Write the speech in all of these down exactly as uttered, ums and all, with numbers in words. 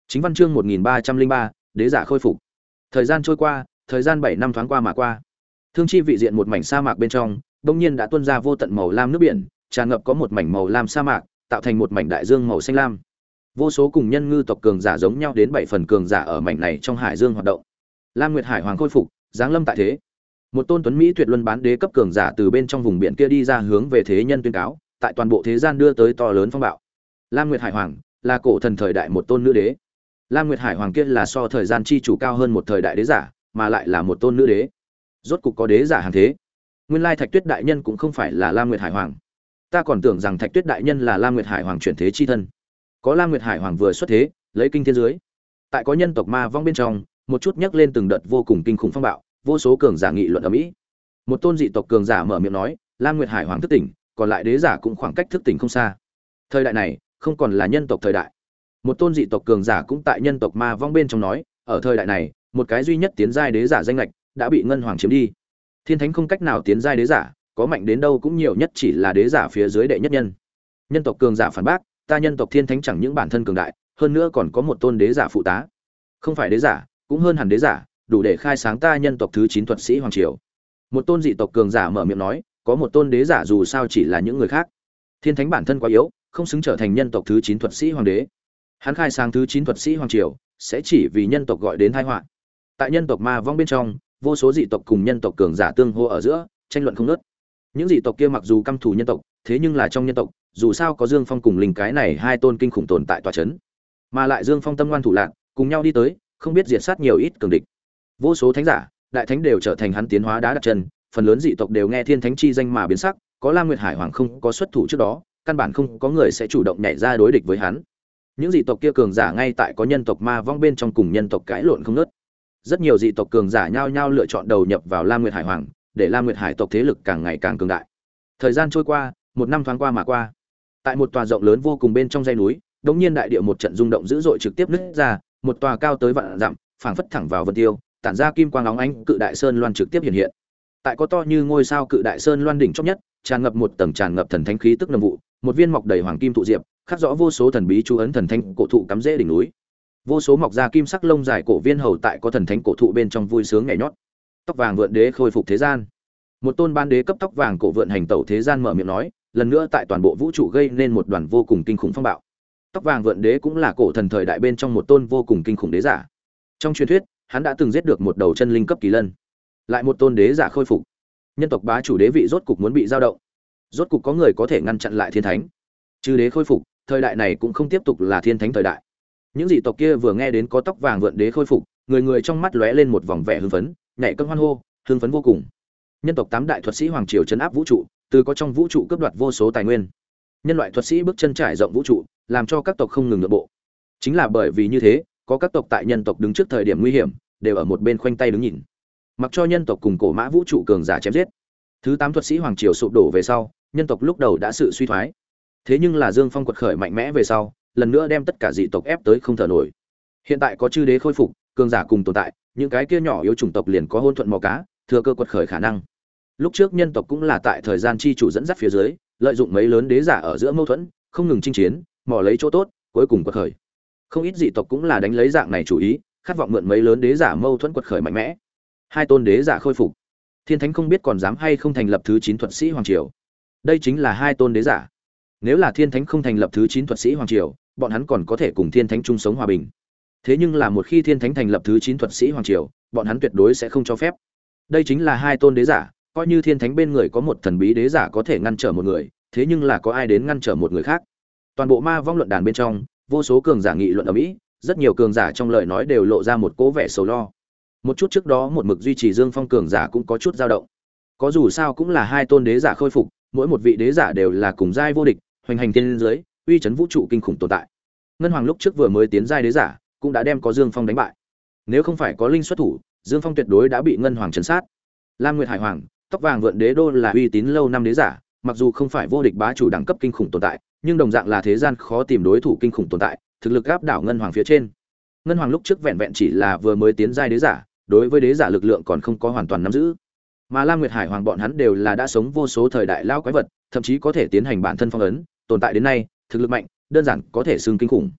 Chính văn chương một nghìn ba trăm linh ba, đế giả khôi phục. Thời gian trôi qua, thời gian bảy năm thoáng qua mà qua. Thương chi vị diện một mảnh sa mạc bên trong, bỗng nhiên đã tuôn ra vô tận màu lam nước biển, tràn ngập có một mảnh màu lam sa mạc, tạo thành một mảnh đại dương màu xanh lam. Vô số cùng nhân ngư tộc cường giả giống nhau đến bảy phần cường giả ở mảnh này trong hải dương hoạt động. Lam Nguyệt Hải Hoàng khôi phục, giáng lâm tại thế. Một tôn tuấn mỹ tuyệt luân bán đế cấp cường giả từ bên trong vùng biển kia đi ra hướng về thế nhân tuyên cáo, tại toàn bộ thế gian đưa tới to lớn phong bạo. Lam Nguyệt Hải Hoàng là cổ thần thời đại một tôn nữ đế. Lam Nguyệt Hải Hoàng kia là so thời gian chi chủ cao hơn một thời đại đế giả, mà lại là một tôn nữ đế. Rốt cục có đế giả hàng thế. Nguyên lai Thạch Tuyết đại nhân cũng không phải là Lam Nguyệt Hải Hoàng. Ta còn tưởng rằng Thạch Tuyết đại nhân là Lam Nguyệt Hải Hoàng chuyển thế chi thân. Có Lam Nguyệt Hải Hoàng vừa xuất thế, lấy kinh thiên dưới. Tại có nhân tộc ma vong bên trong, một chút nhấc lên từng đợt vô cùng kinh khủng phong bạo, vô số cường giả nghị luận ầm ĩ. Một tôn dị tộc cường giả mở miệng nói, Lam Nguyệt Hải Hoàng thức tỉnh, còn lại đế giả cũng khoảng cách thức tỉnh không xa. Thời đại này, không còn là nhân tộc thời đại. Một tôn dị tộc cường giả cũng tại nhân tộc ma vong bên trong nói, ở thời đại này, một cái duy nhất tiến giai đế giả danh lệch đã bị ngân hoàng chiếm đi. Thiên thánh không cách nào tiến giai đế giả, có mạnh đến đâu cũng nhiều nhất chỉ là đế giả phía dưới đệ nhất nhân. Nhân tộc cường giả phản bác, ta nhân tộc thiên thánh chẳng những bản thân cường đại, hơn nữa còn có một tôn đế giả phụ tá. Không phải đế giả, cũng hơn hẳn đế giả, đủ để khai sáng ta nhân tộc thứ chín thuật sĩ hoàng triều. Một tôn dị tộc cường giả mở miệng nói, có một tôn đế giả dù sao chỉ là những người khác. Thiên thánh bản thân quá yếu, không xứng trở thành nhân tộc thứ chín thuật sĩ hoàng đế. Hắn khai sáng thứ chín thuật sĩ hoàng triều, sẽ chỉ vì nhân tộc gọi đến tai họa. Tại nhân tộc ma vong bên trong, vô số dị tộc cùng nhân tộc cường giả tương hô ở giữa, tranh luận không ngớt. Những dị tộc kia mặc dù căm thù nhân tộc, thế nhưng là trong nhân tộc, dù sao có Dương Phong cùng linh cái này hai tôn kinh khủng tồn tại tọa chấn. Mà lại Dương Phong tâm ngoan thủ lạn, cùng nhau đi tới, không biết diệt sát nhiều ít cường địch. Vô số thánh giả, đại thánh đều trở thành hắn tiến hóa đá đặt chân, phần lớn dị tộc đều nghe thiên thánh chi danh mà biến sắc, có Lam Nguyệt Hải Hoàng không có xuất thủ trước đó, căn bản không có người sẽ chủ động nhảy ra đối địch với hắn. Những dị tộc kia cường giả ngay tại có nhân tộc ma vong bên trong cùng nhân tộc cãi lộn không ngớt. Rất nhiều dị tộc cường giả nhao nhao lựa chọn đầu nhập vào Lam Nguyệt Hải Hoàng, để Lam Nguyệt Hải tộc thế lực càng ngày càng cường đại. Thời gian trôi qua, một năm thoáng qua mà qua. Tại một tòa rộng lớn vô cùng bên trong dãy núi, đống nhiên đại địa một trận rung động dữ dội trực tiếp nứt ra, một tòa cao tới vạn dặm, phảng phất thẳng vào vân tiêu, tản ra kim quang óng ánh cự đại sơn loan trực tiếp hiện hiện. Tại có to như ngôi sao cự đại sơn loan đỉnh chóp nhất, tràn ngập một tầng tràn ngập thần thánh khí tức nồng vụ, một viên mọc đầy hoàng kim thụ diệp, khắc rõ vô số thần bí chú ấn thần thánh cổ thụ cắm rễ đỉnh núi. Vô số mọc ra kim sắc lông dài cổ viên hầu tại có thần thánh cổ thụ bên trong vui sướng nhảy nhót. Tóc vàng vượn đế khôi phục thế gian. Một tôn ban đế cấp tóc vàng cổ vượn hành tẩu thế gian mở miệng nói, lần nữa tại toàn bộ vũ trụ gây nên một đoàn vô cùng kinh khủng phong bạo. Tóc vàng vượn đế cũng là cổ thần thời đại bên trong một tôn vô cùng kinh khủng đế giả. Trong truyền thuyết, hắn đã từng giết được một đầu chân linh cấp kỳ lân. Lại một tôn đế giả khôi phục. Nhân tộc bá chủ đế vị rốt cục muốn bị dao động. Rốt cục có người có thể ngăn chặn lại thiên thánh. Chư đế khôi phục, thời đại này cũng không tiếp tục là thiên thánh thời đại. Những dị tộc kia vừa nghe đến có tóc vàng vượn đế khôi phục, người người trong mắt lóe lên một vòng vẻ hưng phấn, nhảy cẫng hoan hô, hưng phấn vô cùng. Nhân tộc tám đại thuật sĩ hoàng triều trấn áp vũ trụ, từ có trong vũ trụ cướp đoạt vô số tài nguyên. Nhân loại thuật sĩ bước chân trải rộng vũ trụ, làm cho các tộc không ngừng nhượng bộ. Chính là bởi vì như thế, có các tộc tại nhân tộc đứng trước thời điểm nguy hiểm, đều ở một bên khoanh tay đứng nhìn. Mặc cho nhân tộc cùng cổ mã vũ trụ cường giả chém giết. Thứ tám thuật sĩ hoàng triều sụp đổ về sau, nhân tộc lúc đầu đã sự suy thoái. Thế nhưng là Dương Phong quật khởi mạnh mẽ về sau, lần nữa đem tất cả dị tộc ép tới không thở nổi. Hiện tại có chư đế khôi phục, cường giả cùng tồn tại, những cái kia nhỏ yếu chủng tộc liền có hôn thuận mò cá, thừa cơ quật khởi khả năng. Lúc trước nhân tộc cũng là tại thời gian chi chủ dẫn dắt phía dưới, lợi dụng mấy lớn đế giả ở giữa mâu thuẫn, không ngừng chinh chiến, mò lấy chỗ tốt, cuối cùng quật khởi. Không ít dị tộc cũng là đánh lấy dạng này chủ ý, khát vọng mượn mấy lớn đế giả mâu thuẫn quật khởi mạnh mẽ. Hai tôn đế giả khôi phục. Thiên thánh không biết còn dám hay không thành lập thứ chín thuật sĩ hoàng triều. Đây chính là hai tôn đế giả. Nếu là thiên thánh không thành lập thứ chín thuật sĩ hoàng triều, bọn hắn còn có thể cùng thiên thánh chung sống hòa bình. Thế nhưng là một khi thiên thánh thành lập thứ chín thuật sĩ hoàng triều, bọn hắn tuyệt đối sẽ không cho phép. Đây chính là hai tôn đế giả, coi như thiên thánh bên người có một thần bí đế giả có thể ngăn trở một người, thế nhưng là có ai đến ngăn trở một người khác? Toàn bộ ma vong luận đàn bên trong, vô số cường giả nghị luận ở mỹ, rất nhiều cường giả trong lời nói đều lộ ra một cố vẻ sầu lo. Một chút trước đó một mực duy trì Dương Phong cường giả cũng có chút dao động. Có dù sao cũng là hai tôn đế giả khôi phục, mỗi một vị đế giả đều là cùng giai vô địch, hoành hành thiên giới, uy chấn vũ trụ kinh khủng tồn tại. Ngân Hoàng lúc trước vừa mới tiến giai đế giả, cũng đã đem có Dương Phong đánh bại. Nếu không phải có linh xuất thủ, Dương Phong tuyệt đối đã bị Ngân Hoàng trấn sát. Lam Nguyệt Hải Hoàng, tóc vàng vượn đế đô là uy tín lâu năm đế giả, mặc dù không phải vô địch bá chủ đẳng cấp kinh khủng tồn tại, nhưng đồng dạng là thế gian khó tìm đối thủ kinh khủng tồn tại, thực lực áp đảo Ngân Hoàng phía trên. Ngân Hoàng lúc trước vẹn vẹn chỉ là vừa mới tiến giai đế giả, đối với đế giả lực lượng còn không có hoàn toàn nắm giữ. Mà Lam Nguyệt Hải Hoàng bọn hắn đều là đã sống vô số thời đại lao quái vật, thậm chí có thể tiến hành bản thân phong ấn, tồn tại đến nay, thực lực mạnh, đơn giản có thể xưng kinh khủng.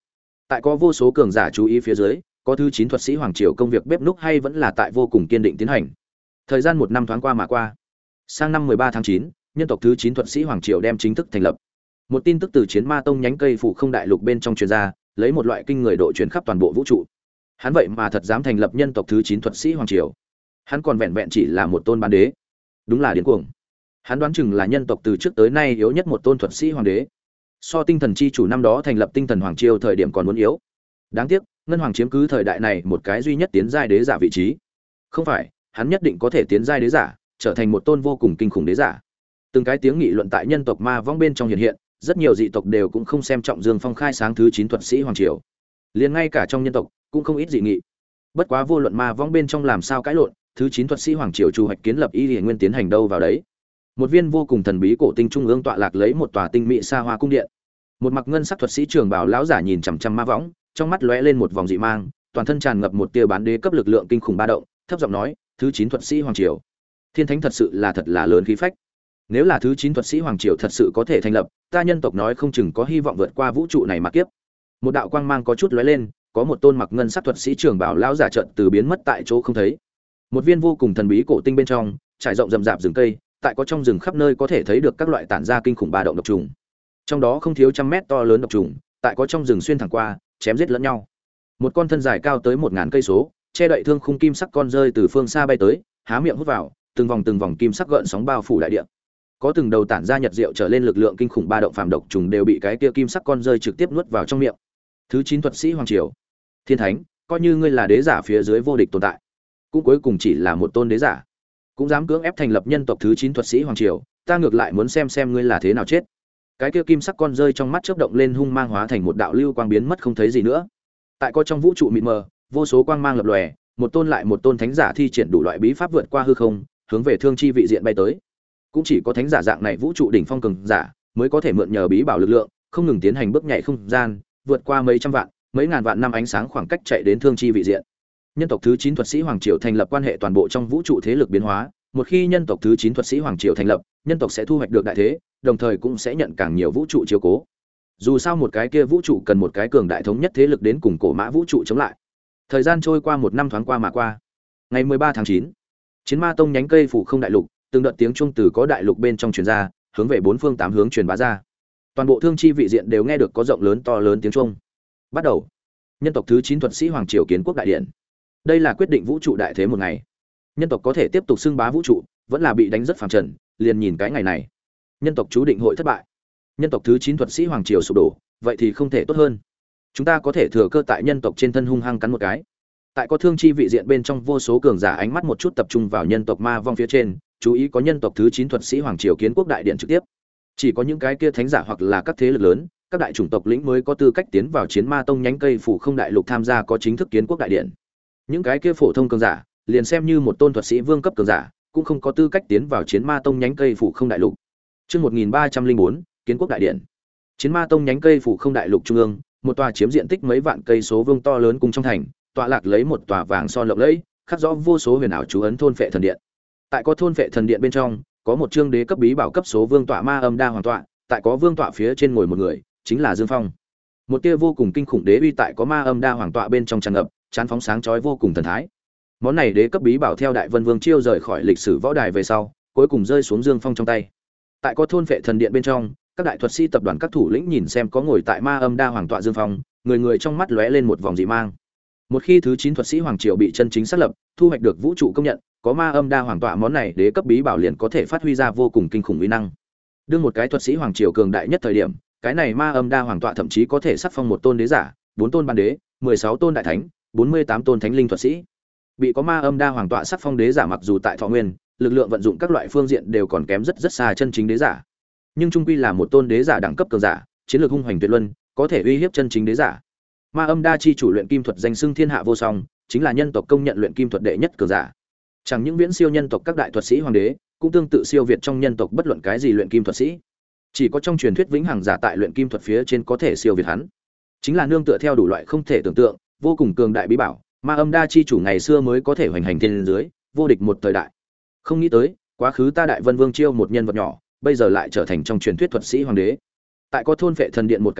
Tại có vô số cường giả chú ý phía dưới, có thứ chín thuật sĩ hoàng triều công việc bếp núc hay vẫn là tại vô cùng kiên định tiến hành. Thời gian một năm thoáng qua mà qua. Sang năm mười ba tháng chín, nhân tộc thứ chín thuật sĩ hoàng triều đem chính thức thành lập. Một tin tức từ Chiến Ma Tông nhánh cây phủ không đại lục bên trong truyền ra, lấy một loại kinh người độ truyền khắp toàn bộ vũ trụ. Hắn vậy mà thật dám thành lập nhân tộc thứ chín thuật sĩ hoàng triều. Hắn còn vẹn vẹn chỉ là một tôn bán đế. Đúng là điên cuồng. Hắn đoán chừng là nhân tộc từ trước tới nay yếu nhất một tôn thuật sĩ hoàng đế. So tinh thần chi chủ năm đó thành lập tinh thần hoàng triều thời điểm còn muốn yếu. Đáng tiếc, ngân hoàng chiếm cứ thời đại này một cái duy nhất tiến giai đế giả vị trí. Không phải, hắn nhất định có thể tiến giai đế giả, trở thành một tôn vô cùng kinh khủng đế giả. Từng cái tiếng nghị luận tại nhân tộc ma vong bên trong hiện hiện, rất nhiều dị tộc đều cũng không xem trọng Dương Phong khai sáng thứ chín thuật sĩ hoàng triều. Liền ngay cả trong nhân tộc cũng không ít dị nghị. Bất quá vô luận ma vong bên trong làm sao cãi lộn, thứ chín thuật sĩ hoàng triều chu hoạch kiến lập y liền nguyên tiến hành đâu vào đấy. Một viên vô cùng thần bí cổ tinh trung ương tọa lạc lấy một tòa tinh mỹ xa hoa cung điện. Một mặc ngân sắc thuật sĩ trường bào lão giả nhìn chằm chằm ma võng, trong mắt lóe lên một vòng dị mang, toàn thân tràn ngập một tia bán đế cấp lực lượng kinh khủng ba động, thấp giọng nói, "Thứ chín thuật sĩ hoàng triều, thiên thánh thật sự là thật là lớn khí phách. Nếu là thứ chín thuật sĩ hoàng triều thật sự có thể thành lập, ta nhân tộc nói không chừng có hy vọng vượt qua vũ trụ này mà kiếp." Một đạo quang mang có chút lóe lên, có một tôn mặc ngân sắc thuật sĩ trường bào lão giả chợt từ biến mất tại chỗ không thấy. Một viên vô cùng thần bí cổ tinh bên trong, trải rộng rậm rạp rừng cây, tại có trong rừng khắp nơi có thể thấy được các loại tản ra kinh khủng ba động độc trùng. Trong đó không thiếu trăm mét to lớn độc trùng, tại có trong rừng xuyên thẳng qua, chém giết lẫn nhau. Một con thân dài cao tới một ngàn cây số, che đậy thương khung kim sắc con rơi từ phương xa bay tới, há miệng hút vào, từng vòng từng vòng kim sắc gợn sóng bao phủ đại địa. Có từng đầu tản ra nhật diệu trở lên lực lượng kinh khủng ba động phàm độc trùng đều bị cái kia kim sắc con rơi trực tiếp nuốt vào trong miệng. Thứ chín thuật sĩ hoàng triều, thiên thánh, coi như ngươi là đế giả phía dưới vô địch tồn tại, cũng cuối cùng chỉ là một tôn đế giả, cũng dám cưỡng ép thành lập nhân tộc thứ chín thuật sĩ hoàng triều, ta ngược lại muốn xem xem ngươi là thế nào chết. Cái kia kim sắc con rơi trong mắt chớp động lên hung mang hóa thành một đạo lưu quang biến mất không thấy gì nữa. Tại có trong vũ trụ mịt mờ, vô số quang mang lập lòe, một tôn lại một tôn thánh giả thi triển đủ loại bí pháp vượt qua hư không, hướng về thương chi vị diện bay tới. Cũng chỉ có thánh giả dạng này vũ trụ đỉnh phong cường giả mới có thể mượn nhờ bí bảo lực lượng, không ngừng tiến hành bước nhảy không gian, vượt qua mấy trăm vạn, mấy ngàn vạn năm ánh sáng khoảng cách chạy đến thương chi vị diện. Nhân tộc thứ chín thuật sĩ hoàng triều thành lập quan hệ toàn bộ trong vũ trụ thế lực biến hóa, một khi nhân tộc thứ chín thuật sĩ hoàng triều thành lập, nhân tộc sẽ thu hoạch được đại thế, đồng thời cũng sẽ nhận càng nhiều vũ trụ chiếu cố. Dù sao một cái kia vũ trụ cần một cái cường đại thống nhất thế lực đến cùng cổ mã vũ trụ chống lại. Thời gian trôi qua một năm thoáng qua mà qua. Ngày mười ba tháng chín, Chiến Ma Tông nhánh cây phủ không đại lục, từng đợt tiếng chuông từ có đại lục bên trong truyền ra, hướng về bốn phương tám hướng truyền bá ra. Toàn bộ thương chi vị diện đều nghe được có rộng lớn to lớn tiếng chuông. Bắt đầu. Nhân tộc thứ chín thuật sĩ hoàng triều kiến quốc đại điện. Đây là quyết định vũ trụ đại thế một ngày. Nhân tộc có thể tiếp tục xưng bá vũ trụ, vẫn là bị đánh rất phàm trần, liền nhìn cái ngày này. Nhân tộc chú định hội thất bại. Nhân tộc thứ chín thuật sĩ hoàng triều sụp đổ, vậy thì không thể tốt hơn. Chúng ta có thể thừa cơ tại nhân tộc trên thân hung hăng cắn một cái. Tại có thương chi vị diện bên trong vô số cường giả ánh mắt một chút tập trung vào nhân tộc ma vong phía trên, chú ý có nhân tộc thứ chín thuật sĩ hoàng triều kiến quốc đại điện trực tiếp. Chỉ có những cái kia thánh giả hoặc là các thế lực lớn, các đại chủng tộc lĩnh mới có tư cách tiến vào Chiến Ma Tông nhánh cây phủ không đại lục tham gia có chính thức kiến quốc đại điện. Những cái kia phổ thông cường giả, liền xem như một tôn thuật sĩ vương cấp cường giả, cũng không có tư cách tiến vào Chiến Ma Tông nhánh cây phủ không đại lục. Chương một nghìn ba trăm linh bốn, kiến quốc đại điện. Chiến Ma Tông nhánh cây phủ không đại lục trung ương, một tòa chiếm diện tích mấy vạn cây số vuông to lớn cung trong thành, tọa lạc lấy một tòa vàng son lộng lẫy, khắc rõ vô số huyền ảo chú ấn thôn phệ thần điện. Tại có thôn phệ thần điện bên trong, có một chương đế cấp bí bảo cấp số vương tọa ma âm đa hoàng tọa, tại có vương tọa phía trên ngồi một người, chính là Dương Phong. Một tia vô cùng kinh khủng đế uy tại có ma âm đa hoàng tọa bên trong tràn ngập, chán phóng sáng chói vô cùng thần thái. Món này đế cấp bí bảo theo Đại Vân Vương chiêu rời khỏi lịch sử võ đài về sau, cuối cùng rơi xuống Dương Phong trong tay. Tại có thôn phệ thần điện bên trong, các đại thuật sĩ tập đoàn các thủ lĩnh nhìn xem có ngồi tại ma âm đa hoàng tọa Dương Phong, người người trong mắt lóe lên một vòng dị mang. Một khi thứ chín thuật sĩ hoàng triều bị chân chính xác lập, thu hoạch được vũ trụ công nhận, có ma âm đa hoàng tọa món này đế cấp bí bảo liền có thể phát huy ra vô cùng kinh khủng uy năng. Đương một cái thuật sĩ hoàng triều cường đại nhất thời điểm, cái này ma âm đa hoàng tọa thậm chí có thể sắc phong một tôn đế giả, bốn tôn ban đế, mười sáu tôn đại thánh, bốn mươi tám tôn thánh linh thuật sĩ. Bị có ma âm đa hoàng tọa sắc phong đế giả mặc dù tại thọ nguyên, lực lượng vận dụng các loại phương diện đều còn kém rất rất xa chân chính đế giả, nhưng trung quy là một tôn đế giả đẳng cấp cường giả, chiến lược hung hoành tuyệt luân, có thể uy hiếp chân chính đế giả. Ma âm đa chi chủ luyện kim thuật danh xưng thiên hạ vô song, chính là nhân tộc công nhận luyện kim thuật đệ nhất cường giả. Chẳng những viễn siêu nhân tộc các đại thuật sĩ hoàng đế, cũng tương tự siêu việt trong nhân tộc bất luận cái gì luyện kim thuật sĩ. Chỉ có trong truyền thuyết vĩnh hằng giả tại luyện kim thuật phía trên có thể siêu việt hắn. Chính là nương tựa theo đủ loại không thể tưởng tượng, vô cùng cường đại bí bảo, ma âm đa chi chủ ngày xưa mới có thể hoành hành thiên dưới, vô địch một thời đại. Không nghĩ tới, quá khứ ta Đại Vân Vương chiêu một nhân vật nhỏ, bây giờ lại trở thành trong truyền thuyết thuật sĩ hoàng đế. Tại có thôn phệ thần điện một cái góc,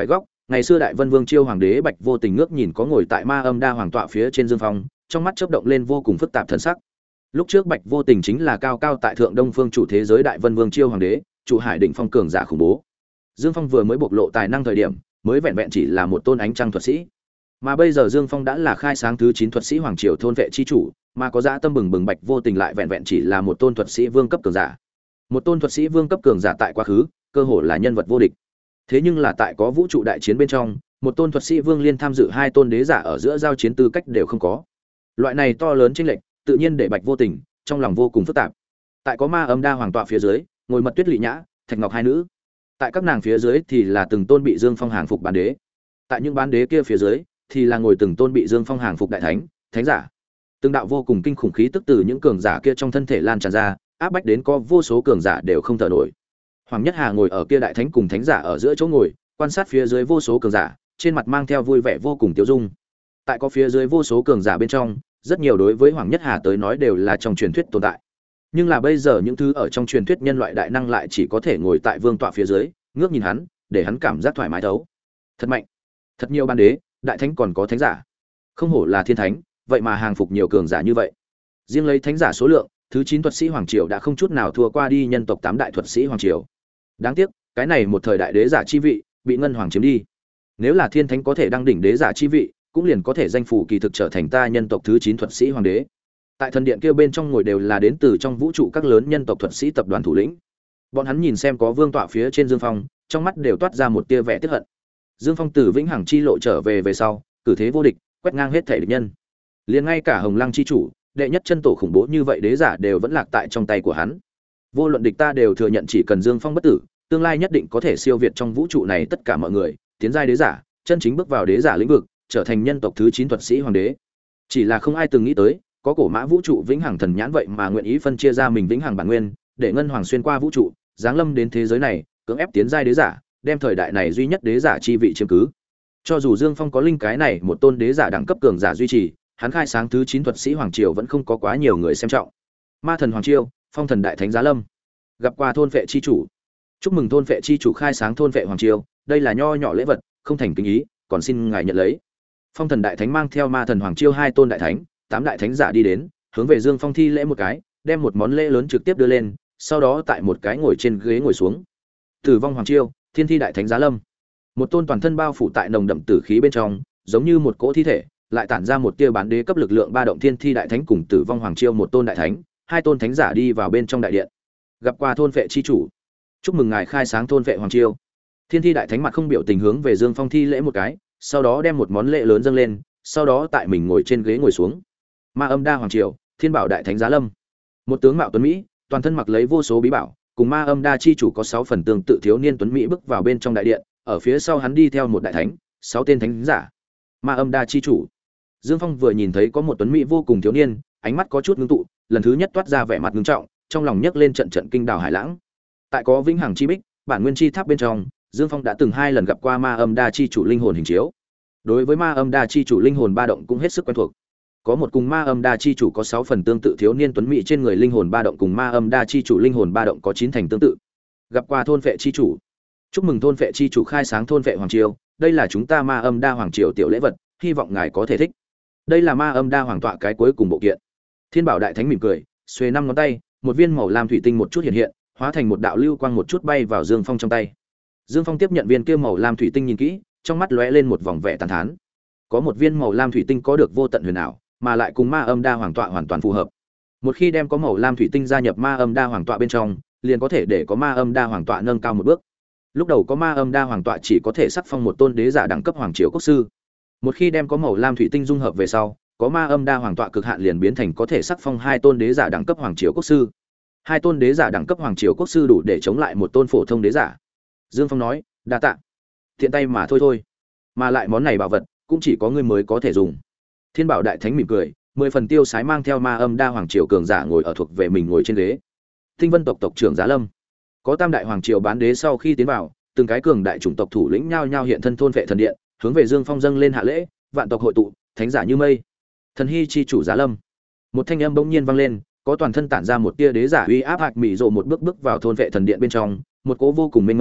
Ngày xưa Đại Vân Vương Chiêu hoàng đế Bạch Vô Tình ngước nhìn có ngồi tại Ma Âm Đa hoàng tọa phía trên Dương Phong, trong mắt chớp động lên vô cùng phức tạp thần sắc. Lúc trước Bạch Vô Tình chính là cao cao tại thượng Đông Phương chủ thế giới Đại Vân Vương Chiêu hoàng đế, chủ hải đỉnh phong cường giả khủng bố. Dương Phong vừa mới bộc lộ tài năng thời điểm, mới vẹn vẹn chỉ là một tôn ánh trăng thuật sĩ. Mà bây giờ Dương Phong đã là khai sáng thứ chín thuật sĩ hoàng triều thôn vệ chi chủ, mà có dã tâm bừng bừng Bạch Vô Tình lại vẹn vẹn chỉ là một tôn thuật sĩ vương cấp cường giả. Một tôn thuật sĩ vương cấp cường giả tại quá khứ, cơ hồ là nhân vật vô địch. Thế nhưng là tại có vũ trụ đại chiến bên trong, một tôn thuật sĩ vương liên tham dự hai tôn đế giả ở giữa giao chiến tư cách đều không có. Loại này to lớn chênh lệch, tự nhiên để Bạch Vô Tình trong lòng vô cùng phức tạp. Tại có Ma Âm Đa hoàng tọa phía dưới, ngồi Mật Tuyết Lệ Nhã, Thạch Ngọc hai nữ. Tại các nàng phía dưới thì là từng tôn bị Dương Phong hàng phục bán đế. Tại những bán đế kia phía dưới thì là ngồi từng tôn bị Dương Phong hàng phục đại thánh, thánh giả. Từng đạo vô cùng kinh khủng khí tức từ những cường giả kia trong thân thể lan tràn ra, áp bách đến có vô số cường giả đều không thở nổi. Hoàng Nhất Hà ngồi ở kia đại thánh cùng thánh giả ở giữa chỗ ngồi, quan sát phía dưới vô số cường giả, trên mặt mang theo vui vẻ vô cùng tiêu dung. Tại có phía dưới vô số cường giả bên trong, rất nhiều đối với Hoàng Nhất Hà tới nói đều là trong truyền thuyết tồn tại. Nhưng là bây giờ những thứ ở trong truyền thuyết nhân loại đại năng lại chỉ có thể ngồi tại vương tọa phía dưới, ngước nhìn hắn, để hắn cảm giác thoải mái thấu. Thật mạnh, thật nhiều ban đế, đại thánh còn có thánh giả. Không hổ là thiên thánh, vậy mà hàng phục nhiều cường giả như vậy. Riêng lấy thánh giả số lượng, thứ chín thuật sĩ hoàng triều đã không chút nào thua qua đi nhân tộc tám đại thuật sĩ hoàng triều. Đáng tiếc, cái này một thời đại đế giả chi vị bị ngân hoàng chiếm đi. Nếu là thiên thánh có thể đăng đỉnh đế giả chi vị, cũng liền có thể danh phủ kỳ thực trở thành ta nhân tộc thứ chín thuật sĩ hoàng đế. Tại thần điện kia bên trong ngồi đều là đến từ trong vũ trụ các lớn nhân tộc thuật sĩ tập đoàn thủ lĩnh. Bọn hắn nhìn xem có vương tọa phía trên Dương Phong, trong mắt đều toát ra một tia vẻ tiếc hận. Dương Phong từ vĩnh hằng chi lộ trở về về sau, cử thế vô địch, quét ngang hết thể địch nhân. Liền ngay cả Hồng Lăng chi chủ, đệ nhất chân tổ khủng bố như vậy đế giả đều vẫn lạc tại trong tay của hắn. Vô luận địch ta đều thừa nhận chỉ cần Dương Phong bất tử, tương lai nhất định có thể siêu việt trong vũ trụ này tất cả mọi người, tiến giai đế giả, chân chính bước vào đế giả lĩnh vực, trở thành nhân tộc thứ chín thuật sĩ hoàng đế. Chỉ là không ai từng nghĩ tới, có cổ mã vũ trụ vĩnh hằng thần nhãn vậy mà nguyện ý phân chia ra mình vĩnh hằng bản nguyên, để ngân hoàng xuyên qua vũ trụ, giáng lâm đến thế giới này, cưỡng ép tiến giai đế giả, đem thời đại này duy nhất đế giả chi vị chiếm cứ. Cho dù Dương Phong có linh cái này một tôn đế giả đẳng cấp cường giả duy trì, hắn khai sáng thứ chín thuật sĩ hoàng triều vẫn không có quá nhiều người xem trọng. Ma thần hoàng triều, phong thần đại thánh giá lâm, gặp qua thôn vệ chi chủ. Chúc mừng thôn vệ chi chủ khai sáng thôn vệ hoàng triều, đây là nho nhỏ lễ vật, không thành kính ý, còn xin ngài nhận lấy. Phong thần đại thánh mang theo ma thần hoàng triều hai tôn đại thánh, tám đại thánh giả đi đến, hướng về Dương Phong thi lễ một cái, đem một món lễ lớn trực tiếp đưa lên, sau đó tại một cái ngồi trên ghế ngồi xuống. Tử vong hoàng triều, thiên thi đại thánh giá lâm. Một tôn toàn thân bao phủ tại nồng đậm tử khí bên trong, giống như một cỗ thi thể, lại tản ra một tia bán đế cấp lực lượng ba động thiên thi đại thánh cùng tử vong hoàng triều một tôn đại thánh, hai tôn thánh giả đi vào bên trong đại điện. Gặp qua thôn vệ chi chủ. Chúc mừng ngài khai sáng thôn vệ hoàng triều. Thiên thi đại thánh mặt không biểu tình hướng về Dương Phong thi lễ một cái, sau đó đem một món lễ lớn dâng lên, sau đó tại mình ngồi trên ghế ngồi xuống. Ma Âm Đa hoàng triều, thiên bảo đại thánh giá lâm. Một tướng mạo tuấn mỹ, toàn thân mặc lấy vô số bí bảo, cùng Ma Âm Đa chi chủ có sáu phần tương tự thiếu niên tuấn mỹ bước vào bên trong đại điện, ở phía sau hắn đi theo một đại thánh, sáu tên thánh giả. Ma Âm Đa chi chủ. Dương Phong vừa nhìn thấy có một tuấn mỹ vô cùng thiếu niên, ánh mắt có chút ngưng tụ, lần thứ nhất toát ra vẻ mặt ngưng trọng, trong lòng nhấc lên trận trận kinh đào hải lãng. Tại có vĩnh hằng chi bích, bản nguyên chi tháp bên trong, Dương Phong đã từng hai lần gặp qua Ma Âm Đa chi chủ linh hồn hình chiếu. Đối với Ma Âm Đa chi chủ linh hồn ba động cũng hết sức quen thuộc. Có một cùng Ma Âm Đa chi chủ có sáu phần tương tự thiếu niên tuấn mỹ trên người linh hồn ba động cùng Ma Âm Đa chi chủ linh hồn ba động có chín thành tương tự. Gặp qua thôn vệ chi chủ. Chúc mừng thôn vệ chi chủ khai sáng thôn vệ hoàng triều, đây là chúng ta Ma Âm Đa hoàng triều tiểu lễ vật, hy vọng ngài có thể thích. Đây là Ma Âm Đa hoàng tọa cái cuối cùng bộ kiện. Thiên Bảo đại thánh mỉm cười, xuề năm ngón tay, một viên màu lam thủy tinh một chút hiện hiện, hóa thành một đạo lưu quang một chút bay vào Dương Phong trong tay. Dương Phong tiếp nhận viên kia màu lam thủy tinh nhìn kỹ, trong mắt lóe lên một vòng vẻ tàn thán. Có một viên màu lam thủy tinh có được vô tận huyền ảo, mà lại cùng Ma Âm Đa hoàng tọa hoàn toàn phù hợp. Một khi đem có màu lam thủy tinh gia nhập Ma Âm Đa hoàng tọa bên trong, liền có thể để có Ma Âm Đa hoàng tọa nâng cao một bước. Lúc đầu có Ma Âm Đa hoàng tọa chỉ có thể sắc phong một tôn đế giả đẳng cấp hoàng triều quốc sư. Một khi đem có màu lam thủy tinh dung hợp về sau, có Ma Âm Đa hoàng tọa cực hạn liền biến thành có thể sắc phong hai tôn đế giả đẳng cấp hoàng triều quốc sư. Hai tôn đế giả đẳng cấp hoàng triều quốc sư đủ để chống lại một tôn phổ thông đế giả. Dương Phong nói, đa tạ. Thiện tay mà thôi thôi. Mà lại món này bảo vật, cũng chỉ có ngươi mới có thể dùng. Thiên Bảo đại thánh mỉm cười, mười phần tiêu sái mang theo Ma Âm Đa hoàng triều cường giả ngồi ở thuộc về mình ngồi trên ghế. Tinh Vân tộc tộc trưởng Giá Lâm. Có tam đại hoàng triều bán đế sau khi tiến vào, từng cái cường đại chủng tộc thủ lĩnh nhao nhao hiện thân thôn vệ thần điện, hướng về Dương Phong dâng lên hạ lễ, vạn tộc hội tụ, thánh giả như mây. Thần hy chi chủ Giá Lâm. Một thanh âm bỗng nhiên vang lên, có toàn thân tản ra một tia đế giả uy áp hạc mị rộ một bước bước vào thôn vệ thần điện bên trong, một cỗ vô cùng mênh mông,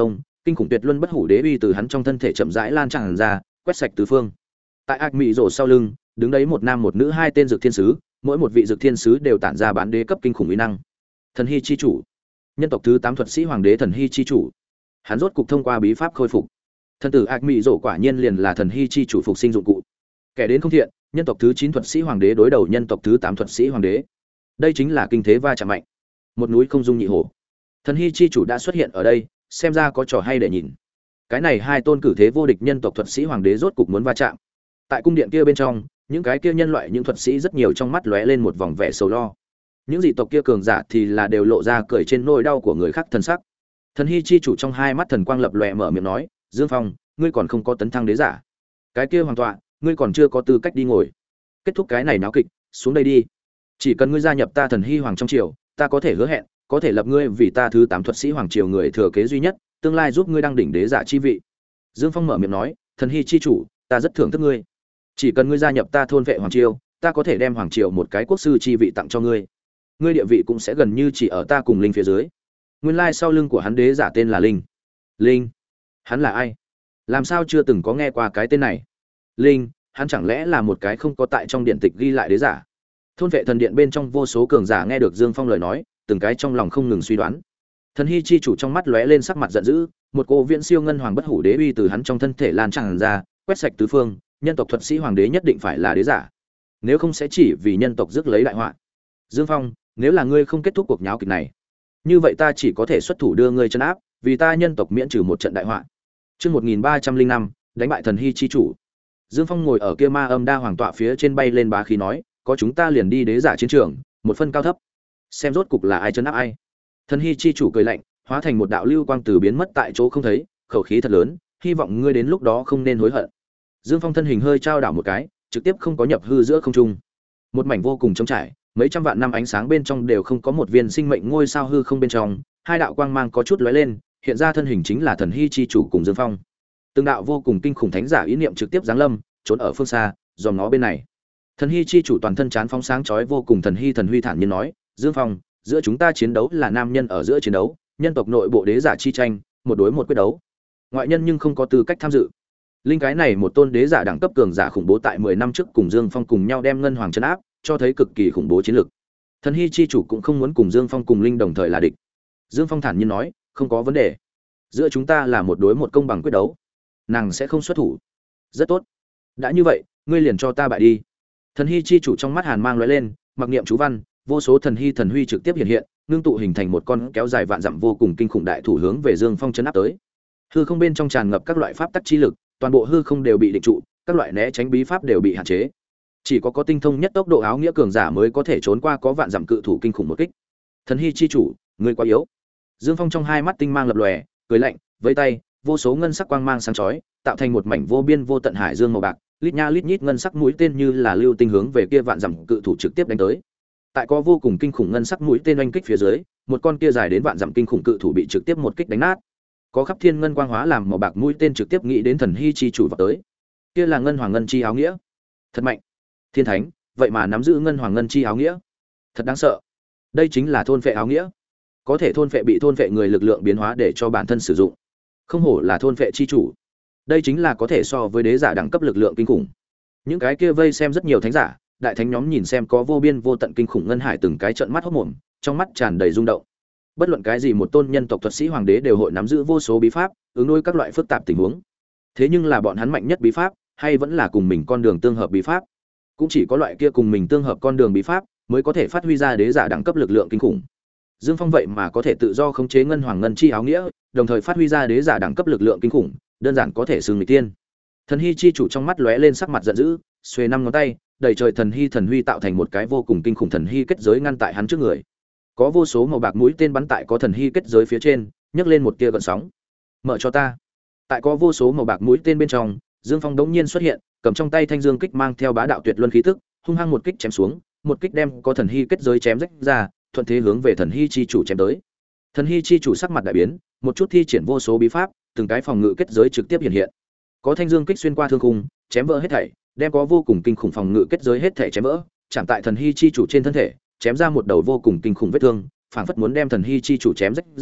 kinh khủng tuyệt luân bất hủ đế uy từ hắn trong thân thể chậm rãi lan tràn ra, quét sạch tứ phương. Tại ác mị rổ sau lưng, đứng đấy một nam một nữ hai tên dược thiên sứ, mỗi một vị dược thiên sứ đều tản ra bán đế cấp kinh khủng uy năng. Thần Hy chi chủ, nhân tộc thứ tám thuật sĩ hoàng đế Thần Hy chi chủ. Hắn rốt cục thông qua bí pháp khôi phục. Thần tử ác mị rổ quả nhiên liền là Thần Hy chi chủ phục sinh dụng cụ. Kẻ đến không thiện, nhân tộc thứ chín thuật sĩ hoàng đế đối đầu nhân tộc thứ tám thuật sĩ hoàng đế. Đây chính là kinh thế va chạm mạnh. Một núi không dung nhị hổ. Thần Hy chi chủ đã xuất hiện ở đây, xem ra có trò hay để nhìn. Cái này hai tôn cử thế vô địch nhân tộc thuật sĩ hoàng đế rốt cục muốn va chạm. Tại cung điện kia bên trong, những cái kia nhân loại những thuật sĩ rất nhiều trong mắt lóe lên một vòng vẻ sầu lo. Những dị tộc kia cường giả thì là đều lộ ra cười trên nỗi đau của người khác thân sắc. Thần Hy chi chủ trong hai mắt thần quang lập lòe mở miệng nói, "Dương Phong, ngươi còn không có tấn thăng đế giả. Cái kia hoàng tọa, ngươi còn chưa có tư cách đi ngồi. Kết thúc cái này náo kịch, xuống đây đi. Chỉ cần ngươi gia nhập ta Thần Hy hoàng trong triều, ta có thể hứa hẹn, có thể lập ngươi vì ta thứ tám thuật sĩ hoàng triều người thừa kế duy nhất, tương lai giúp ngươi đăng đỉnh đế giả chi vị." Dương Phong mở miệng nói, "Thần Hy chi chủ, ta rất thưởng thức ngươi. Chỉ cần ngươi gia nhập ta thôn vệ hoàng triều, ta có thể đem hoàng triều một cái quốc sư chi vị tặng cho ngươi. Ngươi địa vị cũng sẽ gần như chỉ ở ta cùng Linh phía dưới." Nguyên lai sau lưng của hắn đế giả tên là Linh. Linh? Hắn là ai? Làm sao chưa từng có nghe qua cái tên này? Linh, hắn chẳng lẽ là một cái không có tại trong điện tịch ghi lại đế giả? Thôn vệ thần điện bên trong vô số cường giả nghe được Dương Phong lời nói, từng cái trong lòng không ngừng suy đoán. Thần Hy chi chủ trong mắt lóe lên sắc mặt giận dữ, một cô viễn siêu ngân hoàng bất hủ đế uy từ hắn trong thân thể lan tràn ra, quét sạch tứ phương, nhân tộc thuật sĩ hoàng đế nhất định phải là đế giả, nếu không sẽ chỉ vì nhân tộc rước lấy đại họa. Dương Phong, nếu là ngươi không kết thúc cuộc nháo kịch này, như vậy ta chỉ có thể xuất thủ đưa ngươi trấn áp, vì ta nhân tộc miễn trừ một trận đại họa. Chương một nghìn ba trăm linh năm, đánh bại Thần Hy chi chủ. Dương Phong ngồi ở kia ma âm đa hoàng tọa phía trên bay lên bá khí nói, có chúng ta liền đi đế giả chiến trường, một phân cao thấp, xem rốt cục là ai trấn áp ai. Thần Hy chi chủ cười lạnh, hóa thành một đạo lưu quang từ biến mất tại chỗ không thấy, khẩu khí thật lớn, hy vọng ngươi đến lúc đó không nên hối hận. Dương Phong thân hình hơi trao đảo một cái, trực tiếp không có nhập hư giữa không trung. Một mảnh vô cùng trống trải, mấy trăm vạn năm ánh sáng bên trong đều không có một viên sinh mệnh ngôi sao hư không bên trong, hai đạo quang mang có chút lóe lên, hiện ra thân hình chính là Thần Hy chi chủ cùng Dương Phong. Từng đạo vô cùng kinh khủng thánh giả ý niệm trực tiếp giáng lâm, trốn ở phương xa, dòm nó bên này. Thần Hy chi chủ toàn thân chán phóng sáng chói vô cùng, Thần Hy thần huy thản nhiên nói, Dương Phong, giữa chúng ta chiến đấu là nam nhân ở giữa chiến đấu, nhân tộc nội bộ đế giả chi tranh, một đối một quyết đấu. Ngoại nhân nhưng không có tư cách tham dự. Linh cái này một tôn đế giả đẳng cấp cường giả khủng bố tại mười năm trước cùng Dương Phong cùng nhau đem ngân hoàng trấn áp, cho thấy cực kỳ khủng bố chiến lực. Thần Hy chi chủ cũng không muốn cùng Dương Phong cùng Linh đồng thời là địch. Dương Phong thản nhiên nói, không có vấn đề. Giữa chúng ta là một đối một công bằng quyết đấu, nàng sẽ không xuất thủ. Rất tốt. Đã như vậy, ngươi liền cho ta bại đi. Thần Hy chi chủ trong mắt hàn mang lóe lên, mặc niệm chú văn, vô số thần hy thần huy trực tiếp hiện hiện, ngưng tụ hình thành một con kéo dài vạn dặm vô cùng kinh khủng đại thủ hướng về Dương Phong chấn áp tới. Hư không bên trong tràn ngập các loại pháp tắc chi lực, toàn bộ hư không đều bị định trụ, các loại né tránh bí pháp đều bị hạn chế. Chỉ có có tinh thông nhất tốc độ áo nghĩa cường giả mới có thể trốn qua có vạn dặm cự thủ kinh khủng một kích. Thần Hy chi chủ, ngươi quá yếu. Dương Phong trong hai mắt tinh mang lập lòe, cười lạnh, với tay, vô số ngân sắc quang mang sáng chói, tạo thành một mảnh vô biên vô tận hải dương màu bạc, lít nha lít nhít ngân sắc mũi tên như là lưu tinh hướng về kia vạn dặm cự thủ trực tiếp đánh tới. Tại có vô cùng kinh khủng ngân sắc mũi tên oanh kích phía dưới, một con kia dài đến vạn dặm kinh khủng cự thủ bị trực tiếp một kích đánh nát. Có khắp thiên ngân quang hóa làm màu bạc mũi tên trực tiếp nghĩ đến Thần Hy chi chủ vào tới. Kia là ngân hoàng ngân chi áo nghĩa, thật mạnh. Thiên thánh, vậy mà nắm giữ ngân hoàng ngân chi áo nghĩa, thật đáng sợ. Đây chính là thôn phệ áo nghĩa, có thể thôn phệ bị thôn phệ người lực lượng biến hóa để cho bản thân sử dụng. Không hổ là thôn phệ chi chủ, đây chính là có thể so với đế giả đẳng cấp lực lượng kinh khủng. Những cái kia vây xem rất nhiều thánh giả, đại thánh nhóm nhìn xem có vô biên vô tận kinh khủng ngân hải, từng cái trợn mắt hốt mồm, trong mắt tràn đầy rung động. Bất luận cái gì một tôn nhân tộc thuật sĩ hoàng đế đều hội nắm giữ vô số bí pháp, ứng đối các loại phức tạp tình huống. Thế nhưng là bọn hắn mạnh nhất bí pháp, hay vẫn là cùng mình con đường tương hợp bí pháp. Cũng chỉ có loại kia cùng mình tương hợp con đường bí pháp mới có thể phát huy ra đế giả đẳng cấp lực lượng kinh khủng. Dương Phong vậy mà có thể tự do khống chế ngân hoàng ngân chi áo nghĩa, đồng thời phát huy ra đế giả đẳng cấp lực lượng kinh khủng, đơn giản có thể xưng người tiên. Thần Hy chi chủ trong mắt lóe lên sắc mặt giận dữ, xuề năm ngón tay, đầy trời thần hy thần huy tạo thành một cái vô cùng kinh khủng thần hy kết giới ngăn tại hắn trước người. Có vô số màu bạc mũi tên bắn tại có thần hy kết giới phía trên, nhấc lên một tia gợn sóng. Mở cho ta. Tại có vô số màu bạc mũi tên bên trong, Dương Phong đống nhiên xuất hiện, cầm trong tay thanh dương kích mang theo bá đạo tuyệt luân khí tức, hung hăng một kích chém xuống, một kích đem có thần hy kết giới chém rách ra, thuận thế hướng về thần hy chi chủ chém tới. Thần hy chi chủ sắc mặt đại biến, một chút thi triển vô số bí pháp, từng cái phòng ngự kết giới trực tiếp hiện hiện. Có thanh dương kích xuyên qua thương khung, chém vỡ hết thảy, đem có vô cùng kinh khủng phòng ngự kết giới hết thảy chém vỡ, chạm tại thần hy chi chủ trên thân thể, chém ra một đầu vô cùng kinh khủng vết thương, phảng phất muốn đem thần hy chi chủ chém rách ra,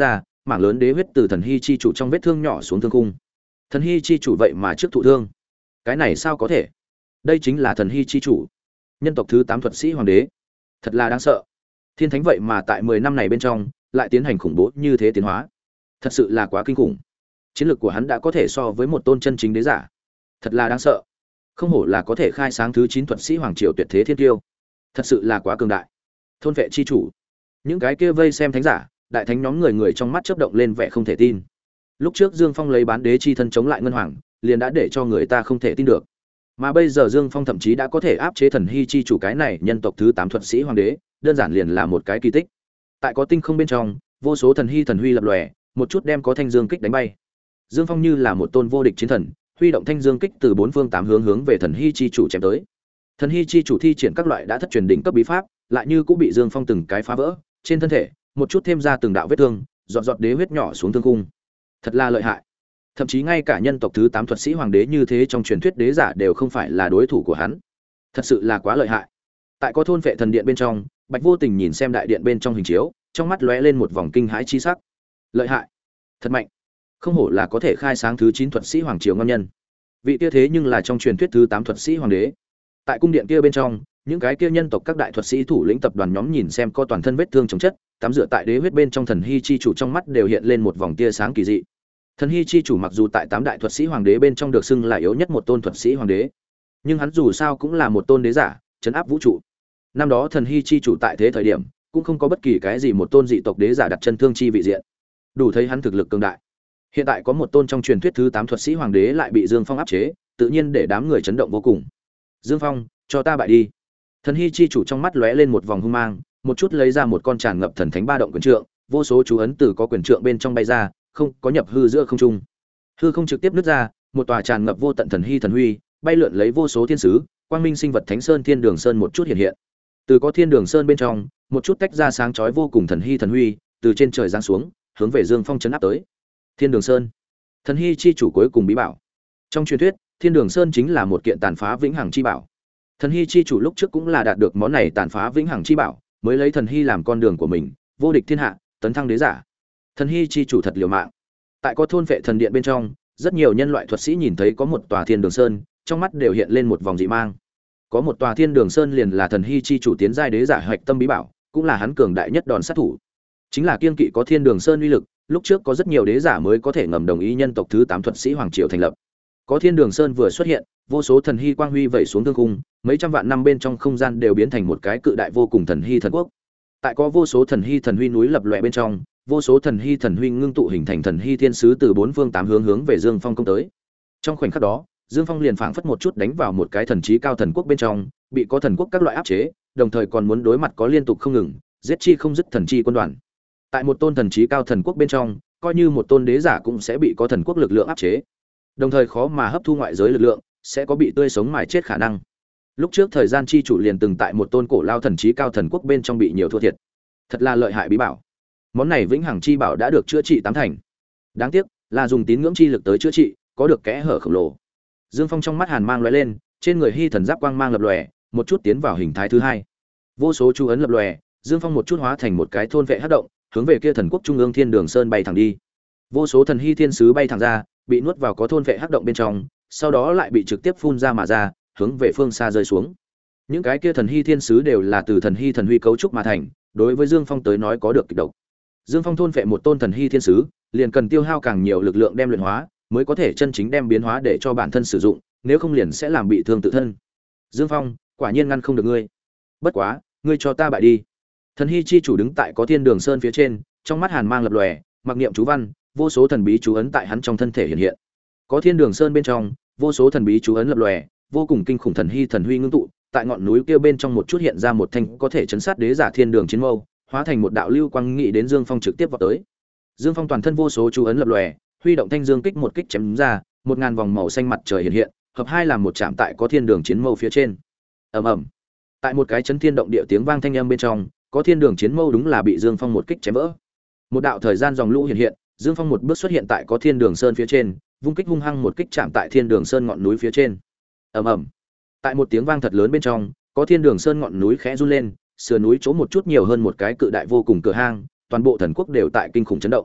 mảng lớn đế huyết từ thần hy chi chủ trong vết thương nhỏ xuống thương khung. Thần hy chi chủ vậy mà trước thụ thương, cái này sao có thể? Đây chính là thần hy chi chủ, nhân tộc thứ tám thuật sĩ hoàng đế, thật là đáng sợ. Thiên thánh vậy mà tại mười năm này bên trong lại tiến hành khủng bố như thế tiến hóa, thật sự là quá kinh khủng. Chiến lược của hắn đã có thể so với một tôn chân chính đế giả, thật là đáng sợ. Không hổ là có thể khai sáng thứ chín thuật sĩ hoàng triều tuyệt thế thiên tiêu, thật sự là quá cường đại. Thôn vệ chi chủ, những cái kia vây xem thánh giả, đại thánh nhóm người người trong mắt chớp động lên vẻ không thể tin. Lúc trước Dương Phong lấy bán đế chi thân chống lại ngân hoàng, liền đã để cho người ta không thể tin được. Mà bây giờ Dương Phong thậm chí đã có thể áp chế thần hy chi chủ cái này nhân tộc thứ tám thuật sĩ hoàng đế, đơn giản liền là một cái kỳ tích. Tại có tinh không bên trong, vô số thần hy thần huy lập lòe, một chút đem có thanh dương kích đánh bay. Dương Phong như là một tôn vô địch chiến thần, huy động thanh dương kích từ bốn phương tám hướng hướng về thần hy chi chủ chém tới. Thần hy chi chủ thi triển các loại đã thất truyền đỉnh cấp bí pháp, lại như cũng bị Dương Phong từng cái phá vỡ, trên thân thể, một chút thêm ra từng đạo vết thương, giọt giọt đế huyết nhỏ xuống thương cung. Thật là lợi hại. Thậm chí ngay cả nhân tộc thứ tám thuật sĩ hoàng đế như thế trong truyền thuyết đế giả đều không phải là đối thủ của hắn. Thật sự là quá lợi hại. Tại có thôn vệ thần điện bên trong, Bạch Vô Tình nhìn xem đại điện bên trong hình chiếu, trong mắt lóe lên một vòng kinh hãi chi sắc. Lợi hại, thật mạnh. Không hổ là có thể khai sáng thứ chín thuật sĩ hoàng triều ngon nhân. Vị kia thế nhưng là trong truyền thuyết thứ tám thuật sĩ hoàng đế. Tại cung điện kia bên trong, những cái kia nhân tộc các đại thuật sĩ thủ lĩnh tập đoàn nhóm nhìn xem có toàn thân vết thương chống chất, tắm rửa tại đế huyết bên trong thần hy chi chủ trong mắt đều hiện lên một vòng tia sáng kỳ dị. Thần hy chi chủ mặc dù tại tám đại thuật sĩ hoàng đế bên trong được xưng là yếu nhất một tôn thuật sĩ hoàng đế, nhưng hắn dù sao cũng là một tôn đế giả, trấn áp vũ trụ. Năm đó thần hy chi chủ tại thế thời điểm, cũng không có bất kỳ cái gì một tôn dị tộc đế giả đặt chân thương chi vị diện, đủ thấy hắn thực lực cường đại. Hiện tại có một tôn trong truyền thuyết thứ tám thuật sĩ hoàng đế lại bị Dương Phong áp chế, tự nhiên để đám người chấn động vô cùng. Dương Phong, cho ta bại đi. Thần hy chi chủ trong mắt lóe lên một vòng hung mang, một chút lấy ra một con tràn ngập thần thánh ba động quyền trượng, vô số chú ấn từ có quyền trượng bên trong bay ra, không có nhập hư giữa không trung. Hư không trực tiếp nứt ra, một tòa tràn ngập vô tận thần hy thần huy, bay lượn lấy vô số thiên sứ, quang minh sinh vật thánh sơn thiên đường sơn một chút hiện hiện. Từ có thiên đường sơn bên trong, một chút tách ra sáng chói vô cùng thần hy thần huy, từ trên trời giáng xuống, hướng về Dương Phong chấn áp tới. Thiên đường sơn, thần hy chi chủ cuối cùng bí bảo. Trong truyền thuyết, thiên đường sơn chính là một kiện tàn phá vĩnh hằng chi bảo. Thần hy chi chủ lúc trước cũng là đạt được món này tàn phá vĩnh hằng chi bảo, mới lấy thần hy làm con đường của mình, vô địch thiên hạ, tấn thăng đế giả. Thần hy chi chủ thật liều mạng. Tại có thôn vệ thần điện bên trong, rất nhiều nhân loại thuật sĩ nhìn thấy có một tòa thiên đường sơn, trong mắt đều hiện lên một vòng dị mang. Có một tòa thiên đường sơn liền là thần hy chi chủ tiến giai đế giả hoạch tâm bí bảo, cũng là hắn cường đại nhất đòn sát thủ. Chính là kiên kỵ có thiên đường sơn uy lực, lúc trước có rất nhiều đế giả mới có thể ngầm đồng ý nhân tộc thứ tám thuật sĩ hoàng triều thành lập. Có thiên đường sơn vừa xuất hiện, vô số thần hy quang huy vẩy xuống thương cung, mấy trăm vạn năm bên trong không gian đều biến thành một cái cự đại vô cùng thần hy thần quốc. Tại có vô số thần hy thần huy núi lập loè bên trong, vô số thần hy thần huy ngưng tụ hình thành thần hy thiên sứ từ bốn phương tám hướng hướng về Dương Phong công tới. Trong khoảnh khắc đó, Dương Phong liền phảng phất một chút đánh vào một cái thần trí cao thần quốc bên trong, bị có thần quốc các loại áp chế, đồng thời còn muốn đối mặt có liên tục không ngừng, giết chi không dứt thần chi quân đoàn. Tại một tôn thần trí cao thần quốc bên trong, coi như một tôn đế giả cũng sẽ bị có thần quốc lực lượng áp chế. Đồng thời khó mà hấp thu ngoại giới lực lượng, sẽ có bị tươi sống mài chết khả năng. Lúc trước thời gian chi chủ liền từng tại một tôn cổ lao thần trí cao thần quốc bên trong bị nhiều thua thiệt. Thật là lợi hại bí bảo. Món này vĩnh hằng chi bảo đã được chữa trị tám thành. Đáng tiếc là dùng tín ngưỡng chi lực tới chữa trị, có được kẽ hở khổng lồ. Dương Phong trong mắt hàn mang lóe lên, trên người hy thần giáp quang mang lập lòe, một chút tiến vào hình thái thứ hai. Vô số chú ấn lập lòe, Dương Phong một chút hóa thành một cái thôn vệ hắc động, hướng về kia thần quốc trung ương thiên đường sơn bay thẳng đi. Vô số thần hy thiên sứ bay thẳng ra, bị nuốt vào có thôn vệ hắc động bên trong, sau đó lại bị trực tiếp phun ra mà ra, hướng về phương xa rơi xuống. Những cái kia thần hy thiên sứ đều là từ thần hy thần huy cấu trúc mà thành, đối với Dương Phong tới nói có được kịch độc. Dương Phong thôn vệ một tôn thần hy thiên sứ, liền cần tiêu hao càng nhiều lực lượng đem luyện hóa, mới có thể chân chính đem biến hóa để cho bản thân sử dụng, nếu không liền sẽ làm bị thương tự thân. Dương Phong, quả nhiên ngăn không được ngươi. Bất quá, ngươi cho ta bại đi. Thần hy chi chủ đứng tại có thiên đường sơn phía trên, trong mắt hàn mang lập lòe, mặc niệm chú văn, vô số thần bí chú ấn tại hắn trong thân thể hiện hiện. Có thiên đường sơn bên trong, vô số thần bí chú ấn lập lòe, vô cùng kinh khủng thần hy thần huy ngưng tụ, tại ngọn núi kia bên trong một chút hiện ra một thanh có thể chấn sát đế giả thiên đường chiến mâu, hóa thành một đạo lưu quang nghị đến Dương Phong trực tiếp vào tới. Dương Phong toàn thân vô số chú ấn lập lòe, huy động thanh dương kích một kích chém ra, một ngàn vòng màu xanh mặt trời hiện hiện, hợp hai làm một chạm tại có thiên đường chiến mâu phía trên. Ầm ầm. Tại một cái chấn thiên động địa tiếng vang thanh âm bên trong, có thiên đường chiến mâu đúng là bị Dương Phong một kích chém vỡ. Một đạo thời gian dòng lũ hiện hiện, Dương Phong một bước xuất hiện tại có thiên đường sơn phía trên, vung kích hung hăng một kích chạm tại thiên đường sơn ngọn núi phía trên. Ầm ầm. Tại một tiếng vang thật lớn bên trong, có thiên đường sơn ngọn núi khẽ run lên, sườn núi chỗ một chút nhiều hơn một cái cự đại vô cùng cửa hang, toàn bộ thần quốc đều tại kinh khủng chấn động.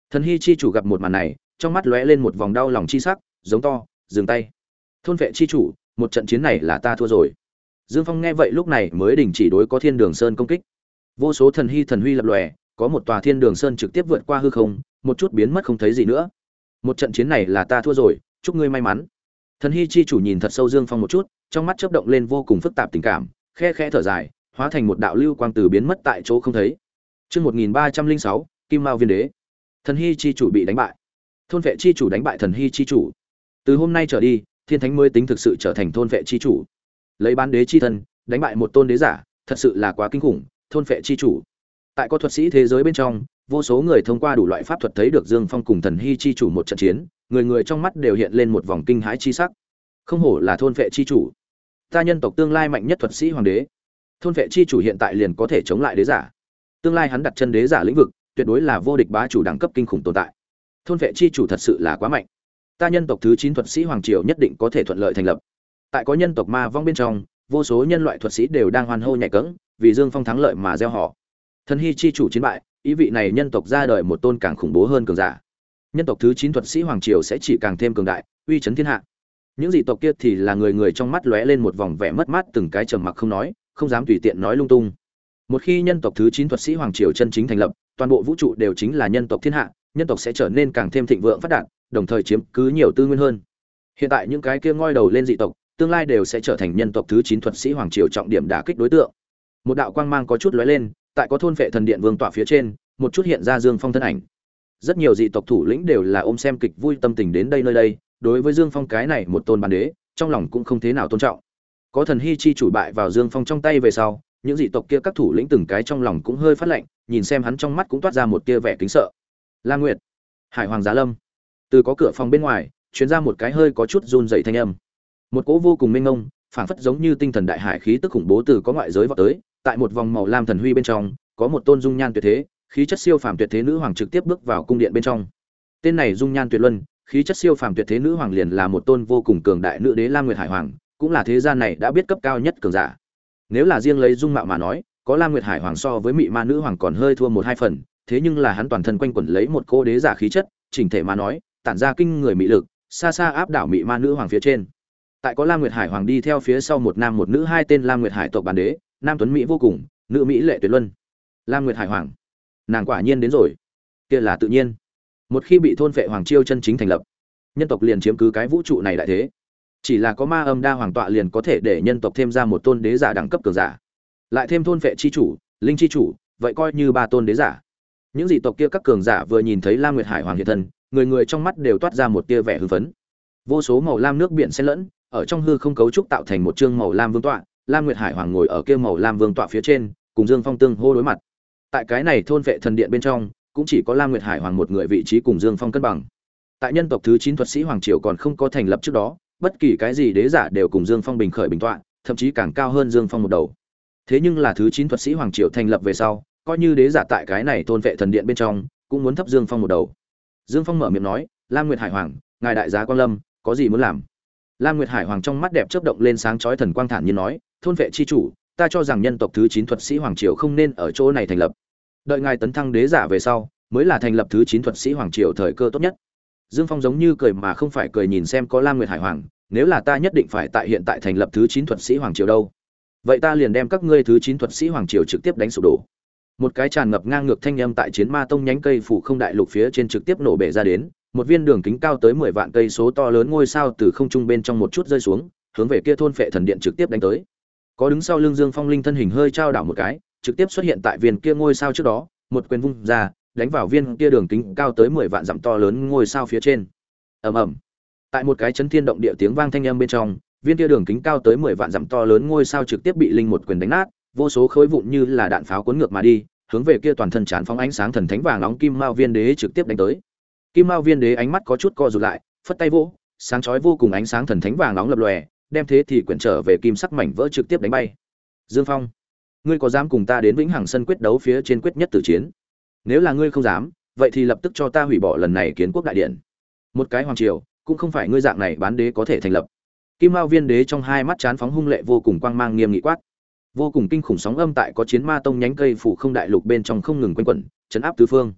Thần hy chi chủ gặp một màn này, trong mắt lóe lên một vòng đau lòng chi sắc, giống to, dừng tay. Thôn vệ chi chủ, một trận chiến này là ta thua rồi. Dương Phong nghe vậy lúc này mới đình chỉ đối có Thiên Đường Sơn công kích. Vô số thần hy thần huy lập lòe, có một tòa Thiên Đường Sơn trực tiếp vượt qua hư không, một chút biến mất không thấy gì nữa. Một trận chiến này là ta thua rồi, chúc ngươi may mắn. Thần hy chi chủ nhìn thật sâu Dương Phong một chút, trong mắt chớp động lên vô cùng phức tạp tình cảm, khe khẽ thở dài, hóa thành một đạo lưu quang từ biến mất tại chỗ không thấy. Chương một nghìn ba trăm lẻ sáu, Kim Mao Viên Đế. Thần hy chi chủ bị đánh bại. Thôn vệ chi chủ đánh bại thần hy chi chủ. Từ hôm nay trở đi, Thiên Thánh mới tính thực sự trở thành thôn vệ chi chủ. Lấy bán đế chi thân, đánh bại một tôn đế giả, thật sự là quá kinh khủng, thôn vệ chi chủ. Tại có thuật sĩ thế giới bên trong, vô số người thông qua đủ loại pháp thuật thấy được Dương Phong cùng thần hy chi chủ một trận chiến, người người trong mắt đều hiện lên một vòng kinh hãi chi sắc. Không hổ là thôn vệ chi chủ, ta nhân tộc tương lai mạnh nhất thuật sĩ hoàng đế. Thôn vệ chi chủ hiện tại liền có thể chống lại đế giả. Tương lai hắn đặt chân đế giả lĩnh vực, tuyệt đối là vô địch bá chủ đẳng cấp kinh khủng tồn tại. Thôn vệ chi chủ thật sự là quá mạnh. Ta nhân tộc thứ chín thuật sĩ hoàng triều nhất định có thể thuận lợi thành lập. Tại có nhân tộc ma vong bên trong, vô số nhân loại thuật sĩ đều đang hoan hô nhảy cẫng, vì Dương Phong thắng lợi mà reo hò. Thần hy chi chủ chiến bại, ý vị này nhân tộc ra đời một tôn càng khủng bố hơn cường giả. Nhân tộc thứ chín thuật sĩ hoàng triều sẽ chỉ càng thêm cường đại, uy chấn thiên hạ. Những dị tộc kia thì là người người trong mắt lóe lên một vòng vẻ mất mát, từng cái trầm mặc không nói, không dám tùy tiện nói lung tung. Một khi nhân tộc thứ chín thuật sĩ hoàng triều chân chính thành lập, toàn bộ vũ trụ đều chính là nhân tộc thiên hạ, nhân tộc sẽ trở nên càng thêm thịnh vượng phát đạt, đồng thời chiếm cứ nhiều tư nguyên hơn. Hiện tại những cái kia ngoi đầu lên dị tộc, tương lai đều sẽ trở thành nhân tộc thứ chín thuật sĩ hoàng triều trọng điểm đả kích đối tượng. Một đạo quang mang có chút lóe lên, tại có thôn vệ thần điện vương tọa phía trên, một chút hiện ra Dương Phong thân ảnh. Rất nhiều dị tộc thủ lĩnh đều là ôm xem kịch vui tâm tình đến đây nơi đây, đối với Dương Phong cái này một tôn bản đế, trong lòng cũng không thế nào tôn trọng. Có thần hy chi chủ bại vào Dương Phong trong tay về sau, những dị tộc kia các thủ lĩnh từng cái trong lòng cũng hơi phát lạnh, nhìn xem hắn trong mắt cũng toát ra một tia vẻ kính sợ. La Nguyệt, Hải Hoàng Giá Lâm. Từ có cửa phòng bên ngoài, truyền ra một cái hơi có chút run rẩy thanh âm. Một cỗ vô cùng mênh mông, phảng phất giống như tinh thần đại hải khí tức khủng bố từ có ngoại giới vọt tới, tại một vòng màu lam thần huy bên trong, có một tôn dung nhan tuyệt thế, khí chất siêu phàm tuyệt thế nữ hoàng trực tiếp bước vào cung điện bên trong. Tên này dung nhan tuyệt luân, khí chất siêu phàm tuyệt thế nữ hoàng liền là một tôn vô cùng cường đại nữ đế Lam Nguyệt Hải Hoàng, cũng là thế gian này đã biết cấp cao nhất cường giả. Nếu là riêng lấy dung mạo mà nói, có Lam Nguyệt Hải Hoàng so với Mị Ma nữ hoàng còn hơi thua một hai phần, thế nhưng là hắn toàn thân quanh quẩn lấy một cô đế giả khí chất, chỉnh thể mà nói, tản ra kinh người mị lực, xa xa áp đảo Mị Ma nữ hoàng phía trên. Tại có Lam Nguyệt Hải Hoàng đi theo phía sau một nam một nữ hai tên Lam Nguyệt Hải tộc bản đế, nam tuấn mỹ vô cùng, nữ mỹ lệ tuyệt luân. Lam Nguyệt Hải Hoàng, nàng quả nhiên đến rồi. Kia là tự nhiên. Một khi bị thôn vệ hoàng chiêu chân chính thành lập, nhân tộc liền chiếm cứ cái vũ trụ này đại thế. Chỉ là có ma âm đa hoàng tọa liền có thể để nhân tộc thêm ra một tôn đế giả đẳng cấp cường giả. Lại thêm thôn vệ chi chủ, linh chi chủ, vậy coi như ba tôn đế giả. Những dị tộc kia các cường giả vừa nhìn thấy Lam Nguyệt Hải Hoàng hiện thân, người người trong mắt đều toát ra một tia vẻ hưng phấn. Vô số màu lam nước biển xen lẫn, ở trong hư không cấu trúc tạo thành một chương màu lam vương tọa, Lam Nguyệt Hải Hoàng ngồi ở kia màu lam vương tọa phía trên, cùng Dương Phong tương hô đối mặt. Tại cái này thôn vệ thần điện bên trong, cũng chỉ có Lam Nguyệt Hải Hoàng một người vị trí cùng Dương Phong cân bằng. Tại nhân tộc thứ chín thuật sĩ hoàng triều còn không có thành lập trước đó, bất kỳ cái gì đế giả đều cùng Dương Phong bình khởi bình tọa, thậm chí càng cao hơn Dương Phong một đầu. Thế nhưng là thứ chín thuật sĩ hoàng triều thành lập về sau, coi như đế giả tại cái này thôn vệ thần điện bên trong, cũng muốn thấp Dương Phong một đầu. Dương Phong mở miệng nói, "Lam Nguyệt Hải Hoàng, ngài đại giá quang lâm, có gì muốn làm?" Lam Nguyệt Hải Hoàng trong mắt đẹp chớp động lên sáng chói thần quang thản nhiên nói, "Thôn vệ chi chủ, ta cho rằng nhân tộc thứ chín thuật sĩ hoàng triều không nên ở chỗ này thành lập. Đợi ngài tấn thăng đế giả về sau, mới là thành lập thứ chín thuật sĩ hoàng triều thời cơ tốt nhất." Dương Phong giống như cười mà không phải cười nhìn xem có Lam Nguyệt Hải Hoàng, "Nếu là ta nhất định phải tại hiện tại thành lập thứ chín thuật sĩ hoàng triều đâu? Vậy ta liền đem các ngươi thứ chín thuật sĩ hoàng triều trực tiếp đánh sụp đổ." Một cái tràn ngập ngang ngược thanh âm tại Chiến Ma Tông nhánh cây phủ không đại lục phía trên trực tiếp nổ bể ra đến, một viên đường kính cao tới mười vạn cây số to lớn ngôi sao từ không trung bên trong một chút rơi xuống, hướng về kia thôn phệ thần điện trực tiếp đánh tới. Có đứng sau lưng Dương Phong linh thân hình hơi trao đảo một cái, trực tiếp xuất hiện tại viên kia ngôi sao trước đó, một quyền vung ra, đánh vào viên kia đường kính cao tới mười vạn dặm to lớn ngôi sao phía trên. Ầm ầm. Tại một cái chấn thiên động địa tiếng vang thanh âm bên trong, viên kia đường kính cao tới mười vạn dặm to lớn ngôi sao trực tiếp bị linh một quyền đánh nát, vô số khối vụn như là đạn pháo cuốn ngược mà đi, hướng về kia toàn thân tràn phóng ánh sáng thần thánh vàng nóng Kim Mao Viên Đế trực tiếp đánh tới. Kim Mao Viên Đế ánh mắt có chút co rụt lại, phất tay vỗ, sáng chói vô cùng ánh sáng thần thánh vàng nóng lập lòe, đem thế thì quyển trở về kim sắc mảnh vỡ trực tiếp đánh bay. Dương Phong, ngươi có dám cùng ta đến Vĩnh Hằng sân quyết đấu phía trên quyết nhất tử chiến? Nếu là ngươi không dám, vậy thì lập tức cho ta hủy bỏ lần này kiến quốc đại điện. Một cái hoàng triều, cũng không phải ngươi dạng này bán đế có thể thành lập. Kim Mao Viên Đế trong hai mắt chán phóng hung lệ vô cùng quang mang nghiêm nghị quát. Vô cùng kinh khủng sóng âm tại có Chiến Ma Tông nhánh cây phủ không đại lục bên trong không ngừng quanh quẩn, chấn áp tứ phương.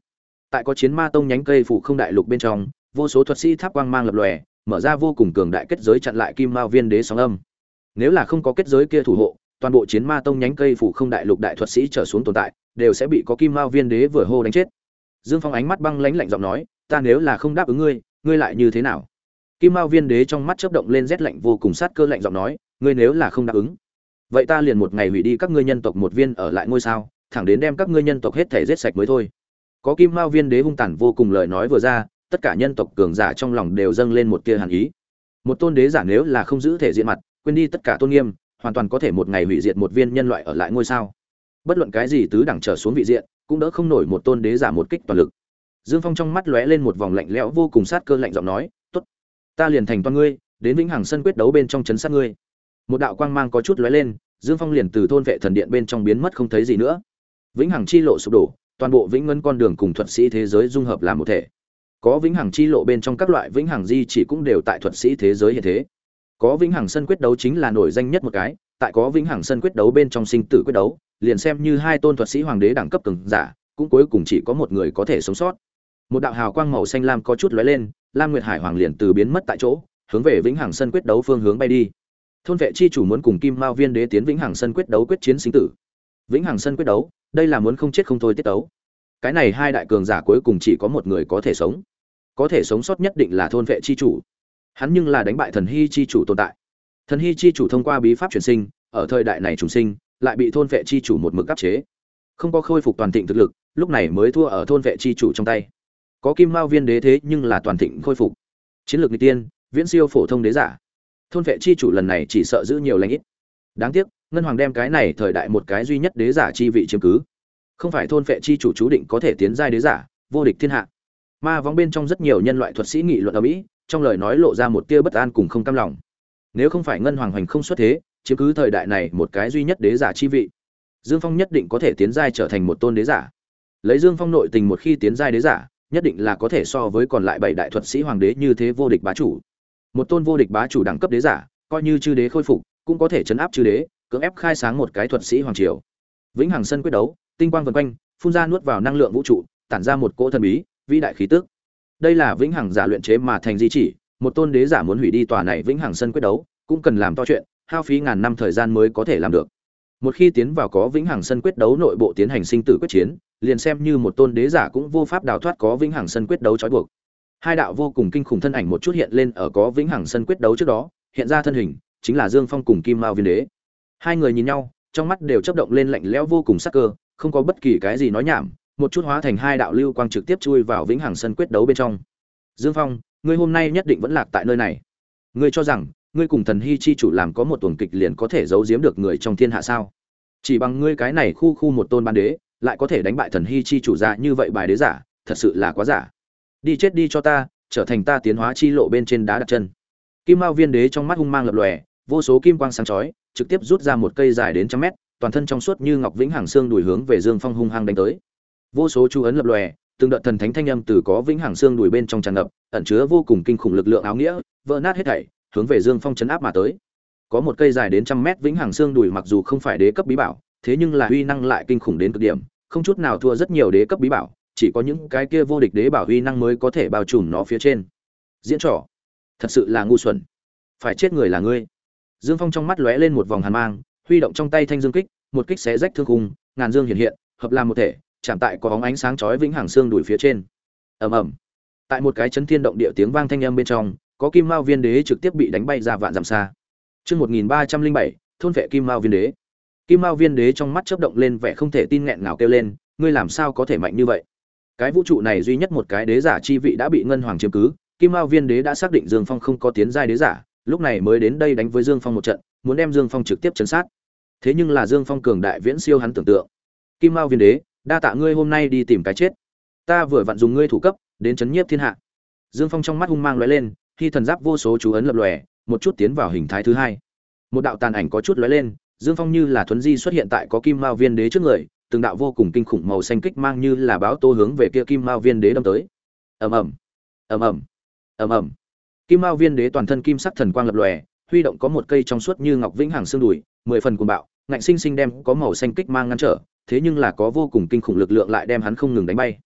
Tại có Chiến Ma Tông nhánh cây phủ không đại lục bên trong, vô số thuật sĩ tháp quang mang lập lòe, mở ra vô cùng cường đại kết giới chặn lại Kim Mao Viên Đế sóng âm. Nếu là không có kết giới kia thủ hộ, toàn bộ Chiến Ma Tông nhánh cây phủ không đại lục đại thuật sĩ trở xuống tồn tại, đều sẽ bị có Kim Mao Viên Đế vừa hô đánh chết. Dương Phong ánh mắt băng lãnh lạnh giọng nói, ta nếu là không đáp ứng ngươi, ngươi lại như thế nào? Kim Mao Viên Đế trong mắt chớp động lên rét lạnh vô cùng sát cơ lạnh giọng nói, ngươi nếu là không đáp ứng, vậy ta liền một ngày hủy đi các ngươi nhân tộc một viên ở lại ngôi sao, thẳng đến đem các ngươi nhân tộc hết thể giết sạch mới thôi. Có Kim Mao Viên Đế hung tàn vô cùng lời nói vừa ra, tất cả nhân tộc cường giả trong lòng đều dâng lên một tia hàn ý. Một tôn đế giả nếu là không giữ thể diện mặt, quên đi tất cả tôn nghiêm, hoàn toàn có thể một ngày hủy diệt một viên nhân loại ở lại ngôi sao. Bất luận cái gì tứ đẳng trở xuống vị diện, cũng đỡ không nổi một tôn đế giả một kích toàn lực. Dương Phong trong mắt lóe lên một vòng lạnh lẽo vô cùng sát cơ lạnh giọng nói, "Tốt, ta liền thành toàn ngươi, đến Vĩnh Hằng Sân quyết đấu bên trong chấn sát ngươi." Một đạo quang mang có chút lóe lên, Dương Phong liền từ thôn vệ thần điện bên trong biến mất không thấy gì nữa. Vĩnh Hằng chi lộ sụp đổ, toàn bộ Vĩnh Ngân con đường cùng thuật sĩ thế giới dung hợp làm một thể. Có Vĩnh Hằng chi lộ bên trong các loại Vĩnh Hằng di chỉ cũng đều tại thuật sĩ thế giới hiện thế. Có Vĩnh Hằng Sân quyết đấu chính là nổi danh nhất một cái, tại có Vĩnh Hằng Sân quyết đấu bên trong sinh tử quyết đấu, liền xem như hai tôn thuật sĩ hoàng đế đẳng cấp cường giả, cũng cuối cùng chỉ có một người có thể sống sót. Một đạo hào quang màu xanh lam có chút lóe lên, Lam Nguyệt Hải Hoàng liền từ biến mất tại chỗ, hướng về Vĩnh Hằng Sân quyết đấu phương hướng bay đi. Thôn vệ chi chủ muốn cùng Kim Mao Viên Đế tiến Vĩnh Hằng Sân quyết đấu quyết chiến sinh tử. Vĩnh Hằng Sân quyết đấu, đây là muốn không chết không thôi tiết đấu. Cái này hai đại cường giả cuối cùng chỉ có một người có thể sống. Có thể sống sót nhất định là thôn vệ chi chủ. Hắn nhưng là đánh bại thần hy chi chủ tồn tại. Thần hy chi chủ thông qua bí pháp chuyển sinh, ở thời đại này trùng sinh, lại bị thôn vệ chi chủ một mực áp chế. Không có khôi phục toàn thịnh thực lực, lúc này mới thua ở thôn vệ chi chủ trong tay. Có Kim Mao Viên Đế thế nhưng là toàn thịnh khôi phục. Chiến lược nghịch tiên, viễn siêu phổ thông đế giả. Thôn vệ chi chủ lần này chỉ sợ giữ nhiều lành ít. Đáng tiếc, Ngân Hoàng đem cái này thời đại một cái duy nhất đế giả chi vị chiếm cứ. Không phải thôn vệ chi chủ chú định có thể tiến giai đế giả, vô địch thiên hạ. Ma vong bên trong rất nhiều nhân loại thuật sĩ nghị luận ở mỹ, trong lời nói lộ ra một tia bất an cùng không cam lòng. Nếu không phải Ngân Hoàng hoành không xuất thế, chiếm cứ thời đại này một cái duy nhất đế giả chi vị, Dương Phong nhất định có thể tiến giai trở thành một tôn đế giả. Lấy Dương Phong nội tình một khi tiến giai đế giả, nhất định là có thể so với còn lại bảy đại thuật sĩ hoàng đế như thế vô địch bá chủ. Một tôn vô địch bá chủ đẳng cấp đế giả, coi như chư đế khôi phục, cũng có thể chấn áp chư đế, cưỡng ép khai sáng một cái thuật sĩ hoàng triều. Vĩnh Hằng Sân quyết đấu, tinh quang vần quanh, phun ra nuốt vào năng lượng vũ trụ, tản ra một cỗ thần bí, vĩ đại khí tức. Đây là Vĩnh Hằng giả luyện chế mà thành di chỉ, một tôn đế giả muốn hủy đi tòa này Vĩnh Hằng Sân quyết đấu, cũng cần làm to chuyện, hao phí ngàn năm thời gian mới có thể làm được. Một khi tiến vào có Vĩnh Hằng Sân quyết đấu nội bộ tiến hành sinh tử quyết chiến, liền xem như một tôn đế giả cũng vô pháp đào thoát có Vĩnh Hằng Sân quyết đấu trói buộc. Hai đạo vô cùng kinh khủng thân ảnh một chút hiện lên ở có Vĩnh Hằng Sân quyết đấu trước đó, hiện ra thân hình, chính là Dương Phong cùng Kim Mao Viên Đế. Hai người nhìn nhau, trong mắt đều chớp động lên lạnh lẽo vô cùng sắc cơ, không có bất kỳ cái gì nói nhảm, một chút hóa thành hai đạo lưu quang trực tiếp chui vào Vĩnh Hằng Sân quyết đấu bên trong. Dương Phong, ngươi hôm nay nhất định vẫn lạc tại nơi này. Ngươi cho rằng, ngươi cùng Thần Hy chi chủ làm có một tuần kịch liền có thể giấu giếm được người trong thiên hạ sao? Chỉ bằng ngươi cái này khu khu một tôn ban đế, lại có thể đánh bại Thần Hy chi chủ ra như vậy bài đế giả, thật sự là quá giả. Đi chết đi cho ta, trở thành ta tiến hóa chi lộ bên trên đá đặt chân. Kim Mao Viên Đế trong mắt hung mang lập lòe, vô số kim quang sáng chói, trực tiếp rút ra một cây dài đến trăm mét, toàn thân trong suốt như ngọc vĩnh hằng xương đùi hướng về Dương Phong hung hăng đánh tới. Vô số chú ấn lập lòe, từng đợt thần thánh thanh âm từ có vĩnh hằng xương đùi bên trong tràn ngập, ẩn chứa vô cùng kinh khủng lực lượng áo nghĩa, vỡ nát hết thảy, hướng về Dương Phong chấn áp mà tới. Có một cây dài đến trăm mét vĩnh hằng xương đùi mặc dù không phải đế cấp bí bảo, thế nhưng là uy năng lại kinh khủng đến cực điểm, không chút nào thua rất nhiều đế cấp bí bảo, chỉ có những cái kia vô địch đế bảo uy năng mới có thể bao trùm nó phía trên. Diễn trò, thật sự là ngu xuẩn, phải chết người là ngươi. Dương Phong trong mắt lóe lên một vòng hàn mang, huy động trong tay thanh dương kích, một kích xé rách thương khung, ngàn dương hiện hiện, hợp làm một thể, chạm tại có bóng ánh sáng chói vĩnh hằng xương đùi phía trên. Ầm ầm. Tại một cái chấn thiên động địa tiếng vang thanh âm bên trong, có Kim Mao Viên Đế trực tiếp bị đánh bay ra vạn dặm xa. Chương một nghìn ba trăm linh bảy, thôn vệ Kim Mao Viên Đế. Kim Mao Viên Đế trong mắt chớp động lên vẻ không thể tin nghẹn ngào kêu lên, ngươi làm sao có thể mạnh như vậy? Cái vũ trụ này duy nhất một cái đế giả chi vị đã bị ngân hoàng chiếm cứ, Kim Mao Viên Đế đã xác định Dương Phong không có tiến giai đế giả, lúc này mới đến đây đánh với Dương Phong một trận, muốn đem Dương Phong trực tiếp chấn sát. Thế nhưng là Dương Phong cường đại viễn siêu hắn tưởng tượng. Kim Mao Viên Đế, đa tạ ngươi hôm nay đi tìm cái chết. Ta vừa vặn dùng ngươi thủ cấp, đến chấn nhiếp thiên hạ. Dương Phong trong mắt hung mang lóe lên, khi thần giáp vô số chú ấn lập lòe, một chút tiến vào hình thái thứ hai. Một đạo tàn ảnh có chút lóe lên, Dương Phong như là thuấn di xuất hiện tại có Kim Mao Viên Đế trước người, từng đạo vô cùng kinh khủng màu xanh kích mang như là báo tố hướng về kia Kim Mao Viên Đế đâm tới. Ầm ầm, ầm ầm, ầm ầm. Kim Mao Viên Đế toàn thân kim sắc thần quang lập lòe, huy động có một cây trong suốt như ngọc vĩnh hằng xương đùi, mười phần cuồng bạo, ngạnh sinh sinh đem có màu xanh kích mang ngăn trở, thế nhưng là có vô cùng kinh khủng lực lượng lại đem hắn không ngừng đánh bay.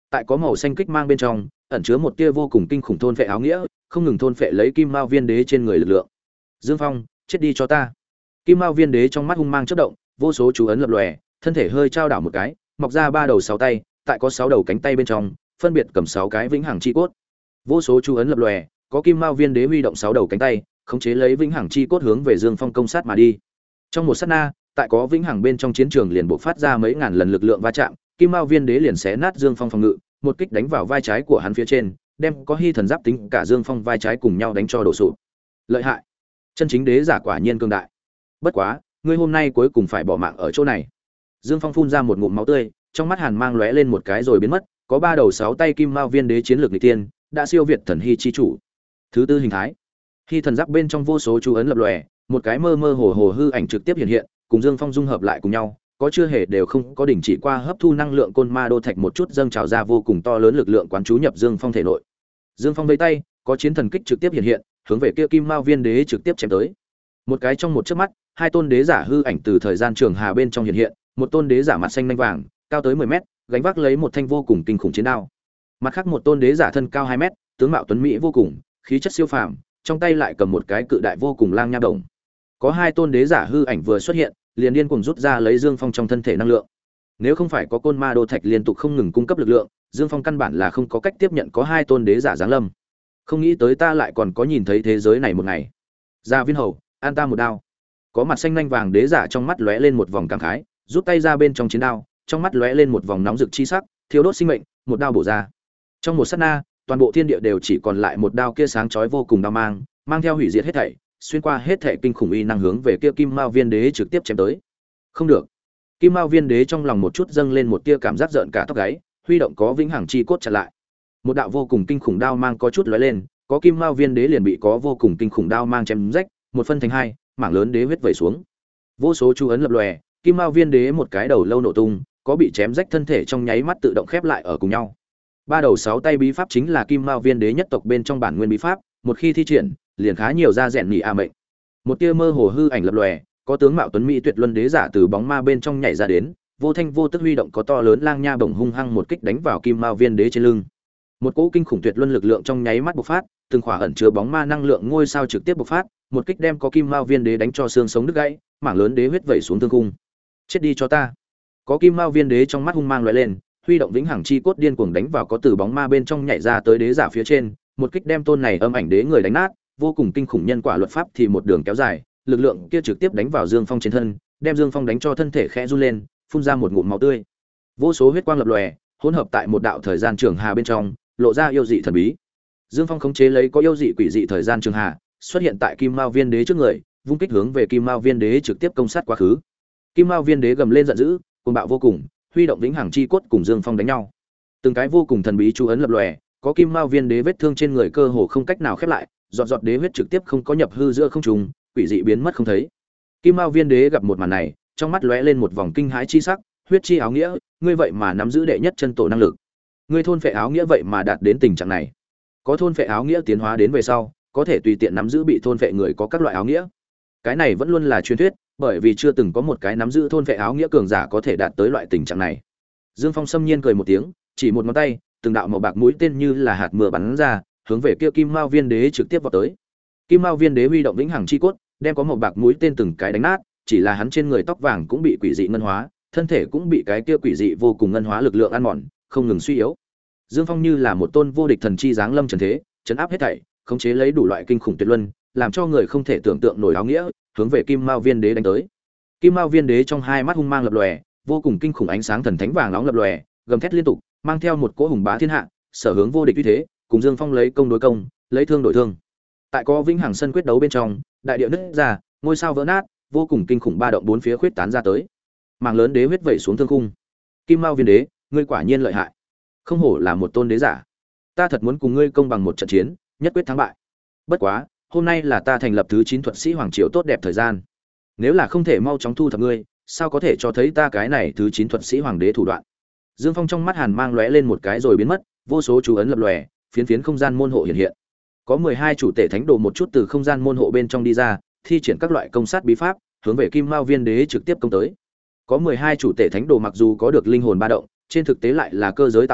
Tại có màu xanh kích mang bên trong, ẩn chứa một tia vô cùng kinh khủng thôn phệ áo nghĩa, không ngừng thôn phệ lấy Kim Mao Viên Đế trên người lực lượng. Dương Phong, chết đi cho ta. Kim Mao Viên Đế trong mắt hung mang chớp động, vô số chú ấn lập lòe, thân thể hơi trao đảo một cái, mọc ra ba đầu sáu tay, tại có sáu đầu cánh tay bên trong, phân biệt cầm sáu cái vĩnh hằng chi cốt. Vô số chú ấn lập lòe, có Kim Mao Viên Đế huy động sáu đầu cánh tay, khống chế lấy vĩnh hằng chi cốt hướng về Dương Phong công sát mà đi. Trong một sát na, tại có vĩnh hằng bên trong chiến trường liền bộc phát ra mấy ngàn lần lực lượng va chạm, Kim Mao Viên Đế liền xé nát Dương Phong phòng ngự, một kích đánh vào vai trái của hắn phía trên, đem có hy thần giáp tính cả Dương Phong vai trái cùng nhau đánh cho đổ sụp. Lợi hại, chân chính đế giả quả nhiên cường đại. Bất quá, ngươi hôm nay cuối cùng phải bỏ mạng ở chỗ này. Dương Phong phun ra một ngụm máu tươi, trong mắt hàn mang lóe lên một cái rồi biến mất, có ba đầu sáu tay Kim Mao Viên Đế chiến lược nghịch tiên, đã siêu việt thần hy chi chủ. Thứ tư hình thái, hy thần giáp bên trong vô số chú ấn lập lòe, một cái mơ mơ hồ hồ hư ảnh trực tiếp hiện hiện, cùng Dương Phong dung hợp lại cùng nhau, có chưa hề đều không có đình chỉ qua hấp thu năng lượng côn ma đô thạch một chút dâng trào ra vô cùng to lớn lực lượng quán chú nhập Dương Phong thể nội. Dương Phong vẫy tay, có chiến thần kích trực tiếp hiện hiện, hướng về kia Kim Mao Viên Đế trực tiếp chém tới. Một cái trong một chớp mắt, hai tôn đế giả hư ảnh từ thời gian trường hà bên trong hiện hiện, một tôn đế giả mặt xanh nhanh vàng, cao tới mười mét, gánh vác lấy một thanh vô cùng kinh khủng chiến đao. Mặt khác một tôn đế giả thân cao hai mét, tướng mạo tuấn mỹ vô cùng, khí chất siêu phàm, trong tay lại cầm một cái cự đại vô cùng lang nha đồng. Có hai tôn đế giả hư ảnh vừa xuất hiện, liền điên cuồng rút ra lấy Dương Phong trong thân thể năng lượng. Nếu không phải có côn ma đô thạch liên tục không ngừng cung cấp lực lượng, Dương Phong căn bản là không có cách tiếp nhận có hai tôn đế giả giáng lâm. Không nghĩ tới ta lại còn có nhìn thấy thế giới này một ngày. Gia Viên Hầu, an ta một đao. Có mặt xanh nhanh vàng đế giả trong mắt lóe lên một vòng cảm khái, rút tay ra bên trong chiến đao, trong mắt lóe lên một vòng nóng rực chi sắc, thiêu đốt sinh mệnh, một đao bổ ra. Trong một sát na, toàn bộ thiên địa đều chỉ còn lại một đao kia sáng chói vô cùng đao mang, mang theo hủy diệt hết thảy, xuyên qua hết thảy kinh khủng uy năng hướng về kia Kim Mao Viên Đế trực tiếp chém tới. Không được. Kim Mao Viên Đế trong lòng một chút dâng lên một tia cảm giác giận cả tóc gáy, huy động có vĩnh hằng chi cốt chặn lại. Một đạo vô cùng kinh khủng đao mang có chút lóe lên, có Kim Mao Viên Đế liền bị có vô cùng kinh khủng đao mang chém rách, một phân thành hai, mảng lớn đế huyết vẩy xuống. Vô số chú ấn lập lòe, Kim Mao Viên Đế một cái đầu lâu nổ tung, có bị chém rách thân thể trong nháy mắt tự động khép lại ở cùng nhau. Ba đầu sáu tay bí pháp chính là Kim Mao Viên Đế nhất tộc bên trong bản nguyên bí pháp, một khi thi triển, liền khá nhiều ra rèn nhị a mệnh. Một tia mơ hồ hư ảnh lập lòe, có tướng mạo tuấn mỹ tuyệt luân đế giả từ bóng ma bên trong nhảy ra đến, vô thanh vô tức huy động có to lớn lang nha bổng hung hăng một kích đánh vào Kim Mao Viên Đế trên lưng. Một cỗ kinh khủng tuyệt luân lực lượng trong nháy mắt bộc phát, từng khỏa ẩn chứa bóng ma năng lượng ngôi sao trực tiếp bộc phát, một kích đem có Kim Mao Viên Đế đánh cho xương sống đứt gãy, mảng lớn đế huyết vẩy xuống thương cung. Chết đi cho ta. Có Kim Mao Viên Đế trong mắt hung mang lóe lên, huy động vĩnh hằng chi cốt điên cuồng đánh vào có từ bóng ma bên trong nhảy ra tới đế giả phía trên, một kích đem tôn này âm ảnh đế người đánh nát, vô cùng kinh khủng nhân quả luật pháp thì một đường kéo dài, lực lượng kia trực tiếp đánh vào Dương Phong trên thân, đem Dương Phong đánh cho thân thể khẽ run lên, phun ra một ngụm máu tươi. Vô số huyết quang lập lòe, hỗn hợp tại một đạo thời gian trường hà bên trong, lộ ra yêu dị thần bí. Dương Phong khống chế lấy có yêu dị quỷ dị thời gian trường hà, xuất hiện tại Kim Mao Viên Đế trước người, vung kích hướng về Kim Mao Viên Đế trực tiếp công sát quá khứ. Kim Mao Viên Đế gầm lên giận dữ, cuồng bạo vô cùng, huy động vĩnh hằng chi cốt cùng Dương Phong đánh nhau. Từng cái vô cùng thần bí chú ấn lập lòe, có Kim Mao Viên Đế vết thương trên người cơ hồ không cách nào khép lại, giọt giọt đế huyết trực tiếp không có nhập hư giữa không trung, quỷ dị biến mất không thấy. Kim Mao Viên Đế gặp một màn này, trong mắt lóe lên một vòng kinh hãi chi sắc, huyết chi áo nghĩa, ngươi vậy mà nắm giữ đệ nhất chân tổ năng lực. Ngươi thôn phệ áo nghĩa vậy mà đạt đến tình trạng này. Có thôn phệ áo nghĩa tiến hóa đến về sau, có thể tùy tiện nắm giữ bị thôn phệ người có các loại áo nghĩa. Cái này vẫn luôn là truyền thuyết, bởi vì chưa từng có một cái nắm giữ thôn phệ áo nghĩa cường giả có thể đạt tới loại tình trạng này. Dương Phong xâm nhiên cười một tiếng, chỉ một ngón tay, từng đạo màu bạc mũi tên như là hạt mưa bắn ra, hướng về kia Kim Mao Viên Đế trực tiếp vọt tới. Kim Mao Viên Đế huy động vĩnh hằng chi cốt, đem có màu bạc mũi tên từng cái đánh nát, chỉ là hắn trên người tóc vàng cũng bị quỷ dị ngân hóa, thân thể cũng bị cái kia quỷ dị vô cùng ngân hóa lực lượng ăn mòn, không ngừng suy yếu. Dương Phong như là một tôn vô địch thần chi giáng lâm trần thế, trấn áp hết thảy, khống chế lấy đủ loại kinh khủng tuyệt luân, làm cho người không thể tưởng tượng nổi áo nghĩa, hướng về Kim Mao Viên Đế đánh tới. Kim Mao Viên Đế trong hai mắt hung mang lập lòe, vô cùng kinh khủng ánh sáng thần thánh vàng nóng lập lòe, gầm thét liên tục, mang theo một cỗ hùng bá thiên hạ, sở hướng vô địch uy thế, cùng Dương Phong lấy công đối công, lấy thương đổi thương. Tại có vĩnh hằng sân quyết đấu bên trong, đại địa nứt ra, ngôi sao vỡ nát, vô cùng kinh khủng ba động bốn phía khuyết tán ra tới. Mảng lớn đế huyết vẩy xuống thương khung. Kim Mao Viên Đế, ngươi quả nhiên lợi hại. Không hổ là một tôn đế giả. Ta thật muốn cùng ngươi công bằng một trận chiến, nhất quyết thắng bại. Bất quá, hôm nay là ta thành lập thứ chín thuật sĩ hoàng triều tốt đẹp thời gian. Nếu là không thể mau chóng thu thập ngươi, sao có thể cho thấy ta cái này thứ chín thuật sĩ hoàng đế thủ đoạn. Dương Phong trong mắt hàn mang lóe lên một cái rồi biến mất, vô số chú ấn lập lòe, phiến phiến không gian môn hộ hiện hiện. Có mười hai chủ tể thánh đồ một chút từ không gian môn hộ bên trong đi ra, thi triển các loại công sát bí pháp, hướng về Kim Mao Viên Đế trực tiếp công tới. Có mười hai chủ tể thánh đồ mặc dù có được linh hồn ba động, trên thực tế lại là cơ giới tạo vật,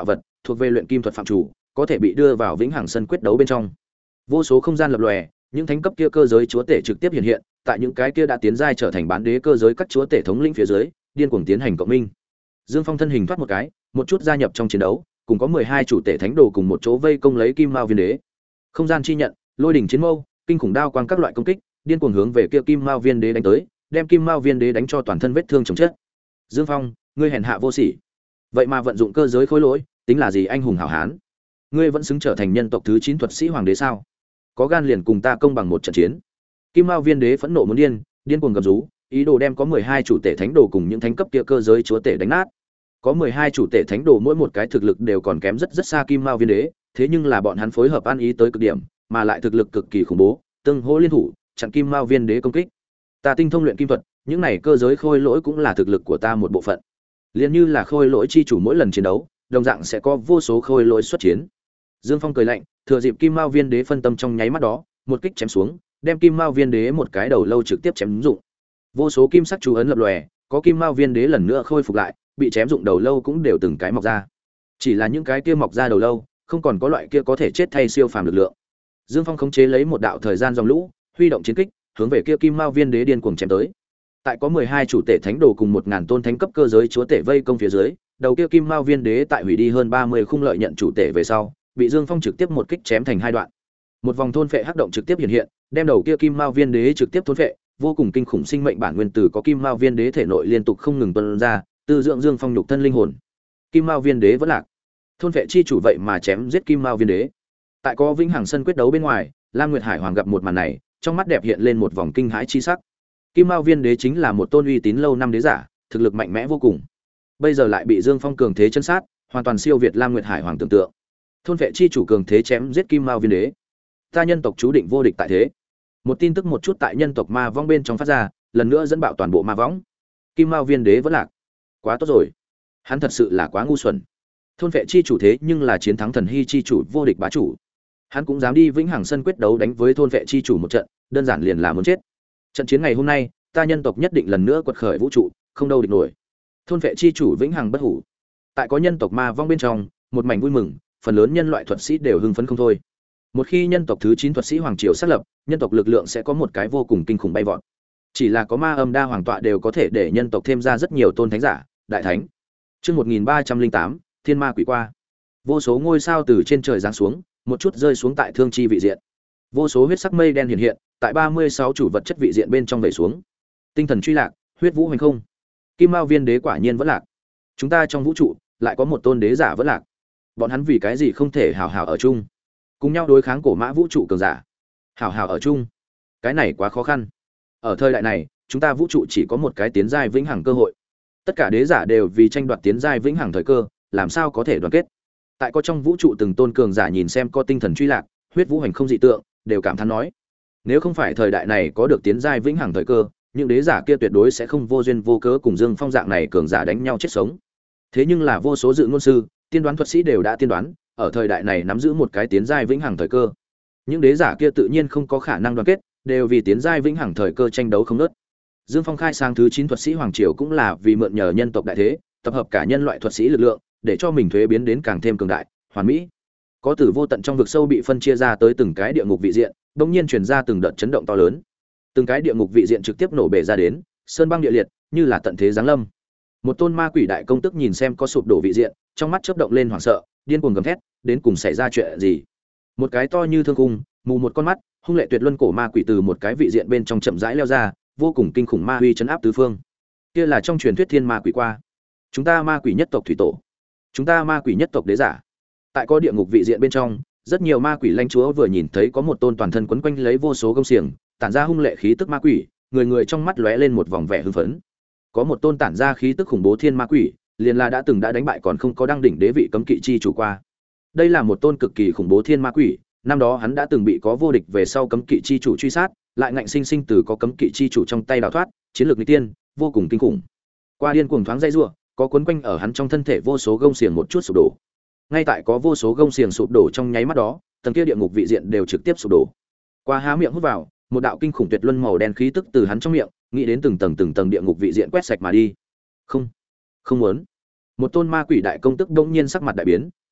thuộc về luyện kim thuật phạm chủ, có thể bị đưa vào vĩnh hằng sân quyết đấu bên trong. Vô số không gian lập lòe, những thánh cấp kia cơ giới chúa tể trực tiếp hiện hiện, tại những cái kia đã tiến giai trở thành bán đế cơ giới các chúa tể thống lĩnh phía dưới, điên cuồng tiến hành cộng minh. Dương Phong thân hình thoát một cái, một chút gia nhập trong chiến đấu, cùng có mười hai chủ tể thánh đồ cùng một chỗ vây công lấy Kim Mao Viên Đế. Không gian chi nhận, lôi đỉnh chiến mâu, kinh khủng đao quang các loại công kích, điên cuồng hướng về kia Kim Mao Viên Đế đánh tới, đem Kim Mao Viên Đế đánh cho toàn thân vết thương chồng chất. Dương Phong, ngươi hèn hạ vô sỉ. Vậy mà vận dụng cơ giới khối lỗi, tính là gì anh hùng hảo hán? Ngươi vẫn xứng trở thành nhân tộc thứ chín thuật sĩ hoàng đế sao? Có gan liền cùng ta công bằng một trận chiến. Kim Mao Viên Đế phẫn nộ muốn điên, điên cuồng gầm rú, ý đồ đem có mười hai chủ tể thánh đồ cùng những thánh cấp kia cơ giới chúa tể đánh nát. Có mười hai chủ tể thánh đồ mỗi một cái thực lực đều còn kém rất rất xa Kim Mao Viên Đế, thế nhưng là bọn hắn phối hợp ăn ý tới cực điểm, mà lại thực lực cực kỳ khủng bố, tương hỗ liên thủ, chặn Kim Mao Viên Đế công kích. Ta tinh thông luyện kim thuật, những này cơ giới khôi lỗi cũng là thực lực của ta một bộ phận. Liên như là khôi lỗi chi chủ mỗi lần chiến đấu, đồng dạng sẽ có vô số khôi lỗi xuất chiến. Dương Phong cười lạnh, thừa dịp Kim Mao Viên Đế phân tâm trong nháy mắt đó, một kích chém xuống, đem Kim Mao Viên Đế một cái đầu lâu trực tiếp chém dụng. Vô số kim sắc chú ấn lập lòe, có Kim Mao Viên Đế lần nữa khôi phục lại, bị chém dụng đầu lâu cũng đều từng cái mọc ra. Chỉ là những cái kia mọc ra đầu lâu, không còn có loại kia có thể chết thay siêu phàm lực lượng. Dương Phong khống chế lấy một đạo thời gian dòng lũ, huy động chiến kích, hướng về kia Kim Mao Viên Đế điên cuồng chém tới. Tại có mười hai chủ tể thánh đồ cùng một ngàn tôn thánh cấp cơ giới chúa tể vây công phía dưới, đầu kia Kim Mao Viên Đế tại hủy đi hơn ba mươi khung lợi nhận chủ tể về sau, bị Dương Phong trực tiếp một kích chém thành hai đoạn. Một vòng thôn phệ hắc động trực tiếp hiện hiện, đem đầu kia Kim Mao Viên Đế trực tiếp thôn phệ, vô cùng kinh khủng sinh mệnh bản nguyên tử có Kim Mao Viên Đế thể nội liên tục không ngừng tuôn ra, từ dưỡng Dương Phong nhục thân linh hồn. Kim Mao Viên Đế vẫn lạc. Thôn phệ chi chủ vậy mà chém giết Kim Mao Viên Đế. Tại có vĩnh hằng sân quyết đấu bên ngoài, Lam Nguyệt Hải Hoàng gặp một màn này, trong mắt đẹp hiện lên một vòng kinh hãi chi sắc. Kim Mao Viên Đế chính là một tôn uy tín lâu năm đế giả, thực lực mạnh mẽ vô cùng. Bây giờ lại bị Dương Phong cường thế chân sát, hoàn toàn siêu việt Lam Nguyệt Hải Hoàng tưởng tượng. Thôn vệ chi chủ cường thế chém giết Kim Mao Viên Đế. Ta nhân tộc chú định vô địch tại thế. Một tin tức một chút tại nhân tộc ma vong bên trong phát ra, lần nữa dẫn bạo toàn bộ ma võng. Kim Mao Viên Đế vẫn lạc. Quá tốt rồi. Hắn thật sự là quá ngu xuẩn. Thôn vệ chi chủ thế nhưng là chiến thắng thần hy chi chủ vô địch bá chủ. Hắn cũng dám đi vĩnh hằng sân quyết đấu đánh với thôn vệ chi chủ một trận, đơn giản liền là muốn chết. Trận chiến ngày hôm nay, ta nhân tộc nhất định lần nữa quật khởi vũ trụ, không đâu địch nổi. Thôn vệ chi chủ vĩnh hằng bất hủ. Tại có nhân tộc ma vong bên trong, một mảnh vui mừng, phần lớn nhân loại thuật sĩ đều hưng phấn không thôi. Một khi nhân tộc thứ chín thuật sĩ hoàng triều xác lập, nhân tộc lực lượng sẽ có một cái vô cùng kinh khủng bay vọt. Chỉ là có ma âm đa hoàng tọa đều có thể để nhân tộc thêm ra rất nhiều tôn thánh giả, đại thánh. Chương một nghìn ba trăm linh tám, Thiên Ma Quỷ Qua. Vô số ngôi sao từ trên trời giáng xuống, một chút rơi xuống tại thương chi vị diện. Vô số huyết sắc mây đen hiện hiện, tại ba mươi sáu chủ vật chất vị diện bên trong về xuống. Tinh thần truy lạc, huyết vũ hành không. Kim Mao Viên Đế quả nhiên vẫn lạc. Chúng ta trong vũ trụ lại có một tôn đế giả vẫn lạc. Bọn hắn vì cái gì không thể hào hào ở chung, cùng nhau đối kháng cổ mã vũ trụ cường giả? Hào hào ở chung, cái này quá khó khăn. Ở thời đại này, chúng ta vũ trụ chỉ có một cái tiến giai vĩnh hằng cơ hội. Tất cả đế giả đều vì tranh đoạt tiến giai vĩnh hằng thời cơ, làm sao có thể đoàn kết? Tại có trong vũ trụ từng tôn cường giả nhìn xem có tinh thần truy lạc, huyết vũ hành không dị tượng, đều cảm thán nói: nếu không phải thời đại này có được tiến giai vĩnh hằng thời cơ, những đế giả kia tuyệt đối sẽ không vô duyên vô cớ cùng Dương Phong dạng này cường giả đánh nhau chết sống. Thế nhưng là vô số dự ngôn sư, tiên đoán thuật sĩ đều đã tiên đoán, ở thời đại này nắm giữ một cái tiến giai vĩnh hằng thời cơ. Những đế giả kia tự nhiên không có khả năng đoàn kết, đều vì tiến giai vĩnh hằng thời cơ tranh đấu không ngớt. Dương Phong khai sang thứ chín thuật sĩ hoàng triều cũng là vì mượn nhờ nhân tộc đại thế, tập hợp cả nhân loại thuật sĩ lực lượng, để cho mình thuế biến đến càng thêm cường đại, hoàn mỹ. Có tử vô tận trong vực sâu bị phân chia ra tới từng cái địa ngục vị diện, bỗng nhiên truyền ra từng đợt chấn động to lớn. Từng cái địa ngục vị diện trực tiếp nổ bể ra đến, sơn băng địa liệt, như là tận thế giáng lâm. Một tôn ma quỷ đại công tức nhìn xem có sụp đổ vị diện, trong mắt chớp động lên hoảng sợ, điên cuồng gầm thét, đến cùng xảy ra chuyện gì? Một cái to như thương khung, mù một con mắt, hung lệ tuyệt luân cổ ma quỷ từ một cái vị diện bên trong chậm rãi leo ra, vô cùng kinh khủng ma uy chấn áp tứ phương. Kia là trong truyền thuyết thiên ma quỷ qua. Chúng ta ma quỷ nhất tộc thủy tổ, chúng ta ma quỷ nhất tộc đế giả. Tại có địa ngục vị diện bên trong, rất nhiều ma quỷ lãnh chúa vừa nhìn thấy có một tôn toàn thân quấn quanh lấy vô số gông xiềng, tản ra hung lệ khí tức ma quỷ, người người trong mắt lóe lên một vòng vẻ hưng phấn. Có một tôn tản ra khí tức khủng bố thiên ma quỷ, liền là đã từng đã đánh bại còn không có đăng đỉnh đế vị cấm kỵ chi chủ qua. Đây là một tôn cực kỳ khủng bố thiên ma quỷ, năm đó hắn đã từng bị có vô địch về sau cấm kỵ chi chủ truy sát, lại ngạnh sinh sinh từ có cấm kỵ chi chủ trong tay đào thoát, chiến lược nghịch tiên, vô cùng kinh khủng. Qua điên cuồng thoáng dây rủa, có quấn quanh ở hắn trong thân thể vô số gông xiềng một chút sụp đổ. Ngay tại có vô số gông xiềng sụp đổ trong nháy mắt đó, tầng kia địa ngục vị diện đều trực tiếp sụp đổ. Qua há miệng hút vào, một đạo kinh khủng tuyệt luân màu đen khí tức từ hắn trong miệng, nghĩ đến từng tầng từng tầng địa ngục vị diện quét sạch mà đi. Không, không muốn. Một tôn ma quỷ đại công tức đột nhiên sắc mặt đại biến,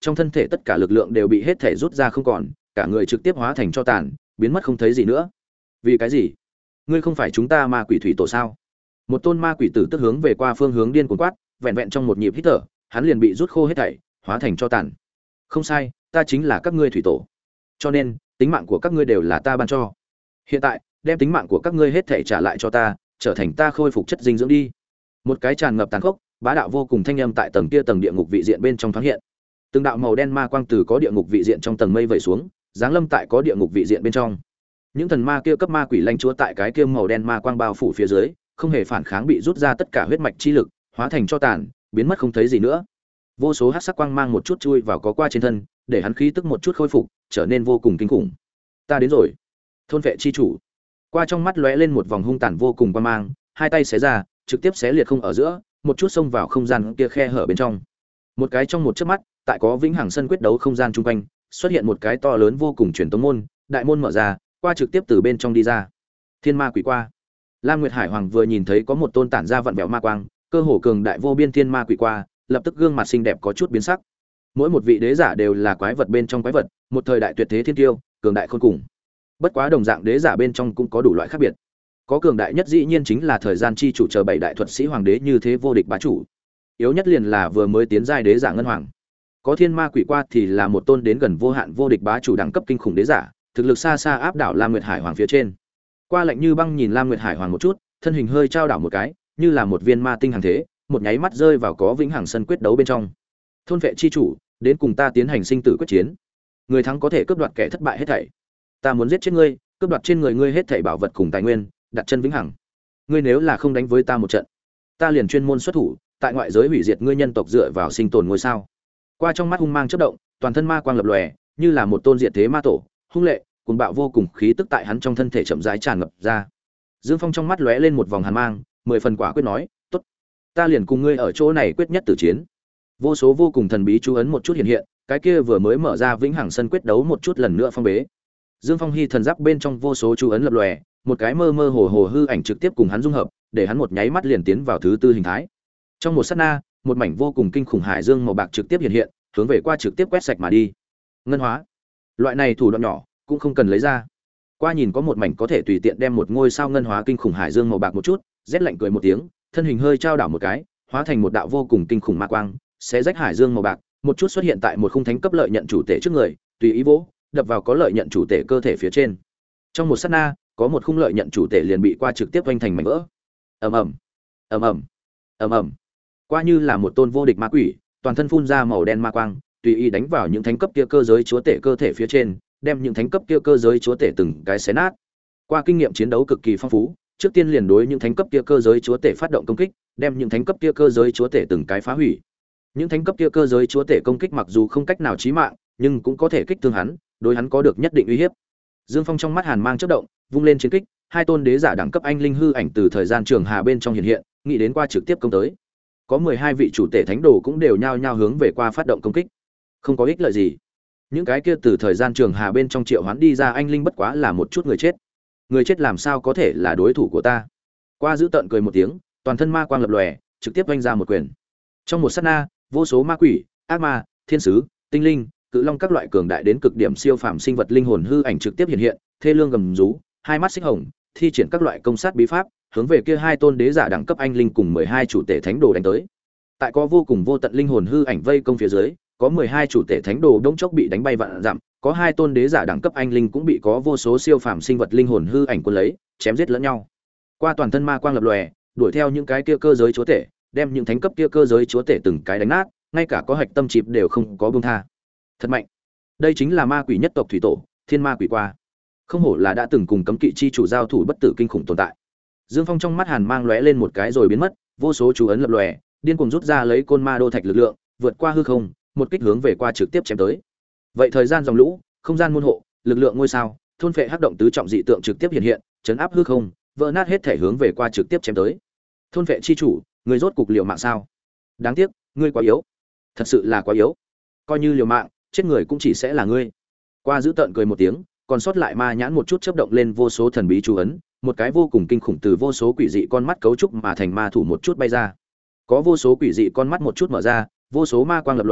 trong thân thể tất cả lực lượng đều bị hết thể rút ra không còn, cả người trực tiếp hóa thành tro tàn, biến mất không thấy gì nữa. Vì cái gì? Ngươi không phải chúng ta ma quỷ thủy tổ sao? Một tôn ma quỷ tử tức hướng về qua phương hướng điên cuồng quát, vẹn vẹn trong một nhịp hít thở, hắn liền bị rút khô hết thảy, hóa thành tro tàn. Không sai, ta chính là các ngươi thủy tổ. Cho nên, tính mạng của các ngươi đều là ta ban cho. Hiện tại, đem tính mạng của các ngươi hết thảy trả lại cho ta, trở thành ta khôi phục chất dinh dưỡng đi. Một cái tràn ngập tàn khốc, bá đạo vô cùng thanh âm tại tầng kia tầng địa ngục vị diện bên trong thoáng hiện. Từng đạo màu đen ma quang từ có địa ngục vị diện trong tầng mây vẩy xuống, giáng lâm tại có địa ngục vị diện bên trong. Những thần ma kia cấp ma quỷ lãnh chúa tại cái kia màu đen ma quang bao phủ phía dưới, không hề phản kháng, bị rút ra tất cả huyết mạch chi lực, hóa thành cho tàn, biến mất không thấy gì nữa. Vô số hắc sắc quang mang một chút chui vào có qua trên thân, để hắn khí tức một chút khôi phục, trở nên vô cùng kinh khủng. Ta đến rồi, thôn vệ chi chủ. Qua trong mắt lóe lên một vòng hung tàn vô cùng quang mang, hai tay xé ra, trực tiếp xé liệt không ở giữa, một chút xông vào không gian kia khe hở bên trong. Một cái trong một chớp mắt, tại có vĩnh hằng sân quyết đấu không gian chung quanh, xuất hiện một cái to lớn vô cùng truyền tống môn, đại môn mở ra, qua trực tiếp từ bên trong đi ra. Thiên ma quỷ qua. Lam Nguyệt Hải Hoàng vừa nhìn thấy có một tôn tản ra vặn vẹo ma quang, cơ hồ cường đại vô biên thiên ma quỷ qua, lập tức gương mặt xinh đẹp có chút biến sắc. Mỗi một vị đế giả đều là quái vật bên trong quái vật, một thời đại tuyệt thế thiên tiêu, cường đại khôn cùng. Bất quá đồng dạng đế giả bên trong cũng có đủ loại khác biệt. Có cường đại nhất dĩ nhiên chính là thời gian chi chủ chờ bảy đại thuật sĩ hoàng đế như thế vô địch bá chủ. Yếu nhất liền là vừa mới tiến giai đế giả ngân hoàng. Có thiên ma quỷ qua thì là một tôn đến gần vô hạn vô địch bá chủ đẳng cấp kinh khủng đế giả, thực lực xa xa áp đảo Lam Nguyệt Hải Hoàng phía trên. Qua lạnh như băng nhìn Lam Nguyệt Hải Hoàng một chút, thân hình hơi trao đảo một cái, như là một viên ma tinh hàng thế, một nháy mắt rơi vào có vĩnh hằng sân quyết đấu bên trong. Thôn vệ chi chủ, đến cùng ta tiến hành sinh tử quyết chiến. Người thắng có thể cướp đoạt kẻ thất bại hết thảy. Ta muốn giết chết ngươi, cướp đoạt trên người ngươi hết thảy bảo vật cùng tài nguyên, đặt chân vĩnh hằng. Ngươi nếu là không đánh với ta một trận, ta liền chuyên môn xuất thủ, tại ngoại giới hủy diệt ngươi nhân tộc dựa vào sinh tồn ngôi sao. Qua trong mắt hung mang chớp động, toàn thân ma quang lập lòe, như là một tôn diệt thế ma tổ, hung lệ, cuồng bạo vô cùng khí tức tại hắn trong thân thể chậm rãi tràn ngập ra. Dương Phong trong mắt lóe lên một vòng hàn mang, mười phần quả quyết nói, "Tốt, ta liền cùng ngươi ở chỗ này quyết nhất tử chiến." Vô số vô cùng thần bí chú ấn một chút hiện hiện, cái kia vừa mới mở ra vĩnh hằng sân quyết đấu một chút lần nữa phong bế. Dương Phong hy thần giáp bên trong vô số chú ấn lập lòe, một cái mơ mơ hồ hồ hư ảnh trực tiếp cùng hắn dung hợp, để hắn một nháy mắt liền tiến vào thứ tư hình thái. Trong một sát na, một mảnh vô cùng kinh khủng hải dương màu bạc trực tiếp hiện hiện, hướng về qua trực tiếp quét sạch mà đi. Ngân hóa. Loại này thủ đoạn nhỏ, cũng không cần lấy ra. Qua nhìn có một mảnh có thể tùy tiện đem một ngôi sao ngân hóa kinh khủng hải dương màu bạc một chút, rét lạnh cười một tiếng, thân hình hơi trao đảo một cái, hóa thành một đạo vô cùng kinh khủng ma quang, xé rách hải dương màu bạc, một chút xuất hiện tại một khung thánh cấp lợi nhận chủ tể trước người, tùy ý vỗ, đập vào có lợi nhận chủ tể cơ thể phía trên. Trong một sát na, có một khung lợi nhận chủ tể liền bị qua trực tiếp vênh thành mảnh vỡ. Ầm ầm, ầm ầm, ầm ầm. Qua như là một tôn vô địch ma quỷ, toàn thân phun ra màu đen ma quang, tùy ý đánh vào những thánh cấp kia cơ giới chúa tể cơ thể phía trên, đem những thánh cấp kia cơ giới chúa tể từng cái xé nát. Qua kinh nghiệm chiến đấu cực kỳ phong phú, trước tiên liền đối những thánh cấp kia cơ giới chúa tể phát động công kích, đem những thánh cấp kia cơ giới chúa tể từng cái phá hủy. Những thánh cấp kia cơ giới chúa tể công kích mặc dù không cách nào chí mạng, nhưng cũng có thể kích thương hắn, đối hắn có được nhất định uy hiếp. Dương Phong trong mắt hàn mang chớp động, vung lên chiến kích, hai tôn đế giả đẳng cấp anh linh hư ảnh từ thời gian trường hà bên trong hiện hiện, nghĩ đến qua trực tiếp công tới. Có mười hai vị chủ tể thánh đồ cũng đều nhao nhao hướng về qua phát động công kích. Không có ích lợi gì. Những cái kia từ thời gian trường hà bên trong triệu hoán đi ra anh linh bất quá là một chút người chết. Người chết làm sao có thể là đối thủ của ta? Qua giữ tợn cười một tiếng, toàn thân ma quang lập lòe, trực tiếp vung ra một quyền. Trong một sát na, vô số ma quỷ, ác ma, thiên sứ, tinh linh, cự long các loại cường đại đến cực điểm siêu phàm sinh vật linh hồn hư ảnh trực tiếp hiện hiện, thê lương gầm rú, hai mắt xích hồng, thi triển các loại công sát bí pháp, hướng về kia hai tôn đế giả đẳng cấp anh linh cùng mười hai chủ tể thánh đồ đánh tới. Tại có vô cùng vô tận linh hồn hư ảnh vây công phía dưới, có mười hai chủ tể thánh đồ đống chốc bị đánh bay vạn dặm, có hai tôn đế giả đẳng cấp anh linh cũng bị có vô số siêu phàm sinh vật linh hồn hư ảnh cuốn lấy, chém giết lẫn nhau. Qua toàn thân ma quang lập lòe, đuổi theo những cái kia cơ giới chúa tể, đem những thánh cấp kia cơ giới chúa tể từng cái đánh nát, ngay cả có hạch tâm chịp đều không có buông tha. Thật mạnh. Đây chính là ma quỷ nhất tộc thủy tổ, Thiên Ma Quỷ Qua. Không hổ là đã từng cùng cấm kỵ chi chủ giao thủ bất tử kinh khủng tồn tại. Dương Phong trong mắt hàn mang lóe lên một cái rồi biến mất, vô số chú ấn lập lòe, điên cuồng rút ra lấy côn ma đô thạch lực lượng, vượt qua hư không, một kích hướng về qua trực tiếp chém tới. Vậy thời gian dòng lũ, không gian môn hộ, lực lượng ngôi sao, thôn phệ hắc động tứ trọng dị tượng trực tiếp hiện hiện, chấn áp hư không, vỡ nát hết thể hướng về qua trực tiếp chém tới. Thôn phệ chi chủ, người rốt cục liều mạng sao? Đáng tiếc, ngươi quá yếu. Thật sự là quá yếu. Coi như liều mạng, chết người cũng chỉ sẽ là ngươi. Qua giữ tợn cười một tiếng, còn sót lại ma nhãn một chút chớp động lên vô số thần bí chú ấn, một cái vô cùng kinh khủng từ vô số quỷ dị con mắt cấu trúc mà thành ma thủ một chút bay ra. Có vô số quỷ dị con mắt một chút mở ra, vô số ma quang lập lòe,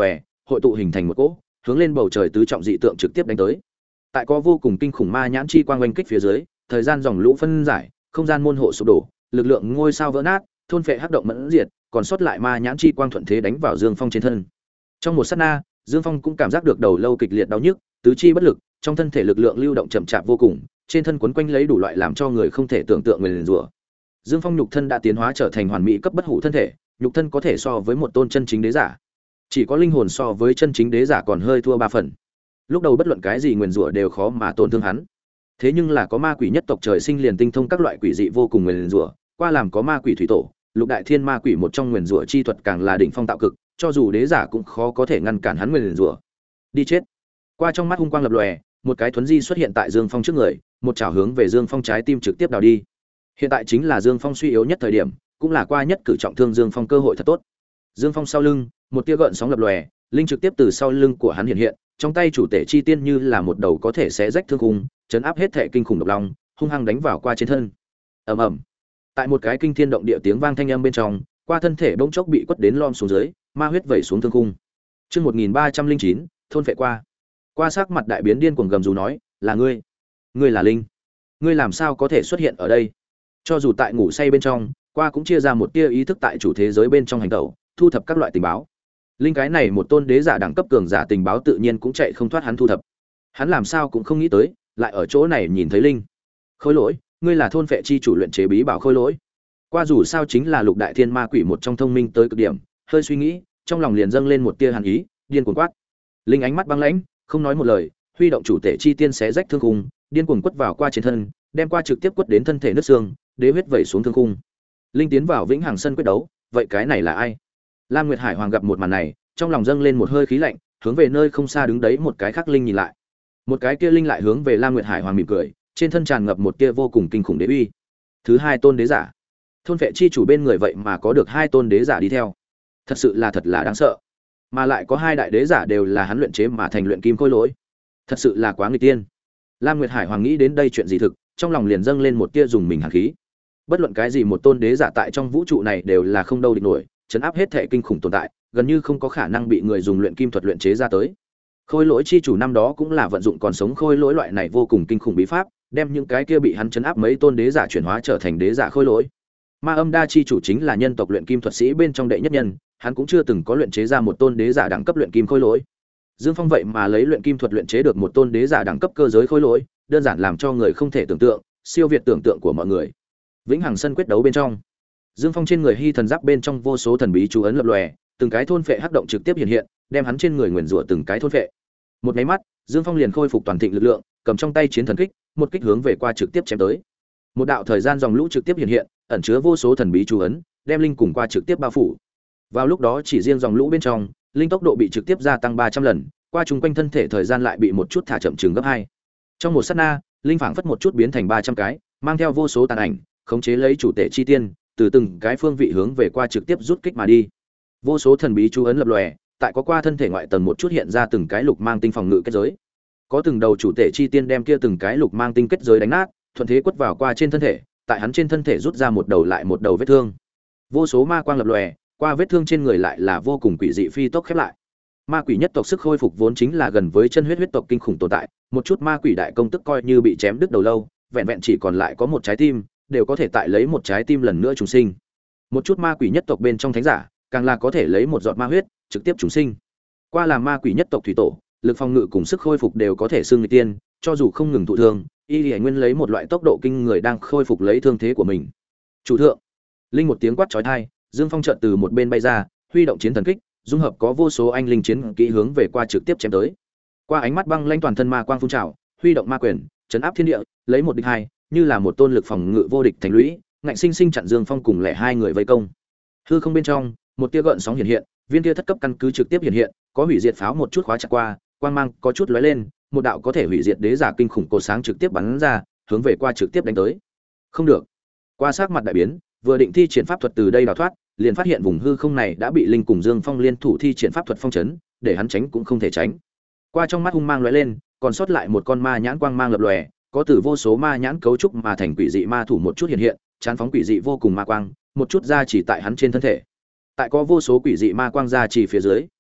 hội tụ hình thành một cỗ, hướng lên bầu trời tứ trọng dị tượng trực tiếp đánh tới. Tại có vô cùng kinh khủng ma nhãn chi quang oanh kích phía dưới, thời gian dòng lũ phân giải, không gian môn hộ sụp đổ, lực lượng ngôi sao vỡ nát, thôn phệ hắc động mẫn diệt, còn sót lại ma nhãn chi quang thuận thế đánh vào Dương Phong trên thân. Trong một sát na, Dương Phong cũng cảm giác được đầu lâu kịch liệt đau nhức, tứ chi bất lực, trong thân thể lực lượng lưu động chậm chạp vô cùng, trên thân quấn quanh lấy đủ loại làm cho người không thể tưởng tượng nguyền rủa. Dương Phong nhục thân đã tiến hóa trở thành hoàn mỹ cấp bất hủ thân thể, nhục thân có thể so với một tôn chân chính đế giả. Chỉ có linh hồn so với chân chính đế giả còn hơi thua ba phần. Lúc đầu bất luận cái gì nguyền rủa đều khó mà tổn thương hắn. Thế nhưng là có ma quỷ nhất tộc trời sinh liền tinh thông các loại quỷ dị vô cùng nguyền rủa, qua làm có ma quỷ thủy tổ, lục đại thiên ma quỷ một trong nguyền rủa chi thuật càng là đỉnh phong tạo cực, cho dù đế giả cũng khó có thể ngăn cản hắn nguyền rủa. Đi chết. Qua trong mắt hung quang lập lòe, một cái thuấn di xuất hiện tại Dương Phong trước người, một chảo hướng về Dương Phong trái tim trực tiếp đào đi. Hiện tại chính là Dương Phong suy yếu nhất thời điểm, cũng là qua nhất cử trọng thương Dương Phong cơ hội thật tốt. Dương Phong sau lưng, một tia gợn sóng lập lòe, linh trực tiếp từ sau lưng của hắn hiện hiện, trong tay chủ tể chi tiên như là một đầu có thể xé rách thương khung, chấn áp hết thể kinh khủng độc long, hung hăng đánh vào qua trên thân. Ầm ầm. Tại một cái kinh thiên động địa tiếng vang thanh âm bên trong, qua thân thể bỗng chốc bị quất đến lom xuống dưới, ma huyết vẩy xuống thương khung. Chương một nghìn ba trăm lẻ chín, thôn phệ qua. Qua sắc mặt đại biến điên cuồng gầm rú nói, "Là ngươi? Ngươi là linh? Ngươi làm sao có thể xuất hiện ở đây?" Cho dù tại ngủ say bên trong, qua cũng chia ra một tia ý thức tại chủ thế giới bên trong hành động, thu thập các loại tình báo. Linh cái này một tôn đế giả đẳng cấp cường giả tình báo tự nhiên cũng chạy không thoát hắn thu thập. Hắn làm sao cũng không nghĩ tới, lại ở chỗ này nhìn thấy linh. Khôi lỗi, ngươi là thôn phệ chi chủ luyện chế bí bảo khôi lỗi. Qua dù sao chính là lục đại thiên ma quỷ một trong thông minh tới cực điểm, hơi suy nghĩ, trong lòng liền dâng lên một tia hàn ý, điên cuồng quát. Linh ánh mắt băng lãnh, không nói một lời, huy động chủ tể chi tiên xé rách thương khung, điên cuồng quất vào qua trên thân, đem qua trực tiếp quất đến thân thể nứt xương, đế huyết vẩy xuống thương khung. Linh tiến vào vĩnh hằng sân quyết đấu, vậy cái này là ai? Lam Nguyệt Hải Hoàng gặp một màn này, trong lòng dâng lên một hơi khí lạnh, hướng về nơi không xa đứng đấy một cái khác linh nhìn lại. Một cái kia linh lại hướng về Lam Nguyệt Hải Hoàng mỉm cười, trên thân tràn ngập một tia vô cùng kinh khủng đế uy. Thứ hai tôn đế giả. Thôn vệ chi chủ bên người vậy mà có được hai tôn đế giả đi theo. Thật sự là thật là đáng sợ. Mà lại có hai đại đế giả đều là hắn luyện chế mà thành luyện kim khôi lỗi. Thật sự là quá nghịch tiên. Lam Nguyệt Hải Hoàng nghĩ đến đây chuyện gì thực, trong lòng liền dâng lên một tia dùng mình hàn khí. Bất luận cái gì một tôn đế giả tại trong vũ trụ này đều là không đâu địch nổi, chấn áp hết thể kinh khủng tồn tại, gần như không có khả năng bị người dùng luyện kim thuật luyện chế ra tới. Khôi lỗi chi chủ năm đó cũng là vận dụng còn sống khôi lỗi loại này vô cùng kinh khủng bí pháp, đem những cái kia bị hắn chấn áp mấy tôn đế giả chuyển hóa trở thành đế giả khôi lỗi. Ma Âm Đa chi chủ chính là nhân tộc luyện kim thuật sĩ bên trong đệ nhất nhân, hắn cũng chưa từng có luyện chế ra một tôn đế giả đẳng cấp luyện kim khôi lỗi. Dương Phong vậy mà lấy luyện kim thuật luyện chế được một tôn đế giả đẳng cấp cơ giới khôi lỗi, đơn giản làm cho người không thể tưởng tượng, siêu việt tưởng tượng của mọi người. Vĩnh Hằng sân quyết đấu bên trong, Dương Phong trên người hy thần giáp bên trong vô số thần bí chú ấn lập lòe, từng cái thôn phệ hắc động trực tiếp hiện hiện, đem hắn trên người nguyền rủa từng cái thôn phệ. Một cái mắt, Dương Phong liền khôi phục toàn thịnh lực lượng, cầm trong tay chiến thần kích, một kích hướng về qua trực tiếp chém tới. Một đạo thời gian dòng lũ trực tiếp hiện hiện, ẩn chứa vô số thần bí chú ấn, đem linh cùng qua trực tiếp bao phủ. Vào lúc đó chỉ riêng dòng lũ bên trong, linh tốc độ bị trực tiếp gia tăng ba trăm lần, qua chung quanh thân thể thời gian lại bị một chút thả chậm chừng gấp hai. Trong một sát na, linh phảng phất một chút biến thành ba trăm cái, mang theo vô số tàn ảnh, khống chế lấy chủ tể chi tiên, từ từng cái phương vị hướng về qua trực tiếp rút kích mà đi. Vô số thần bí chú ấn lập lòe, tại có qua thân thể ngoại tầng một chút hiện ra từng cái lục mang tinh phòng ngự kết giới. Có từng đầu chủ tể chi tiên đem kia từng cái lục mang tinh kết giới đánh nát, thuận thế quất vào qua trên thân thể, tại hắn trên thân thể rút ra một đầu lại một đầu vết thương. Vô số ma quang lập lòe, qua vết thương trên người lại là vô cùng quỷ dị phi tốc khép lại. Ma quỷ nhất tộc sức khôi phục vốn chính là gần với chân huyết huyết tộc kinh khủng tồn tại, một chút ma quỷ đại công tức coi như bị chém đứt đầu lâu, vẹn vẹn chỉ còn lại có một trái tim, đều có thể tại lấy một trái tim lần nữa trùng sinh. Một chút ma quỷ nhất tộc bên trong thánh giả, càng là có thể lấy một giọt ma huyết trực tiếp trùng sinh. Qua làm ma quỷ nhất tộc thủy tổ, lực phòng ngự cùng sức khôi phục đều có thể xưng người tiên, cho dù không ngừng thụ thương, y lì nguyên lấy một loại tốc độ kinh người đang khôi phục lấy thương thế của mình. Chủ thượng, linh một tiếng quát chói tai, Dương Phong chợt từ một bên bay ra, huy động chiến thần kích, dung hợp có vô số anh linh chiến kỹ hướng về qua trực tiếp chém tới. Qua ánh mắt băng lãnh toàn thân ma quang phun trào, huy động ma quyền, chấn áp thiên địa, lấy một địch hai, như là một tôn lực phòng ngự vô địch thành lũy, ngạnh sinh sinh chặn Dương Phong cùng lẻ hai người vây công. Hư không bên trong, một tia gợn sóng hiện hiện, viên tia thất cấp căn cứ trực tiếp hiện hiện, có hủy diệt pháo một chút khóa chặt qua, quang mang có chút lóe lên, một đạo có thể hủy diệt đế giả kinh khủng cổ sáng trực tiếp bắn ra, hướng về qua trực tiếp đánh tới. Không được. Qua sắc mặt đại biến, vừa định thi triển pháp thuật từ đây đào thoát, liền phát hiện vùng hư không này đã bị linh cùng Dương Phong liên thủ thi triển pháp thuật phong trấn, để hắn tránh cũng không thể tránh. Qua trong mắt hung mang lóe lên, còn sót lại một con ma nhãn quang mang lập lòe, có từ vô số ma nhãn cấu trúc mà thành quỷ dị ma thủ một chút hiện hiện, chán phóng quỷ dị vô cùng ma quang, một chút ra chỉ tại hắn trên thân thể. Tại có vô số quỷ dị ma quang ra chỉ phía dưới,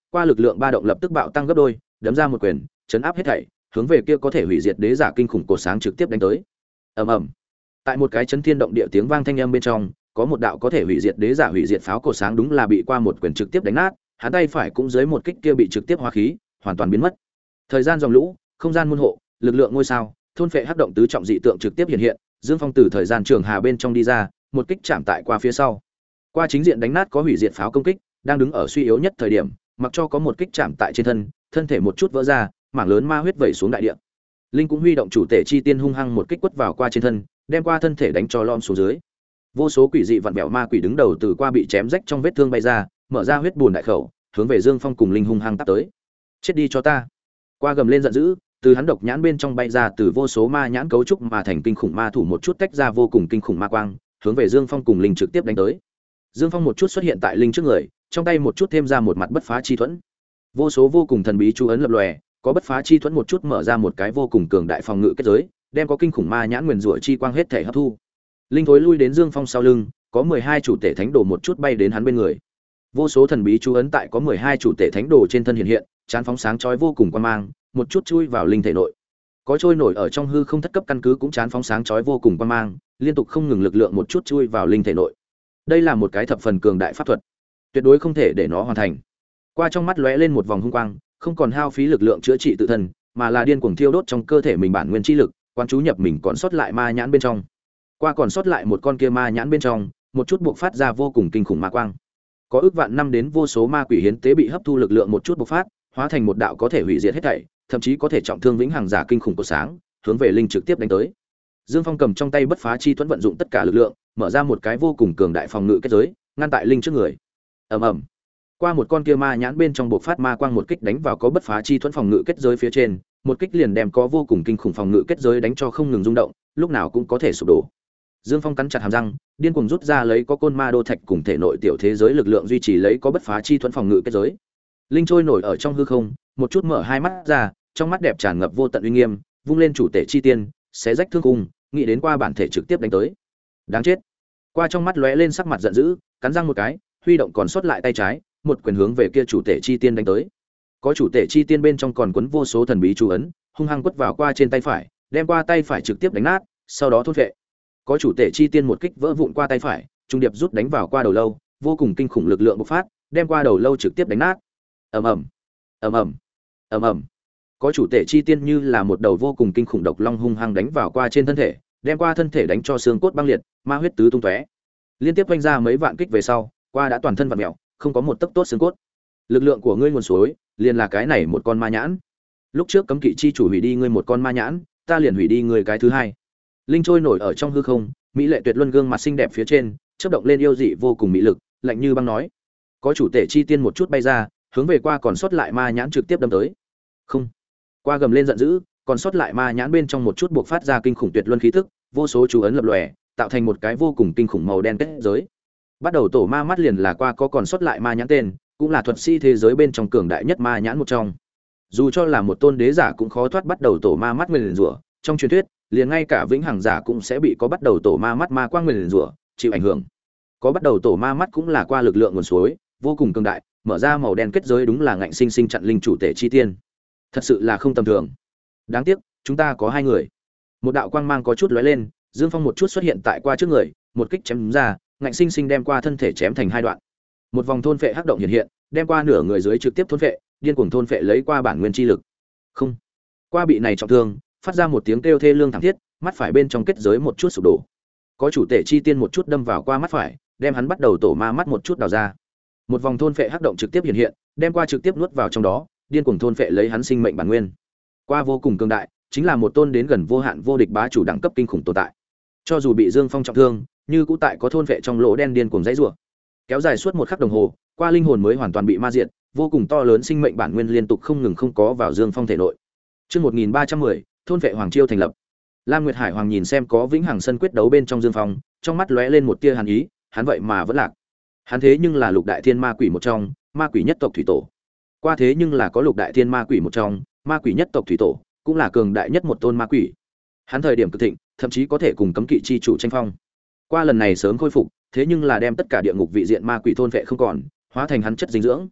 qua lực lượng ba động lập tức bạo tăng gấp đôi, đấm ra một quyền, chấn áp hết thảy, hướng về kia có thể hủy diệt đế giả kinh khủng cột sáng trực tiếp đánh tới. Ầm ầm. Tại một cái chấn thiên động địa tiếng vang thanh âm bên trong, có một đạo có thể hủy diệt đế giả hủy diệt pháo cột sáng đúng là bị qua một quyền trực tiếp đánh nát, hắn tay phải cũng dưới một kích kia bị trực tiếp hóa khí, hoàn toàn biến mất. Thời gian dòng lũ, không gian môn hộ, lực lượng ngôi sao, thôn phệ hắc động tứ trọng dị tượng trực tiếp hiện hiện, Dương Phong từ thời gian trường hà bên trong đi ra, một kích chạm tại qua phía sau. Qua chính diện đánh nát có hủy diệt pháo công kích, đang đứng ở suy yếu nhất thời điểm, mặc cho có một kích chạm tại trên thân, thân thể một chút vỡ ra, mảng lớn ma huyết vẩy xuống đại địa. Linh cũng huy động chủ tể chi tiên hung hăng một kích quất vào qua trên thân, đem qua thân thể đánh cho lom xuống dưới. Vô số quỷ dị vặn vẹo ma quỷ đứng đầu từ qua bị chém rách trong vết thương bay ra, mở ra huyết buồn đại khẩu, hướng về Dương Phong cùng Linh hung hăng tát tới. Chết đi cho ta! Qua gầm lên giận dữ, từ hắn độc nhãn bên trong bay ra từ vô số ma nhãn cấu trúc mà thành kinh khủng ma thủ một chút tách ra vô cùng kinh khủng ma quang, hướng về Dương Phong cùng Linh trực tiếp đánh tới. Dương Phong một chút xuất hiện tại Linh trước người, trong tay một chút thêm ra một mặt bất phá chi thuẫn. Vô số vô cùng thần bí chú ấn lập lòe, có bất phá chi thuẫn một chút mở ra một cái vô cùng cường đại phòng ngự kết giới, đem có kinh khủng ma nhãn nguyên rủa chi quang hết thể hấp thu. Linh thối lui đến Dương Phong sau lưng, có mười hai chủ tể thánh đồ một chút bay đến hắn bên người. Vô số thần bí chú ấn tại có mười hai chủ tể thánh đồ trên thân hiện hiện, chán phóng sáng chói vô cùng quan mang, một chút chui vào linh thể nội. Có trôi nổi ở trong hư không thất cấp căn cứ cũng chán phóng sáng chói vô cùng quan mang, liên tục không ngừng lực lượng một chút chui vào linh thể nội. Đây là một cái thập phần cường đại pháp thuật, tuyệt đối không thể để nó hoàn thành. Qua trong mắt lóe lên một vòng hung quang, không còn hao phí lực lượng chữa trị tự thân, mà là điên cuồng thiêu đốt trong cơ thể mình bản nguyên chi lực, quan chú nhập mình còn sót lại ma nhãn bên trong. Qua còn sót lại một con kia ma nhãn bên trong, một chút buộc phát ra vô cùng kinh khủng ma quang. Có ước vạn năm đến vô số ma quỷ hiến tế bị hấp thu lực lượng một chút bộc phát, hóa thành một đạo có thể hủy diệt hết thảy, thậm chí có thể trọng thương vĩnh hằng giả kinh khủng của sáng, hướng về linh trực tiếp đánh tới. Dương Phong cầm trong tay bất phá chi thuẫn vận dụng tất cả lực lượng, mở ra một cái vô cùng cường đại phòng ngự kết giới, ngăn tại linh trước người. Ầm ầm. Qua một con kia ma nhãn bên trong bộc phát ma quang một kích đánh vào có bất phá chi thuẫn phòng ngự kết giới phía trên, một kích liền đem có vô cùng kinh khủng phòng ngự kết giới đánh cho không ngừng rung động, lúc nào cũng có thể sụp đổ. Dương Phong cắn chặt hàm răng, điên cuồng rút ra lấy có côn ma đô thạch cùng thể nội tiểu thế giới lực lượng duy trì lấy có bất phá chi thuẫn phòng ngự kết giới. Linh trôi nổi ở trong hư không, một chút mở hai mắt ra, trong mắt đẹp tràn ngập vô tận uy nghiêm, vung lên chủ tể chi tiên, xé rách thương cung, nghĩ đến qua bản thể trực tiếp đánh tới. Đáng chết. Qua trong mắt lóe lên sắc mặt giận dữ, cắn răng một cái, huy động còn sót lại tay trái, một quyền hướng về kia chủ tể chi tiên đánh tới. Có chủ tể chi tiên bên trong còn quấn vô số thần bí chú ấn, hung hăng quất vào qua trên tay phải, đem qua tay phải trực tiếp đánh nát, sau đó thôn phệ. Có chủ tể chi tiên một kích vỡ vụn qua tay phải, trung điệp rút đánh vào qua đầu lâu, vô cùng kinh khủng lực lượng bộc phát, đem qua đầu lâu trực tiếp đánh nát. Ầm ầm, ầm ầm, ầm ầm. Có chủ tể chi tiên như là một đầu vô cùng kinh khủng độc long hung hăng đánh vào qua trên thân thể, đem qua thân thể đánh cho xương cốt băng liệt, ma huyết tứ tung tóe. Liên tiếp vung ra mấy vạn kích về sau, qua đã toàn thân vặn mèo, không có một tấc tốt xương cốt. Lực lượng của ngươi nguồn suối, liền là cái này một con ma nhãn. Lúc trước cấm kỵ chi chủ hủy đi ngươi một con ma nhãn, ta liền hủy đi ngươi cái thứ hai. Linh trôi nổi ở trong hư không, mỹ lệ tuyệt luân gương mặt xinh đẹp phía trên, chớp động lên yêu dị vô cùng mỹ lực, lạnh như băng nói. Có chủ tể chi tiên một chút bay ra, hướng về qua còn sót lại ma nhãn trực tiếp đâm tới. Không. Qua gầm lên giận dữ, còn sót lại ma nhãn bên trong một chút buộc phát ra kinh khủng tuyệt luân khí tức, vô số chú ấn lập lòe, tạo thành một cái vô cùng kinh khủng màu đen kết giới. Bắt đầu tổ ma mắt liền là qua có còn sót lại ma nhãn tên, cũng là thuật sĩ thế giới bên trong cường đại nhất ma nhãn một trong. Dù cho là một tôn đế giả cũng khó thoát bắt đầu tổ ma mắt nguyền rủa, trong truyền thuyết, liền ngay cả vĩnh hằng giả cũng sẽ bị có bắt đầu tổ ma mắt ma quang nguyền rủa, chịu ảnh hưởng. Có bắt đầu tổ ma mắt cũng là qua lực lượng nguồn suối, vô cùng cường đại, mở ra màu đen kết giới đúng là ngạnh sinh sinh chặn linh chủ tể chi tiên. Thật sự là không tầm thường. Đáng tiếc, chúng ta có hai người. Một đạo quang mang có chút lóe lên, Dương Phong một chút xuất hiện tại qua trước người, một kích chém ra, ngạnh sinh sinh đem qua thân thể chém thành hai đoạn. Một vòng thôn phệ hắc động hiện hiện, đem qua nửa người dưới trực tiếp thôn phệ, điên cuồng thôn phệ lấy qua bản nguyên chi lực. Không. Qua bị này trọng thương, phát ra một tiếng kêu thê lương thảm thiết, mắt phải bên trong kết giới một chút sụp đổ. Có chủ tể chi tiên một chút đâm vào qua mắt phải, đem hắn bắt đầu tổ ma mắt một chút đào ra. Một vòng thôn phệ hắc động trực tiếp hiện hiện, đem qua trực tiếp nuốt vào trong đó, điên cuồng thôn phệ lấy hắn sinh mệnh bản nguyên. Qua vô cùng cường đại, chính là một tôn đến gần vô hạn vô địch bá chủ đẳng cấp kinh khủng tồn tại. Cho dù bị Dương Phong trọng thương, như cũ tại có thôn phệ trong lỗ đen điên cuồng dãy rủa. Kéo dài suốt một khắc đồng hồ, qua linh hồn mới hoàn toàn bị ma diệt, vô cùng to lớn sinh mệnh bản nguyên liên tục không ngừng không có vào Dương Phong thể nội. Chương một nghìn ba trăm mười, thôn vệ hoàng chiêu thành lập. Lam Nguyệt Hải Hoàng nhìn xem có vĩnh hằng sân quyết đấu bên trong Dương Phong, trong mắt lóe lên một tia hàn ý, hắn vậy mà vẫn lạc. Hắn thế nhưng là lục đại thiên ma quỷ một trong, ma quỷ nhất tộc thủy tổ. Qua thế nhưng là có lục đại thiên ma quỷ một trong, ma quỷ nhất tộc thủy tổ, cũng là cường đại nhất một tôn ma quỷ. Hắn thời điểm cực thịnh, thậm chí có thể cùng cấm kỵ chi chủ tranh phong. Qua lần này sớm khôi phục, thế nhưng là đem tất cả địa ngục vị diện ma quỷ thôn vệ không còn, hóa thành hắn chất dinh dưỡng.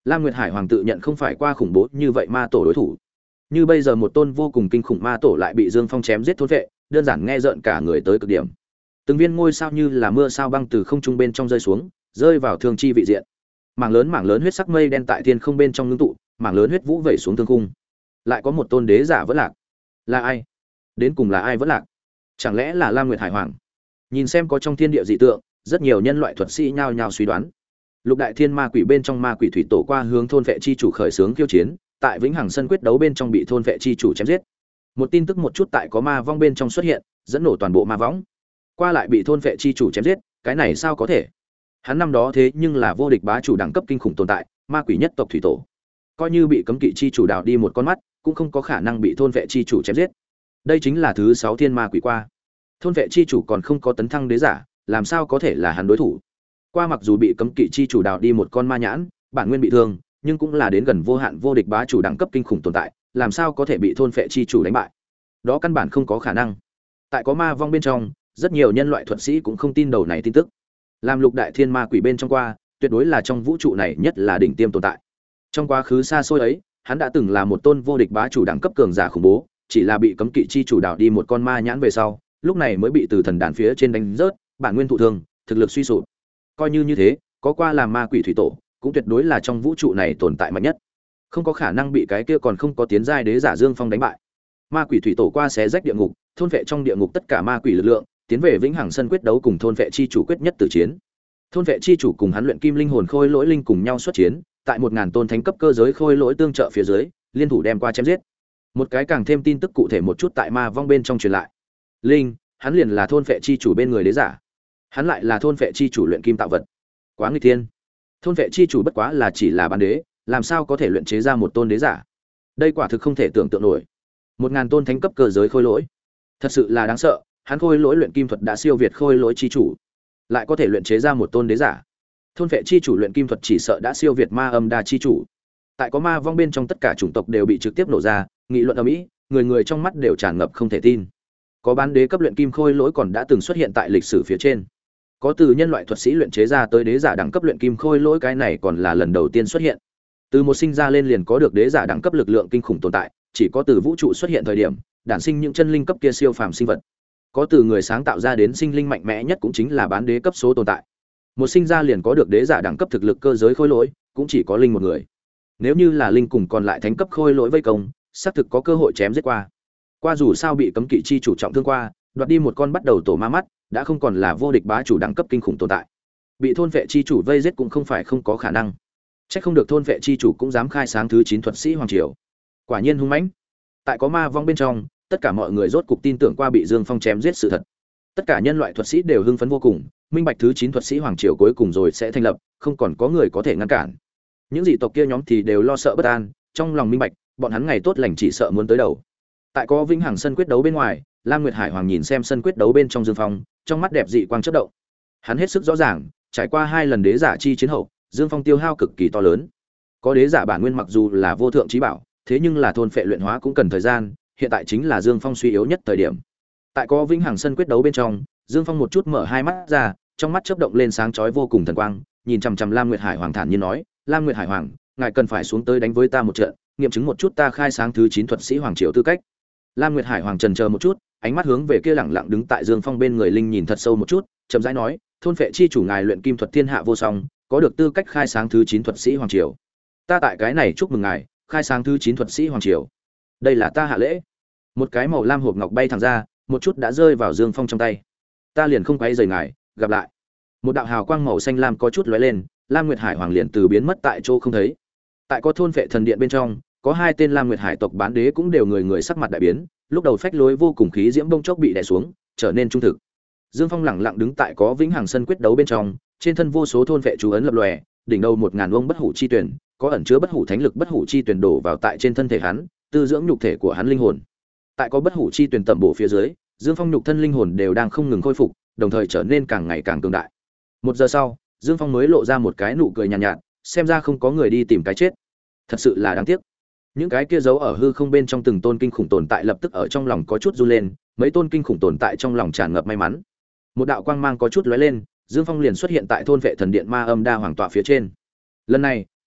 Lam Nguyệt Hải Hoàng tự nhận không phải qua khủng bố như vậy ma tổ đối thủ. Như bây giờ một tôn vô cùng kinh khủng ma tổ lại bị Dương Phong chém giết thôn vệ, đơn giản nghe rợn cả người tới cực điểm. Từng viên ngôi sao như là mưa sao băng từ không trung bên trong rơi xuống, rơi vào thương chi vị diện. Mảng lớn mảng lớn huyết sắc mây đen tại thiên không bên trong ngưng tụ, mảng lớn huyết vũ vẩy xuống thương khung. Lại có một tôn đế giả vẫn lạc. Là ai? Đến cùng là ai vẫn lạc? Chẳng lẽ là Lam Nguyệt Hải Hoàng? Nhìn xem có trong thiên địa dị tượng, rất nhiều nhân loại thuật sĩ nhao nhao suy đoán. Lục đại thiên ma quỷ bên trong ma quỷ thủy tổ qua hướng thôn vệ chi chủ khởi xướng khiêu chiến, tại vĩnh hằng sân quyết đấu bên trong bị thôn vệ chi chủ chém giết. Một tin tức một chút tại có ma vong bên trong xuất hiện, dẫn nổ toàn bộ ma võng. Qua lại bị thôn vệ chi chủ chém giết, cái này sao có thể? Hắn năm đó thế nhưng là vô địch bá chủ đẳng cấp kinh khủng tồn tại, ma quỷ nhất tộc thủy tổ. Coi như bị cấm kỵ chi chủ đào đi một con mắt, cũng không có khả năng bị thôn vệ chi chủ chém giết. Đây chính là thứ sáu thiên ma quỷ qua. Thôn vệ chi chủ còn không có tấn thăng đế giả, làm sao có thể là hắn đối thủ? Qua mặc dù bị cấm kỵ chi chủ đào đi một con ma nhãn, bản nguyên bị thương, nhưng cũng là đến gần vô hạn vô địch bá chủ đẳng cấp kinh khủng tồn tại, làm sao có thể bị thôn vệ chi chủ đánh bại? Đó căn bản không có khả năng. Tại có ma vong bên trong, rất nhiều nhân loại thuật sĩ cũng không tin đầu này tin tức. Làm lục đại thiên ma quỷ bên trong qua, tuyệt đối là trong vũ trụ này nhất là đỉnh tiêm tồn tại. Trong quá khứ xa xôi ấy, hắn đã từng là một tôn vô địch bá chủ đẳng cấp cường giả khủng bố, chỉ là bị cấm kỵ chi chủ đào đi một con ma nhãn về sau, lúc này mới bị từ thần đàn phía trên đánh rớt, bản nguyên thụ thương, thực lực suy sụp. Coi như như thế, có qua làm ma quỷ thủy tổ, cũng tuyệt đối là trong vũ trụ này tồn tại mạnh nhất. Không có khả năng bị cái kia còn không có tiến giai đế giả Dương Phong đánh bại. Ma quỷ thủy tổ qua xé rách địa ngục, thôn vệ trong địa ngục tất cả ma quỷ lực lượng, tiến về vĩnh hằng sân quyết đấu cùng thôn vệ chi chủ quyết nhất tử chiến. Thôn vệ chi chủ cùng hắn luyện kim linh hồn khôi lỗi linh cùng nhau xuất chiến, tại một ngàn tôn thánh cấp cơ giới khôi lỗi tương trợ phía dưới, liên thủ đem qua chém giết. Một cái càng thêm tin tức cụ thể một chút tại ma vong bên trong truyền lại. Linh, hắn liền là thôn vệ chi chủ bên người đế giả. Hắn lại là thôn vệ chi chủ luyện kim tạo vật. Quá nghịch thiên. Thôn vệ chi chủ bất quá là chỉ là bán đế, làm sao có thể luyện chế ra một tôn đế giả? Đây quả thực không thể tưởng tượng nổi. Một ngàn tôn thánh cấp cơ giới khôi lỗi, thật sự là đáng sợ. Hắn khôi lỗi luyện kim thuật đã siêu việt khôi lỗi chi chủ, lại có thể luyện chế ra một tôn đế giả. Thôn vệ chi chủ luyện kim thuật chỉ sợ đã siêu việt ma âm đa chi chủ. Tại có ma vong bên trong tất cả chủng tộc đều bị trực tiếp nổ ra, nghị luận ầm ĩ, người người trong mắt đều tràn ngập không thể tin. Có bán đế cấp luyện kim khôi lỗi còn đã từng xuất hiện tại lịch sử phía trên. Có từ nhân loại thuật sĩ luyện chế ra tới đế giả đẳng cấp luyện kim khôi lỗi, cái này còn là lần đầu tiên xuất hiện. Từ một sinh ra lên liền có được đế giả đẳng cấp lực lượng kinh khủng tồn tại, chỉ có từ vũ trụ xuất hiện thời điểm, đản sinh những chân linh cấp kia siêu phàm sinh vật. Có từ người sáng tạo ra đến sinh linh mạnh mẽ nhất cũng chính là bán đế cấp số tồn tại. Một sinh ra liền có được đế giả đẳng cấp thực lực cơ giới khôi lỗi, cũng chỉ có linh một người. Nếu như là linh cùng còn lại thánh cấp khôi lỗi vây công, xác thực có cơ hội chém giết qua. Qua dù sao bị cấm kỵ chi chủ trọng thương qua, đoạt đi một con bắt đầu tổ ma mắt, đã không còn là vô địch bá chủ đẳng cấp kinh khủng tồn tại. Bị thôn vệ chi chủ vây giết cũng không phải không có khả năng. Chắc không được thôn vệ chi chủ cũng dám khai sáng thứ chín thuật sĩ hoàng triều. Quả nhiên hung mãnh. Tại có ma vong bên trong, tất cả mọi người rốt cục tin tưởng qua bị Dương Phong chém giết sự thật. Tất cả nhân loại thuật sĩ đều hưng phấn vô cùng, minh bạch thứ chín thuật sĩ hoàng triều cuối cùng rồi sẽ thành lập, không còn có người có thể ngăn cản. Những dị tộc kia nhóm thì đều lo sợ bất an, trong lòng minh bạch, bọn hắn ngày tốt lành chỉ sợ muốn tới đầu. Tại có vĩnh hằng sân quyết đấu bên ngoài, Lam Nguyệt Hải Hoàng nhìn xem sân quyết đấu bên trong Dương Phong, trong mắt đẹp dị quang chớp động. Hắn hết sức rõ ràng, trải qua hai lần đế giả chi chiến hậu, Dương Phong tiêu hao cực kỳ to lớn. Có đế giả bản nguyên mặc dù là vô thượng chí bảo, thế nhưng là thôn phệ luyện hóa cũng cần thời gian, hiện tại chính là Dương Phong suy yếu nhất thời điểm. Tại có vĩnh hằng sân quyết đấu bên trong, Dương Phong một chút mở hai mắt ra, trong mắt chớp động lên sáng chói vô cùng thần quang, nhìn chằm chằm Lam Nguyệt Hải Hoàng thản nhiên nói, "Lam Nguyệt Hải Hoàng, ngài cần phải xuống tới đánh với ta một trận, nghiệm chứng một chút ta khai sáng thứ chín thuật sĩ hoàng triều tư cách." Lam Nguyệt Hải Hoàng chần chờ một chút, ánh mắt hướng về kia lẳng lặng đứng tại Dương Phong bên người linh nhìn thật sâu một chút, chậm rãi nói, "Thôn phệ chi chủ ngài luyện kim thuật thiên hạ vô song, có được tư cách khai sáng thứ chín thuật sĩ hoàng triều. Ta tại cái này chúc mừng ngài, khai sáng thứ chín thuật sĩ hoàng triều. Đây là ta hạ lễ." Một cái màu lam hộp ngọc bay thẳng ra, một chút đã rơi vào Dương Phong trong tay. "Ta liền không quấy rầy ngài, gặp lại." Một đạo hào quang màu xanh lam có chút lóe lên, Lam Nguyệt Hải Hoàng liền từ biến mất tại chỗ không thấy. Tại có thôn phệ thần điện bên trong, có hai tên Lam Nguyệt Hải tộc bán đế cũng đều người người sắc mặt đại biến, lúc đầu phách lối vô cùng khí diễm bông chốc bị đè xuống, trở nên trung thực. Dương Phong lẳng lặng đứng tại có vĩnh hằng sân quyết đấu bên trong, trên thân vô số thôn vệ chú ấn lập lòe, đỉnh đầu một ngàn ông bất hủ chi tuyển, có ẩn chứa bất hủ thánh lực bất hủ chi tuyển đổ vào tại trên thân thể hắn, tư dưỡng nhục thể của hắn linh hồn. Tại có bất hủ chi tuyển tẩm bổ phía dưới, Dương Phong nhục thân linh hồn đều đang không ngừng khôi phục, đồng thời trở nên càng ngày càng cường đại. Một giờ sau, Dương Phong mới lộ ra một cái nụ cười nhàn nhạt, nhạt, xem ra không có người đi tìm cái chết. Thật sự là đáng tiếc. Những cái kia giấu ở hư không bên trong từng tôn kinh khủng tồn tại lập tức ở trong lòng có chút run lên, mấy tôn kinh khủng tồn tại trong lòng tràn ngập may mắn. Một đạo quang mang có chút lóe lên, Dương Phong liền xuất hiện tại thôn vệ thần điện ma âm đa hoàng tọa phía trên. Lần này,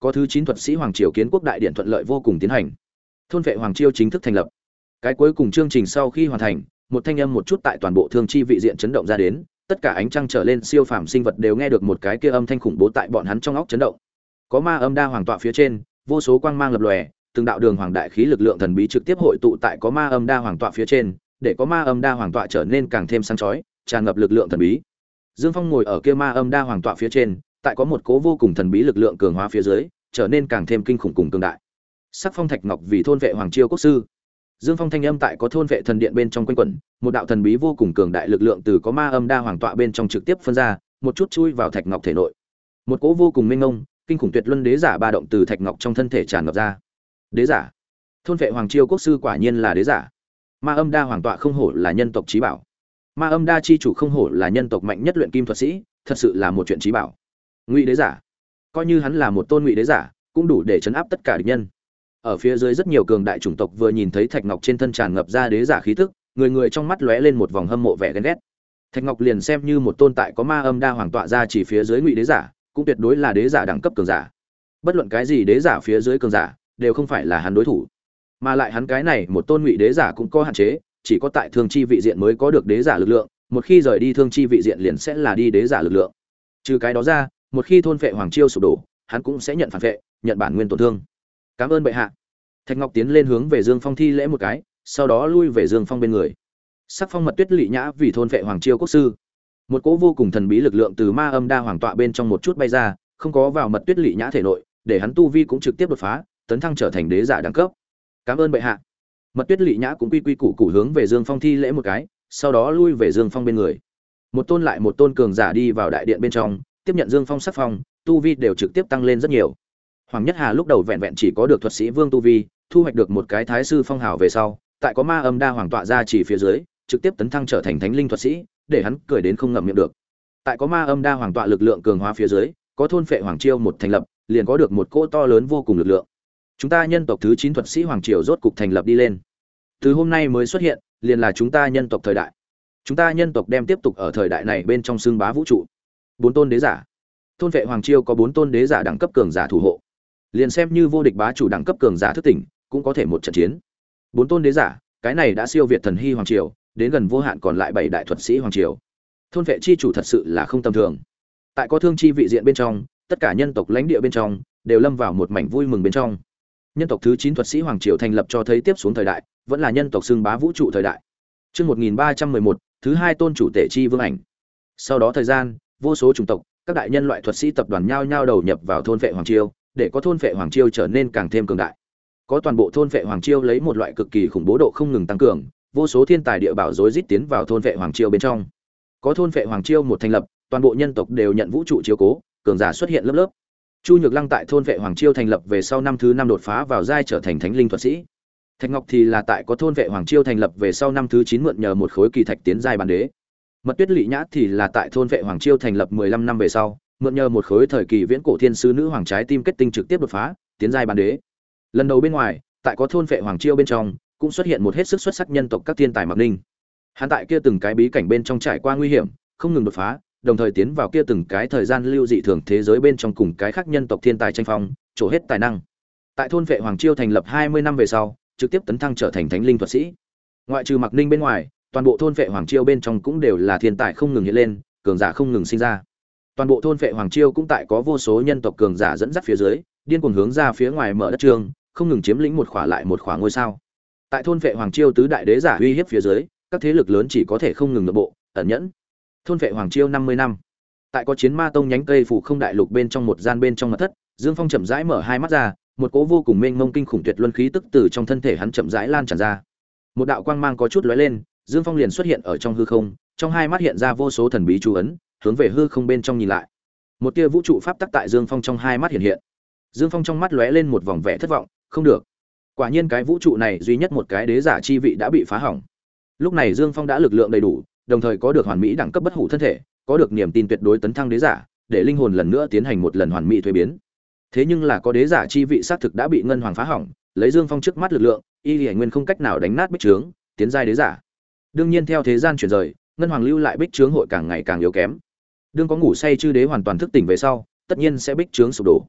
có thứ chín thuật sĩ hoàng triều kiến quốc đại điện thuận lợi vô cùng tiến hành. Thôn vệ hoàng triều chính thức thành lập. Cái cuối cùng chương trình sau khi hoàn thành, một thanh âm một chút tại toàn bộ thương chi vị diện chấn động ra đến, tất cả ánh trăng trở lên siêu phàm sinh vật đều nghe được một cái kia âm thanh khủng bố tại bọn hắn trong óc chấn động. Có ma âm đa hoàng tọa phía trên, vô số quang mang lập lòe, từng đạo đường hoàng đại khí lực lượng thần bí trực tiếp hội tụ tại có ma âm đa hoàng tọa phía trên, để có ma âm đa hoàng tọa trở nên càng thêm sáng chói, tràn ngập lực lượng thần bí. Dương Phong ngồi ở kia ma âm đa hoàng tọa phía trên, tại có một cố vô cùng thần bí lực lượng cường hóa phía dưới, trở nên càng thêm kinh khủng cùng cường đại. Sắc phong thạch ngọc vì thôn vệ hoàng chiêu quốc sư. Dương Phong thanh âm tại có thôn vệ thần điện bên trong quanh quẩn, một đạo thần bí vô cùng cường đại lực lượng từ có ma âm đa hoàng tọa bên trong trực tiếp phân ra, một chút chui vào thạch ngọc thể nội. Một cỗ vô cùng mênh mông, kinh khủng tuyệt luân đế giả ba động từ thạch ngọc trong thân thể tràn ngập ra. Đế giả, thôn vệ hoàng chiêu quốc sư quả nhiên là đế giả. Ma âm đa hoàng tọa không hổ là nhân tộc chí bảo. Ma âm đa chi chủ không hổ là nhân tộc mạnh nhất luyện kim thuật sĩ, thật sự là một chuyện chí bảo. Ngụy đế giả, coi như hắn là một tôn ngụy đế giả, cũng đủ để chấn áp tất cả địch nhân. Ở phía dưới rất nhiều cường đại chủng tộc vừa nhìn thấy thạch ngọc trên thân tràn ngập ra đế giả khí tức, người người trong mắt lóe lên một vòng hâm mộ vẻ ghen ghét. Thạch ngọc liền xem như một tôn tại có ma âm đa hoàng tọa ra chỉ phía dưới ngụy đế giả, cũng tuyệt đối là đế giả đẳng cấp cường giả. Bất luận cái gì đế giả phía dưới cường giả, đều không phải là hắn đối thủ. Mà lại hắn cái này một tôn ngụy đế giả cũng có hạn chế, chỉ có tại thương chi vị diện mới có được đế giả lực lượng, một khi rời đi thương chi vị diện liền sẽ là đi đế giả lực lượng. Trừ cái đó ra, một khi thôn phệ hoàng chiêu sụp đổ, hắn cũng sẽ nhận phản phệ, nhận bản nguyên tổn thương. Cảm ơn bệ hạ. Thạch Ngọc tiến lên hướng về Dương Phong thi lễ một cái, sau đó lui về Dương Phong bên người. Sắc phong mật tuyết lị nhã vì thôn phệ hoàng chiêu quốc sư. Một cỗ vô cùng thần bí lực lượng từ ma âm đa hoàng tọa bên trong một chút bay ra, không có vào mật tuyết lị nhã thể nội, để hắn tu vi cũng trực tiếp đột phá, tấn thăng trở thành đế giả đẳng cấp. Cảm ơn bệ hạ. Mật tuyết lị nhã cũng quy quy củ củ hướng về Dương Phong thi lễ một cái, sau đó lui về Dương Phong bên người. Một tôn lại một tôn cường giả đi vào đại điện bên trong, tiếp nhận Dương Phong sắc phong, tu vi đều trực tiếp tăng lên rất nhiều. Hoàng Nhất Hà lúc đầu vẹn vẹn chỉ có được thuật sĩ vương tu vi, thu hoạch được một cái thái sư phong hào về sau, tại có ma âm đa hoàng tọa ra chỉ phía dưới, trực tiếp tấn thăng trở thành thánh linh thuật sĩ, để hắn cười đến không ngậm miệng được. Tại có ma âm đa hoàng tọa lực lượng cường hóa phía dưới, có thôn phệ hoàng chiêu một thành lập, liền có được một cỗ to lớn vô cùng lực lượng. Chúng ta nhân tộc thứ chín thuật sĩ hoàng triều rốt cục thành lập đi lên. Từ hôm nay mới xuất hiện, liền là chúng ta nhân tộc thời đại. Chúng ta nhân tộc đem tiếp tục ở thời đại này bên trong xương bá vũ trụ. Bốn tôn đế giả. Thôn phệ hoàng chiêu có bốn tôn đế giả đẳng cấp cường giả thủ hộ. Liền xem như vô địch bá chủ đẳng cấp cường giả thức tỉnh, cũng có thể một trận chiến. Bốn tôn đế giả, cái này đã siêu việt thần hy hoàng triều, đến gần vô hạn còn lại bảy đại thuật sĩ hoàng triều. Thôn vệ chi chủ thật sự là không tầm thường. Tại có thương chi vị diện bên trong, tất cả nhân tộc lãnh địa bên trong đều lâm vào một mảnh vui mừng bên trong. Nhân tộc thứ chín thuật sĩ hoàng triều thành lập cho thấy tiếp xuống thời đại, vẫn là nhân tộc xưng bá vũ trụ thời đại. Chương một nghìn ba trăm mười một, thứ hai tôn chủ tể chi vương ảnh. Sau đó thời gian, vô số chủng tộc, các đại nhân loại thuật sĩ tập đoàn nhao nhao đầu nhập vào thôn vệ hoàng triều, để có thôn vệ hoàng triều trở nên càng thêm cường đại. Có toàn bộ thôn vệ hoàng triều lấy một loại cực kỳ khủng bố độ không ngừng tăng cường, vô số thiên tài địa bảo rối rít tiến vào thôn vệ hoàng triều bên trong. Có thôn vệ hoàng triều một thành lập, toàn bộ nhân tộc đều nhận vũ trụ chiếu cố, cường giả xuất hiện lớp lớp. Chu Nhược Lăng tại thôn vệ hoàng triều thành lập về sau năm thứ năm đột phá vào giai trở thành thánh linh thuật sĩ. Thạch Ngọc thì là tại có thôn vệ hoàng triều thành lập về sau năm thứ chín mượn nhờ một khối kỳ thạch tiến giai bản đế. Mật Tuyết Lị Nhã thì là tại thôn vệ hoàng triều thành lập mười lăm năm về sau, mượn nhờ một khối thời kỳ viễn cổ thiên sứ nữ hoàng trái tim kết tinh trực tiếp đột phá, tiến giai bản đế. Lần đầu bên ngoài, tại có thôn vệ hoàng triều bên trong, cũng xuất hiện một hết sức xuất sắc nhân tộc các thiên tài Mạc Ninh. Hắn tại kia từng cái bí cảnh bên trong trải qua nguy hiểm, không ngừng đột phá, đồng thời tiến vào kia từng cái thời gian lưu dị thường thế giới bên trong cùng cái khác nhân tộc thiên tài tranh phong, trổ hết tài năng. Tại thôn vệ hoàng triều thành lập hai mươi năm về sau, trực tiếp tấn thăng trở thành thánh linh thuật sĩ. Ngoại trừ Mạc Ninh bên ngoài, toàn bộ thôn vệ hoàng triều bên trong cũng đều là thiên tài không ngừng hiện lên, cường giả không ngừng sinh ra. Toàn bộ thôn vệ hoàng triều cũng tại có vô số nhân tộc cường giả dẫn dắt phía dưới, điên cuồng hướng ra phía ngoài mở đất trường, không ngừng chiếm lĩnh một khỏa lại một khỏa ngôi sao. Tại thôn vệ hoàng triều tứ đại đế giả uy hiếp phía dưới, các thế lực lớn chỉ có thể không ngừng nội bộ, ẩn nhẫn. Thôn vệ hoàng triều năm mươi năm. Tại có chiến ma tông nhánh cây phủ không đại lục bên trong một gian bên trong mật thất, Dương Phong chậm rãi mở hai mắt ra, một cỗ vô cùng mênh mông kinh khủng tuyệt luân khí tức từ trong thân thể hắn chậm rãi lan tràn ra. Một đạo quang mang có chút lóe lên, Dương Phong liền xuất hiện ở trong hư không, trong hai mắt hiện ra vô số thần bí chú ấn, hướng về hư không bên trong nhìn lại. Một tia vũ trụ pháp tắc tại Dương Phong trong hai mắt hiện hiện. Dương Phong trong mắt lóe lên một vòng vẻ thất vọng, không được. Quả nhiên cái vũ trụ này duy nhất một cái đế giả chi vị đã bị phá hỏng. Lúc này Dương Phong đã lực lượng đầy đủ, đồng thời có được hoàn mỹ đẳng cấp bất hủ thân thể, có được niềm tin tuyệt đối tấn thăng đế giả, để linh hồn lần nữa tiến hành một lần hoàn mỹ thuế biến. Thế nhưng là có đế giả chi vị xác thực đã bị ngân hoàng phá hỏng, lấy Dương Phong trước mắt lực lượng, y lì nguyên không cách nào đánh nát bích trướng, tiến giai đế giả. Đương nhiên theo thế gian chuyển rời, ngân hoàng lưu lại bích trướng hội càng ngày càng yếu kém. Đương có ngủ say chư đế hoàn toàn thức tỉnh về sau, tất nhiên sẽ bích trướng sụp đổ.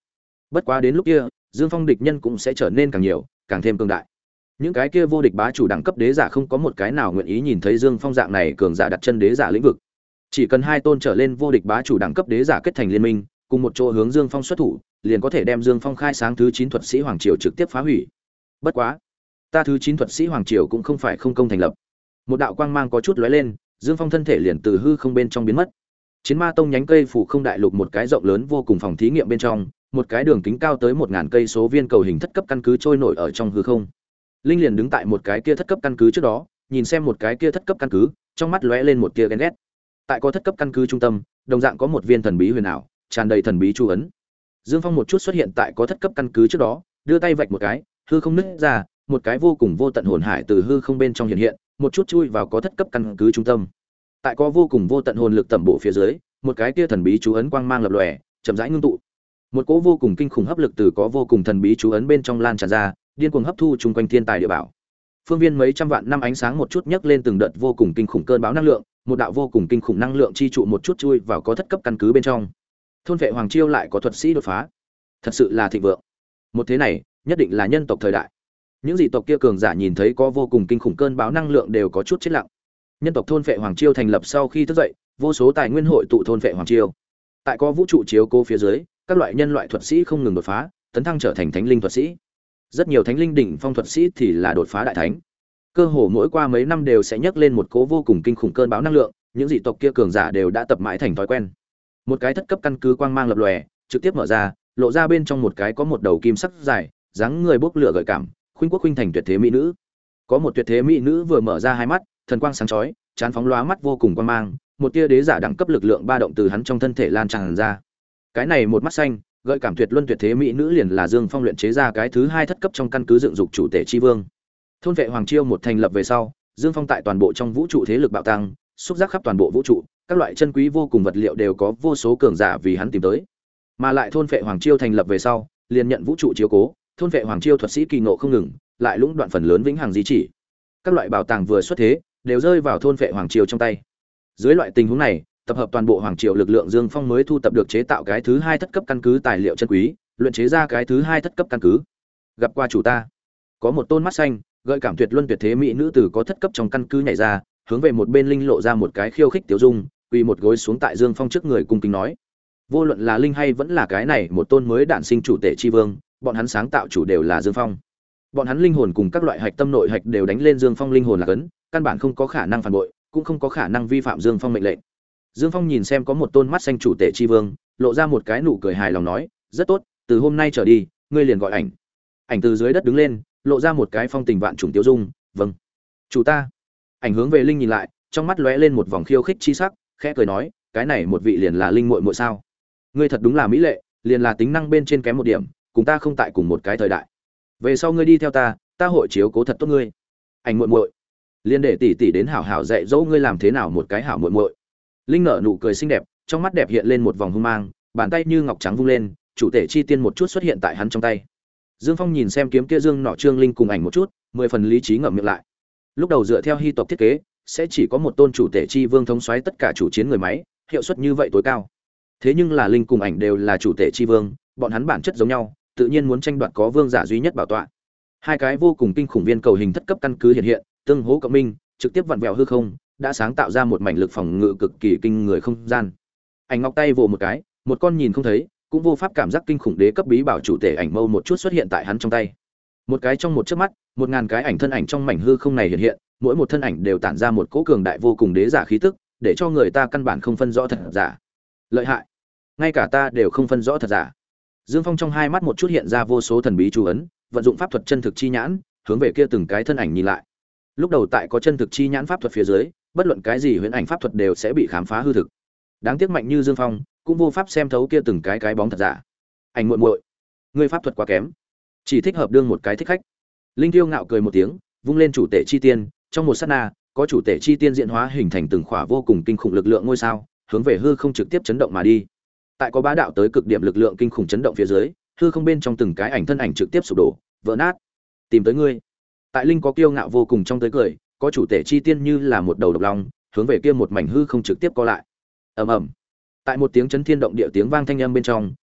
Bất quá đến lúc kia, Dương Phong địch nhân cũng sẽ trở nên càng nhiều, càng thêm cường đại. Những cái kia vô địch bá chủ đẳng cấp đế giả không có một cái nào nguyện ý nhìn thấy Dương Phong dạng này cường giả đặt chân đế giả lĩnh vực. Chỉ cần hai tôn trở lên vô địch bá chủ đẳng cấp đế giả kết thành liên minh, cùng một chỗ hướng Dương Phong xuất thủ, liền có thể đem Dương Phong khai sáng thứ chín thuật sĩ hoàng triều trực tiếp phá hủy. Bất quá, ta thứ chín thuật sĩ hoàng triều cũng không phải không công thành lập. Một đạo quang mang có chút lóe lên, Dương Phong thân thể liền từ hư không bên trong biến mất. Chiến Ma Tông nhánh cây phủ không đại lục một cái rộng lớn vô cùng phòng thí nghiệm bên trong, một cái đường kính cao tới một ngàn cây số viên cầu hình thất cấp căn cứ trôi nổi ở trong hư không. Linh liền đứng tại một cái kia thất cấp căn cứ trước đó, nhìn xem một cái kia thất cấp căn cứ, trong mắt lóe lên một tia ghen ghét. Tại có thất cấp căn cứ trung tâm, đồng dạng có một viên thần bí huyền ảo, tràn đầy thần bí chú ấn. Dương Phong một chút xuất hiện tại có thất cấp căn cứ trước đó, đưa tay vạch một cái, hư không nứt ra, một cái vô cùng vô tận hồn hải từ hư không bên trong hiện hiện, một chút chui vào có thất cấp căn cứ trung tâm. Tại có vô cùng vô tận hồn lực tẩm bổ phía dưới, một cái kia thần bí chú ấn quang mang lập lòe, chậm rãi ngưng tụ. Một cỗ vô cùng kinh khủng hấp lực từ có vô cùng thần bí chú ấn bên trong lan tràn ra, điên cuồng hấp thu chung quanh thiên tài địa bảo. Phương viên mấy trăm vạn năm ánh sáng một chút nhấc lên từng đợt vô cùng kinh khủng cơn bão năng lượng, một đạo vô cùng kinh khủng năng lượng chi trụ một chút chui vào có thất cấp căn cứ bên trong. Thôn vệ hoàng chiêu lại có thuật sĩ đột phá, thật sự là thịnh vượng. Một thế này, nhất định là nhân tộc thời đại. Những dị tộc kia cường giả nhìn thấy có vô cùng kinh khủng cơn bão năng lượng đều có chút chết lặng. Nhân tộc thôn vệ hoàng chiêu thành lập sau khi thức dậy, vô số tài nguyên hội tụ thôn vệ hoàng chiêu. Tại có vũ trụ chiếu cố phía dưới, các loại nhân loại thuật sĩ không ngừng đột phá, tấn thăng trở thành thánh linh thuật sĩ. Rất nhiều thánh linh đỉnh phong thuật sĩ thì là đột phá đại thánh. Cơ hồ mỗi qua mấy năm đều sẽ nhấc lên một cố vô cùng kinh khủng cơn bão năng lượng, những dị tộc kia cường giả đều đã tập mãi thành thói quen. Một cái thất cấp căn cứ quang mang lập lòe, trực tiếp mở ra, lộ ra bên trong một cái có một đầu kim sắc dài, dáng người bốc lửa gợi cảm, khuynh quốc khuynh thành tuyệt thế mỹ nữ. Có một tuyệt thế mỹ nữ vừa mở ra hai mắt, thần quang sáng chói, chán phóng lóa mắt vô cùng quang mang, một tia đế giả đẳng cấp lực lượng ba động từ hắn trong thân thể lan tràn ra. Cái này một mắt xanh, gợi cảm tuyệt luân tuyệt thế mỹ nữ liền là Dương Phong luyện chế ra cái thứ hai thất cấp trong căn cứ dựng dục chủ tể chi vương. Thôn vệ hoàng chiêu một thành lập về sau, Dương Phong tại toàn bộ trong vũ trụ thế lực bạo tăng, xúc giác khắp toàn bộ vũ trụ, các loại chân quý vô cùng vật liệu đều có vô số cường giả vì hắn tìm tới. Mà lại thôn vệ hoàng chiêu thành lập về sau, liền nhận vũ trụ chiếu cố, thôn vệ hoàng chiêu thuật sĩ kỳ ngộ không ngừng, lại lũng đoạn phần lớn vĩnh hằng di chỉ. Các loại bảo tàng vừa xuất thế, đều rơi vào thôn vệ hoàng triều trong tay. Dưới loại tình huống này, tập hợp toàn bộ hoàng triều lực lượng, Dương Phong mới thu tập được chế tạo cái thứ hai thất cấp căn cứ tài liệu chân quý, luyện chế ra cái thứ hai thất cấp căn cứ. Gặp qua chủ ta. Có một tôn mắt xanh, gợi cảm tuyệt luân tuyệt thế mỹ nữ tử có thất cấp trong căn cứ nhảy ra, hướng về một bên Linh lộ ra một cái khiêu khích tiểu dung, quỳ một gối xuống tại Dương Phong trước người cung kính nói: vô luận là Linh hay vẫn là cái này một tôn mới đản sinh chủ tể chi vương, bọn hắn sáng tạo chủ đều là Dương Phong. Bọn hắn linh hồn cùng các loại hạch tâm nội hạch đều đánh lên Dương Phong linh hồn là cấn, căn bản không có khả năng phản bội, cũng không có khả năng vi phạm Dương Phong mệnh lệnh. Dương Phong nhìn xem có một tôn mắt xanh chủ tể chi vương, lộ ra một cái nụ cười hài lòng nói: rất tốt, từ hôm nay trở đi, ngươi liền gọi ảnh. Ảnh từ dưới đất đứng lên, lộ ra một cái phong tình vạn trùng tiêu dung: vâng, chủ ta. Ảnh hướng về Linh nhìn lại, trong mắt lóe lên một vòng khiêu khích chi sắc, khẽ cười nói: cái này một vị liền là Linh muội muội sao? Ngươi thật đúng là mỹ lệ, liền là tính năng bên trên kém một điểm, cùng ta không tại cùng một cái thời đại. Về sau ngươi đi theo ta, ta hội chiếu cố thật tốt ngươi. Ảnh muội muội, liền để tỷ tỷ đến hảo hảo dạy dỗ ngươi làm thế nào một cái hảo muội muội. Linh nở nụ cười xinh đẹp, trong mắt đẹp hiện lên một vòng hung mang, bàn tay như ngọc trắng vung lên, chủ tể chi tiên một chút xuất hiện tại hắn trong tay. Dương Phong nhìn xem kiếm kia dương nọ trương Linh cùng ảnh một chút, mười phần lý trí ngậm miệng lại. Lúc đầu dựa theo hy tộc thiết kế, sẽ chỉ có một tôn chủ tể chi vương thống soái tất cả chủ chiến người máy, hiệu suất như vậy tối cao. Thế nhưng là Linh cùng ảnh đều là chủ tể chi vương, bọn hắn bản chất giống nhau, tự nhiên muốn tranh đoạt có vương giả duy nhất bảo tọa. Hai cái vô cùng kinh khủng viên cầu hình thất cấp căn cứ hiện hiện, tương hỗ cộng minh, trực tiếp vặn vẹo hư không, đã sáng tạo ra một mảnh lực phòng ngự cực kỳ kinh người không gian. Ảnh ngọc tay vồ một cái, một con nhìn không thấy, cũng vô pháp cảm giác kinh khủng đế cấp bí bảo chủ tể ảnh mâu một chút xuất hiện tại hắn trong tay. Một cái trong một chớp mắt, một ngàn cái ảnh thân ảnh trong mảnh hư không này hiện hiện, mỗi một thân ảnh đều tản ra một cỗ cường đại vô cùng đế giả khí tức, để cho người ta căn bản không phân rõ thật giả. Lợi hại, ngay cả ta đều không phân rõ thật giả. Dương Phong trong hai mắt một chút hiện ra vô số thần bí chú ấn, vận dụng pháp thuật chân thực chi nhãn, hướng về kia từng cái thân ảnh nhìn lại. Lúc đầu tại có chân thực chi nhãn pháp thuật phía dưới, bất luận cái gì huyễn ảnh pháp thuật đều sẽ bị khám phá hư thực. Đáng tiếc mạnh như Dương Phong, cũng vô pháp xem thấu kia từng cái cái bóng thật giả. Ảnh muội muội, ngươi pháp thuật quá kém, chỉ thích hợp đương một cái thích khách. Linh Tiêu ngạo cười một tiếng, vung lên chủ tể chi tiên, trong một sát na, có chủ tể chi tiên diễn hóa hình thành từng khỏa vô cùng kinh khủng lực lượng ngôi sao, hướng về hư không trực tiếp chấn động mà đi. Tại có bá đạo tới cực điểm lực lượng kinh khủng chấn động phía dưới, hư không bên trong từng cái ảnh thân ảnh trực tiếp sụp đổ, vỡ nát. Tìm tới ngươi. Tại Linh có kiêu ngạo vô cùng trong tới cười, có chủ tể chi tiên như là một đầu độc long, hướng về kia một mảnh hư không trực tiếp co lại. Ầm ầm. Tại một tiếng chấn thiên động địa tiếng vang thanh âm bên trong,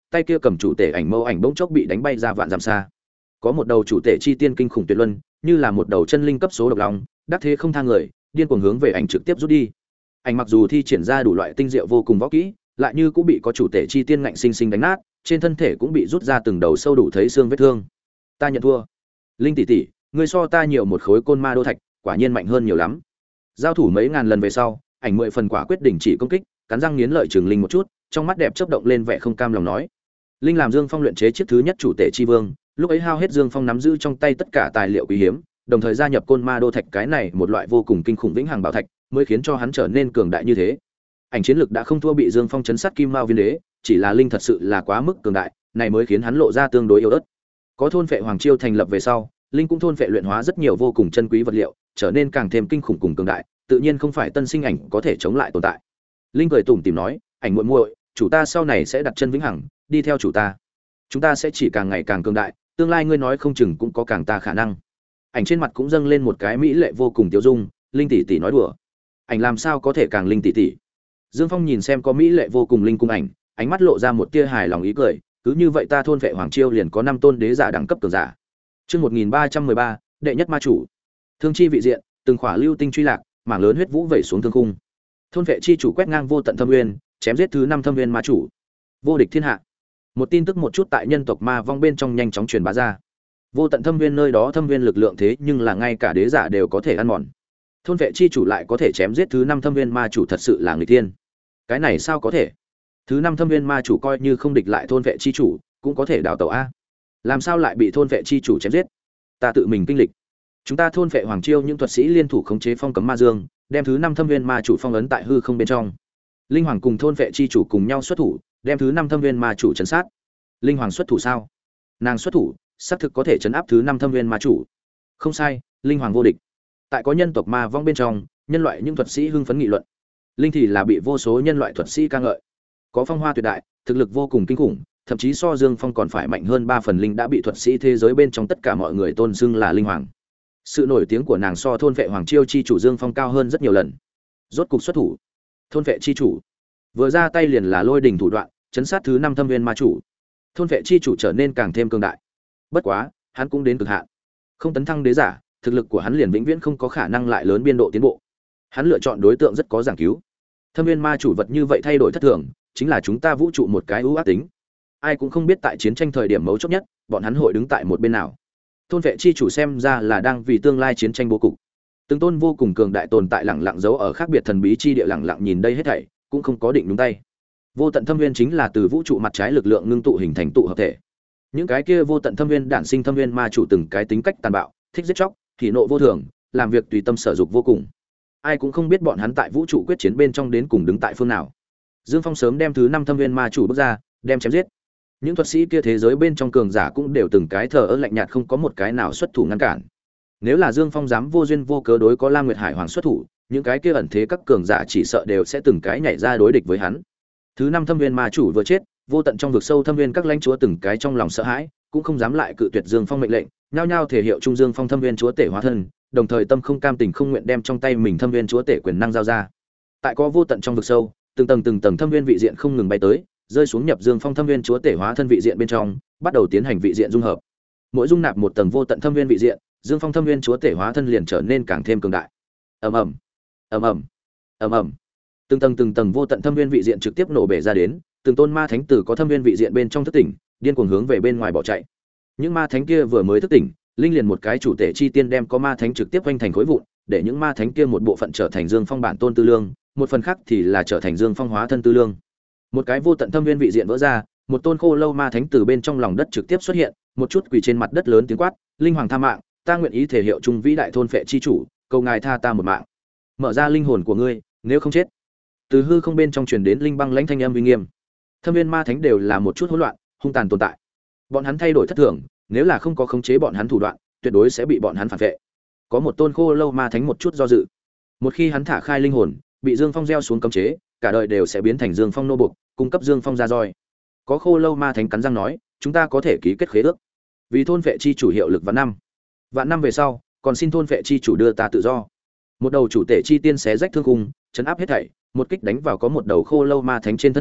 tay kia cầm chủ tể ảnh mâu ảnh bỗng chốc bị đánh bay ra vạn dặm xa. Có một đầu chủ tể chi tiên kinh khủng tuyệt luân, như là một đầu chân linh cấp số độc long, đắc thế không tha người, điên cuồng hướng về ảnh trực tiếp rút đi. Ảnh mặc dù thi triển ra đủ loại tinh diệu vô cùng võ kỹ, lại như cũng bị có chủ tể chi tiên ngạnh sinh sinh đánh nát, trên thân thể cũng bị rút ra từng đầu sâu đủ thấy xương vết thương. Ta nhận thua. Linh tỷ tỷ, ngươi so ta nhiều một khối côn ma đô thạch, quả nhiên mạnh hơn nhiều lắm. Giao thủ mấy ngàn lần về sau, ảnh mười phần quả quyết đình chỉ công kích, cắn răng nghiến lợi chừng Linh một chút, trong mắt đẹp chớp động lên vẻ không cam lòng nói: Linh làm Dương Phong luyện chế chiếc thứ nhất chủ tể chi vương, lúc ấy hao hết Dương Phong nắm giữ trong tay tất cả tài liệu quý hiếm, đồng thời gia nhập côn ma đô thạch cái này một loại vô cùng kinh khủng vĩnh hằng bảo thạch, mới khiến cho hắn trở nên cường đại như thế. Ảnh chiến lực đã không thua bị Dương Phong chấn sát Kim Mao Viên Đế, chỉ là Linh thật sự là quá mức cường đại, này mới khiến hắn lộ ra tương đối yếu ớt. Có thôn phệ hoàng chiêu thành lập về sau, Linh cũng thôn phệ luyện hóa rất nhiều vô cùng chân quý vật liệu, trở nên càng thêm kinh khủng cùng cường đại, tự nhiên không phải tân sinh ảnh có thể chống lại tồn tại. Linh cười tủm tỉm nói: "Ảnh muội muội, chủ ta sau này sẽ đặt chân vĩnh hằng, đi theo chủ ta. Chúng ta sẽ chỉ càng ngày càng cường đại, tương lai ngươi nói không chừng cũng có càng ta khả năng." Ảnh trên mặt cũng dâng lên một cái mỹ lệ vô cùng tiêu dung, Linh tỷ tỷ nói đùa. Ảnh làm sao có thể càng Linh tỷ tỷ? Dương Phong nhìn xem có mỹ lệ vô cùng Linh cung ảnh, ánh mắt lộ ra một tia hài lòng ý cười, cứ như vậy ta thôn vệ hoàng chiêu liền có năm tôn đế giả đẳng cấp cường giả. Chương một nghìn ba trăm mười ba, đệ nhất ma chủ. Thương chi vị diện, từng khỏa lưu tinh truy lạc, mảng lớn huyết vũ vẩy xuống thương khung. Thôn vệ chi chủ quét ngang vô tận thâm nguyên, chém giết thứ năm thâm nguyên ma chủ. Vô địch thiên hạ. Một tin tức một chút tại nhân tộc ma vong bên trong nhanh chóng truyền bá ra. Vô tận thâm nguyên nơi đó thâm nguyên lực lượng thế nhưng là ngay cả đế giả đều có thể ăn mòn. Thôn vệ chi chủ lại có thể chém giết thứ năm thâm nguyên ma chủ, thật sự là người tiên. Cái này sao có thể? Thứ năm thâm nguyên ma chủ coi như không địch lại thôn vệ chi chủ, cũng có thể đào tẩu a. Làm sao lại bị thôn vệ chi chủ chém giết? Ta tự mình kinh lịch. Chúng ta thôn vệ hoàng chiêu những thuật sĩ liên thủ khống chế phong cấm ma dương, đem thứ năm thâm nguyên ma chủ phong ấn tại hư không bên trong. Linh hoàng cùng thôn vệ chi chủ cùng nhau xuất thủ, đem thứ năm thâm nguyên ma chủ trấn sát. Linh hoàng xuất thủ sao? Nàng xuất thủ, xác thực có thể trấn áp thứ năm thâm nguyên ma chủ. Không sai, linh hoàng vô địch. Tại có nhân tộc ma vong bên trong, nhân loại những thuật sĩ hưng phấn nghị luận. Linh thì là bị vô số nhân loại thuật sĩ ca ngợi. Có phong hoa tuyệt đại, thực lực vô cùng kinh khủng, thậm chí so Dương Phong còn phải mạnh hơn ba phần. Linh đã bị thuật sĩ thế giới bên trong tất cả mọi người tôn xưng là linh hoàng. Sự nổi tiếng của nàng so thôn vệ hoàng chiêu chi chủ Dương Phong cao hơn rất nhiều lần. Rốt cục xuất thủ. Thôn vệ chi chủ vừa ra tay liền là lôi đình thủ đoạn, chấn sát thứ năm thâm viên ma chủ. Thôn vệ chi chủ trở nên càng thêm cường đại. Bất quá, hắn cũng đến cực hạn. Không tấn thăng đế giả, thực lực của hắn liền vĩnh viễn không có khả năng lại lớn biên độ tiến bộ. Hắn lựa chọn đối tượng rất có giảng cứu. Thâm viên ma chủ vật như vậy thay đổi thất thường, chính là chúng ta vũ trụ một cái ưu ác tính. Ai cũng không biết tại chiến tranh thời điểm mấu chốt nhất, bọn hắn hội đứng tại một bên nào. Thôn vệ chi chủ xem ra là đang vì tương lai chiến tranh bố cục. Từng tôn vô cùng cường đại tồn tại lẳng lặng giấu ở khác biệt thần bí chi địa lẳng lặng nhìn đây hết thảy, cũng không có định đúng tay. Vô tận thâm nguyên chính là từ vũ trụ mặt trái lực lượng ngưng tụ hình thành tụ hợp thể. Những cái kia vô tận thâm nguyên đản sinh thâm nguyên ma chủ từng cái tính cách tàn bạo, thích giết chóc, hỉ nộ vô thường, làm việc tùy tâm sở dục vô cùng. Ai cũng không biết bọn hắn tại vũ trụ quyết chiến bên trong đến cùng đứng tại phương nào. Dương Phong sớm đem thứ năm thâm nguyên ma chủ bước ra, đem chém giết. Những thuật sĩ kia thế giới bên trong cường giả cũng đều từng cái thờ ơ lạnh nhạt, không có một cái nào xuất thủ ngăn cản. Nếu là Dương Phong dám vô duyên vô cớ đối có Lam Nguyệt Hải Hoàng xuất thủ, những cái kia ẩn thế các cường giả chỉ sợ đều sẽ từng cái nhảy ra đối địch với hắn. Thứ năm thâm nguyên ma chủ vừa chết, vô tận trong vực sâu thâm nguyên các lãnh chúa từng cái trong lòng sợ hãi, cũng không dám lại cự tuyệt Dương Phong mệnh lệnh, nhao nhao thể hiệu trung Dương Phong thâm nguyên chúa tể hóa thân, đồng thời tâm không cam tình không nguyện đem trong tay mình thâm nguyên chúa tể quyền năng giao ra. Tại có vô tận trong vực sâu, từng tầng từng tầng thâm nguyên vị diện không ngừng bay tới, rơi xuống nhập Dương Phong thâm nguyên chúa tể hóa thân vị diện bên trong, bắt đầu tiến hành vị diện dung hợp. Mỗi dung nạp một tầng vô tận thâm nguyên vị diện, Dương Phong thâm nguyên chúa tể hóa thân liền trở nên càng thêm cường đại. Ầm ầm, ầm ầm, ầm ầm. Từng tầng từng tầng vô tận thâm nguyên vị diện trực tiếp nổ bể ra đến, từng tôn ma thánh tử có thâm nguyên vị diện bên trong thức tỉnh, điên cuồng hướng về bên ngoài bỏ chạy. Những ma thánh kia vừa mới thức tỉnh, linh liền một cái chủ tể chi tiên đem có ma thánh trực tiếp quanh thành khối vụn, để những ma thánh kia một bộ phận trở thành Dương Phong bản tôn tư lương, một phần khác thì là trở thành Dương Phong hóa thân tư lương. Một cái vô tận thâm nguyên vị diện vỡ ra, một tôn khô lâu ma thánh từ bên trong lòng đất trực tiếp xuất hiện, một chút quỳ trên mặt đất lớn tiếng quát: "Linh hoàng tha mạng, ta nguyện ý thể hiệu trung vĩ đại thôn phệ chi chủ, cầu ngài tha ta một mạng. Mở ra linh hồn của ngươi, nếu không chết." Từ hư không bên trong truyền đến linh băng lãnh thanh âm uy nghiêm. Thâm viên ma thánh đều là một chút hỗn loạn, hung tàn tồn tại. Bọn hắn thay đổi thất thường, nếu là không có khống chế bọn hắn thủ đoạn, tuyệt đối sẽ bị bọn hắn phản vệ. Có một tôn khô lâu ma thánh một chút do dự. Một khi hắn thả khai linh hồn, bị Dương Phong gieo xuống cấm chế, cả đời đều sẽ biến thành Dương Phong nô buộc, cung cấp Dương Phong ra roi. Có khô lâu ma thánh cắn răng nói, chúng ta có thể ký kết khế ước, vì thôn vệ chi chủ hiệu lực vạn năm. Vạn năm về sau, còn xin thôn vệ chi chủ đưa ta tự do. Một đầu chủ tể chi tiên xé rách thương khung, chấn áp hết thảy, một kích đánh vào có một đầu khô lâu ma thánh trên thân thể,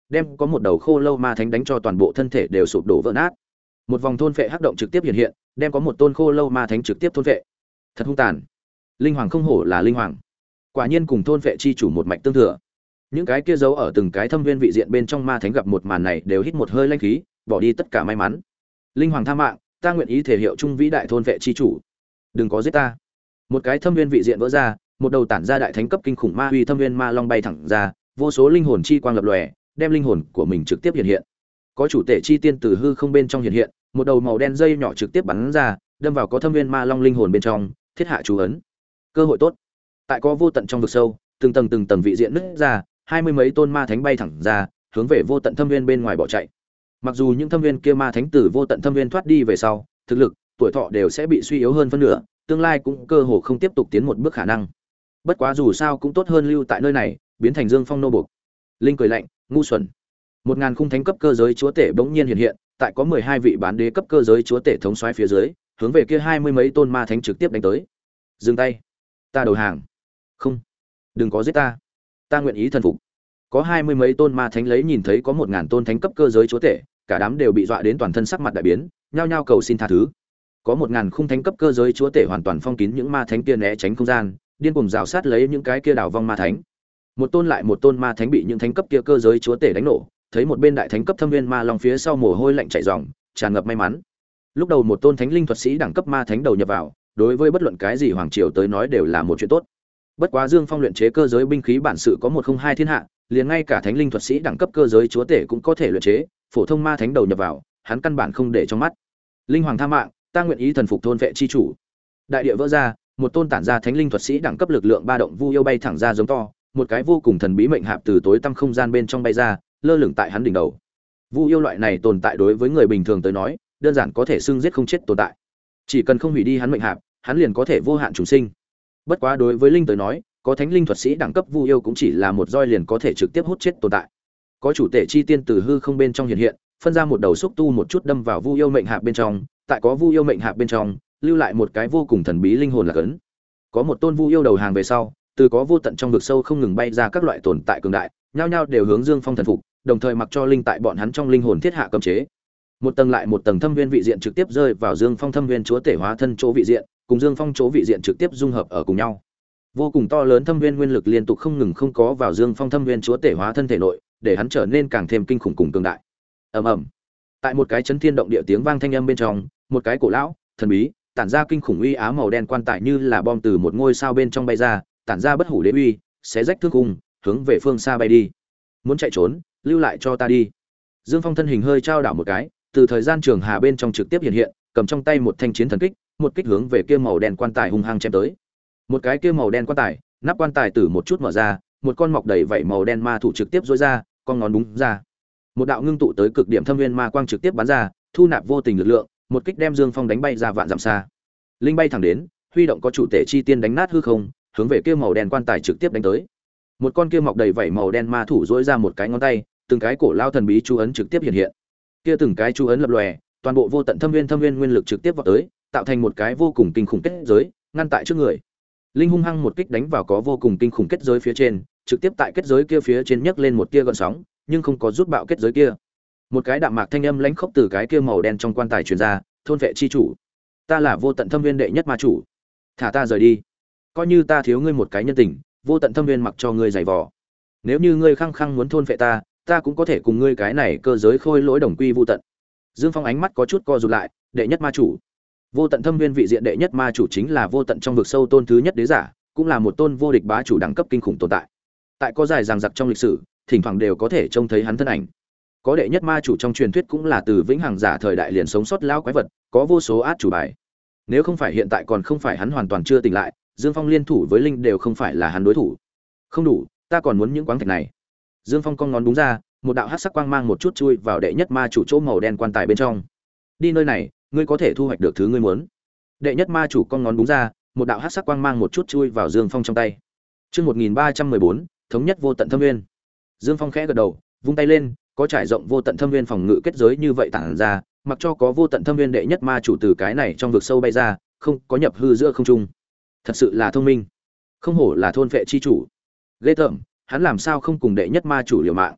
đem có một đầu khô lâu ma thánh đánh cho toàn bộ thân thể đều sụp đổ vỡ nát. Một vòng thôn phệ hắc động trực tiếp hiện hiện, đem có một tôn khô lâu ma thánh trực tiếp thôn phệ. Thật hung tàn. Linh hoàng không hổ là linh hoàng, quả nhiên cùng thôn phệ chi chủ một mạch tương thừa. Những cái kia giấu ở từng cái thâm viên vị diện bên trong ma thánh gặp một màn này đều hít một hơi lanh khí, bỏ đi tất cả may mắn. Linh hoàng tha mạng, ta nguyện ý thể hiệu trung vĩ đại thôn phệ chi chủ, đừng có giết ta. Một cái thâm viên vị diện vỡ ra, một đầu tản ra đại thánh cấp kinh khủng ma uy thâm viên ma long bay thẳng ra, vô số linh hồn chi quang lập lòe, đem linh hồn của mình trực tiếp hiện hiện. Có chủ tể chi tiên từ hư không bên trong hiện hiện, một đầu màu đen dây nhỏ trực tiếp bắn ra, đâm vào có thâm viên ma long linh hồn bên trong, thiết hạ chú ấn. Cơ hội tốt. Tại có vô tận trong vực sâu, từng tầng từng tầng vị diện nứt ra, hai mươi mấy tôn ma thánh bay thẳng ra, hướng về vô tận thâm viên bên ngoài bỏ chạy. Mặc dù những thâm viên kia ma thánh từ vô tận thâm viên thoát đi về sau, thực lực, tuổi thọ đều sẽ bị suy yếu hơn phân nửa, tương lai cũng cơ hồ không tiếp tục tiến một bước khả năng. Bất quá dù sao cũng tốt hơn lưu tại nơi này, biến thành Dương Phong nô buộc. Linh cười lạnh, ngu xuẩn. Một ngàn khung thánh cấp cơ giới chúa tể bỗng nhiên hiện hiện, tại có mười hai vị bán đế cấp cơ giới chúa tể thống soái phía dưới, hướng về kia hai mươi mấy tôn ma thánh trực tiếp đánh tới. Dừng tay, ta đầu hàng. Không, đừng có giết ta, ta nguyện ý thần phục. Có hai mươi mấy tôn ma thánh lấy nhìn thấy có một ngàn tôn thánh cấp cơ giới chúa tể, cả đám đều bị dọa đến toàn thân sắc mặt đại biến, nhao nhao cầu xin tha thứ. Có một ngàn khung thánh cấp cơ giới chúa tể hoàn toàn phong kín những ma thánh kia né tránh không gian, điên cuồng rào sát lấy những cái kia đảo vong ma thánh. Một tôn lại một tôn ma thánh bị những thánh cấp kia cơ giới chúa tể đánh nổ, thấy một bên đại thánh cấp thâm viên ma long phía sau mồ hôi lạnh chảy ròng, tràn ngập may mắn. Lúc đầu một tôn thánh linh thuật sĩ đẳng cấp ma thánh đầu nhập vào, đối với bất luận cái gì hoàng triều tới nói đều là một chuyện tốt. Bất quá Dương Phong luyện chế cơ giới binh khí bản sự có một không hai thiên hạ, liền ngay cả thánh linh thuật sĩ đẳng cấp cơ giới chúa tể cũng có thể luyện chế, phổ thông ma thánh đầu nhập vào, hắn căn bản không để trong mắt. Linh hoàng tha mạng, ta nguyện ý thần phục thôn vệ chi chủ. Đại địa vỡ ra, một tôn tản ra thánh linh thuật sĩ đẳng cấp lực lượng ba động vu yêu bay thẳng ra giống to, một cái vô cùng thần bí mệnh hạp từ tối tăm không gian bên trong bay ra, lơ lửng tại hắn đỉnh đầu. Vu yêu loại này tồn tại đối với người bình thường tới nói, đơn giản có thể xưng giết không chết tồn tại. Chỉ cần không hủy đi hắn mệnh hạp, hắn liền có thể vô hạn trùng sinh. Bất quá đối với linh tới nói, có thánh linh thuật sĩ đẳng cấp vu yêu cũng chỉ là một roi liền có thể trực tiếp hút chết tồn tại. Có chủ tể chi tiên từ hư không bên trong hiện hiện, phân ra một đầu xúc tu một chút đâm vào vu yêu mệnh hạp bên trong, tại có vu yêu mệnh hạp bên trong, lưu lại một cái vô cùng thần bí linh hồn là cấn. Có một tôn vu yêu đầu hàng về sau, từ có vô tận trong vực sâu không ngừng bay ra các loại tồn tại cường đại, nhao nhao đều hướng Dương Phong thần phục, đồng thời mặc cho linh tại bọn hắn trong linh hồn thiết hạ cấm chế. Một tầng lại một tầng thâm viên vị diện trực tiếp rơi vào Dương Phong thâm viên chúa tể hóa thân chỗ vị diện, cùng Dương Phong chỗ vị diện trực tiếp dung hợp ở cùng nhau. Vô cùng to lớn thâm viên nguyên lực liên tục không ngừng không có vào Dương Phong thâm viên chúa tể hóa thân thể nội, để hắn trở nên càng thêm kinh khủng cùng cường đại. Ầm ầm. Tại một cái chấn thiên động địa tiếng vang thanh âm bên trong, một cái cổ lão, thần bí, tản ra kinh khủng uy ám màu đen quan tài như là bom từ một ngôi sao bên trong bay ra, tản ra bất hủ đế uy, xé rách thương cung, hướng về phương xa bay đi. Muốn chạy trốn, lưu lại cho ta đi. Dương Phong thân hình hơi trao đảo một cái, từ thời gian trường hà bên trong trực tiếp hiện hiện, cầm trong tay một thanh chiến thần kích, một kích hướng về kia màu đen quan tài hung hăng chém tới. Một cái kia màu đen quan tài, nắp quan tài từ một chút mở ra, một con mọc đầy vảy màu đen ma thủ trực tiếp rũa ra, con ngón đúng ra. Một đạo ngưng tụ tới cực điểm thâm nguyên ma quang trực tiếp bắn ra, thu nạp vô tình lực lượng, một kích đem Dương Phong đánh bay ra vạn dặm xa. Linh bay thẳng đến, huy động có chủ tể chi tiên đánh nát hư không, hướng về kia màu đen quan tài trực tiếp đánh tới. Một con kia mọc đầy vảy màu đen ma thủ rũa ra một cái ngón tay, từng cái cổ lao thần bí chú ấn trực tiếp hiện hiện. Kia từng cái chú ấn lập lòe, toàn bộ vô tận thâm nguyên thâm nguyên nguyên lực trực tiếp vọt tới, tạo thành một cái vô cùng kinh khủng kết giới, ngăn tại trước người. Linh hung hăng một kích đánh vào có vô cùng kinh khủng kết giới phía trên, trực tiếp tại kết giới kia phía trên nhấc lên một tia gợn sóng, nhưng không có rút bạo kết giới kia. Một cái đạm mạc thanh âm lãnh khốc từ cái kia màu đen trong quan tài truyền ra, thôn vệ chi chủ, ta là vô tận thâm viên đệ nhất ma chủ, thả ta rời đi. Coi như ta thiếu ngươi một cái nhân tình, vô tận thâm viên mặc cho ngươi giày vò. Nếu như ngươi khăng khăng muốn thôn vệ ta, ta cũng có thể cùng ngươi cái này cơ giới khôi lỗi đồng quy vô tận. Dương Phong ánh mắt có chút co rụt lại, đệ nhất ma chủ. Vô tận thâm viên vị diện đệ nhất ma chủ chính là vô tận trong vực sâu tôn thứ nhất đế giả, cũng là một tôn vô địch bá chủ đẳng cấp kinh khủng tồn tại. Tại có dài dằng dặc trong lịch sử, thỉnh thoảng đều có thể trông thấy hắn thân ảnh. Có đệ nhất ma chủ trong truyền thuyết cũng là từ vĩnh hằng giả thời đại liền sống sót lao quái vật, có vô số át chủ bài. Nếu không phải hiện tại còn không phải hắn hoàn toàn chưa tỉnh lại, Dương Phong liên thủ với linh đều không phải là hắn đối thủ. Không đủ, ta còn muốn những quáng thạch này. Dương Phong cong ngón đúng ra, một đạo hắc sắc quang mang một chút chui vào đệ nhất ma chủ chỗ màu đen quan tài bên trong. Đi nơi này, ngươi có thể thu hoạch được thứ ngươi muốn. Đệ nhất ma chủ cong ngón đúng ra, một đạo hắc sắc quang mang một chút chui vào Dương Phong trong tay. Chương một nghìn ba trăm mười bốn, thống nhất vô tận thâm nguyên. Dương Phong khẽ gật đầu, vung tay lên, có trải rộng vô tận thâm nguyên phòng ngự kết giới như vậy tản ra, mặc cho có vô tận thâm nguyên đệ nhất ma chủ từ cái này trong vực sâu bay ra, không có nhập hư giữa không trung. Thật sự là thông minh, không hổ là thôn vệ chi chủ. Ghê tởm, hắn làm sao không cùng đệ nhất ma chủ liều mạng.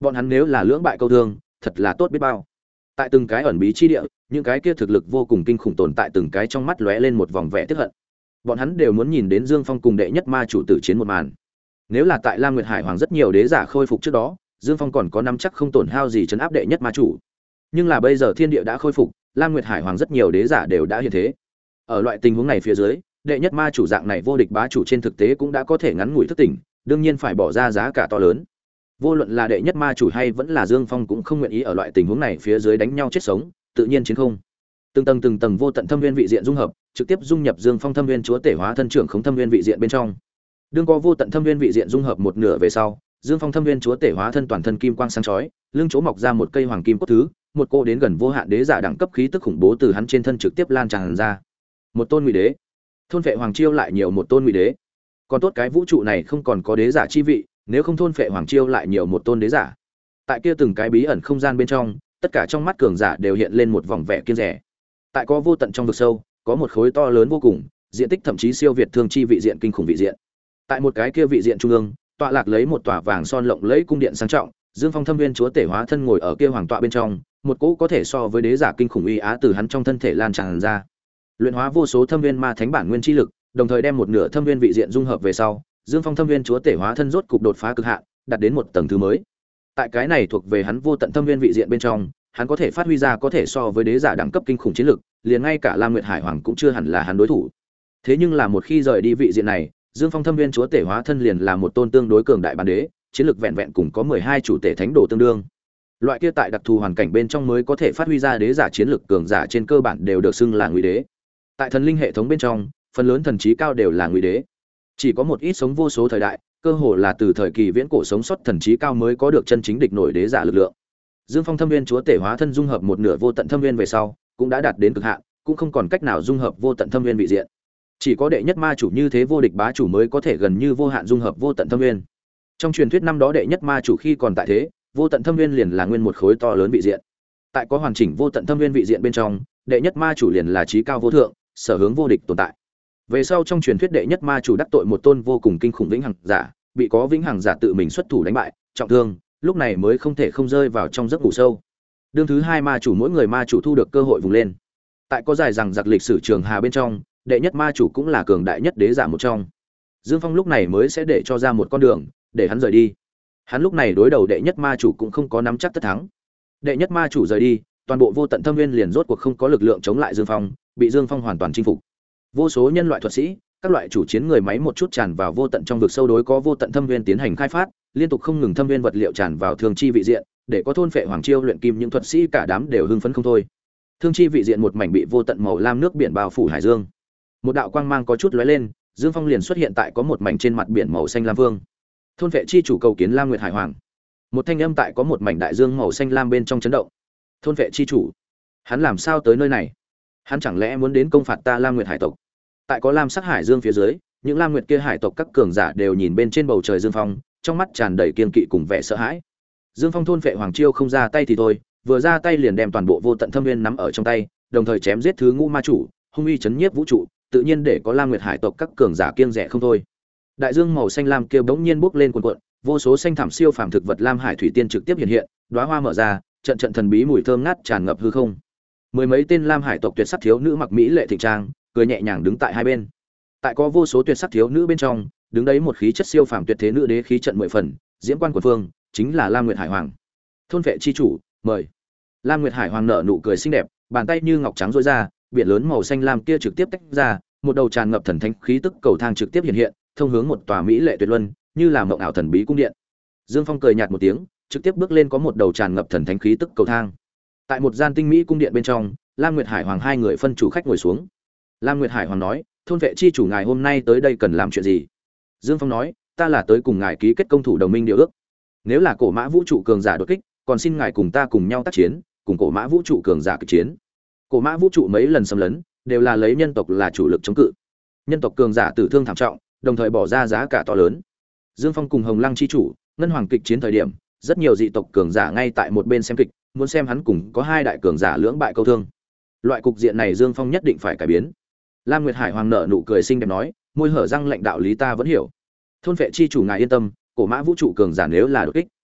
Bọn hắn nếu là lưỡng bại câu thương, thật là tốt biết bao. Tại từng cái ẩn bí chi địa, những cái kia thực lực vô cùng kinh khủng tồn tại từng cái trong mắt lóe lên một vòng vẻ tức hận. Bọn hắn đều muốn nhìn đến Dương Phong cùng đệ nhất ma chủ tử chiến một màn. Nếu là tại Lam Nguyệt Hải Hoàng rất nhiều đế giả khôi phục trước đó, Dương Phong còn có nắm chắc không tổn hao gì trấn áp đệ nhất ma chủ. Nhưng là bây giờ thiên địa đã khôi phục, Lam Nguyệt Hải Hoàng rất nhiều đế giả đều đã hiện thế. Ở loại tình huống này phía dưới, đệ nhất ma chủ dạng này vô địch bá chủ trên thực tế cũng đã có thể ngắn ngủi thức tỉnh, đương nhiên phải bỏ ra giá cả to lớn. Vô luận là đệ nhất ma chủ hay vẫn là Dương Phong cũng không nguyện ý ở loại tình huống này phía dưới đánh nhau chết sống, tự nhiên chiến không. Từng tầng từng tầng vô tận thâm viên vị diện dung hợp, trực tiếp dung nhập Dương Phong thâm viên chúa tể hóa thân trưởng khống thâm viên vị diện bên trong. Đương có vô tận thâm viên vị diện dung hợp một nửa về sau, Dương Phong thâm viên chúa tể hóa thân toàn thân kim quang sáng chói, lưng chỗ mọc ra một cây hoàng kim cốt thứ, một cô đến gần vô hạn đế giả đẳng cấp khí tức khủng bố từ hắn trên thân trực tiếp lan tràn ra. Một tôn ngụy đế, thôn vệ hoàng chiêu lại nhiều một tôn ngụy đế. Còn tốt cái vũ trụ này không còn có đế giả chi vị, nếu không thôn vệ hoàng chiêu lại nhiều một tôn đế giả. Tại kia từng cái bí ẩn không gian bên trong, tất cả trong mắt cường giả đều hiện lên một vòng vẻ kiêng dè. Tại có vô tận trong vực sâu, có một khối to lớn vô cùng, diện tích thậm chí siêu việt thương chi vị diện kinh khủng vị diện. Tại một cái kia vị diện trung ương, tọa lạc lấy một tòa vàng son lộng lẫy cung điện sang trọng, Dương Phong thâm viên chúa tể hóa thân ngồi ở kia hoàng tọa bên trong, một cỗ có thể so với đế giả kinh khủng uy á từ hắn trong thân thể lan tràn ra. Luyện hóa vô số thâm viên ma thánh bản nguyên chi lực, đồng thời đem một nửa thâm viên vị diện dung hợp về sau, Dương Phong thâm viên chúa tể hóa thân rốt cục đột phá cực hạn, đạt đến một tầng thứ mới. Tại cái này thuộc về hắn vô tận thâm viên vị diện bên trong, hắn có thể phát huy ra có thể so với đế giả đẳng cấp kinh khủng chiến lực, liền ngay cả Lam Nguyệt Hải Hoàng cũng chưa hẳn là hắn đối thủ. Thế nhưng là một khi rời đi vị diện này, Dương Phong thâm viên chúa tể hóa thân liền là một tôn tương đối cường đại bản đế, chiến lực vẹn vẹn cùng có mười hai chủ tể thánh đồ tương đương. Loại kia tại đặc thù hoàn cảnh bên trong mới có thể phát huy ra đế giả chiến lực cường giả trên cơ bản đều được xưng là ngụy đế. Tại thần linh hệ thống bên trong, phần lớn thần trí cao đều là ngụy đế. Chỉ có một ít sống vô số thời đại, cơ hồ là từ thời kỳ viễn cổ sống sót thần trí cao mới có được chân chính địch nổi đế giả lực lượng. Dương Phong thâm viên chúa tể hóa thân dung hợp một nửa vô tận thâm viên về sau, cũng đã đạt đến cực hạn, cũng không còn cách nào dung hợp vô tận thâm viên vị diện. Chỉ có đệ nhất ma chủ như thế vô địch bá chủ mới có thể gần như vô hạn dung hợp vô tận thâm viên. Trong truyền thuyết năm đó đệ nhất ma chủ khi còn tại thế, vô tận thâm viên liền là nguyên một khối to lớn vị diện. Tại có hoàn chỉnh vô tận thâm viên vị diện bên trong, đệ nhất ma chủ liền là trí cao vô thượng, sở hướng vô địch tồn tại. Về sau trong truyền thuyết đệ nhất ma chủ đắc tội một tôn vô cùng kinh khủng vĩnh hằng giả, bị có vĩnh hằng giả tự mình xuất thủ đánh bại, trọng thương, lúc này mới không thể không rơi vào trong giấc ngủ sâu. Đương thứ hai ma chủ mỗi người ma chủ thu được cơ hội vùng lên. Tại có dài rằng giặc lịch sử trường hà bên trong, đệ nhất ma chủ cũng là cường đại nhất đế giả một trong. Dương Phong lúc này mới sẽ để cho ra một con đường, để hắn rời đi. Hắn lúc này đối đầu đệ nhất ma chủ cũng không có nắm chắc tất thắng. Đệ nhất ma chủ rời đi, toàn bộ vô tận thâm viên liền rốt cuộc không có lực lượng chống lại Dương Phong, bị Dương Phong hoàn toàn chinh phục. Vô số nhân loại thuật sĩ, các loại chủ chiến người máy một chút tràn vào vô tận trong vực sâu đối có vô tận thâm viên tiến hành khai phát, liên tục không ngừng thâm viên vật liệu tràn vào thương chi vị diện, để có thôn phệ hoàng chiêu luyện kim những thuật sĩ cả đám đều hưng phấn không thôi. Thương chi vị diện một mảnh bị vô tận màu lam nước biển bao phủ hải dương. Một đạo quang mang có chút lóe lên, Dương Phong liền xuất hiện tại có một mảnh trên mặt biển màu xanh lam vương. Thôn vệ chi chủ cầu kiến Lam Nguyệt Hải Hoàng. Một thanh âm tại có một mảnh đại dương màu xanh lam bên trong chấn động. Thôn vệ chi chủ, hắn làm sao tới nơi này? Hắn chẳng lẽ muốn đến công phạt ta Lam Nguyệt hải tộc? Tại có lam sắc hải dương phía dưới, những Lam Nguyệt kia hải tộc các cường giả đều nhìn bên trên bầu trời Dương Phong, trong mắt tràn đầy kiên kỵ cùng vẻ sợ hãi. Dương Phong thôn vệ hoàng chiêu không ra tay thì thôi, vừa ra tay liền đem toàn bộ vô tận thâm viên nắm ở trong tay, đồng thời chém giết thứ ngũ ma chủ, hung uy chấn nhiếp vũ trụ, tự nhiên để có Lam Nguyệt hải tộc các cường giả kiêng dè không thôi. Đại dương màu xanh lam kia bỗng nhiên bốc lên cuồn cuộn, vô số xanh thảm siêu phàm thực vật lam hải thủy tiên trực tiếp hiện hiện, đóa hoa mở ra, trận trận thần bí mùi thơm ngát tràn ngập hư không. Mười mấy tên lam hải tộc tuyệt sắc thiếu nữ mặc mỹ lệ thịnh trang, cười nhẹ nhàng đứng tại hai bên. Tại có vô số tuyệt sắc thiếu nữ bên trong, đứng đấy một khí chất siêu phàm tuyệt thế nữ đế khí trận mười phần, diễm quan của phương, chính là Lam Nguyệt Hải Hoàng. Thôn vệ chi chủ, mời. Lam Nguyệt Hải Hoàng nở nụ cười xinh đẹp, bàn tay như ngọc trắng rối ra, biển lớn màu xanh lam kia trực tiếp tách ra, một đầu tràn ngập thần thánh khí tức cầu thang trực tiếp hiện hiện, thông hướng một tòa mỹ lệ tuyệt luân, như là mộng ảo thần bí cung điện. Dương Phong cười nhạt một tiếng, trực tiếp bước lên có một đầu tràn ngập thần thánh khí tức cầu thang. Tại một gian tinh mỹ cung điện bên trong, Lam Nguyệt Hải Hoàng hai người phân chủ khách ngồi xuống. Lam Nguyệt Hải Hoàng nói, thôn vệ chi chủ ngài hôm nay tới đây cần làm chuyện gì? Dương Phong nói, ta là tới cùng ngài ký kết công thủ đồng minh điều ước. Nếu là cổ mã vũ trụ cường giả đột kích, còn xin ngài cùng ta cùng nhau tác chiến, cùng cổ mã vũ trụ cường giả kịch chiến. Cổ mã vũ trụ mấy lần xâm lấn, đều là lấy nhân tộc là chủ lực chống cự. Nhân tộc cường giả tử thương thảm trọng, đồng thời bỏ ra giá cả to lớn. Dương Phong cùng Hồng Lăng chi chủ, ngân hoàng kịch chiến thời điểm, rất nhiều dị tộc cường giả ngay tại một bên xem kịch, muốn xem hắn cùng có hai đại cường giả lưỡng bại câu thương. Loại cục diện này Dương Phong nhất định phải cải biến. Lam Nguyệt Hải Hoàng nở nụ cười xinh đẹp nói, môi hở răng lệnh đạo lý ta vẫn hiểu. Thôn vệ chi chủ ngài yên tâm, cổ mã vũ trụ cường giả nếu là đột kích,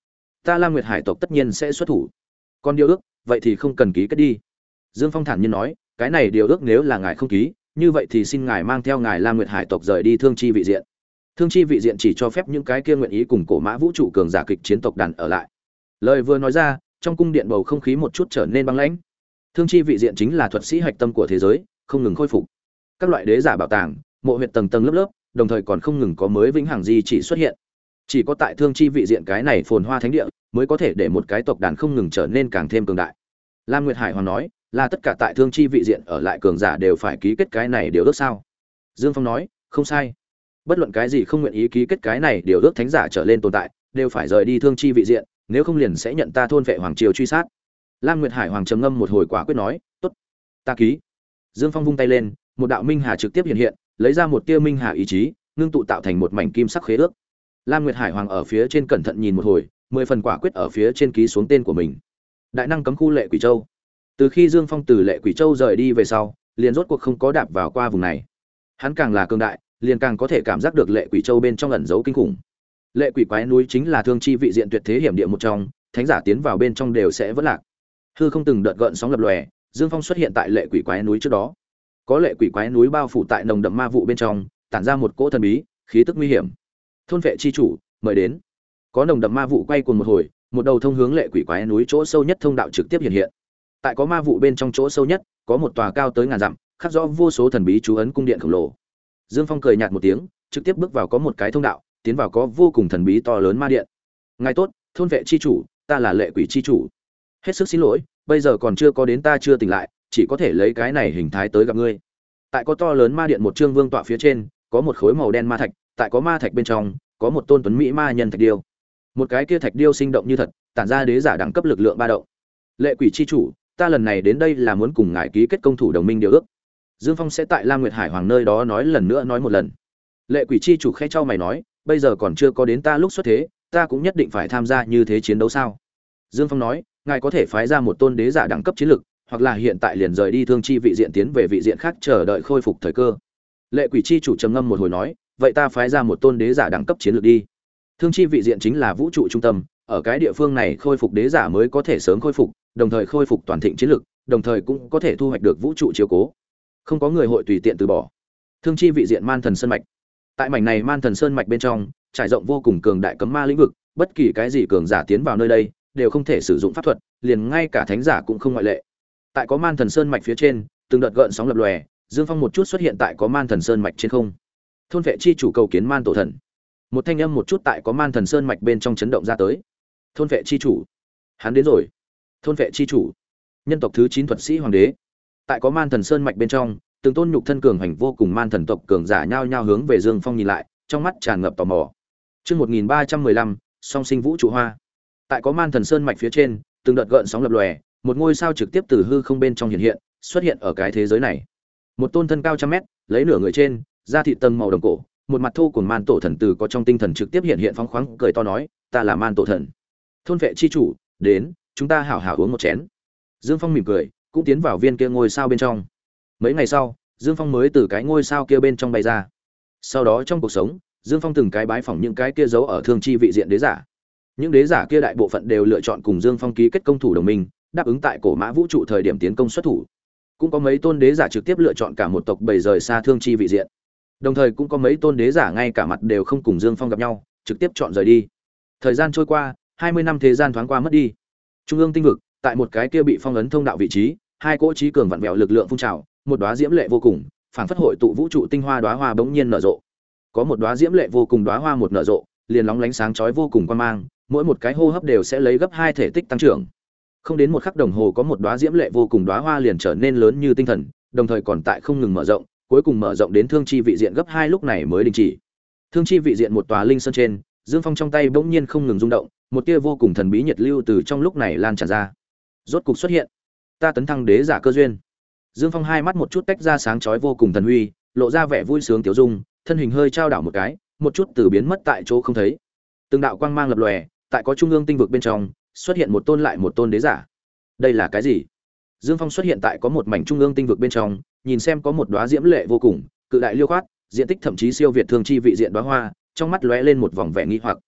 ta Lam Nguyệt Hải tộc tất nhiên sẽ xuất thủ. Còn điều ước, vậy thì không cần ký kết đi. Dương Phong thản nhiên nói, cái này điều ước nếu là ngài không ký, như vậy thì xin ngài mang theo ngài Lam Nguyệt Hải tộc rời đi Thương Chi vị diện. Thương Chi vị diện chỉ cho phép những cái kia nguyện ý cùng cổ mã vũ trụ cường giả kịch chiến tộc đàn ở lại. Lời vừa nói ra, trong cung điện bầu không khí một chút trở nên băng lãnh. Thương Chi vị diện chính là thuật sĩ hạch tâm của thế giới, không ngừng khôi phục. Các loại đế giả bảo tàng, mộ huyệt tầng tầng lớp lớp, đồng thời còn không ngừng có mới vĩnh hằng di chỉ xuất hiện. Chỉ có tại Thương Chi vị diện cái này phồn hoa thánh địa, mới có thể để một cái tộc đàn không ngừng trở nên càng thêm cường đại. Lam Nguyệt Hải Hoàng nói, là tất cả tại Thương Chi vị diện ở lại cường giả đều phải ký kết cái này điều ước sao? Dương Phong nói, không sai. Bất luận cái gì không nguyện ý ký kết cái này điều ước thánh giả trở lên tồn tại, đều phải rời đi Thương Chi vị diện, nếu không liền sẽ nhận ta thôn vệ hoàng triều truy sát. Lam Nguyệt Hải Hoàng trầm ngâm một hồi quả quyết nói, tốt, ta ký. Dương Phong vung tay lên, một đạo minh hà trực tiếp hiện hiện, lấy ra một tia minh hà ý chí, ngưng tụ tạo thành một mảnh kim sắc khế ước. Lam Nguyệt Hải Hoàng ở phía trên cẩn thận nhìn một hồi, mười phần quả quyết ở phía trên ký xuống tên của mình. Đại năng cấm khu Lệ Quỷ Châu. Từ khi Dương Phong từ Lệ Quỷ Châu rời đi về sau, liền rốt cuộc không có đạp vào qua vùng này. Hắn càng là cường đại, liền càng có thể cảm giác được Lệ Quỷ Châu bên trong ẩn giấu kinh khủng. Lệ Quỷ Quái núi chính là Thương Chi vị diện tuyệt thế hiểm địa một trong, thánh giả tiến vào bên trong đều sẽ vỡ lạc. Hư không từng đợt gợn sóng lập lòe, Dương Phong xuất hiện tại Lệ Quỷ Quái núi trước đó. Có Lệ Quỷ Quái núi bao phủ tại nồng đậm ma vụ bên trong, tản ra một cỗ thần bí, khí tức nguy hiểm. Thôn vệ chi chủ, mời đến. Có nồng đậm ma vụ quay cuồng một hồi, một đầu thông hướng Lệ Quỷ Quái núi chỗ sâu nhất thông đạo trực tiếp hiện hiện. Tại có ma vụ bên trong chỗ sâu nhất, có một tòa cao tới ngàn dặm, khắc rõ vô số thần bí chú ấn cung điện khổng lồ. Dương Phong cười nhạt một tiếng, trực tiếp bước vào có một cái thông đạo, tiến vào có vô cùng thần bí to lớn ma điện. Ngài tốt, thôn vệ chi chủ, ta là Lệ Quỷ chi chủ. Hết sức xin lỗi, bây giờ còn chưa có đến, ta chưa tỉnh lại, chỉ có thể lấy cái này hình thái tới gặp ngươi. Tại có to lớn ma điện một trương vương tọa phía trên, có một khối màu đen ma thạch, tại có ma thạch bên trong, có một tôn tuấn mỹ ma nhân thạch điêu. Một cái kia thạch điêu sinh động như thật, tản ra đế giả đẳng cấp lực lượng ba động. Lệ Quỷ chi chủ, ta lần này đến đây là muốn cùng ngài ký kết công thủ đồng minh điều ước. Dương Phong sẽ tại Lam Nguyệt Hải Hoàng nơi đó nói lần nữa nói một lần. Lệ Quỷ chi chủ khẽ cho mày nói, bây giờ còn chưa có đến ta lúc xuất thế, ta cũng nhất định phải tham gia như thế chiến đấu sao? Dương Phong nói, ngài có thể phái ra một tôn đế giả đẳng cấp chiến lực, hoặc là hiện tại liền rời đi Thương Chi vị diện tiến về vị diện khác chờ đợi khôi phục thời cơ. Lệ Quỷ chi chủ trầm ngâm một hồi nói, vậy ta phái ra một tôn đế giả đẳng cấp chiến lược đi. Thương Chi vị diện chính là vũ trụ trung tâm, ở cái địa phương này khôi phục đế giả mới có thể sớm khôi phục, đồng thời khôi phục toàn thịnh chiến lực, đồng thời cũng có thể thu hoạch được vũ trụ chiếu cố. Không có người hội tùy tiện từ bỏ. Thương Chi vị diện Man Thần Sơn mạch. Tại mảnh này Man Thần Sơn mạch bên trong, trải rộng vô cùng cường đại cấm ma lĩnh vực, bất kỳ cái gì cường giả tiến vào nơi đây, đều không thể sử dụng pháp thuật, liền ngay cả thánh giả cũng không ngoại lệ. Tại có Man Thần Sơn mạch phía trên, từng đợt gợn sóng lập lòe, Dương Phong một chút xuất hiện tại có Man Thần Sơn mạch trên không. Thôn vệ chi chủ cầu kiến Man tổ thần. Một thanh âm một chút tại có Man Thần Sơn mạch bên trong chấn động ra tới. Thôn vệ chi chủ, hắn đến rồi. Thôn vệ chi chủ, nhân tộc thứ chín thuật sĩ hoàng đế. Tại có Man Thần Sơn mạch bên trong, từng tôn nhục thân cường hành vô cùng man thần tộc cường giả nhao nhao hướng về Dương Phong nhìn lại, trong mắt tràn ngập tò mò. Chương một nghìn ba trăm mười lăm, song sinh vũ trụ hoa. Tại có Man Thần Sơn mạch phía trên, từng đợt gợn sóng lập lòe, một ngôi sao trực tiếp từ hư không bên trong hiện hiện, xuất hiện ở cái thế giới này. Một tôn thân cao trăm mét, lấy nửa người trên, da thịt tầng màu đồng cổ, một mặt thô của man tổ thần từ có trong tinh thần trực tiếp hiện hiện phóng khoáng cười to nói, ta là man tổ thần. Thôn vệ chi chủ, đến, chúng ta hảo hảo uống một chén. Dương Phong mỉm cười, cũng tiến vào viên kia ngôi sao bên trong. Mấy ngày sau, Dương Phong mới từ cái ngôi sao kia bên trong bay ra. Sau đó trong cuộc sống, Dương Phong từng cái bái phỏng những cái kia giấu ở Thương Chi vị diện đế giả. Những đế giả kia đại bộ phận đều lựa chọn cùng Dương Phong ký kết công thủ đồng minh, đáp ứng tại cổ mã vũ trụ thời điểm tiến công xuất thủ. Cũng có mấy tôn đế giả trực tiếp lựa chọn cả một tộc bầy rời xa Thương Chi vị diện. Đồng thời cũng có mấy tôn đế giả ngay cả mặt đều không cùng Dương Phong gặp nhau, trực tiếp chọn rời đi. Thời gian trôi qua, hai mươi năm thế gian thoáng qua mất đi. Trung ương tinh vực, tại một cái kia bị phong ấn thông đạo vị trí, hai cỗ trí cường vặn vẹo lực lượng phun trào, một đóa diễm lệ vô cùng, phảng phất hội tụ vũ trụ tinh hoa đóa hoa bỗng nhiên nở rộ. Có một đóa diễm lệ vô cùng đóa hoa một nở rộ, liền lóng lánh sáng chói vô cùng quan mang, mỗi một cái hô hấp đều sẽ lấy gấp hai thể tích tăng trưởng. Không đến một khắc đồng hồ có một đóa diễm lệ vô cùng đóa hoa liền trở nên lớn như tinh thần, đồng thời còn tại không ngừng mở rộng, cuối cùng mở rộng đến Thương Chi vị diện gấp hai lúc này mới đình chỉ. Thương Chi vị diện một tòa linh sơn trên, Dương Phong trong tay bỗng nhiên không ngừng rung động, một tia vô cùng thần bí nhiệt lưu từ trong lúc này lan tràn ra. Rốt cục xuất hiện. Ta tấn thăng đế giả cơ duyên. Dương Phong hai mắt một chút tách ra sáng chói vô cùng thần huy, lộ ra vẻ vui sướng tiểu dung, thân hình hơi trao đảo một cái, một chút từ biến mất tại chỗ không thấy. Từng đạo quang mang lập lòe, tại có trung ương tinh vực bên trong, xuất hiện một tôn lại một tôn đế giả. Đây là cái gì? Dương Phong xuất hiện tại có một mảnh trung ương tinh vực bên trong, nhìn xem có một đóa diễm lệ vô cùng, cự đại liêu khoát, diện tích thậm chí siêu việt Thương Chi vị diện đóa hoa, trong mắt lóe lên một vòng vẻ nghi hoặc.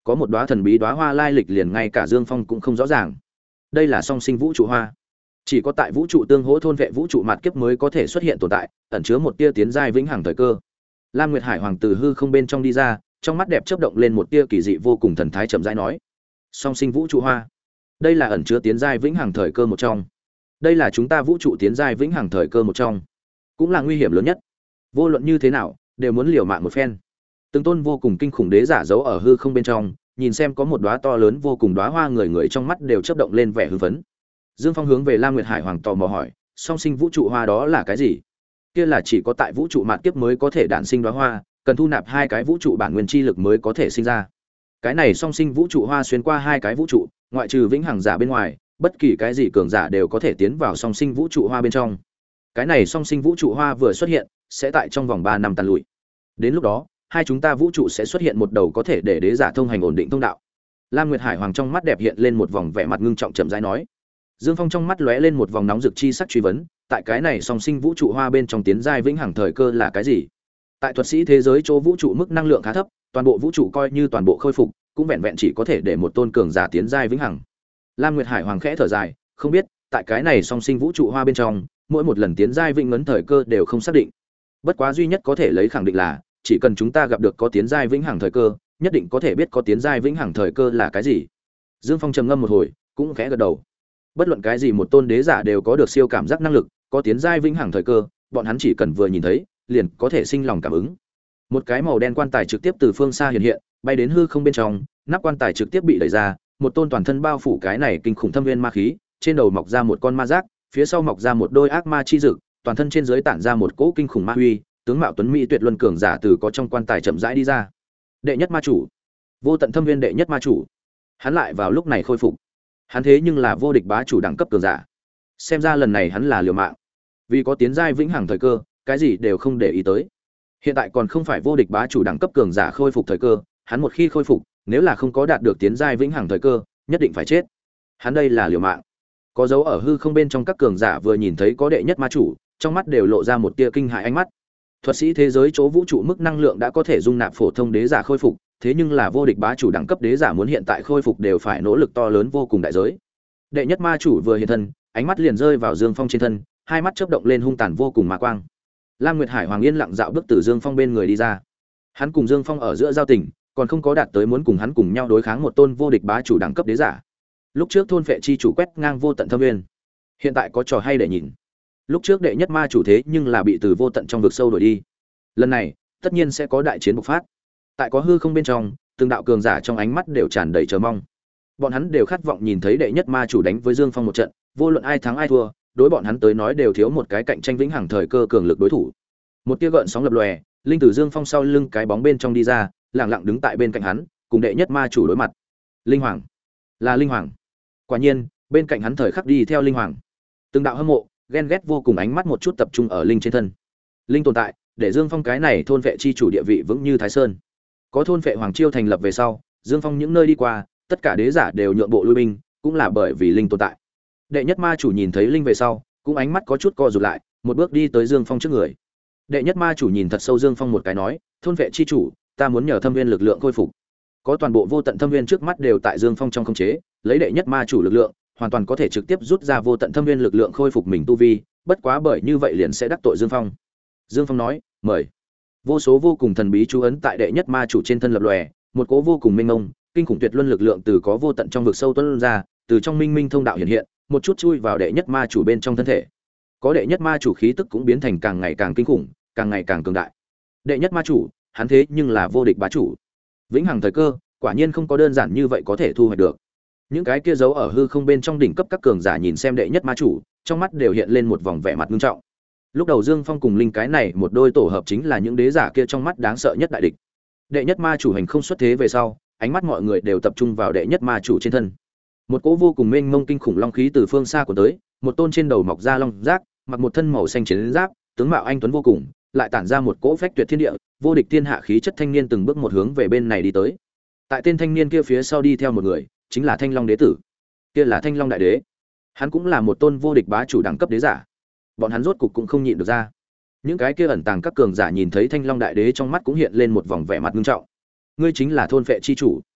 có một đóa thần bí đóa hoa lai lịch liền ngay cả Dương Phong cũng không rõ ràng. Đây là song sinh vũ trụ hoa, chỉ có tại vũ trụ tương hỗ thôn vệ vũ trụ mạt kiếp mới có thể xuất hiện tồn tại, ẩn chứa một tia tiến giai vĩnh hằng thời cơ. Lam Nguyệt Hải Hoàng từ hư không bên trong đi ra, trong mắt đẹp chớp động lên một tia kỳ dị vô cùng thần thái, chậm rãi nói: "Song sinh vũ trụ hoa, đây là ẩn chứa tiến giai vĩnh hằng thời cơ một trong. Đây là chúng ta vũ trụ tiến giai vĩnh hằng thời cơ một trong, cũng là nguy hiểm lớn nhất. Vô luận như thế nào, đều muốn liều mạng một phen." Từng tôn vô cùng kinh khủng đế giả giấu ở hư không bên trong, nhìn xem có một đóa to lớn vô cùng đóa hoa, người người trong mắt đều chớp động lên vẻ hưng phấn. Dương Phong hướng về Lam Nguyệt Hải Hoàng tò mò hỏi: "Song sinh vũ trụ hoa đó là cái gì?" Kia là chỉ có tại vũ trụ mạt kiếp mới có thể đản sinh đóa hoa, cần thu nạp hai cái vũ trụ bản nguyên chi lực mới có thể sinh ra. Cái này song sinh vũ trụ hoa xuyên qua hai cái vũ trụ, ngoại trừ vĩnh hằng giả bên ngoài, bất kỳ cái gì cường giả đều có thể tiến vào song sinh vũ trụ hoa bên trong. Cái này song sinh vũ trụ hoa vừa xuất hiện, sẽ tại trong vòng ba năm tàn lụi. Đến lúc đó, hai chúng ta vũ trụ sẽ xuất hiện một đầu có thể để đế giả thông hành ổn định thông đạo. Lam Nguyệt Hải Hoàng trong mắt đẹp hiện lên một vòng vẻ mặt ngưng trọng, chậm rãi nói. Dương Phong trong mắt lóe lên một vòng nóng rực chi sắc, truy vấn: tại cái này song sinh vũ trụ hoa bên trong tiến giai vĩnh hằng thời cơ là cái gì? Tại thuật sĩ thế giới chỗ vũ trụ mức năng lượng khá thấp, toàn bộ vũ trụ coi như toàn bộ khôi phục, cũng vẹn vẹn chỉ có thể để một tôn cường giả tiến giai vĩnh hằng. Lam Nguyệt Hải Hoàng khẽ thở dài, không biết, tại cái này song sinh vũ trụ hoa bên trong, mỗi một lần tiến giai vĩnh ấn thời cơ đều không xác định. Bất quá duy nhất có thể lấy khẳng định là, chỉ cần chúng ta gặp được có tiến giai vĩnh hằng thời cơ, nhất định có thể biết có tiến giai vĩnh hằng thời cơ là cái gì. Dương Phong trầm ngâm một hồi, cũng khẽ gật đầu. Bất luận cái gì một tôn đế giả đều có được siêu cảm giác năng lực, có tiến giai vĩnh hằng thời cơ, bọn hắn chỉ cần vừa nhìn thấy, liền có thể sinh lòng cảm ứng. Một cái màu đen quan tài trực tiếp từ phương xa hiện hiện, bay đến hư không bên trong, nắp quan tài trực tiếp bị đẩy ra, một tôn toàn thân bao phủ cái này kinh khủng thâm viên ma khí, trên đầu mọc ra một con ma giác, phía sau mọc ra một đôi ác ma chi dực, toàn thân trên dưới tản ra một cỗ kinh khủng ma huy, tướng mạo tuấn mỹ tuyệt luân cường giả từ có trong quan tài chậm rãi đi ra. Đệ nhất ma chủ, vô tận thâm viên đệ nhất ma chủ. Hắn lại vào lúc này khôi phục. Hắn thế nhưng là vô địch bá chủ đẳng cấp cường giả. Xem ra lần này hắn là liều mạng. Vì có tiến giai vĩnh hằng thời cơ, cái gì đều không để ý tới. Hiện tại còn không phải vô địch bá chủ đẳng cấp cường giả khôi phục thời cơ, hắn một khi khôi phục, nếu là không có đạt được tiến giai vĩnh hằng thời cơ, nhất định phải chết. Hắn đây là liều mạng. Có dấu ở hư không bên trong các cường giả vừa nhìn thấy có đệ nhất ma chủ, trong mắt đều lộ ra một tia kinh hãi ánh mắt. Thuật sĩ thế giới chỗ vũ trụ mức năng lượng đã có thể dung nạp phổ thông đế giả khôi phục, thế nhưng là vô địch bá chủ đẳng cấp đế giả muốn hiện tại khôi phục đều phải nỗ lực to lớn vô cùng đại giới. Đệ nhất ma chủ vừa hiện thân, ánh mắt liền rơi vào Dương Phong trên thân, hai mắt chớp động lên hung tàn vô cùng ma quang. Lam Nguyệt Hải Hoàng yên lặng dạo bước từ Dương Phong bên người đi ra. Hắn cùng Dương Phong ở giữa giao tình, còn không có đạt tới muốn cùng hắn cùng nhau đối kháng một tôn vô địch bá chủ đẳng cấp đế giả. Lúc trước thôn phệ chi chủ quét ngang vô tận thâm nguyên, hiện tại có trò hay để nhìn. Lúc trước đệ nhất ma chủ thế nhưng là bị từ vô tận trong vực sâu đuổi đi. Lần này, tất nhiên sẽ có đại chiến bộc phát. Tại có hư không bên trong, từng đạo cường giả trong ánh mắt đều tràn đầy chờ mong. Bọn hắn đều khát vọng nhìn thấy đệ nhất ma chủ đánh với Dương Phong một trận, vô luận ai thắng ai thua, đối bọn hắn tới nói đều thiếu một cái cạnh tranh vĩnh hằng thời cơ cường lực đối thủ. Một tia gợn sóng lập lòe, linh tử Dương Phong sau lưng cái bóng bên trong đi ra, lặng lặng đứng tại bên cạnh hắn, cùng đệ nhất ma chủ đối mặt. Linh Hoàng, là Linh Hoàng. Quả nhiên, bên cạnh hắn thời khắc đi theo Linh Hoàng. Từng đạo hâm mộ, ghen ghét vô cùng ánh mắt một chút tập trung ở Linh trên thân. Linh tồn tại, để Dương Phong cái này thôn vệ chi chủ địa vị vững như Thái Sơn. Có thôn vệ hoàng chiêu thành lập về sau, Dương Phong những nơi đi qua, tất cả đế giả đều nhượng bộ lui binh, cũng là bởi vì Linh tồn tại. Đệ nhất ma chủ nhìn thấy Linh về sau, cũng ánh mắt có chút co rụt lại, một bước đi tới Dương Phong trước người. Đệ nhất ma chủ nhìn thật sâu Dương Phong một cái nói, thôn vệ chi chủ, ta muốn nhờ thâm viên lực lượng khôi phục. Có toàn bộ vô tận thâm viên trước mắt đều tại Dương Phong trong khống chế, lấy đệ nhất ma chủ lực lượng, hoàn toàn có thể trực tiếp rút ra vô tận thâm viên lực lượng khôi phục mình tu vi, bất quá bởi như vậy liền sẽ đắc tội Dương Phong. Dương Phong nói, mời. Vô số vô cùng thần bí chú ấn tại đệ nhất ma chủ trên thân lập lòe, một cố vô cùng minh mông, kinh khủng tuyệt luân lực lượng từ có vô tận trong vực sâu tuôn ra, từ trong minh minh thông đạo hiện hiện, một chút chui vào đệ nhất ma chủ bên trong thân thể. Có đệ nhất ma chủ khí tức cũng biến thành càng ngày càng kinh khủng, càng ngày càng cường đại. Đệ nhất ma chủ, hắn thế nhưng là vô địch bá chủ. Vĩnh hằng thời cơ, quả nhiên không có đơn giản như vậy có thể thu hoạch được. Những cái kia giấu ở hư không bên trong đỉnh cấp các cường giả nhìn xem đệ nhất ma chủ, trong mắt đều hiện lên một vòng vẻ mặt nghiêm trọng. Lúc đầu Dương Phong cùng Linh cái này một đôi tổ hợp chính là những đế giả kia trong mắt đáng sợ nhất đại địch. Đệ nhất ma chủ hành không xuất thế về sau, ánh mắt mọi người đều tập trung vào đệ nhất ma chủ trên thân. Một cỗ vô cùng mênh mông kinh khủng long khí từ phương xa của tới, một tôn trên đầu mọc ra long giác, mặc một thân màu xanh chiến giáp, tướng mạo anh tuấn vô cùng, lại tản ra một cỗ phách tuyệt thiên địa, vô địch thiên hạ khí chất thanh niên từng bước một hướng về bên này đi tới. Tại tên thanh niên kia phía sau đi theo một người, chính là Thanh Long đế tử. Kia là Thanh Long đại đế. Hắn cũng là một tôn vô địch bá chủ đẳng cấp đế giả. Bọn hắn rốt cục cũng không nhịn được ra. Những cái kia ẩn tàng các cường giả nhìn thấy Thanh Long đại đế trong mắt cũng hiện lên một vòng vẻ mặt nghiêm trọng. Ngươi chính là thôn phệ chi chủ.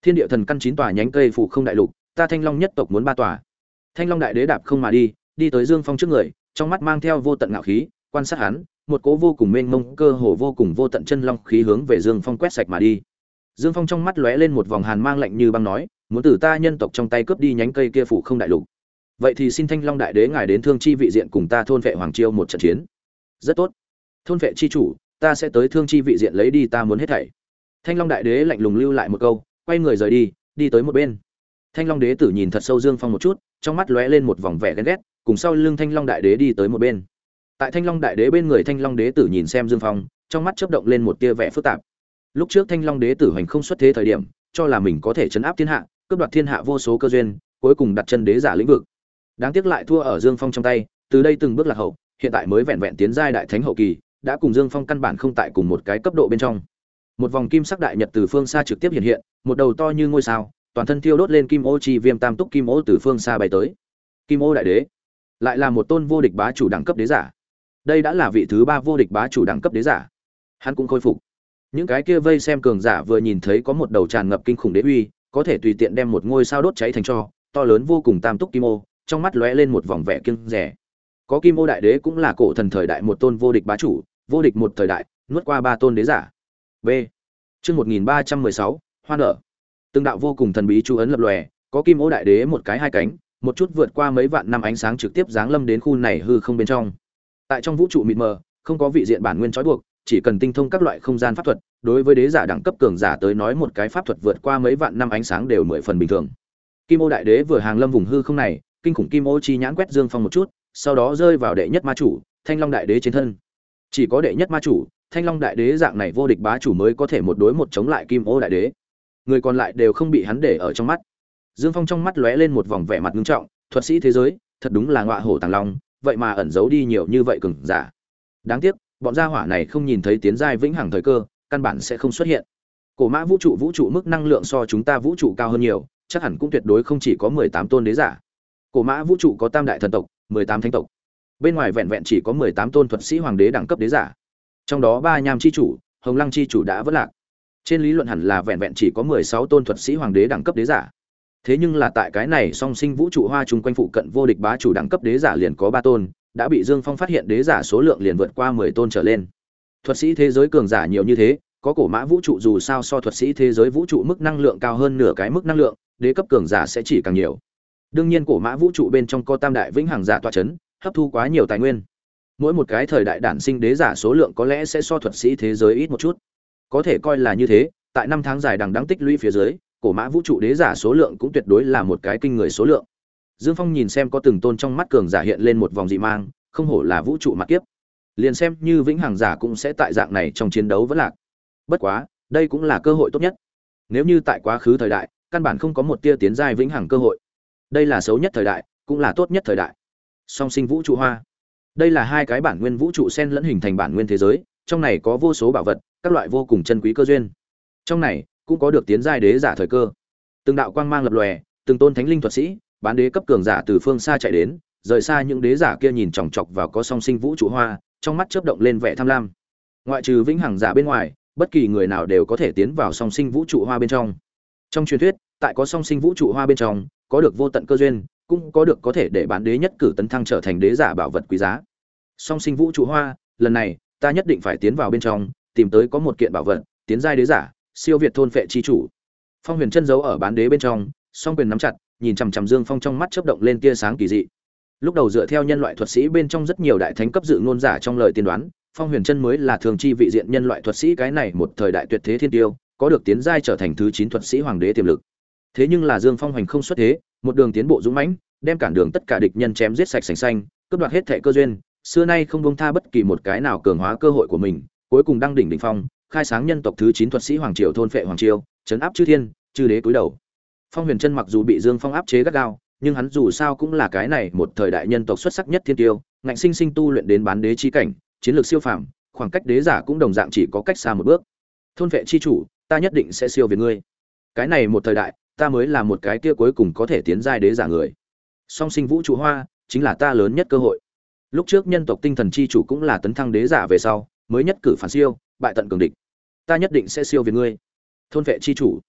Thiên địa thần căn chín tòa nhánh cây phủ không đại lục, ta Thanh Long nhất tộc muốn ba tòa. Thanh Long đại đế đạp không mà đi, đi tới Dương Phong trước người, trong mắt mang theo vô tận ngạo khí, quan sát hắn, một cỗ vô cùng mênh mông, cơ hồ vô cùng vô tận chân long khí hướng về Dương Phong quét sạch mà đi. Dương Phong trong mắt lóe lên một vòng hàn mang lạnh như băng nói, muốn từ ta nhân tộc trong tay cướp đi nhánh cây kia phủ không đại lục. Vậy thì xin Thanh Long đại đế ngài đến Thương Chi vị diện cùng ta thôn vệ Hoàng Chiêu một trận chiến. Rất tốt. Thôn vệ chi chủ, ta sẽ tới Thương Chi vị diện lấy đi ta muốn hết thảy. Thanh Long đại đế lạnh lùng lưu lại một câu, quay người rời đi, đi tới một bên. Thanh Long đế tử nhìn thật sâu Dương Phong một chút, trong mắt lóe lên một vòng vẻ ghen ghét, cùng sau lưng Thanh Long đại đế đi tới một bên. Tại Thanh Long đại đế bên người Thanh Long đế tử nhìn xem Dương Phong, trong mắt chớp động lên một tia vẻ phức tạp. Lúc trước Thanh Long đế tử hành không xuất thế thời điểm, cho là mình có thể trấn áp thiên hạ, cướp đoạt thiên hạ vô số cơ duyên, cuối cùng đặt chân đế giả lĩnh vực. Đáng tiếc lại thua ở Dương Phong trong tay, từ đây từng bước lạc hậu, hiện tại mới vẹn vẹn tiến giai đại thánh hậu kỳ, đã cùng Dương Phong căn bản không tại cùng một cái cấp độ bên trong. Một vòng kim sắc đại nhật từ phương xa trực tiếp hiện hiện, một đầu to như ngôi sao, toàn thân thiêu đốt lên kim ô chi viêm tam túc kim ô từ phương xa bay tới. Kim ô đại đế, lại là một tôn vô địch bá chủ đẳng cấp đế giả. Đây đã là vị thứ ba vô địch bá chủ đẳng cấp đế giả. Hắn cũng khôi phục. Những cái kia vây xem cường giả vừa nhìn thấy có một đầu tràn ngập kinh khủng đế uy, có thể tùy tiện đem một ngôi sao đốt cháy thành tro, to lớn vô cùng tam túc kim ô, trong mắt lóe lên một vòng vẻ kiêng dè. Có kim ô đại đế cũng là cổ thần thời đại một tôn vô địch bá chủ, vô địch một thời đại, nuốt qua ba tôn đế giả. B. Chương một nghìn ba trăm mười sáu, hoa nở. Từng đạo vô cùng thần bí chú ấn lập lòe, có kim ô đại đế một cái hai cánh, một chút vượt qua mấy vạn năm ánh sáng trực tiếp giáng lâm đến khu này hư không bên trong. Tại trong vũ trụ mịt mờ, không có vị diện bản nguyên trói buộc, chỉ cần tinh thông các loại không gian pháp thuật, đối với đế giả đẳng cấp cường giả tới nói một cái pháp thuật vượt qua mấy vạn năm ánh sáng đều mười phần bình thường. Kim ô đại đế vừa hàng lâm vùng hư không này, kinh khủng kim ô chi nhãn quét Dương Phong một chút, sau đó rơi vào đệ nhất ma chủ, Thanh Long đại đế trên thân. Chỉ có đệ nhất ma chủ, Thanh Long đại đế dạng này vô địch bá chủ mới có thể một đối một chống lại kim ô đại đế. Người còn lại đều không bị hắn để ở trong mắt. Dương Phong trong mắt lóe lên một vòng vẻ mặt nghiêm trọng, thuật sĩ thế giới, thật đúng là ngọa hổ tàng long, vậy mà ẩn giấu đi nhiều như vậy cường giả. Đáng tiếc, bọn gia hỏa này không nhìn thấy tiến giai vĩnh hằng thời cơ, căn bản sẽ không xuất hiện. Cổ mã vũ trụ vũ trụ mức năng lượng so chúng ta vũ trụ cao hơn nhiều, chắc hẳn cũng tuyệt đối không chỉ có mười tám tôn đế giả. Cổ mã vũ trụ có tam đại thần tộc, mười tám thánh tộc. Bên ngoài vẹn vẹn chỉ có mười tám tôn thuật sĩ hoàng đế đẳng cấp đế giả. Trong đó ba nham chi chủ, Hồng Lăng chi chủ đã vỡ lạc. Trên lý luận hẳn là vẹn vẹn chỉ có mười sáu tôn thuật sĩ hoàng đế đẳng cấp đế giả. Thế nhưng là tại cái này song sinh vũ trụ hoa chung quanh phụ cận vô địch bá chủ đẳng cấp đế giả liền có ba tôn, đã bị Dương Phong phát hiện đế giả số lượng liền vượt qua mười tôn trở lên. Thuật sĩ thế giới cường giả nhiều như thế, có cổ mã vũ trụ dù sao so thuật sĩ thế giới vũ trụ mức năng lượng cao hơn nửa cái mức năng lượng, đế cấp cường giả sẽ chỉ càng nhiều. Đương nhiên cổ mã vũ trụ bên trong có tam đại vĩnh hằng giả tọa chấn, hấp thu quá nhiều tài nguyên. Mỗi một cái thời đại đản sinh đế giả số lượng có lẽ sẽ so thuật sĩ thế giới ít một chút. Có thể coi là như thế, tại năm tháng dài đằng đẵng tích lũy phía dưới, cổ mã vũ trụ đế giả số lượng cũng tuyệt đối là một cái kinh người số lượng. Dương Phong nhìn xem có từng tôn trong mắt cường giả hiện lên một vòng dị mang, không hổ là vũ trụ mặt kiếp. Liền xem như vĩnh hằng giả cũng sẽ tại dạng này trong chiến đấu vẫn lạc. Bất quá, đây cũng là cơ hội tốt nhất. Nếu như tại quá khứ thời đại, căn bản không có một tia tiến giai vĩnh hằng cơ hội. Đây là xấu nhất thời đại, cũng là tốt nhất thời đại. Song sinh vũ trụ hoa. Đây là hai cái bản nguyên vũ trụ xen lẫn hình thành bản nguyên thế giới, trong này có vô số bảo vật, các loại vô cùng chân quý cơ duyên. Trong này cũng có được tiến giai đế giả thời cơ. Từng đạo quang mang lập lòe, từng tôn thánh linh thuật sĩ, bán đế cấp cường giả từ phương xa chạy đến, rời xa những đế giả kia nhìn chòng chọc vào có song sinh vũ trụ hoa, trong mắt chớp động lên vẻ tham lam. Ngoại trừ vĩnh hằng giả bên ngoài, bất kỳ người nào đều có thể tiến vào song sinh vũ trụ hoa bên trong. Trong truyền thuyết, tại có song sinh vũ trụ hoa bên trong, có được vô tận cơ duyên, cũng có được có thể để bán đế nhất cử tấn thăng trở thành đế giả bảo vật quý giá. Song sinh vũ trụ hoa, lần này, ta nhất định phải tiến vào bên trong, tìm tới có một kiện bảo vật, tiến giai đế giả, siêu việt thôn phệ chi chủ. Phong Huyền chân giấu ở bán đế bên trong, song quyền nắm chặt, nhìn chằm chằm Dương Phong trong mắt chớp động lên tia sáng kỳ dị. Lúc đầu dựa theo nhân loại thuật sĩ bên trong rất nhiều đại thánh cấp dự ngôn giả trong lời tiên đoán, Phong Huyền chân mới là thường chi vị diện nhân loại thuật sĩ cái này một thời đại tuyệt thế thiên tiêu, có được tiến giai trở thành thứ chín thuật sĩ hoàng đế tiềm lực. Thế nhưng là Dương Phong hoành không xuất thế, một đường tiến bộ dũng mãnh, đem cản đường tất cả địch nhân chém giết sạch sành xanh, cướp đoạt hết thảy cơ duyên, xưa nay không buông tha bất kỳ một cái nào cường hóa cơ hội của mình, cuối cùng đăng đỉnh đỉnh phong, khai sáng nhân tộc thứ chín thuật sĩ hoàng triều thôn phệ hoàng triều, trấn áp chư thiên, chư đế cúi đầu. Phong Huyền chân mặc dù bị Dương Phong áp chế gắt gao, nhưng hắn dù sao cũng là cái này một thời đại nhân tộc xuất sắc nhất thiên tiêu, ngạnh sinh sinh tu luyện đến bán đế chi cảnh, chiến lược siêu phàm, khoảng cách đế giả cũng đồng dạng chỉ có cách xa một bước. Thôn vệ chi chủ, ta nhất định sẽ siêu việt ngươi. Cái này một thời đại, ta mới là một cái kia cuối cùng có thể tiến giai đế giả người. Song sinh vũ trụ hoa chính là ta lớn nhất cơ hội. Lúc trước nhân tộc tinh thần chi chủ cũng là tấn thăng đế giả về sau, mới nhất cử phản siêu, bại tận cường địch. Ta nhất định sẽ siêu việt ngươi. Thôn vệ chi chủ.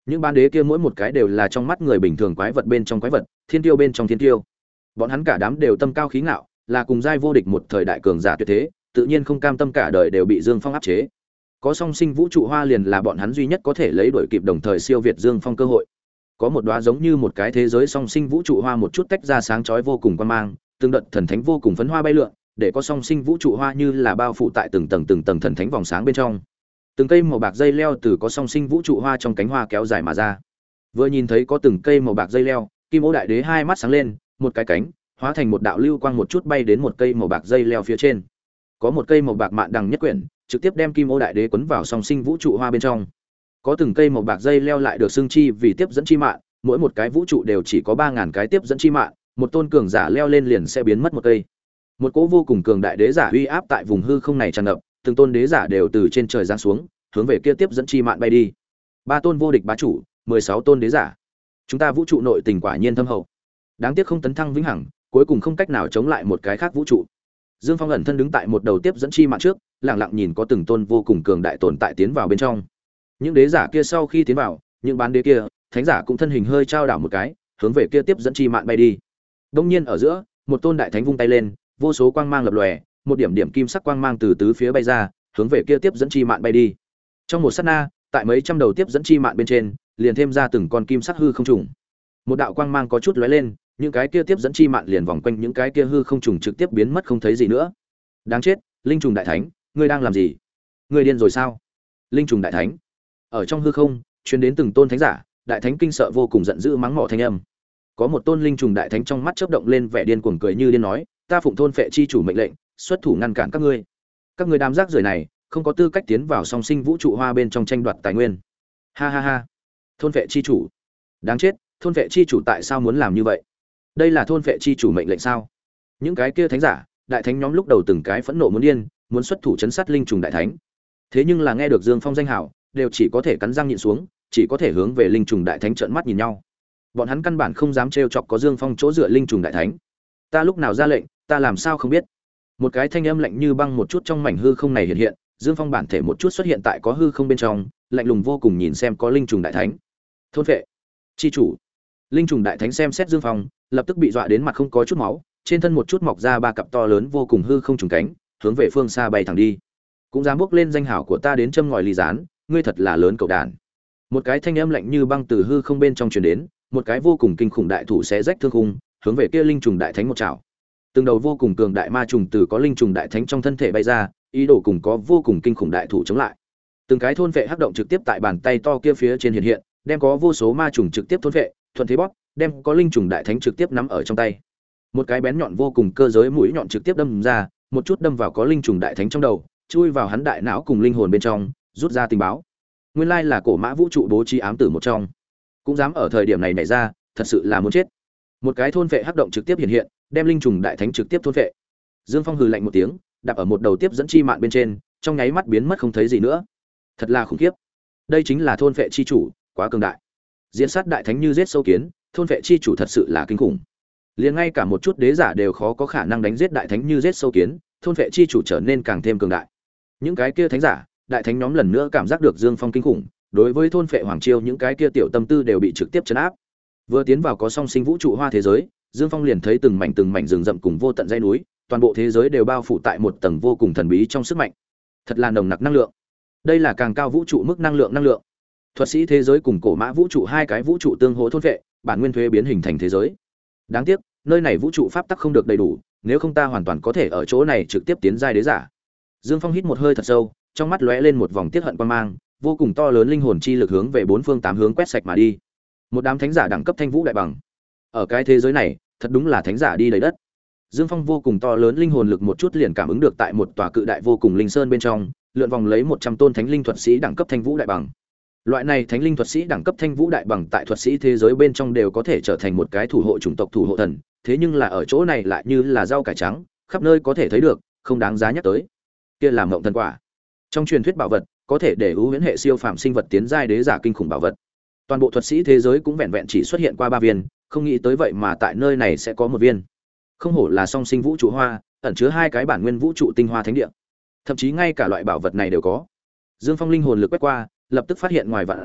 Những bán đế kia mỗi một cái đều là trong mắt người bình thường quái vật bên trong quái vật, thiên tiêu bên trong thiên tiêu. Bọn hắn cả đám đều tâm cao khí ngạo, là cùng giai vô địch một thời đại cường giả tuyệt thế, tự nhiên không cam tâm cả đời đều bị Dương Phong áp chế. Có song sinh vũ trụ hoa liền là bọn hắn duy nhất có thể lấy đuổi kịp đồng thời siêu việt Dương Phong cơ hội. Có một đóa giống như một cái thế giới song sinh vũ trụ hoa một chút tách ra sáng chói vô cùng quan mang, từng đợt thần thánh vô cùng phấn hoa bay lượn, để có song sinh vũ trụ hoa như là bao phủ tại từng tầng từng tầng thần thánh vòng sáng bên trong. Từng cây màu bạc dây leo từ có song sinh vũ trụ hoa trong cánh hoa kéo dài mà ra. Vừa nhìn thấy có từng cây màu bạc dây leo, Kim Ô Đại Đế hai mắt sáng lên, một cái cánh hóa thành một đạo lưu quang một chút bay đến một cây màu bạc dây leo phía trên. Có một cây màu bạc mạn đằng nhất quyển, trực tiếp đem Kim Ô Đại Đế quấn vào song sinh vũ trụ hoa bên trong. Có từng cây màu bạc dây leo lại được xưng chi vì tiếp dẫn chi mạn, mỗi một cái vũ trụ đều chỉ có ba ngàn cái tiếp dẫn chi mạn, một tôn cường giả leo lên liền sẽ biến mất một cây. Một cỗ vô cùng cường đại đế giả uy áp tại vùng hư không này tràn ngập, từng tôn đế giả đều từ trên trời giáng xuống, hướng về kia tiếp dẫn chi mạn bay đi. Ba tôn vô địch bá chủ, mười sáu tôn đế giả. Chúng ta vũ trụ nội tình quả nhiên thâm hậu. Đáng tiếc không tấn thăng vĩnh hằng, cuối cùng không cách nào chống lại một cái khác vũ trụ. Dương Phong ẩn thân đứng tại một đầu tiếp dẫn chi mạn trước, lặng lặng nhìn có từng tôn vô cùng cường đại tồn tại tiến vào bên trong. Những đế giả kia sau khi tiến vào, những bán đế kia, thánh giả cũng thân hình hơi trao đảo một cái, hướng về kia tiếp dẫn chi mạn bay đi. Đông nhiên ở giữa, một tôn đại thánh vung tay lên, vô số quang mang lập lòe, một điểm điểm kim sắc quang mang từ tứ phía bay ra, hướng về kia tiếp dẫn chi mạn bay đi. Trong một sát na, tại mấy trăm đầu tiếp dẫn chi mạn bên trên, liền thêm ra từng con kim sắc hư không trùng. Một đạo quang mang có chút lóe lên, những cái kia tiếp dẫn chi mạn liền vòng quanh những cái kia hư không trùng trực tiếp biến mất không thấy gì nữa. Đáng chết, linh trùng đại thánh, ngươi đang làm gì? Ngươi điên rồi sao? Linh trùng đại thánh. Ở trong hư không, truyền đến từng tôn thánh giả, đại thánh kinh sợ vô cùng giận dữ mắng mỏ thanh âm. Có một tôn linh trùng đại thánh trong mắt chớp động lên vẻ điên cuồng cười như điên nói, ta phụng thôn phệ chi chủ mệnh lệnh, xuất thủ ngăn cản các ngươi. Các ngươi đám rác rưởi này, không có tư cách tiến vào song sinh vũ trụ hoa bên trong tranh đoạt tài nguyên. Ha ha ha. Thôn phệ chi chủ. Đáng chết, thôn phệ chi chủ tại sao muốn làm như vậy? Đây là thôn phệ chi chủ mệnh lệnh sao? Những cái kia thánh giả, đại thánh nhóm lúc đầu từng cái phẫn nộ muốn điên, muốn xuất thủ chấn sát linh trùng đại thánh. Thế nhưng là nghe được Dương Phong danh hào, đều chỉ có thể cắn răng nhịn xuống, chỉ có thể hướng về linh trùng đại thánh trợn mắt nhìn nhau. Bọn hắn căn bản không dám trêu chọc có Dương Phong chỗ dựa linh trùng đại thánh. Ta lúc nào ra lệnh, ta làm sao không biết? Một cái thanh âm lạnh như băng một chút trong mảnh hư không này hiện hiện, Dương Phong bản thể một chút xuất hiện tại có hư không bên trong, lạnh lùng vô cùng nhìn xem có linh trùng đại thánh. Thôn vệ chi chủ. Linh trùng đại thánh xem xét Dương Phong, lập tức bị dọa đến mặt không có chút máu, trên thân một chút mọc ra ba cặp to lớn vô cùng hư không trùng cánh, hướng về phương xa bay thẳng đi. Cũng dám bước lên danh hảo của ta đến châm ngòi ly gián, ngươi thật là lớn cậu đàn. Một cái thanh âm lạnh như băng từ hư không bên trong truyền đến, một cái vô cùng kinh khủng đại thủ xé rách thương khung, hướng về kia linh trùng đại thánh một chảo. Từng đầu vô cùng cường đại ma trùng từ có linh trùng đại thánh trong thân thể bay ra, ý đồ cùng có vô cùng kinh khủng đại thủ chống lại. Từng cái thôn vệ hắc động trực tiếp tại bàn tay to kia phía trên hiện hiện, đem có vô số ma trùng trực tiếp thôn vệ, thuận thế bóp, đem có linh trùng đại thánh trực tiếp nắm ở trong tay. Một cái bén nhọn vô cùng cơ giới mũi nhọn trực tiếp đâm ra, một chút đâm vào có linh trùng đại thánh trong đầu, chui vào hắn đại não cùng linh hồn bên trong, rút ra tình báo. Nguyên lai là cổ mã vũ trụ bố trí ám tử một trong, cũng dám ở thời điểm này nhảy ra, thật sự là muốn chết. Một cái thôn vệ hắc động trực tiếp hiện hiện, đem linh trùng đại thánh trực tiếp thôn vệ. Dương Phong hừ lạnh một tiếng, đạp ở một đầu tiếp dẫn chi mạn bên trên, trong nháy mắt biến mất không thấy gì nữa. Thật là khủng khiếp. Đây chính là thôn vệ chi chủ, quá cường đại. Diễn sát đại thánh như giết sâu kiến, thôn vệ chi chủ thật sự là kinh khủng. Liền ngay cả một chút đế giả đều khó có khả năng đánh giết đại thánh như giết sâu kiến, thôn vệ chi chủ trở nên càng thêm cường đại. Những cái kia thánh giả, đại thánh nhóm lần nữa cảm giác được Dương Phong kinh khủng, đối với thôn vệ hoàng chiêu những cái kia tiểu tâm tư đều bị trực tiếp chấn áp. Vừa tiến vào có song sinh vũ trụ hoa thế giới, Dương Phong liền thấy từng mảnh từng mảnh rừng rậm cùng vô tận dãy núi, toàn bộ thế giới đều bao phủ tại một tầng vô cùng thần bí trong sức mạnh. Thật là nồng nặc năng lượng. Đây là càng cao vũ trụ mức năng lượng năng lượng. Thuật sĩ thế giới cùng cổ mã vũ trụ hai cái vũ trụ tương hỗ thôn vệ, bản nguyên thuế biến hình thành thế giới. Đáng tiếc, nơi này vũ trụ pháp tắc không được đầy đủ, nếu không ta hoàn toàn có thể ở chỗ này trực tiếp tiến giai đế giả. Dương Phong hít một hơi thật sâu, trong mắt lóe lên một vòng tiết hận quan mang, vô cùng to lớn linh hồn chi lực hướng về bốn phương tám hướng quét sạch mà đi. Một đám thánh giả đẳng cấp thanh vũ đại bằng. Ở cái thế giới này, thật đúng là thánh giả đi đầy đất. Dương Phong vô cùng to lớn linh hồn lực một chút liền cảm ứng được tại một tòa cự đại vô cùng linh sơn bên trong, lượn vòng lấy một trăm tôn thánh linh thuật sĩ đẳng cấp thanh vũ đại bằng. Loại này thánh linh thuật sĩ đẳng cấp thanh vũ đại bằng tại thuật sĩ thế giới bên trong đều có thể trở thành một cái thủ hộ chủng tộc thủ hộ thần, thế nhưng là ở chỗ này lại như là rau cải trắng, khắp nơi có thể thấy được, không đáng giá nhắc tới. Kia là mộng thần quả. Trong truyền thuyết bảo vật, có thể để ưu huyễn hệ siêu phàm sinh vật tiến giai đế giả kinh khủng bảo vật. Toàn bộ thuật sĩ thế giới cũng vẹn vẹn chỉ xuất hiện qua ba viên, không nghĩ tới vậy mà tại nơi này sẽ có một viên. Không hổ là song sinh vũ trụ hoa, ẩn chứa hai cái bản nguyên vũ trụ tinh hoa thánh địa. Thậm chí ngay cả loại bảo vật này đều có. Dương Phong linh hồn lực quét qua, lập tức phát hiện ngoài vạn dặm,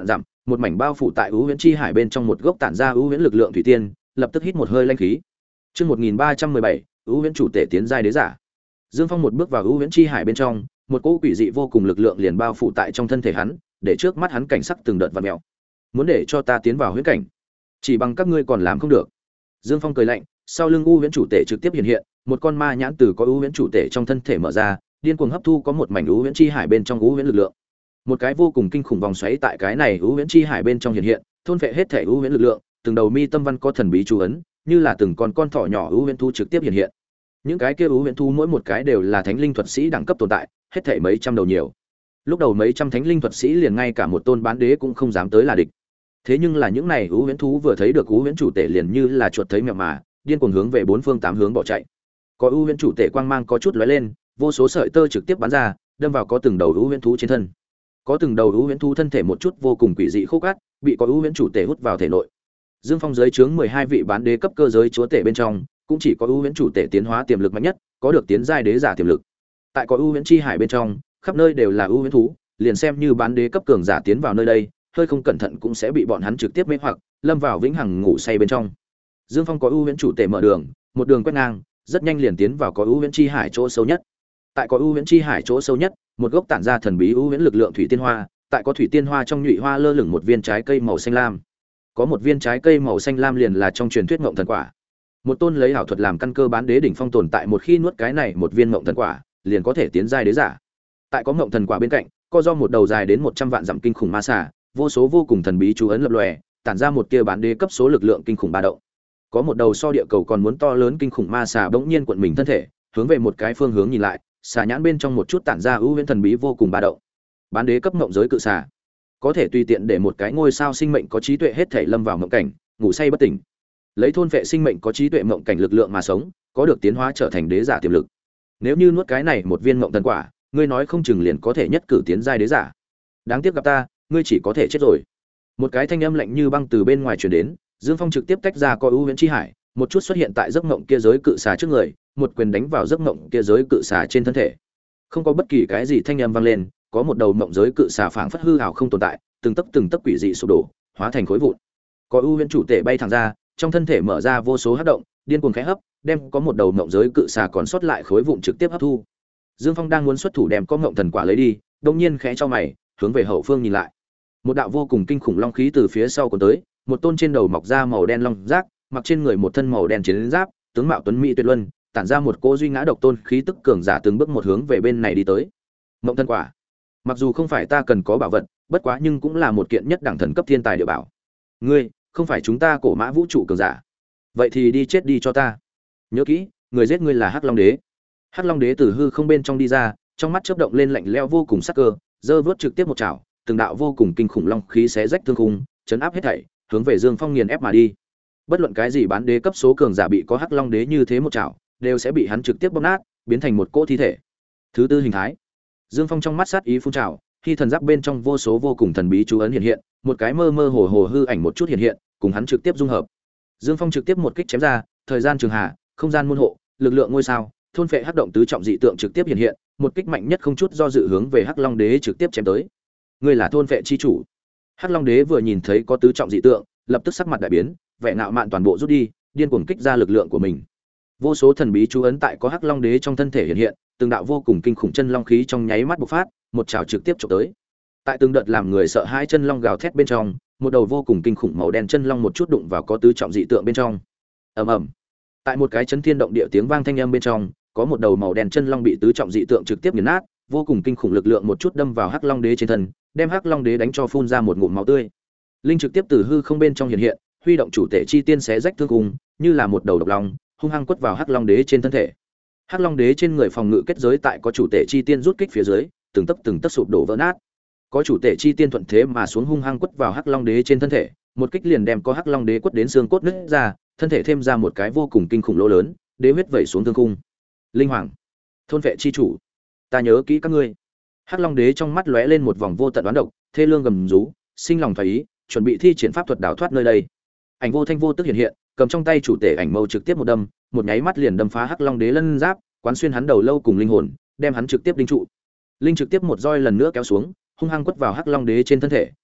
một mảnh bao phủ tại ưu huyễn chi hải bên trong một gốc tản ra ưu huyễn lực lượng thủy tiên, lập tức hít một hơi lanh khí. Chương một nghìn ba trăm mười bảy, ưu huyễn chủ tể tiến giai đế giả. Dương Phong một bước vào ưu huyễn chi hải bên trong, một cỗ quỷ dị vô cùng lực lượng liền bao phủ tại trong thân thể hắn, để trước mắt hắn cảnh sắc từng đợt vặn mèo. Muốn để cho ta tiến vào huyễn cảnh, chỉ bằng các ngươi còn làm không được. Dương Phong cười lạnh, sau lưng ưu huyễn chủ tể trực tiếp hiện hiện, một con ma nhãn từ có ưu huyễn chủ tể trong thân thể mở ra, điên cuồng hấp thu có một mảnh ưu huyễn chi hải bên trong ưu huyễn lực lượng. Một cái vô cùng kinh khủng vòng xoáy tại cái này ưu huyễn chi hải bên trong hiện hiện, thôn phệ hết thể ưu huyễn lực lượng, từng đầu mi tâm văn có thần bí chú ấn, như là từng con con thỏ nhỏ ưu huyễn thú trực tiếp hiện hiện. Những cái kia ưu huyễn thú mỗi một cái đều là thánh linh thuật sĩ đẳng cấp tồn tại, hết thảy mấy trăm đầu nhiều. Lúc đầu mấy trăm thánh linh thuật sĩ liền ngay cả một tôn bán đế cũng không dám tới là địch. Thế nhưng là những này ưu huyễn thú vừa thấy được ưu huyễn chủ tể liền như là chuột thấy mèo mà, điên cuồng hướng về bốn phương tám hướng bỏ chạy. Có ưu huyễn chủ tể quang mang có chút lóe lên, vô số sợi tơ trực tiếp bắn ra, đâm vào có từng đầu ưu huyễn thú trên thân. Có từng đầu ưu huyễn thú thân thể một chút vô cùng quỷ dị khô cát, bị có ưu huyễn chủ tể hút vào thể nội. Dương Phong dưới trướng mười hai vị bán đế cấp cơ giới chúa tể bên trong, cũng chỉ có ưu huyễn chủ tể tiến hóa tiềm lực mạnh nhất, có được tiến giai đế giả tiềm lực. Tại có ưu huyễn chi hải bên trong, khắp nơi đều là ưu huyễn thú, liền xem như bán đế cấp cường giả tiến vào nơi đây, hơi không cẩn thận cũng sẽ bị bọn hắn trực tiếp mê hoặc, lâm vào vĩnh hằng ngủ say bên trong. Dương Phong có ưu huyễn chủ tể mở đường, một đường quét ngang, rất nhanh liền tiến vào có ưu huyễn chi hải chỗ sâu nhất. Tại có ưu huyễn chi hải chỗ sâu nhất, một gốc tản ra thần bí ưu huyễn lực lượng thủy tiên hoa, tại có thủy tiên hoa trong nhụy hoa lơ lửng một viên trái cây màu xanh lam. Có một viên trái cây màu xanh lam liền là trong truyền thuyết ngộng thần quả. Một tôn lấy ảo thuật làm căn cơ bán đế đỉnh phong tồn tại, một khi nuốt cái này một viên ngộng thần quả, liền có thể tiến giai đế giả. Tại có ngộng thần quả bên cạnh, có do một đầu dài đến một trăm vạn dặm kinh khủng ma xà, vô số vô cùng thần bí chú ấn lập lòe, tản ra một tia bán đế cấp số lực lượng kinh khủng ba động. Có một đầu so địa cầu còn muốn to lớn kinh khủng ma xà bỗng nhiên cuộn mình thân thể, hướng về một cái phương hướng nhìn lại, xà nhãn bên trong một chút tản ra ưu huyễn thần bí vô cùng ba động. Bán đế cấp ngộng giới cự xà, có thể tùy tiện để một cái ngôi sao sinh mệnh có trí tuệ hết thể lâm vào mộng cảnh, ngủ say bất tỉnh. Lấy thôn vệ sinh mệnh có trí tuệ mộng cảnh lực lượng mà sống, có được tiến hóa trở thành đế giả tiềm lực. Nếu như nuốt cái này một viên mộng thần quả, ngươi nói không chừng liền có thể nhất cử tiến giai đế giả. Đáng tiếc gặp ta, ngươi chỉ có thể chết rồi. Một cái thanh âm lạnh như băng từ bên ngoài truyền đến, Dương Phong trực tiếp tách ra coi ưu huyễn chi hải, một chút xuất hiện tại giấc mộng kia giới cự xà trước người, một quyền đánh vào giấc mộng kia giới cự xà trên thân thể. Không có bất kỳ cái gì thanh âm vang lên, có một đầu mộng giới cự xà phảng phất hư ảo không tồn tại, từng tấc từng tấc quỷ dị sụp đổ, hóa thành khối vụn. Có ưu huyễn chủ tể bay thẳng ra, trong thân thể mở ra vô số hấp động, điên cuồng khẽ hấp, đem có một đầu mộng giới cự xà còn sót lại khối vụn trực tiếp hấp thu. Dương Phong đang muốn xuất thủ đem có ngộng thần quả lấy đi, đột nhiên khẽ cho mày, hướng về hậu phương nhìn lại. Một đạo vô cùng kinh khủng long khí từ phía sau cuốn tới, một tôn trên đầu mọc ra màu đen long giác, mặc trên người một thân màu đen chiến giáp, tướng mạo tuấn mỹ tuyệt luân, tản ra một cỗ duy ngã độc tôn khí tức cường giả từng bước một hướng về bên này đi tới. Ngộng thần quả, mặc dù không phải ta cần có bảo vật, bất quá nhưng cũng là một kiện nhất đẳng thần cấp thiên tài địa bảo. Ngươi, không phải chúng ta cổ mã vũ trụ cường giả, vậy thì đi chết đi cho ta. Nhớ kỹ, người giết ngươi là Hắc Long Đế. Hắc Long Đế từ hư không bên trong đi ra, trong mắt chớp động lên lạnh lẽo vô cùng sắc cơ, giơ vớt trực tiếp một chảo, từng đạo vô cùng kinh khủng long khí xé rách thương khung, chấn áp hết thảy, hướng về Dương Phong nghiền ép mà đi. Bất luận cái gì bán đế cấp số cường giả bị có Hắc Long Đế như thế một chảo, đều sẽ bị hắn trực tiếp bóp nát, biến thành một cỗ thi thể. Thứ tư hình thái. Dương Phong trong mắt sát ý phun trào, khi thần giáp bên trong vô số vô cùng thần bí chú ấn hiện hiện, một cái mơ mơ hồ hồ hư ảnh một chút hiện hiện, cùng hắn trực tiếp dung hợp. Dương Phong trực tiếp một kích chém ra, thời gian trường hạ, không gian môn hộ, lực lượng ngôi sao, thôn phệ hắc động tứ trọng dị tượng trực tiếp hiện hiện, một kích mạnh nhất không chút do dự hướng về Hắc Long Đế trực tiếp chém tới. Ngươi là thôn phệ chi chủ. Hắc Long Đế vừa nhìn thấy có tứ trọng dị tượng, lập tức sắc mặt đại biến, vẻ ngạo mạn toàn bộ rút đi, điên cuồng kích ra lực lượng của mình. Vô số thần bí chú ấn tại có Hắc Long Đế trong thân thể hiện hiện, từng đạo vô cùng kinh khủng chân long khí trong nháy mắt bộc phát, một trảo trực tiếp chụp tới. Tại từng đợt làm người sợ hãi chân long gào thét bên trong, một đầu vô cùng kinh khủng màu đen chân long một chút đụng vào có tứ trọng dị tượng bên trong. Ầm ầm. Tại một cái chấn thiên động địa tiếng vang thanh âm bên trong, có một đầu màu đen chân long bị tứ trọng dị tượng trực tiếp nghiền nát, vô cùng kinh khủng lực lượng một chút đâm vào Hắc Long Đế trên thân, đem Hắc Long Đế đánh cho phun ra một ngụm máu tươi. Linh trực tiếp từ hư không bên trong hiện hiện, huy động chủ tể chi tiên xé rách thương cùng, như là một đầu độc long, hung hăng quất vào Hắc Long Đế trên thân thể. Hắc Long Đế trên người phòng ngự kết giới tại có chủ tể chi tiên rút kích phía dưới, từng tấc từng tấc sụp đổ vỡ nát. Có chủ tể chi tiên thuận thế mà xuống hung hăng quất vào Hắc Long Đế trên thân thể, một kích liền đem có Hắc Long Đế quất đến xương cốt nứt ra, thân thể thêm ra một cái vô cùng kinh khủng lỗ lớn, đế huyết vẩy xuống thương khung. Linh Hoàng, thôn vệ chi chủ, ta nhớ kỹ các ngươi. Hắc Long Đế trong mắt lóe lên một vòng vô tận đoán độc, thê lương gầm rú, sinh lòng thoái ý, chuẩn bị thi triển pháp thuật đào thoát nơi đây. Ảnh vô thanh vô tức hiện hiện, cầm trong tay chủ tể ảnh mâu trực tiếp một đâm, một nháy mắt liền đâm phá Hắc Long Đế lân giáp, quán xuyên hắn đầu lâu cùng linh hồn, đem hắn trực tiếp đinh trụ. Linh trực tiếp một roi lần nữa kéo xuống, hung hăng quất vào Hắc Long Đế trên thân thể,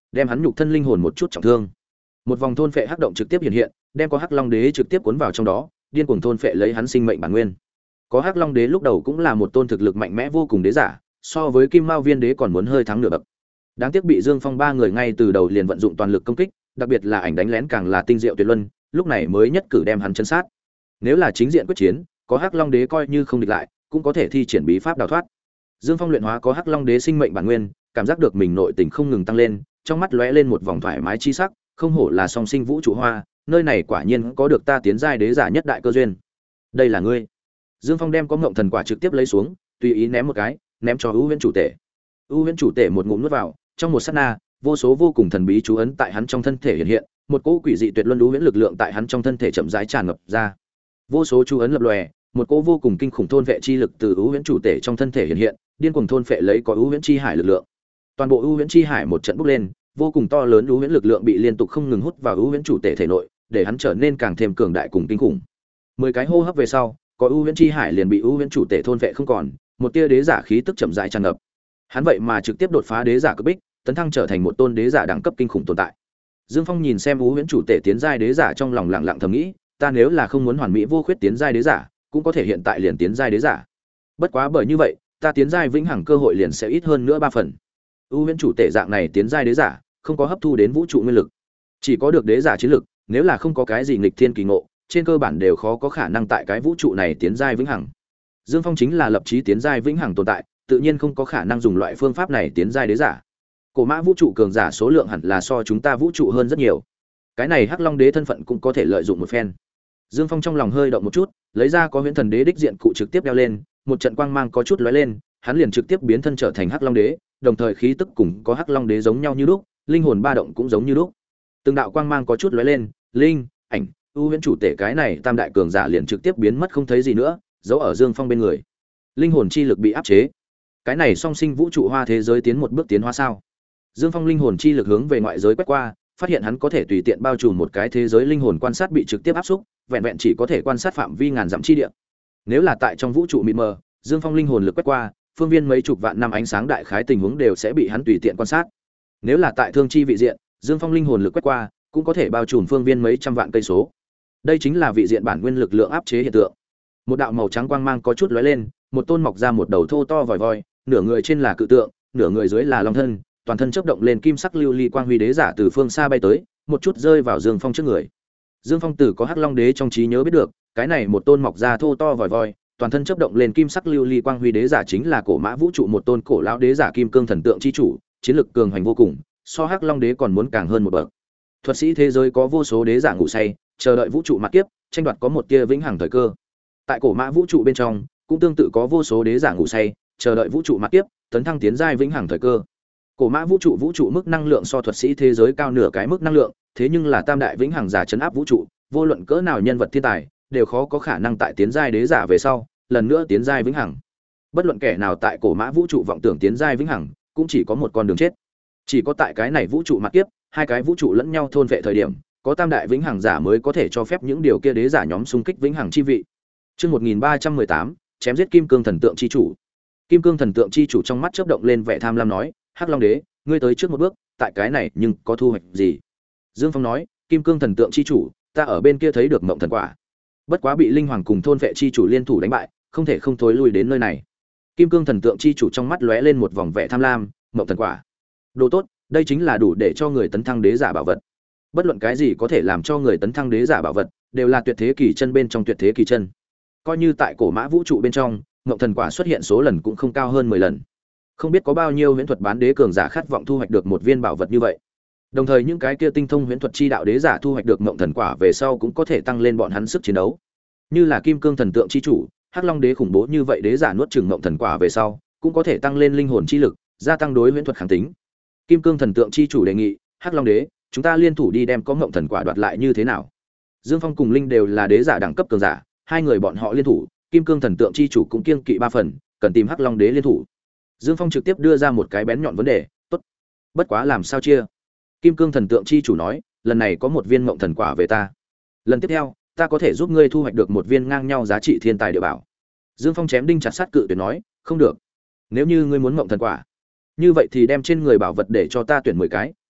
đem hắn nhục thân linh hồn một chút trọng thương. Một vòng thôn phệ hắc động trực tiếp hiện hiện, đem có Hắc Long Đế trực tiếp cuốn vào trong đó, điên cuồng thôn phệ lấy hắn sinh mệnh bản nguyên. Có Hắc Long Đế lúc đầu cũng là một tôn thực lực mạnh mẽ vô cùng đế giả, so với Kim Mao Viên Đế còn muốn hơi thắng nửa bậc. Đáng tiếc bị Dương Phong ba người ngay từ đầu liền vận dụng toàn lực công kích, đặc biệt là ảnh đánh lén càng là tinh diệu tuyệt luân, lúc này mới nhất cử đem hắn chấn sát. Nếu là chính diện quyết chiến, có Hắc Long Đế coi như không địch lại, cũng có thể thi triển bí pháp đào thoát. Dương Phong luyện hóa có Hắc Long Đế sinh mệnh bản nguyên, cảm giác được mình nội tình không ngừng tăng lên, trong mắt lóe lên một vòng thoải mái chi sắc, không hổ là song sinh vũ trụ hoa, nơi này quả nhiên có được ta tiến giai đế giả nhất đại cơ duyên. Đây là ngươi. Dương Phong đem có ngộng thần quả trực tiếp lấy xuống, tùy ý ném một cái, ném cho ưu huyễn chủ tể. ưu huyễn chủ tể một ngụm nuốt vào, trong một sát na, vô số vô cùng thần bí chú ấn tại hắn trong thân thể hiện hiện, một cỗ quỷ dị tuyệt luân ưu huyễn lực lượng tại hắn trong thân thể chậm rãi tràn ngập ra. Vô số chú ấn lập lòe, một cỗ vô cùng kinh khủng thôn vệ chi lực từ ưu huyễn chủ tể trong thân thể hiện hiện, điên cuồng thôn phệ lấy có ưu huyễn chi hải lực lượng. Toàn bộ ưu huyễn chi hải một trận bốc lên, vô cùng to lớn ưu huyễn lực lượng bị liên tục không ngừng hút vào ưu huyễn chủ tể thể nội, để hắn trở nên càng thêm cường đại cùng kinh khủng. Mười cái hô hấp về sau, có ưu huyễn chi hải liền bị ưu huyễn chủ tể thôn vệ không còn, một tia đế giả khí tức chậm rãi tràn ngập. Hắn vậy mà trực tiếp đột phá đế giả cấp bích, tấn thăng trở thành một tôn đế giả đẳng cấp kinh khủng tồn tại. Dương Phong nhìn xem ưu huyễn chủ tể tiến giai đế giả trong lòng lặng lặng thầm nghĩ, ta nếu là không muốn hoàn mỹ vô khuyết tiến giai đế giả, cũng có thể hiện tại liền tiến giai đế giả. Bất quá bởi như vậy, ta tiến giai vĩnh hằng cơ hội liền sẽ ít hơn nữa ba phần. ưu huyễn chủ tể dạng này tiến giai đế giả, không có hấp thu đến vũ trụ nguyên lực, chỉ có được đế giả chiến lực, nếu là không có cái gì nghịch thiên kỳ ngộ, trên cơ bản đều khó có khả năng tại cái vũ trụ này tiến giai vĩnh hằng. Dương Phong chính là lập chí tiến giai vĩnh hằng tồn tại, tự nhiên không có khả năng dùng loại phương pháp này tiến giai đế giả. Cổ mã vũ trụ cường giả số lượng hẳn là so chúng ta vũ trụ hơn rất nhiều. Cái này Hắc Long Đế thân phận cũng có thể lợi dụng một phen. Dương Phong trong lòng hơi động một chút, lấy ra có huyễn thần đế đích diện cụ trực tiếp đeo lên, một trận quang mang có chút lóe lên, hắn liền trực tiếp biến thân trở thành Hắc Long Đế, đồng thời khí tức cùng có Hắc Long Đế giống nhau như lúc, linh hồn ba động cũng giống như lúc. Từng đạo quang mang có chút lóe lên, linh, ảnh, ưu huyễn chủ tể cái này tam đại cường giả liền trực tiếp biến mất không thấy gì nữa, giấu ở Dương Phong bên người. Linh hồn chi lực bị áp chế. Cái này song sinh vũ trụ hoa thế giới tiến một bước tiến hóa sao? Dương Phong linh hồn chi lực hướng về ngoại giới quét qua, phát hiện hắn có thể tùy tiện bao trùm một cái thế giới linh hồn quan sát bị trực tiếp áp xúc, vẹn vẹn chỉ có thể quan sát phạm vi ngàn dặm chi địa. Nếu là tại trong vũ trụ mịt mờ, Dương Phong linh hồn lực quét qua, phương viên mấy chục vạn năm ánh sáng đại khái tình huống đều sẽ bị hắn tùy tiện quan sát. Nếu là tại thương chi vị diện, Dương Phong linh hồn lực quét qua, cũng có thể bao trùm phương viên mấy trăm vạn cây số. Đây chính là vị diện bản nguyên lực lượng áp chế hiện tượng. Một đạo màu trắng quang mang có chút lóe lên, một tôn mọc ra một đầu thô to vòi voi, nửa người trên là cự tượng, nửa người dưới là long thân, toàn thân chớp động lên kim sắc lưu ly quang huy đế giả từ phương xa bay tới, một chút rơi vào Dương Phong trước người. Dương Phong tử có Hắc Long Đế trong trí nhớ biết được, cái này một tôn mọc ra thô to vòi voi, toàn thân chớp động lên kim sắc lưu ly quang huy đế giả chính là cổ mã vũ trụ một tôn cổ lão đế giả kim cương thần tượng chi chủ, chiến lực cường hành vô cùng, so Hắc Long Đế còn muốn càng hơn một bậc. Thuật sĩ thế giới có vô số đế giả ngủ say, chờ đợi vũ trụ mặt kiếp, tranh đoạt có một tia vĩnh hằng thời cơ. Tại cổ mã vũ trụ bên trong, cũng tương tự có vô số đế giả ngủ say, chờ đợi vũ trụ mặt kiếp, tấn thăng tiến giai vĩnh hằng thời cơ. Cổ mã vũ trụ vũ trụ mức năng lượng so thuật sĩ thế giới cao nửa cái mức năng lượng, thế nhưng là tam đại vĩnh hằng giả chấn áp vũ trụ, vô luận cỡ nào nhân vật thiên tài, đều khó có khả năng tại tiến giai đế giả về sau, lần nữa tiến giai vĩnh hằng. Bất luận kẻ nào tại cổ mã vũ trụ vọng tưởng tiến giai vĩnh hằng, cũng chỉ có một con đường chết. Chỉ có tại cái này vũ trụ mặt kiếp, hai cái vũ trụ lẫn nhau thôn vệ thời điểm, có tam đại vĩnh hằng giả mới có thể cho phép những điều kia đế giả nhóm xung kích vĩnh hằng chi vị. Chương một nghìn ba trăm mười tám, chém giết Kim Cương thần tượng chi chủ. Kim Cương thần tượng chi chủ trong mắt chớp động lên vẻ tham lam nói, Hắc Long Đế, ngươi tới trước một bước, tại cái này nhưng có thu hoạch gì? Dương Phong nói, Kim Cương thần tượng chi chủ, ta ở bên kia thấy được mộng thần quả, bất quá bị linh hoàng cùng thôn vệ chi chủ liên thủ đánh bại, không thể không thối lui đến nơi này. Kim Cương thần tượng chi chủ trong mắt lóe lên một vòng vẻ tham lam, mộng thần quả, đồ tốt, đây chính là đủ để cho người tấn thăng đế giả bảo vật. Bất luận cái gì có thể làm cho người tấn thăng đế giả bảo vật, đều là tuyệt thế kỳ chân bên trong tuyệt thế kỳ chân. Coi như tại cổ mã vũ trụ bên trong, mộng thần quả xuất hiện số lần cũng không cao hơn mười lần. Không biết có bao nhiêu huyễn thuật bán đế cường giả khát vọng thu hoạch được một viên bảo vật như vậy. Đồng thời những cái kia tinh thông huyễn thuật chi đạo đế giả thu hoạch được mộng thần quả về sau cũng có thể tăng lên bọn hắn sức chiến đấu. Như là Kim Cương thần tượng chi chủ, Hắc Long Đế khủng bố như vậy đế giả nuốt chửng mộng thần quả về sau, cũng có thể tăng lên linh hồn chi lực, gia tăng đối huyễn thuật kháng tính. Kim Cương thần tượng chi chủ đề nghị, Hắc Long Đế, chúng ta liên thủ đi đem có mộng thần quả đoạt lại như thế nào? Dương Phong cùng Linh đều là đế giả đẳng cấp cường giả, hai người bọn họ liên thủ, Kim Cương thần tượng chi chủ cũng kiêng kỵ ba phần, cần tìm Hắc Long Đế liên thủ. Dương Phong trực tiếp đưa ra một cái bén nhọn vấn đề, tốt. Bất quá làm sao chia? Kim Cương thần tượng chi chủ nói, lần này có một viên mộng thần quả về ta. Lần tiếp theo, ta có thể giúp ngươi thu hoạch được một viên ngang nhau giá trị thiên tài địa bảo. Dương Phong chém đinh chặt sắt cự tuyệt nói, không được. Nếu như ngươi muốn mộng thần quả, như vậy thì đem trên người bảo vật để cho ta tuyển mười cái,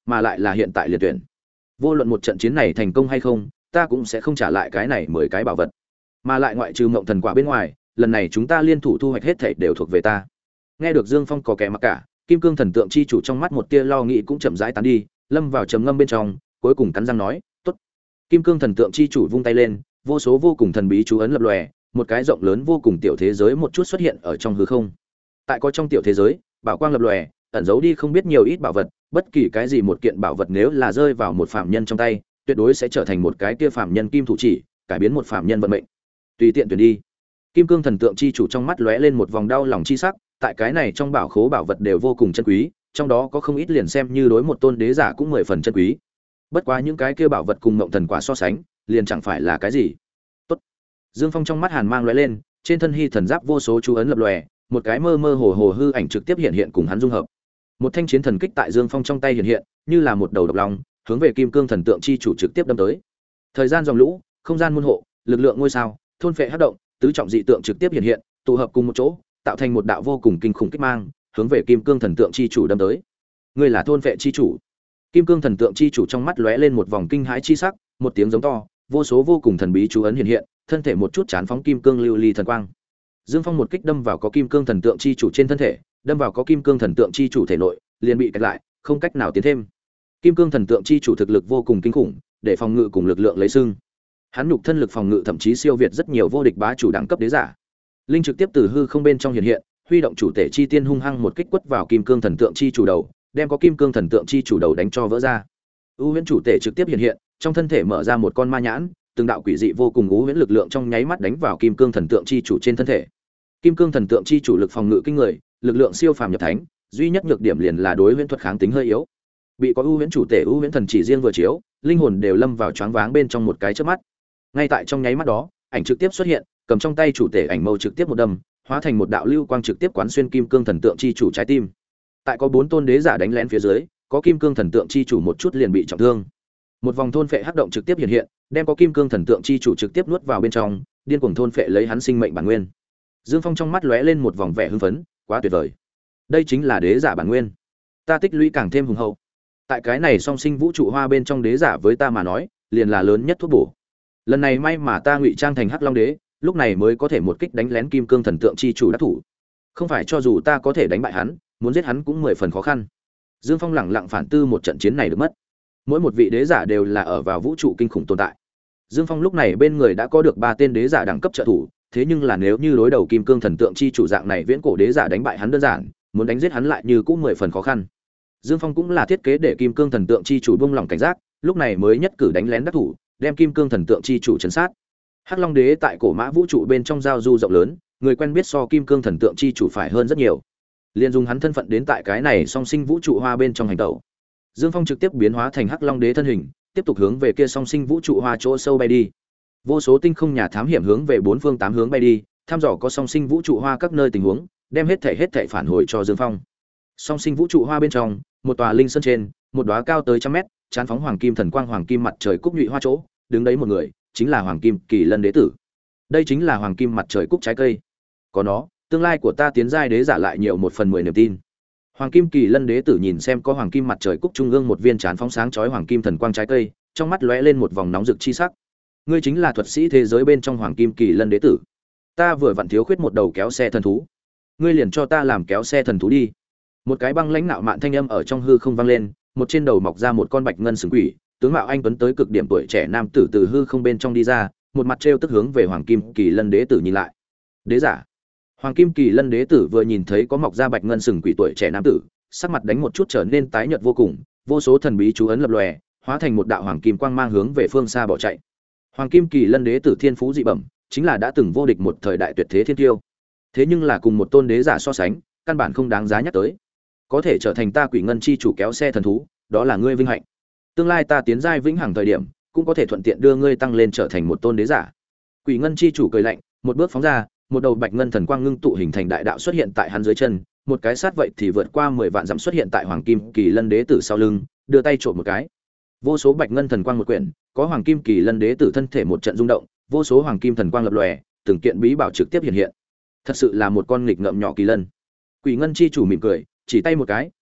mà lại là hiện tại liền tuyển. Vô luận một trận chiến này thành công hay không, ta cũng sẽ không trả lại cái này mười cái bảo vật. Mà lại ngoại trừ mộng thần quả bên ngoài, lần này chúng ta liên thủ thu hoạch hết thảy đều thuộc về ta. Nghe được Dương Phong có kẻ mặc cả, Kim Cương Thần Tượng chi chủ trong mắt một tia lo nghĩ cũng chậm rãi tán đi, lâm vào trầm ngâm bên trong, cuối cùng cắn răng nói, "Tốt." Kim Cương Thần Tượng chi chủ vung tay lên, vô số vô cùng thần bí chú ấn lập lòe, một cái rộng lớn vô cùng tiểu thế giới một chút xuất hiện ở trong hư không. Tại có trong tiểu thế giới, bảo quang lập lòe, ẩn giấu đi không biết nhiều ít bảo vật, bất kỳ cái gì một kiện bảo vật nếu là rơi vào một phàm nhân trong tay, tuyệt đối sẽ trở thành một cái kia phàm nhân kim thủ chỉ, cải biến một phàm nhân vận mệnh. Tùy tiện tuyển đi. Kim Cương Thần Tượng chi chủ trong mắt lóe lên một vòng đau lòng chi sắc, tại cái này trong bảo khố bảo vật đều vô cùng chân quý, trong đó có không ít liền xem như đối một tôn đế giả cũng mười phần chân quý. Bất quá những cái kia bảo vật cùng ngộng thần quả so sánh, liền chẳng phải là cái gì. Tốt. Dương Phong trong mắt hàn mang lóe lên, trên thân hy thần giáp vô số chú ấn lập lòe, một cái mơ mơ hồ hồ hư ảnh trực tiếp hiện hiện cùng hắn dung hợp. Một thanh chiến thần kích tại Dương Phong trong tay hiện hiện, như là một đầu độc long, hướng về Kim Cương Thần Tượng chi chủ trực tiếp đâm tới. Thời gian dòng lũ, không gian môn hộ, lực lượng ngôi sao, thôn phệ hắc động, tứ trọng dị tượng trực tiếp hiện hiện, tụ hợp cùng một chỗ, tạo thành một đạo vô cùng kinh khủng kích mang, hướng về Kim Cương Thần Tượng chi chủ đâm tới. Ngươi là thôn phệ chi chủ. Kim Cương Thần Tượng chi chủ trong mắt lóe lên một vòng kinh hãi chi sắc, một tiếng giống to, vô số vô cùng thần bí chú ấn hiện hiện, thân thể một chút chán phóng kim cương lưu ly thần quang. Dương Phong một kích đâm vào có Kim Cương Thần Tượng chi chủ trên thân thể, đâm vào có Kim Cương Thần Tượng chi chủ thể nội, liền bị kẹt lại, không cách nào tiến thêm. Kim Cương Thần Tượng chi chủ thực lực vô cùng kinh khủng, để phòng ngự cùng lực lượng lấy xưng. Hắn nhục thân lực phòng ngự thậm chí siêu việt rất nhiều vô địch bá chủ đẳng cấp đế giả. Linh trực tiếp từ hư không bên trong hiện hiện, huy động chủ tể chi tiên hung hăng một kích quất vào Kim Cương Thần Tượng chi chủ đầu, đem có Kim Cương Thần Tượng chi chủ đầu đánh cho vỡ ra. U Huyễn chủ tể trực tiếp hiện hiện, trong thân thể mở ra một con ma nhãn, từng đạo quỷ dị vô cùng u huyễn lực lượng trong nháy mắt đánh vào Kim Cương Thần Tượng chi chủ trên thân thể. Kim Cương Thần Tượng chi chủ lực phòng ngự kinh người, lực lượng siêu phàm nhập thánh, duy nhất nhược điểm liền là đối huyễn thuật kháng tính hơi yếu. Bị có u huyễn chủ tể u huyễn thần chỉ riêng vừa chiếu, linh hồn đều lâm vào choáng váng bên trong một cái chớp mắt. Ngay tại trong nháy mắt đó, ảnh trực tiếp xuất hiện, cầm trong tay chủ tể ảnh mâu trực tiếp một đâm, hóa thành một đạo lưu quang trực tiếp quán xuyên Kim Cương Thần Tượng chi chủ trái tim. Tại có bốn tôn đế giả đánh lén phía dưới, có Kim Cương Thần Tượng chi chủ một chút liền bị trọng thương. Một vòng thôn phệ hắc động trực tiếp hiện hiện, đem có Kim Cương Thần Tượng chi chủ trực tiếp nuốt vào bên trong, điên cuồng thôn phệ lấy hắn sinh mệnh bản nguyên. Dương Phong trong mắt lóe lên một vòng vẻ hưng phấn, quá tuyệt vời. Đây chính là đế giả bản nguyên. Ta tích lũy càng thêm hùng hậu. Tại cái này song sinh vũ trụ hoa bên trong đế giả với ta mà nói, liền là lớn nhất thuốc bổ. Lần này may mà ta ngụy trang thành Hắc Long đế, lúc này mới có thể một kích đánh lén Kim Cương Thần Tượng chi chủ đắc thủ. Không phải cho dù ta có thể đánh bại hắn, muốn giết hắn cũng mười phần khó khăn. Dương Phong lẳng lặng phản tư một trận chiến này được mất. Mỗi một vị đế giả đều là ở vào vũ trụ kinh khủng tồn tại. Dương Phong lúc này bên người đã có được ba tên đế giả đẳng cấp trợ thủ, thế nhưng là nếu như đối đầu Kim Cương Thần Tượng chi chủ dạng này viễn cổ đế giả đánh bại hắn đơn giản, muốn đánh giết hắn lại như cũng mười phần khó khăn. Dương Phong cũng là thiết kế để Kim Cương Thần Tượng chi chủ buông lỏng cảnh giác, lúc này mới nhất cử đánh lén đắc thủ, đem Kim Cương Thần Tượng chi chủ trấn sát. Hắc Long đế tại cổ mã vũ trụ bên trong giao du rộng lớn, người quen biết so Kim Cương Thần Tượng chi chủ phải hơn rất nhiều. Liên dùng hắn thân phận đến tại cái này song sinh vũ trụ hoa bên trong hành tẩu. Dương Phong trực tiếp biến hóa thành Hắc Long đế thân hình, tiếp tục hướng về kia song sinh vũ trụ hoa chỗ sâu bay đi. Vô số tinh không nhà thám hiểm hướng về bốn phương tám hướng bay đi, thăm dò có song sinh vũ trụ hoa các nơi tình huống, đem hết thảy hết thảy phản hồi cho Dương Phong. Song sinh vũ trụ hoa bên trong, một tòa linh sơn trên, một đóa cao tới trăm mét, chán phóng hoàng kim thần quang hoàng kim mặt trời cúc nhụy hoa chỗ, đứng đấy một người, chính là Hoàng Kim Kỳ Lân đế tử. Đây chính là hoàng kim mặt trời cúc trái cây. Có nó, tương lai của ta tiến giai đế giả lại nhiều một phần mười niềm tin. Hoàng Kim Kỳ Lân đế tử nhìn xem có hoàng kim mặt trời cúc trung ương một viên chán phóng sáng chói hoàng kim thần quang trái cây, trong mắt lóe lên một vòng nóng rực chi sắc. Ngươi chính là thuật sĩ thế giới bên trong Hoàng Kim Kỳ Lân đế tử. Ta vừa vặn thiếu khuyết một đầu kéo xe thần thú, ngươi liền cho ta làm kéo xe thần thú đi. Một cái băng lãnh nạo mạn thanh âm ở trong hư không vang lên, một trên đầu mọc ra một con bạch ngân sừng quỷ, tướng mạo anh tuấn tới cực điểm tuổi trẻ nam tử từ hư không bên trong đi ra, một mặt trêu tức hướng về Hoàng Kim Kỳ Lân đế tử nhìn lại. Đế giả. Hoàng Kim Kỳ Lân đế tử vừa nhìn thấy có mọc ra bạch ngân sừng quỷ tuổi trẻ nam tử, sắc mặt đánh một chút trở nên tái nhợt vô cùng, vô số thần bí chú ấn lập lòe, hóa thành một đạo hoàng kim quang mang hướng về phương xa bỏ chạy. Hoàng Kim Kỳ Lân đế tử thiên phú dị bẩm, chính là đã từng vô địch một thời đại tuyệt thế thiên tiêu. Thế nhưng là cùng một tôn đế giả so sánh, căn bản không đáng giá nhắc tới. Có thể trở thành ta Quỷ Ngân chi chủ kéo xe thần thú, đó là ngươi vinh hạnh. Tương lai ta tiến giai vĩnh hằng thời điểm, cũng có thể thuận tiện đưa ngươi tăng lên trở thành một tôn đế giả. Quỷ Ngân chi chủ cười lạnh, một bước phóng ra, một đầu bạch ngân thần quang ngưng tụ hình thành đại đạo xuất hiện tại hắn dưới chân, một cái sát vậy thì vượt qua mười vạn dặm xuất hiện tại Hoàng Kim Kỳ Lân đế tử sau lưng, đưa tay trộm một cái. Vô số bạch ngân thần quang một quyển, có Hoàng Kim Kỳ Lân đế tử thân thể một trận rung động, vô số hoàng kim thần quang lập lòe, từng kiện bí bảo trực tiếp hiện hiện. Thật sự là một con nghịch ngợm nhỏ kỳ lân. Quỷ Ngân chi chủ mỉm cười, chỉ tay một cái,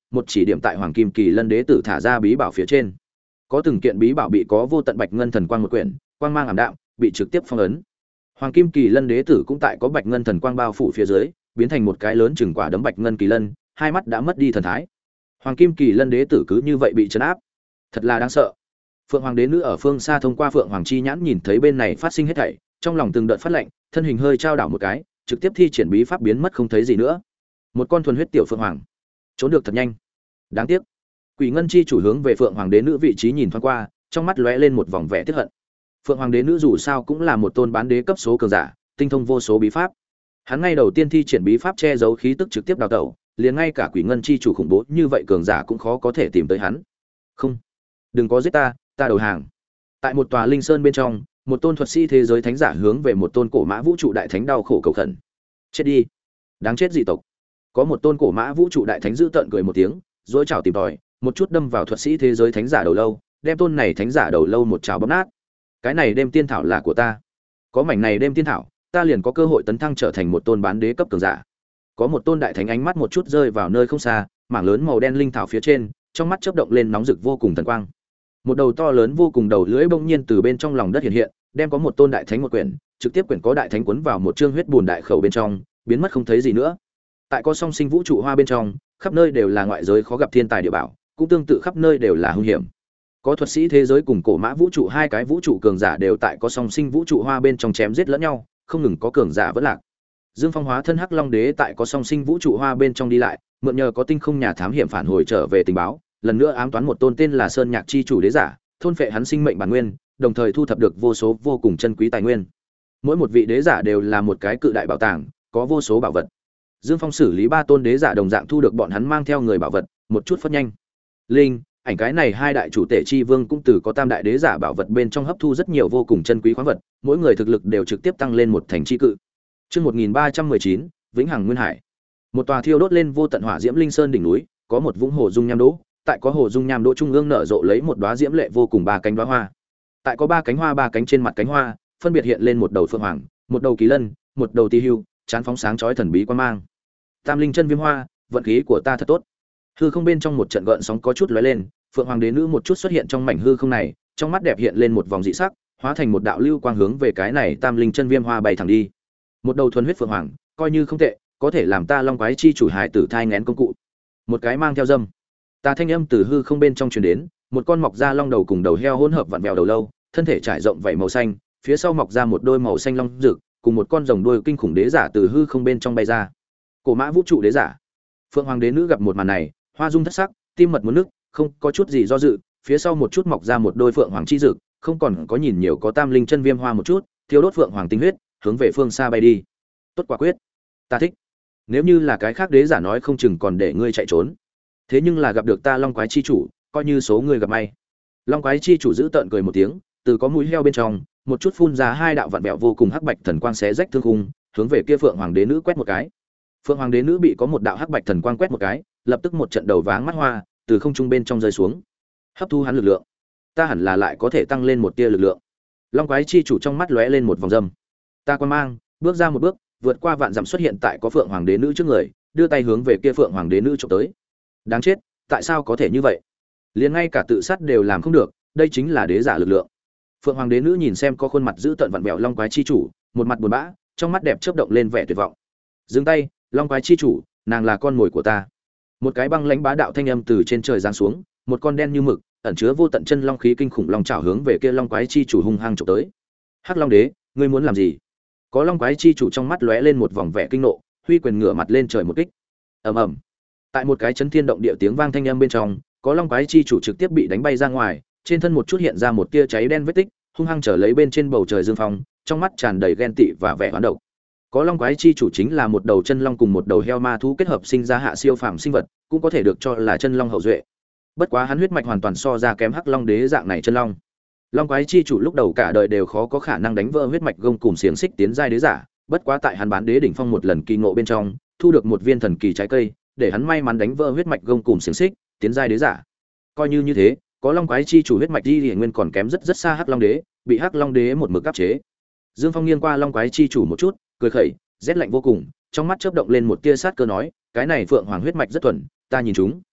một chỉ điểm tại Hoàng Kim Kỳ Lân Đế tử thả ra bí bảo phía trên. Có từng kiện bí bảo bị có vô tận bạch ngân thần quang một quyển, quang mang ảm đạm, bị trực tiếp phong ấn. Hoàng Kim Kỳ Lân Đế tử cũng tại có bạch ngân thần quang bao phủ phía dưới, biến thành một cái lớn chừng quả đấm bạch ngân kỳ lân, hai mắt đã mất đi thần thái. Hoàng Kim Kỳ Lân Đế tử cứ như vậy bị trấn áp, thật là đáng sợ. Phượng Hoàng Đế nữ ở phương xa thông qua Phượng Hoàng chi nhãn nhìn thấy bên này phát sinh hết thảy, trong lòng từng đợt phát lạnh, thân hình hơi trao đảo một cái, trực tiếp thi triển bí pháp biến mất không thấy gì nữa. Một con thuần huyết tiểu phượng hoàng, trốn được thật nhanh. Đáng tiếc. Quỷ Ngân chi chủ hướng về Phượng Hoàng Đế nữ vị trí nhìn thoáng qua, trong mắt lóe lên một vòng vẻ tiếc hận. Phượng Hoàng Đế nữ dù sao cũng là một tôn bán đế cấp số cường giả, tinh thông vô số bí pháp. Hắn ngay đầu tiên thi triển bí pháp che giấu khí tức trực tiếp đào tẩu, liền ngay cả Quỷ Ngân chi chủ khủng bố như vậy cường giả cũng khó có thể tìm tới hắn. Không, đừng có giết ta, ta đầu hàng. Tại một tòa linh sơn bên trong, một tôn thuật sĩ thế giới thánh giả hướng về một tôn cổ mã vũ trụ đại thánh đau khổ cầu khẩn. Chết đi, đáng chết dị tộc. Có một tôn cổ mã vũ trụ đại thánh giữ tợn cười một tiếng, rối chảo tìm tòi, một chút đâm vào thuật sĩ thế giới thánh giả đầu lâu, đem tôn này thánh giả đầu lâu một chảo bóp nát. Cái này đêm tiên thảo là của ta. Có mảnh này đêm tiên thảo, ta liền có cơ hội tấn thăng trở thành một tôn bán đế cấp cường giả. Có một tôn đại thánh ánh mắt một chút rơi vào nơi không xa, mảng lớn màu đen linh thảo phía trên, trong mắt chớp động lên nóng rực vô cùng thần quang. Một đầu to lớn vô cùng đầu lưỡi bỗng nhiên từ bên trong lòng đất hiện hiện, đem có một tôn đại thánh một quyển, trực tiếp quyển có đại thánh cuốn vào một chương huyết bùn đại khẩu bên trong, biến mất không thấy gì nữa. Tại có song sinh vũ trụ hoa bên trong, khắp nơi đều là ngoại giới khó gặp thiên tài địa bảo, cũng tương tự khắp nơi đều là hung hiểm. Có thuật sĩ thế giới cùng cổ mã vũ trụ hai cái vũ trụ cường giả đều tại có song sinh vũ trụ hoa bên trong chém giết lẫn nhau, không ngừng có cường giả vẫn lạc. Dương Phong hóa thân Hắc Long Đế tại có song sinh vũ trụ hoa bên trong đi lại, mượn nhờ có tinh không nhà thám hiểm phản hồi trở về tình báo, lần nữa ám toán một tôn tên là Sơn Nhạc chi chủ đế giả, thôn phệ hắn sinh mệnh bản nguyên, đồng thời thu thập được vô số vô cùng chân quý tài nguyên. Mỗi một vị đế giả đều là một cái cự đại bảo tàng, có vô số bảo vật. Dương Phong xử lý ba tôn đế giả đồng dạng thu được bọn hắn mang theo người bảo vật, một chút phát nhanh. Linh, ảnh cái này hai đại chủ tể chi vương cũng từ có tam đại đế giả bảo vật bên trong hấp thu rất nhiều vô cùng chân quý khoáng vật, mỗi người thực lực đều trực tiếp tăng lên một thành chi cự. Chương một nghìn ba trăm mười chín, Vĩnh Hằng Nguyên Hải. Một tòa thiêu đốt lên vô tận hỏa diễm linh sơn đỉnh núi, có một vũng hồ dung nham đỗ, tại có hồ dung nham đỗ trung ương nở rộ lấy một đóa diễm lệ vô cùng ba cánh đóa hoa. Tại có ba cánh hoa ba cánh trên mặt cánh hoa, phân biệt hiện lên một đầu phượng hoàng, một đầu kỳ lân, một đầu tỳ hưu, chán phóng sáng chói thần bí quang mang. Tam linh chân viêm hoa, vận khí của ta thật tốt. Hư không bên trong một trận gợn sóng có chút lóe lên, Phượng Hoàng Đế nữ một chút xuất hiện trong mảnh hư không này, trong mắt đẹp hiện lên một vòng dị sắc, hóa thành một đạo lưu quang hướng về cái này Tam linh chân viêm hoa bay thẳng đi. Một đầu thuần huyết phượng hoàng, coi như không tệ, có thể làm ta long quái chi chủ hài tử thai nghén công cụ. Một cái mang theo dâm. Ta thanh âm từ hư không bên trong truyền đến, một con mọc ra long đầu cùng đầu heo hỗn hợp vặn vẹo đầu lâu, thân thể trải rộng vảy màu xanh, phía sau mọc ra một đôi màu xanh long rực, cùng một con rồng đuôi kinh khủng đế giả từ hư không bên trong bay ra. Cổ mã vũ trụ đế giả. Phượng Hoàng Đế nữ gặp một màn này, hoa dung thất sắc, tim mật muốn nức, không có chút gì do dự, phía sau một chút mọc ra một đôi phượng hoàng chi dực, không còn có nhìn nhiều có tam linh chân viêm hoa một chút, thiêu đốt phượng hoàng tinh huyết, hướng về phương xa bay đi. Tốt quả quyết, ta thích. Nếu như là cái khác đế giả nói không chừng còn để ngươi chạy trốn. Thế nhưng là gặp được ta Long Quái chi chủ, coi như số ngươi gặp may. Long Quái chi chủ giữ tợn cười một tiếng, từ có mũi heo bên trong, một chút phun ra hai đạo vạn bẹo vô cùng hắc bạch thần quang xé rách thương khung, hướng về kia Phượng Hoàng Đế nữ quét một cái. Phượng Hoàng Đế nữ bị có một đạo hắc bạch thần quang quét một cái, lập tức một trận đầu váng mắt hoa, từ không trung bên trong rơi xuống, hấp thu hắn lực lượng. Ta hẳn là lại có thể tăng lên một tia lực lượng. Long Quái chi chủ trong mắt lóe lên một vòng dâm. Ta quan mang, bước ra một bước, vượt qua vạn dặm xuất hiện tại có Phượng Hoàng Đế nữ trước người, đưa tay hướng về kia Phượng Hoàng Đế nữ chụp tới. Đáng chết, tại sao có thể như vậy? Liền ngay cả tự sát đều làm không được, đây chính là đế giả lực lượng. Phượng Hoàng Đế nữ nhìn xem có khuôn mặt dữ tợn vặn vẹo Long Quái chi chủ, một mặt buồn bã, trong mắt đẹp chớp động lên vẻ tuyệt vọng. Dừng tay, Long Quái chi chủ, nàng là con mồi của ta. Một cái băng lãnh bá đạo thanh âm từ trên trời giáng xuống, một con đen như mực, ẩn chứa vô tận chân long khí kinh khủng long chảo hướng về kia Long Quái chi chủ hung hăng chụp tới. Hắc Long Đế, ngươi muốn làm gì? Có Long Quái chi chủ trong mắt lóe lên một vòng vẻ kinh nộ, huy quyền ngửa mặt lên trời một kích. Ầm ầm. Tại một cái chấn thiên động địa tiếng vang thanh âm bên trong, có Long Quái chi chủ trực tiếp bị đánh bay ra ngoài, trên thân một chút hiện ra một tia cháy đen vết tích, hung hăng trở lấy bên trên bầu trời dương phong, trong mắt tràn đầy ghen tị và vẻ hoán độc. Có Long Quái chi chủ chính là một đầu chân long cùng một đầu heo ma thú kết hợp sinh ra hạ siêu phàm sinh vật, cũng có thể được cho là chân long hậu duệ. Bất quá hắn huyết mạch hoàn toàn so ra kém Hắc Long Đế dạng này chân long. Long Quái chi chủ lúc đầu cả đời đều khó có khả năng đánh vỡ huyết mạch gông cùm xiềng xích tiến giai đế giả, bất quá tại hắn bán đế đỉnh phong một lần kỳ ngộ bên trong, thu được một viên thần kỳ trái cây, để hắn may mắn đánh vỡ huyết mạch gông cùm xiềng xích, tiến giai đế giả. Coi như như thế, có Long Quái chi chủ huyết mạch đi nguyên còn kém rất rất xa Hắc Long Đế, bị Hắc Long Đế một mực áp chế. Dương Phong nghiêng qua Long Quái chi chủ một chút, cười khẩy, rét lạnh vô cùng, trong mắt chớp động lên một tia sát cơ nói, cái này Phượng Hoàng huyết mạch rất thuần, ta nhìn chúng.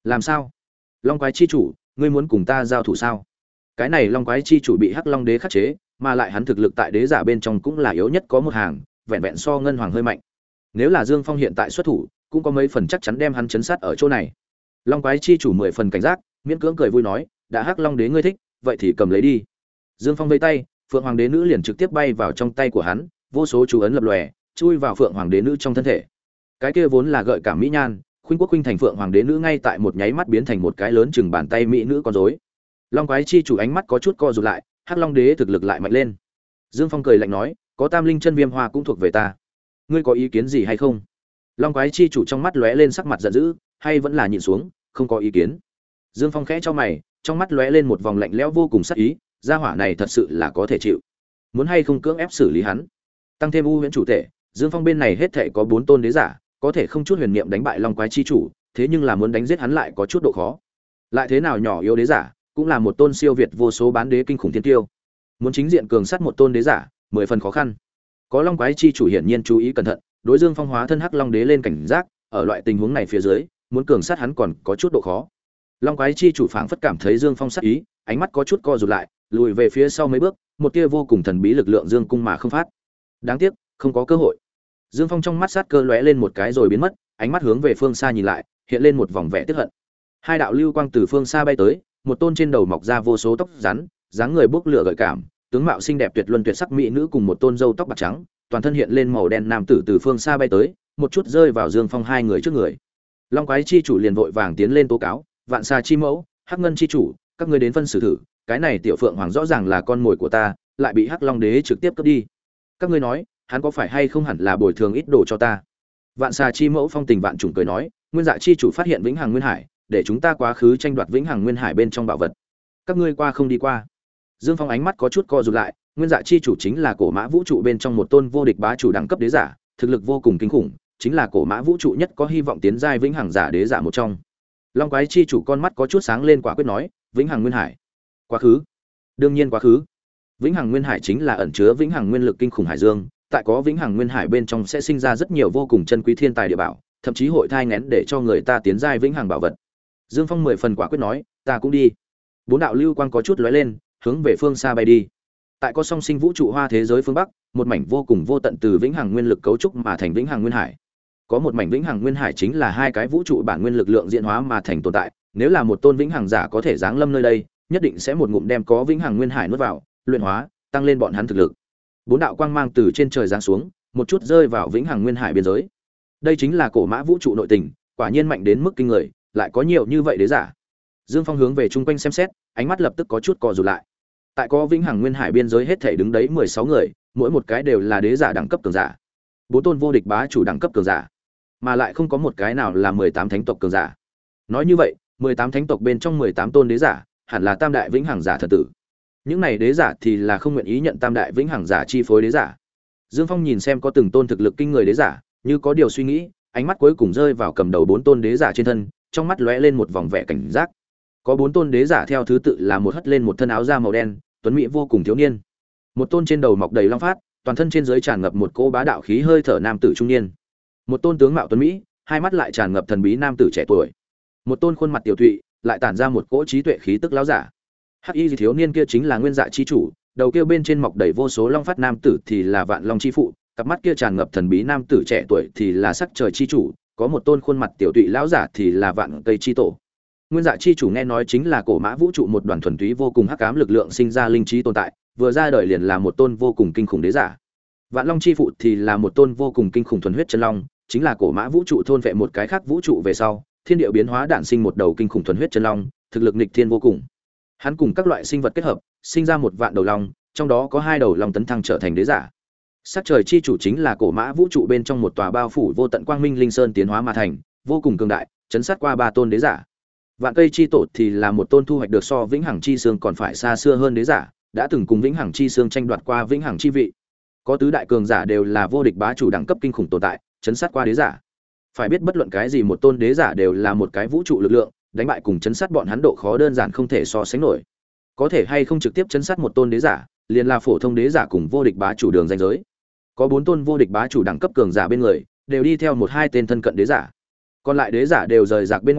Làm sao? Long quái chi chủ, ngươi muốn cùng ta giao thủ sao? Cái này Long quái chi chủ bị Hắc Long đế khắc chế, mà lại hắn thực lực tại đế giả bên trong cũng là yếu nhất có một hàng, vẹn vẹn so ngân hoàng hơi mạnh. Nếu là Dương Phong hiện tại xuất thủ, cũng có mấy phần chắc chắn đem hắn chấn sát ở chỗ này. Long quái chi chủ mười phần cảnh giác, miễn cưỡng cười vui nói, đã Hắc Long đế ngươi thích, vậy thì cầm lấy đi. Dương Phong vây tay, Phượng Hoàng đế nữ liền trực tiếp bay vào trong tay của hắn, vô số chú ấn lập lòe, chui vào Phượng Hoàng đế nữ trong thân thể. Cái kia vốn là gợi cảm mỹ nhan, khuynh quốc khuynh thành Phượng Hoàng đế nữ ngay tại một nháy mắt biến thành một cái lớn chừng bàn tay mỹ nữ con rối. Long quái chi chủ ánh mắt có chút co rụt lại, Hắc Long đế thực lực lại mạnh lên. Dương Phong cười lạnh nói, có Tam Linh chân viêm hoa cũng thuộc về ta, ngươi có ý kiến gì hay không? Long quái chi chủ trong mắt lóe lên sắc mặt giận dữ, hay vẫn là nhịn xuống, không có ý kiến. Dương Phong khẽ cho mày, trong mắt lóe lên một vòng lạnh lẽo vô cùng sắc ý, gia hỏa này thật sự là có thể chịu. Muốn hay không cưỡng ép xử lý hắn? Tăng thêm U Huyễn chủ thể, Dương Phong bên này hết thảy có bốn tôn đế giả, có thể không chút huyền niệm đánh bại Long quái chi chủ, thế nhưng là muốn đánh giết hắn lại có chút độ khó. Lại thế nào nhỏ yếu đế giả, cũng là một tôn siêu việt vô số bán đế kinh khủng thiên tiêu. Muốn chính diện cường sát một tôn đế giả, mười phần khó khăn. Có Long quái chi chủ hiển nhiên chú ý cẩn thận, đối Dương Phong hóa thân Hắc Long đế lên cảnh giác, ở loại tình huống này phía dưới, muốn cường sát hắn còn có chút độ khó. Long quái chi chủ phảng phất cảm thấy Dương Phong sát ý, ánh mắt có chút co rụt lại, lùi về phía sau mấy bước, một tia vô cùng thần bí lực lượng dương cung mà không phát. Đáng tiếc, không có cơ hội. Dương Phong trong mắt sát cơ lóe lên một cái rồi biến mất, ánh mắt hướng về phương xa nhìn lại, hiện lên một vòng vẻ tức hận. Hai đạo lưu quang từ phương xa bay tới, một tôn trên đầu mọc ra vô số tóc rắn, dáng người bốc lửa gợi cảm, tướng mạo xinh đẹp tuyệt luân tuyệt sắc mỹ nữ cùng một tôn râu tóc bạc trắng, toàn thân hiện lên màu đen nam tử từ phương xa bay tới, một chút rơi vào Dương Phong hai người trước người. Long quái chi chủ liền vội vàng tiến lên tố cáo, Vạn Xà chi mẫu, Hắc Ngân chi chủ, các ngươi đến phân xử thử, cái này tiểu Phượng Hoàng rõ ràng là con mồi của ta, lại bị Hắc Long đế trực tiếp cướp đi. Các ngươi nói, hắn có phải hay không hẳn là bồi thường ít đồ cho ta? Vạn Xà chi mẫu phong tình vạn trùng cười nói, Nguyên Dạ chi chủ phát hiện Vĩnh Hằng Nguyên Hải, để chúng ta quá khứ tranh đoạt Vĩnh Hằng Nguyên Hải bên trong bảo vật. Các ngươi qua không đi qua? Dương Phong ánh mắt có chút co rụt lại, Nguyên Dạ chi chủ chính là cổ mã vũ trụ bên trong một tôn vô địch bá chủ đẳng cấp đế giả, thực lực vô cùng kinh khủng, chính là cổ mã vũ trụ nhất có hy vọng tiến giai Vĩnh Hằng giả đế giả một trong. Long quái chi chủ con mắt có chút sáng lên quả quyết nói, Vĩnh Hằng Nguyên Hải. Quá khứ? Đương nhiên quá khứ. Vĩnh Hằng Nguyên Hải chính là ẩn chứa vĩnh hằng nguyên lực kinh khủng hải dương, tại có vĩnh hằng nguyên hải bên trong sẽ sinh ra rất nhiều vô cùng chân quý thiên tài địa bảo, thậm chí hội thai nghén để cho người ta tiến giai vĩnh hằng bảo vật. Dương Phong mười phần quả quyết nói, ta cũng đi. Bốn đạo lưu quang có chút lóe lên, hướng về phương xa bay đi. Tại có song sinh vũ trụ hoa thế giới phương bắc, một mảnh vô cùng vô tận từ vĩnh hằng nguyên lực cấu trúc mà thành vĩnh hằng nguyên hải. Có một mảnh vĩnh hằng nguyên hải chính là hai cái vũ trụ bản nguyên lực lượng diễn hóa mà thành tồn tại, nếu là một tôn vĩnh hằng giả có thể giáng lâm nơi đây, nhất định sẽ một ngụm đem có vĩnh hằng nguyên hải nuốt vào, luyện hóa, tăng lên bọn hắn thực lực. Bốn đạo quang mang từ trên trời giáng xuống, một chút rơi vào vĩnh hằng nguyên hải biên giới. Đây chính là cổ mã vũ trụ nội tình, quả nhiên mạnh đến mức kinh người, lại có nhiều như vậy đế giả. Dương Phong hướng về chung quanh xem xét, ánh mắt lập tức có chút co rụt lại. Tại có vĩnh hằng nguyên hải biên giới hết thảy đứng đấy mười sáu người, mỗi một cái đều là đế giả đẳng cấp cường giả. Bốn tôn vô địch bá chủ đẳng cấp cường giả, mà lại không có một cái nào là mười tám thánh tộc cường giả. Nói như vậy, mười tám thánh tộc bên trong mười tám tôn đế giả, hẳn là tam đại vĩnh hằng giả thần tử. Những này đế giả thì là không nguyện ý nhận tam đại vĩnh hằng giả chi phối đế giả. Dương Phong nhìn xem có từng tôn thực lực kinh người đế giả, như có điều suy nghĩ, ánh mắt cuối cùng rơi vào cầm đầu bốn tôn đế giả trên thân, trong mắt lóe lên một vòng vẻ cảnh giác. Có bốn tôn đế giả theo thứ tự là một hất lên một thân áo da màu đen, tuấn mỹ vô cùng thiếu niên. Một tôn trên đầu mọc đầy long phát, toàn thân trên dưới tràn ngập một cỗ bá đạo khí hơi thở nam tử trung niên. Một tôn tướng mạo tuấn mỹ, hai mắt lại tràn ngập thần bí nam tử trẻ tuổi. Một tôn khuôn mặt tiểu thụy, lại tản ra một cỗ trí tuệ khí tức lão giả. Hắc y thiếu niên kia chính là Nguyên Dạ chi chủ, đầu kia bên trên mọc đầy vô số long phát nam tử thì là Vạn Long chi phụ, cặp mắt kia tràn ngập thần bí nam tử trẻ tuổi thì là Sắc Trời chi chủ, có một tôn khuôn mặt tiểu tụy lão giả thì là Vạn Cây chi tổ. Nguyên Dạ chi chủ nghe nói chính là cổ mã vũ trụ một đoàn thuần túy vô cùng hắc ám lực lượng sinh ra linh trí tồn tại, vừa ra đời liền là một tôn vô cùng kinh khủng đế giả. Vạn Long chi phụ thì là một tôn vô cùng kinh khủng thuần huyết chân long, chính là cổ mã vũ trụ thôn vệ một cái khác vũ trụ về sau, thiên địa biến hóa đản sinh một đầu kinh khủng thuần huyết chân long, thực lực nghịch thiên vô cùng. Hắn cùng các loại sinh vật kết hợp, sinh ra một vạn đầu long, trong đó có hai đầu long tấn thăng trở thành đế giả. Sắc Trời chi chủ chính là cổ mã vũ trụ bên trong một tòa bao phủ vô tận quang minh linh sơn tiến hóa mà thành, vô cùng cường đại, chấn sát qua ba tôn đế giả. Vạn Cây chi tổ thì là một tôn thu hoạch được so vĩnh hằng chi xương còn phải xa xưa hơn đế giả, đã từng cùng vĩnh hằng chi xương tranh đoạt qua vĩnh hằng chi vị. Có tứ đại cường giả đều là vô địch bá chủ đẳng cấp kinh khủng tồn tại, chấn sát qua đế giả. Phải biết bất luận cái gì một tôn đế giả đều là một cái vũ trụ lực lượng, đánh bại cùng chấn sát bọn hắn độ khó đơn giản không thể so sánh nổi. Có thể hay không trực tiếp chấn sát một tôn đế giả, liền là phổ thông đế giả cùng vô địch bá chủ đường danh giới. Có bốn tôn vô địch bá chủ đẳng cấp cường giả bên người, đều đi theo một hai tên thân cận đế giả. Còn lại đế giả đều rời rạc bên ngoài,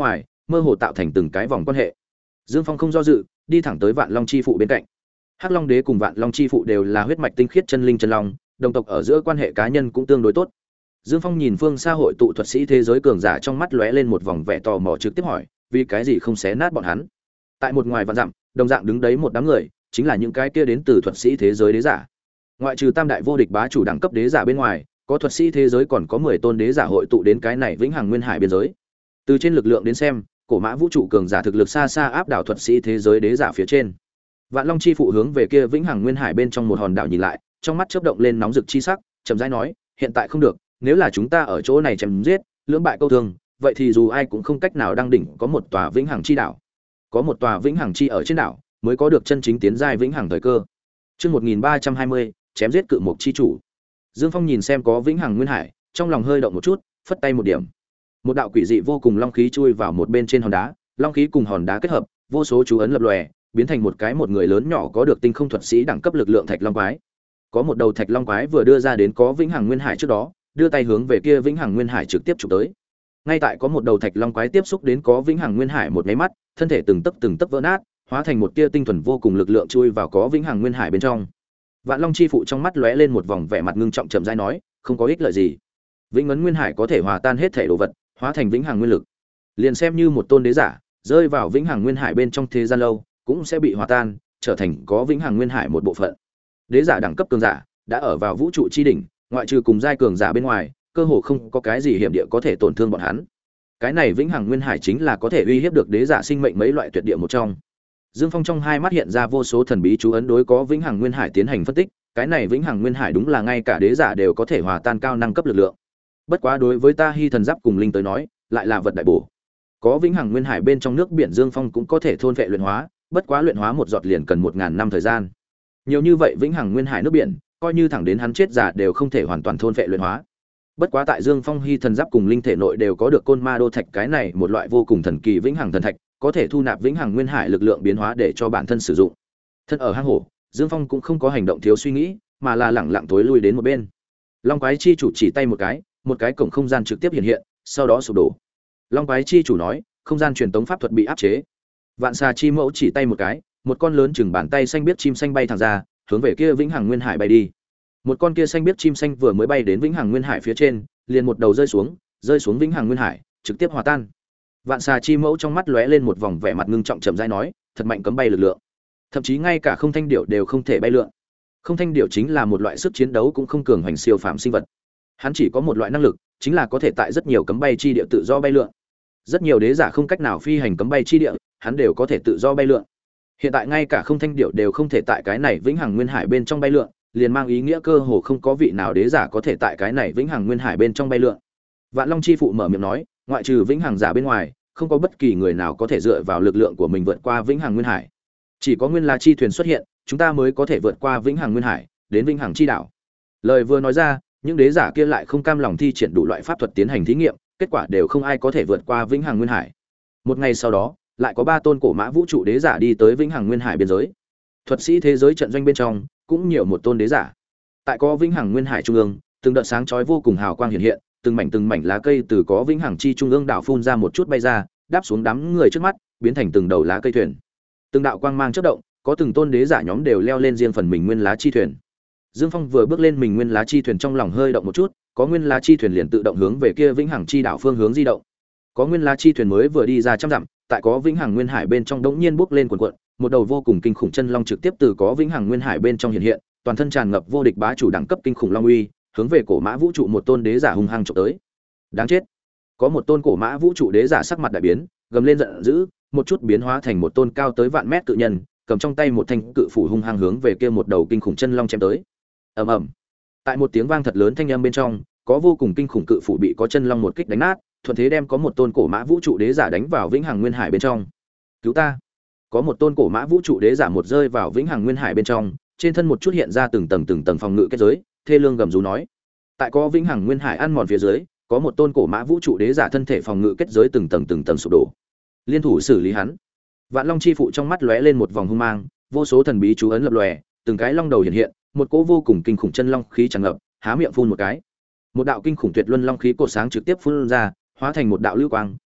mơ hồ tạo thành từng cái vòng quan hệ. Dương Phong không do dự, đi thẳng tới Vạn Long chi phụ bên cạnh. Hắc Long Đế cùng Vạn Long chi phụ đều là huyết mạch tinh khiết chân linh chân long, đồng tộc ở giữa quan hệ cá nhân cũng tương đối tốt. Dương Phong nhìn phương xa hội tụ thuật sĩ thế giới cường giả, trong mắt lóe lên một vòng vẻ tò mò, trực tiếp hỏi, vì cái gì không xé nát bọn hắn? Tại một ngoài vạn dặm, đồng dạng đứng đấy một đám người, chính là những cái kia đến từ thuật sĩ thế giới đế giả. Ngoại trừ tam đại vô địch bá chủ đẳng cấp đế giả bên ngoài, có thuật sĩ thế giới còn có mười tôn đế giả hội tụ đến cái này vĩnh hằng nguyên hải biên giới. Từ trên lực lượng đến xem, cổ mã vũ trụ cường giả thực lực xa xa áp đảo thuật sĩ thế giới đế giả phía trên. Vạn Long chi phụ hướng về kia vĩnh hằng nguyên hải bên trong một hòn đảo nhìn lại, trong mắt chớp động lên nóng rực chi sắc, chậm rãi nói, hiện tại không được, nếu là chúng ta ở chỗ này chém giết, lưỡng bại câu thương, vậy thì dù ai cũng không cách nào đăng đỉnh có một tòa vĩnh hằng chi đảo. Có một tòa vĩnh hằng chi ở trên đảo, mới có được chân chính tiến giai vĩnh hằng thời cơ. Chương một nghìn ba trăm hai mươi, chém giết cự mục chi chủ. Dương Phong nhìn xem có vĩnh hằng nguyên hải, trong lòng hơi động một chút, phất tay một điểm. Một đạo quỷ dị vô cùng long khí chui vào một bên trên hòn đá, long khí cùng hòn đá kết hợp, vô số chú ấn lập lòe, biến thành một cái một người lớn nhỏ có được tinh không thuật sĩ đẳng cấp lực lượng thạch long quái. Có một đầu thạch long quái vừa đưa ra đến có vĩnh hằng nguyên hải trước đó, đưa tay hướng về kia vĩnh hằng nguyên hải trực tiếp chụp tới. Ngay tại có một đầu thạch long quái tiếp xúc đến có vĩnh hằng nguyên hải một cái mắt, thân thể từng tấc từng tấc vỡ nát, hóa thành một tia tinh thuần vô cùng lực lượng chui vào có vĩnh hằng nguyên hải bên trong. Vạn Long chi phụ trong mắt lóe lên một vòng vẻ mặt ngưng trọng, chậm rãi nói, không có ích lợi gì. Vĩnh ấn nguyên hải có thể hòa tan hết thể đồ vật, hóa thành vĩnh hằng nguyên lực. Liền xem như một tôn đế giả, rơi vào vĩnh hằng nguyên hải bên trong thế gian lâu, cũng sẽ bị hòa tan, trở thành có vĩnh hằng nguyên hải một bộ phận. Đế giả đẳng cấp cường giả, đã ở vào vũ trụ chi đỉnh, ngoại trừ cùng giai cường giả bên ngoài, cơ hồ không có cái gì hiểm địa có thể tổn thương bọn hắn. Cái này vĩnh hằng nguyên hải chính là có thể uy hiếp được đế giả sinh mệnh mấy loại tuyệt địa một trong. Dương Phong trong hai mắt hiện ra vô số thần bí chú ấn đối có vĩnh hằng nguyên hải tiến hành phân tích, cái này vĩnh hằng nguyên hải đúng là ngay cả đế giả đều có thể hòa tan cao năng cấp lực lượng. Bất quá đối với ta Hy thần giáp cùng linh tới nói, lại là vật đại bổ. Có vĩnh hằng nguyên hải bên trong nước biển, Dương Phong cũng có thể thôn vệ luyện hóa, bất quá luyện hóa một giọt liền cần một ngàn năm thời gian. Nhiều như vậy vĩnh hằng nguyên hải nước biển, coi như thẳng đến hắn chết giả đều không thể hoàn toàn thôn vệ luyện hóa. Bất quá tại Dương Phong Hy thần giáp cùng linh thể nội đều có được côn ma đô thạch, cái này một loại vô cùng thần kỳ vĩnh hằng thần thạch, có thể thu nạp vĩnh hằng nguyên hải lực lượng biến hóa để cho bản thân sử dụng. Thân ở hang hổ, Dương Phong cũng không có hành động thiếu suy nghĩ, mà là lẳng lặng tối lui đến một bên. Long quái chi chủ chỉ tay một cái, một cái cổng không gian trực tiếp hiện hiện, sau đó sụp đổ. Long quái chi chủ nói, không gian truyền tống pháp thuật bị áp chế. Vạn xà chi mẫu chỉ tay một cái, một con lớn chừng bàn tay xanh biết chim xanh bay thẳng ra, hướng về kia vĩnh hằng nguyên hải bay đi. Một con kia xanh biết chim xanh vừa mới bay đến vĩnh hằng nguyên hải phía trên, liền một đầu rơi xuống, rơi xuống vĩnh hằng nguyên hải, trực tiếp hòa tan. Vạn xà chi mẫu trong mắt lóe lên một vòng vẻ mặt ngưng trọng, chậm rãi nói, thật mạnh cấm bay lực lượng, thậm chí ngay cả không thanh điểu đều không thể bay lượn. Không thanh điểu chính là một loại sức chiến đấu cũng không cường hành siêu phàm sinh vật. Hắn chỉ có một loại năng lực, chính là có thể tại rất nhiều cấm bay chi địa tự do bay lượn. Rất nhiều đế giả không cách nào phi hành cấm bay chi địa, hắn đều có thể tự do bay lượn. Hiện tại ngay cả không thanh điểu đều không thể tại cái này vĩnh hằng nguyên hải bên trong bay lượn, liền mang ý nghĩa cơ hồ không có vị nào đế giả có thể tại cái này vĩnh hằng nguyên hải bên trong bay lượn. Vạn Long chi phụ mở miệng nói, ngoại trừ vĩnh hằng giả bên ngoài, không có bất kỳ người nào có thể dựa vào lực lượng của mình vượt qua vĩnh hằng nguyên hải. Chỉ có nguyên la chi thuyền xuất hiện, chúng ta mới có thể vượt qua vĩnh hằng nguyên hải, đến vĩnh hằng chi đảo. Lời vừa nói ra, những đế giả kia lại không cam lòng thi triển đủ loại pháp thuật tiến hành thí nghiệm, kết quả đều không ai có thể vượt qua vĩnh hằng nguyên hải. Một ngày sau đó, lại có ba tôn cổ mã vũ trụ đế giả đi tới vĩnh hằng nguyên hải biên giới. Thuật sĩ thế giới trận doanh bên trong cũng nhiều một tôn đế giả. Tại có vĩnh hằng nguyên hải trung ương, từng đợt sáng chói vô cùng hào quang hiện hiện, từng mảnh từng mảnh lá cây từ có vĩnh hằng chi trung ương đảo phun ra một chút bay ra, đáp xuống đám người trước mắt, biến thành từng đầu lá cây thuyền. Từng đạo quang mang chớp động, có từng tôn đế giả nhóm đều leo lên riêng phần mình nguyên lá chi thuyền. Dương Phong vừa bước lên mình nguyên lá chi thuyền, trong lòng hơi động một chút, có nguyên lá chi thuyền liền tự động hướng về kia vĩnh hằng chi đảo phương hướng di động. Có nguyên lá chi thuyền mới vừa đi ra trăm dặm, tại có vĩnh hằng nguyên hải bên trong đống nhiên bốc lên cuộn cuộn, một đầu vô cùng kinh khủng chân long trực tiếp từ có vĩnh hằng nguyên hải bên trong hiện hiện, toàn thân tràn ngập vô địch bá chủ đẳng cấp kinh khủng long uy, hướng về cổ mã vũ trụ một tôn đế giả hung hăng chụp tới. Đáng chết! Có một tôn cổ mã vũ trụ đế giả sắc mặt đại biến, gầm lên giận dữ, một chút biến hóa thành một tôn cao tới vạn mét cự nhân, cầm trong tay một thanh cự phủ hung hăng hướng về kia một đầu kinh khủng chân long chém tới. Ầm ầm! Tại một tiếng vang thật lớn thanh âm bên trong, có vô cùng kinh khủng cự phủ bị có chân long một kích đánh nát, thuận thế đem có một tôn cổ mã vũ trụ đế giả đánh vào vĩnh hằng nguyên hải bên trong. Cứu ta! Có một tôn cổ mã vũ trụ đế giả một rơi vào vĩnh hằng nguyên hải bên trong, trên thân một chút hiện ra từng tầng từng tầng phòng ngự kết giới, thê lương gầm rú nói. Tại có vĩnh hằng nguyên hải ăn mòn phía dưới, có một tôn cổ mã vũ trụ đế giả thân thể phòng ngự kết giới từng tầng từng tầng sụp đổ. Liên thủ xử lý hắn. Vạn Long chi phụ trong mắt lóe lên một vòng hung mang, vô số thần bí chú ấn lập lòe, từng cái long đầu hiện hiện, một cỗ vô cùng kinh khủng chân long khí tràn ngập, há miệng phun một cái. Một đạo kinh khủng tuyệt luân long khí cột sáng trực tiếp phun ra, hóa thành một đạo lưu quang,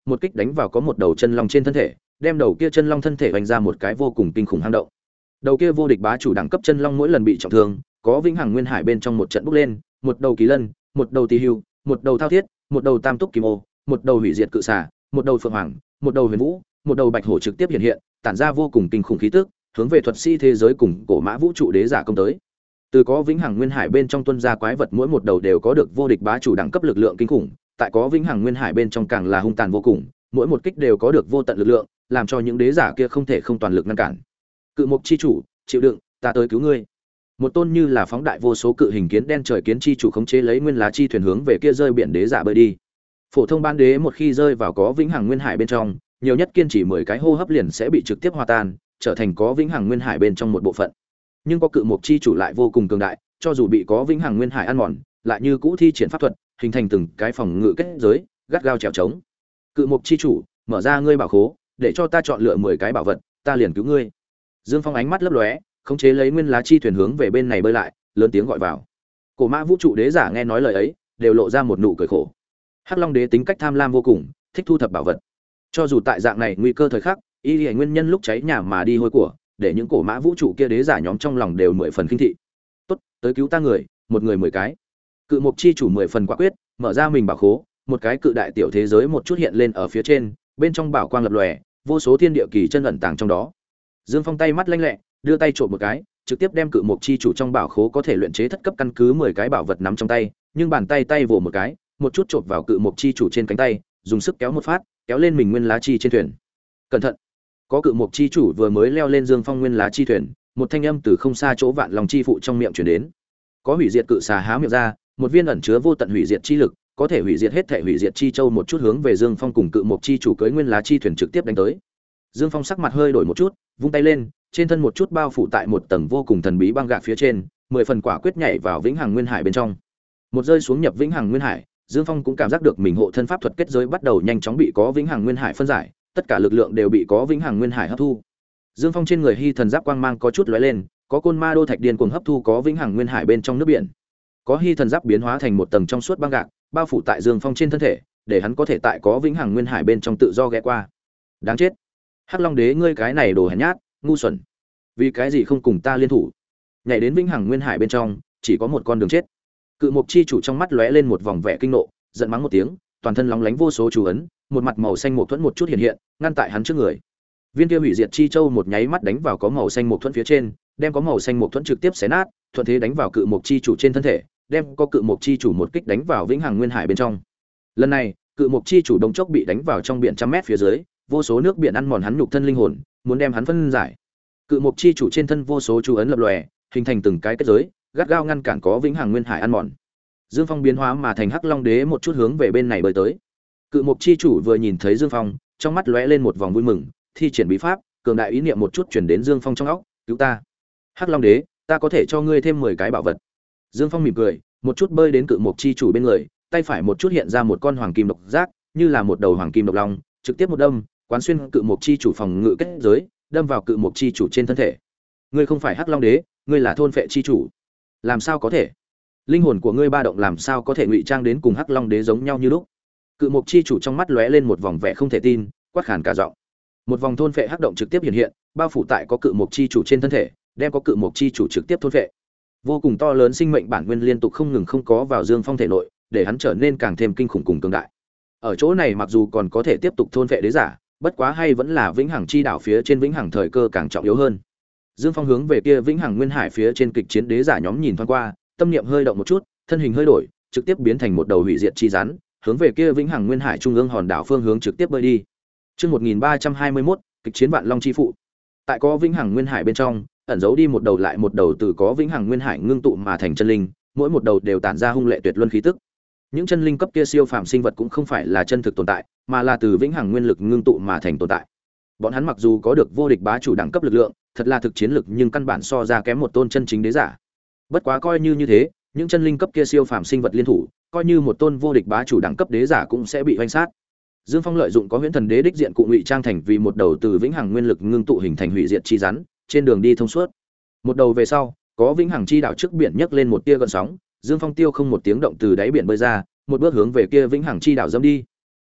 một kích đánh vào có một đầu chân long trên thân thể, đem đầu kia chân long thân thể vành ra một cái vô cùng kinh khủng hang động. Đầu kia vô địch bá chủ đẳng cấp chân long mỗi lần bị trọng thương, có vĩnh hằng nguyên hải bên trong một trận bốc lên, một đầu kỳ lân, một đầu tỳ hưu, một đầu thao thiết, một đầu tam túc kim ô, một đầu hủy diệt cự xà, một đầu phượng hoàng, một đầu huyền vũ, một đầu bạch hổ trực tiếp hiện hiện, tản ra vô cùng kinh khủng khí tức, hướng về thuật sĩ thế giới cùng cổ mã vũ trụ đế giả công tới. Từ có vĩnh hằng nguyên hải bên trong tuân ra quái vật mỗi một đầu đều có được vô địch bá chủ đẳng cấp lực lượng kinh khủng, tại có vĩnh hằng nguyên hải bên trong càng là hung tàn vô cùng, mỗi một kích đều có được vô tận lực lượng, làm cho những đế giả kia không thể không toàn lực ngăn cản. Cự mục chi chủ, chịu đựng, ta tới cứu ngươi. Một tôn như là phóng đại vô số cự hình kiến đen trời kiến chi chủ khống chế lấy nguyên lá chi thuyền hướng về kia rơi biển đế giả bơi đi. Phổ thông ban đế một khi rơi vào có vĩnh hằng nguyên hải bên trong, nhiều nhất kiên trì mười cái hô hấp liền sẽ bị trực tiếp hòa tan, trở thành có vĩnh hằng nguyên hải bên trong một bộ phận. Nhưng có cự mục chi chủ lại vô cùng cường đại, cho dù bị có vĩnh hằng nguyên hải ăn mòn, lại như cũ thi triển pháp thuật, hình thành từng cái phòng ngự kết giới, gắt gao trèo trống. Cự mục chi chủ, mở ra ngươi bảo khố, để cho ta chọn lựa mười cái bảo vật, ta liền cứu ngươi. Dương Phong ánh mắt lấp lóe, khống chế lấy nguyên lá chi thuyền hướng về bên này bơi lại, lớn tiếng gọi vào. Cổ mã vũ trụ đế giả nghe nói lời ấy, đều lộ ra một nụ cười khổ. Hắc Long đế tính cách tham lam vô cùng, thích thu thập bảo vật. Cho dù tại dạng này nguy cơ thời khắc, y lìa nguyên nhân lúc cháy nhà mà đi hôi của, để những cổ mã vũ trụ kia đế giả nhóm trong lòng đều mười phần khinh thị. Tốt, tới cứu ta người, một người mười cái. Cự mục chi chủ mười phần quả quyết, mở ra mình bảo khố, một cái cự đại tiểu thế giới một chút hiện lên ở phía trên, bên trong bảo quang lập lòe, vô số thiên địa kỳ chân ẩn tàng trong đó. Dương Phong tay mắt lanh lẹ, đưa tay trộm một cái, trực tiếp đem cự mục chi chủ trong bảo khố có thể luyện chế thất cấp căn cứ mười cái bảo vật nắm trong tay, nhưng bàn tay tay vồ một cái, một chút chộp vào cự mục chi chủ trên cánh tay, dùng sức kéo một phát, kéo lên mình nguyên lá chi trên thuyền. Cẩn thận! Có cự mục chi chủ vừa mới leo lên Dương Phong nguyên lá chi thuyền, một thanh âm từ không xa chỗ vạn lòng chi phụ trong miệng truyền đến. Có hủy diệt cự xà há miệng ra, một viên ẩn chứa vô tận hủy diệt chi lực, có thể hủy diệt hết thể hủy diệt chi châu một chút hướng về Dương Phong cùng cự mục chi chủ cưỡi nguyên lá chi thuyền trực tiếp đánh tới. Dương Phong sắc mặt hơi đổi một chút, vung tay lên, trên thân một chút bao phủ tại một tầng vô cùng thần bí băng gạc phía trên, mười phần quả quyết nhảy vào vĩnh hằng nguyên hải bên trong. Một rơi xuống nhập vĩnh hằng nguyên hải, Dương Phong cũng cảm giác được mình hộ thân pháp thuật kết giới bắt đầu nhanh chóng bị có vĩnh hằng nguyên hải phân giải, tất cả lực lượng đều bị có vĩnh hằng nguyên hải hấp thu. Dương Phong trên người hy thần giáp quang mang có chút lóe lên, có côn ma đô thạch điên cuồng hấp thu có vĩnh hằng nguyên hải bên trong nước biển. Có hy thần giáp biến hóa thành một tầng trong suốt băng gạc, bao phủ tại Dương Phong trên thân thể, để hắn có thể tại có vĩnh hằng nguyên hải bên trong tự do ghé qua. Đáng chết! Hắc Long đế ngươi cái này đồ hèn nhát, ngu xuẩn. Vì cái gì không cùng ta liên thủ? Nhảy đến vĩnh hằng nguyên hải bên trong, chỉ có một con đường chết. Cự mục chi chủ trong mắt lóe lên một vòng vẻ kinh nộ, giận mắng một tiếng, toàn thân lóng lánh vô số chú ấn, một mặt màu xanh một thuẫn một chút hiện hiện, ngăn tại hắn trước người. Viên kia hủy diệt chi châu một nháy mắt đánh vào có màu xanh một thuẫn phía trên, đem có màu xanh một thuẫn trực tiếp xé nát, thuận thế đánh vào cự mục chi chủ trên thân thể, đem có cự mục chi chủ một kích đánh vào vĩnh hằng nguyên hải bên trong. Lần này, cự mục chi chủ đồng chốc bị đánh vào trong biển trăm mét phía dưới, vô số nước biển ăn mòn hắn nhục thân linh hồn, muốn đem hắn phân giải. Cự mục chi chủ trên thân vô số chú ấn lập lòe, hình thành từng cái kết giới, gắt gao ngăn cản có vĩnh hằng nguyên hải ăn mòn. Dương Phong biến hóa mà thành Hắc Long đế một chút hướng về bên này bơi tới. Cự mục chi chủ vừa nhìn thấy Dương Phong, trong mắt lóe lên một vòng vui mừng, thi triển bí pháp, cường đại ý niệm một chút truyền đến Dương Phong trong óc, "Cứu ta! Hắc Long đế, ta có thể cho ngươi thêm mười cái bảo vật." Dương Phong mỉm cười, một chút bơi đến cự mục chi chủ bên người, tay phải một chút hiện ra một con hoàng kim độc giác, như là một đầu hoàng kim độc long, trực tiếp một đâm, quán xuyên cự mục chi chủ phòng ngự kết giới, đâm vào cự mục chi chủ trên thân thể. "Ngươi không phải Hắc Long đế, ngươi là thôn phệ chi chủ." "Làm sao có thể? Linh hồn của ngươi ba động làm sao có thể ngụy trang đến cùng Hắc Long đế giống nhau như lúc?" Cự mục chi chủ trong mắt lóe lên một vòng vẻ không thể tin, quát khàn cả giọng. Một vòng thôn phệ hắc động trực tiếp hiện hiện, bao phủ tại có cự mục chi chủ trên thân thể, đem có cự mục chi chủ trực tiếp thôn phệ. Vô cùng to lớn sinh mệnh bản nguyên liên tục không ngừng không có vào Dương Phong thể nội, để hắn trở nên càng thêm kinh khủng cùng cường đại. Ở chỗ này mặc dù còn có thể tiếp tục thôn phệ đế giả, bất quá hay vẫn là vĩnh hằng chi đảo phía trên vĩnh hằng thời cơ càng trọng yếu hơn. Dương Phong hướng về kia vĩnh hằng nguyên hải phía trên kịch chiến đế giả nhóm nhìn thoáng qua, tâm niệm hơi động một chút, thân hình hơi đổi, trực tiếp biến thành một đầu hủy diệt chi rắn, hướng về kia vĩnh hằng nguyên hải trung ương hòn đảo phương hướng trực tiếp bơi đi. Chương một nghìn ba trăm hai mươi mốt, kịch chiến vạn long chi phụ. Tại có vĩnh hằng nguyên hải bên trong, ẩn giấu đi một đầu lại một đầu từ có vĩnh hằng nguyên hải ngưng tụ mà thành chân linh, mỗi một đầu đều tản ra hung lệ tuyệt luân khí tức. Những chân linh cấp kia siêu phàm sinh vật cũng không phải là chân thực tồn tại, mà là từ vĩnh hằng nguyên lực ngưng tụ mà thành tồn tại. Bọn hắn mặc dù có được vô địch bá chủ đẳng cấp lực lượng, thật là thực chiến lực nhưng căn bản so ra kém một tôn chân chính đế giả. Bất quá coi như như thế, những chân linh cấp kia siêu phàm sinh vật liên thủ, coi như một tôn vô địch bá chủ đẳng cấp đế giả cũng sẽ bị hoành sát. Dương Phong lợi dụng có huyễn thần đế đích diện cụ ngụy trang thành vì một đầu từ vĩnh hằng nguyên lực ngưng tụ hình thành hủy diệt chi rắn, trên đường đi thông suốt. Một đầu về sau, có vĩnh hằng chi đảo trước biển nhấc lên một tia gợn sóng, Dương Phong tiêu không một tiếng động từ đáy biển bơi ra, một bước hướng về kia vĩnh hằng chi đảo dẫm đi.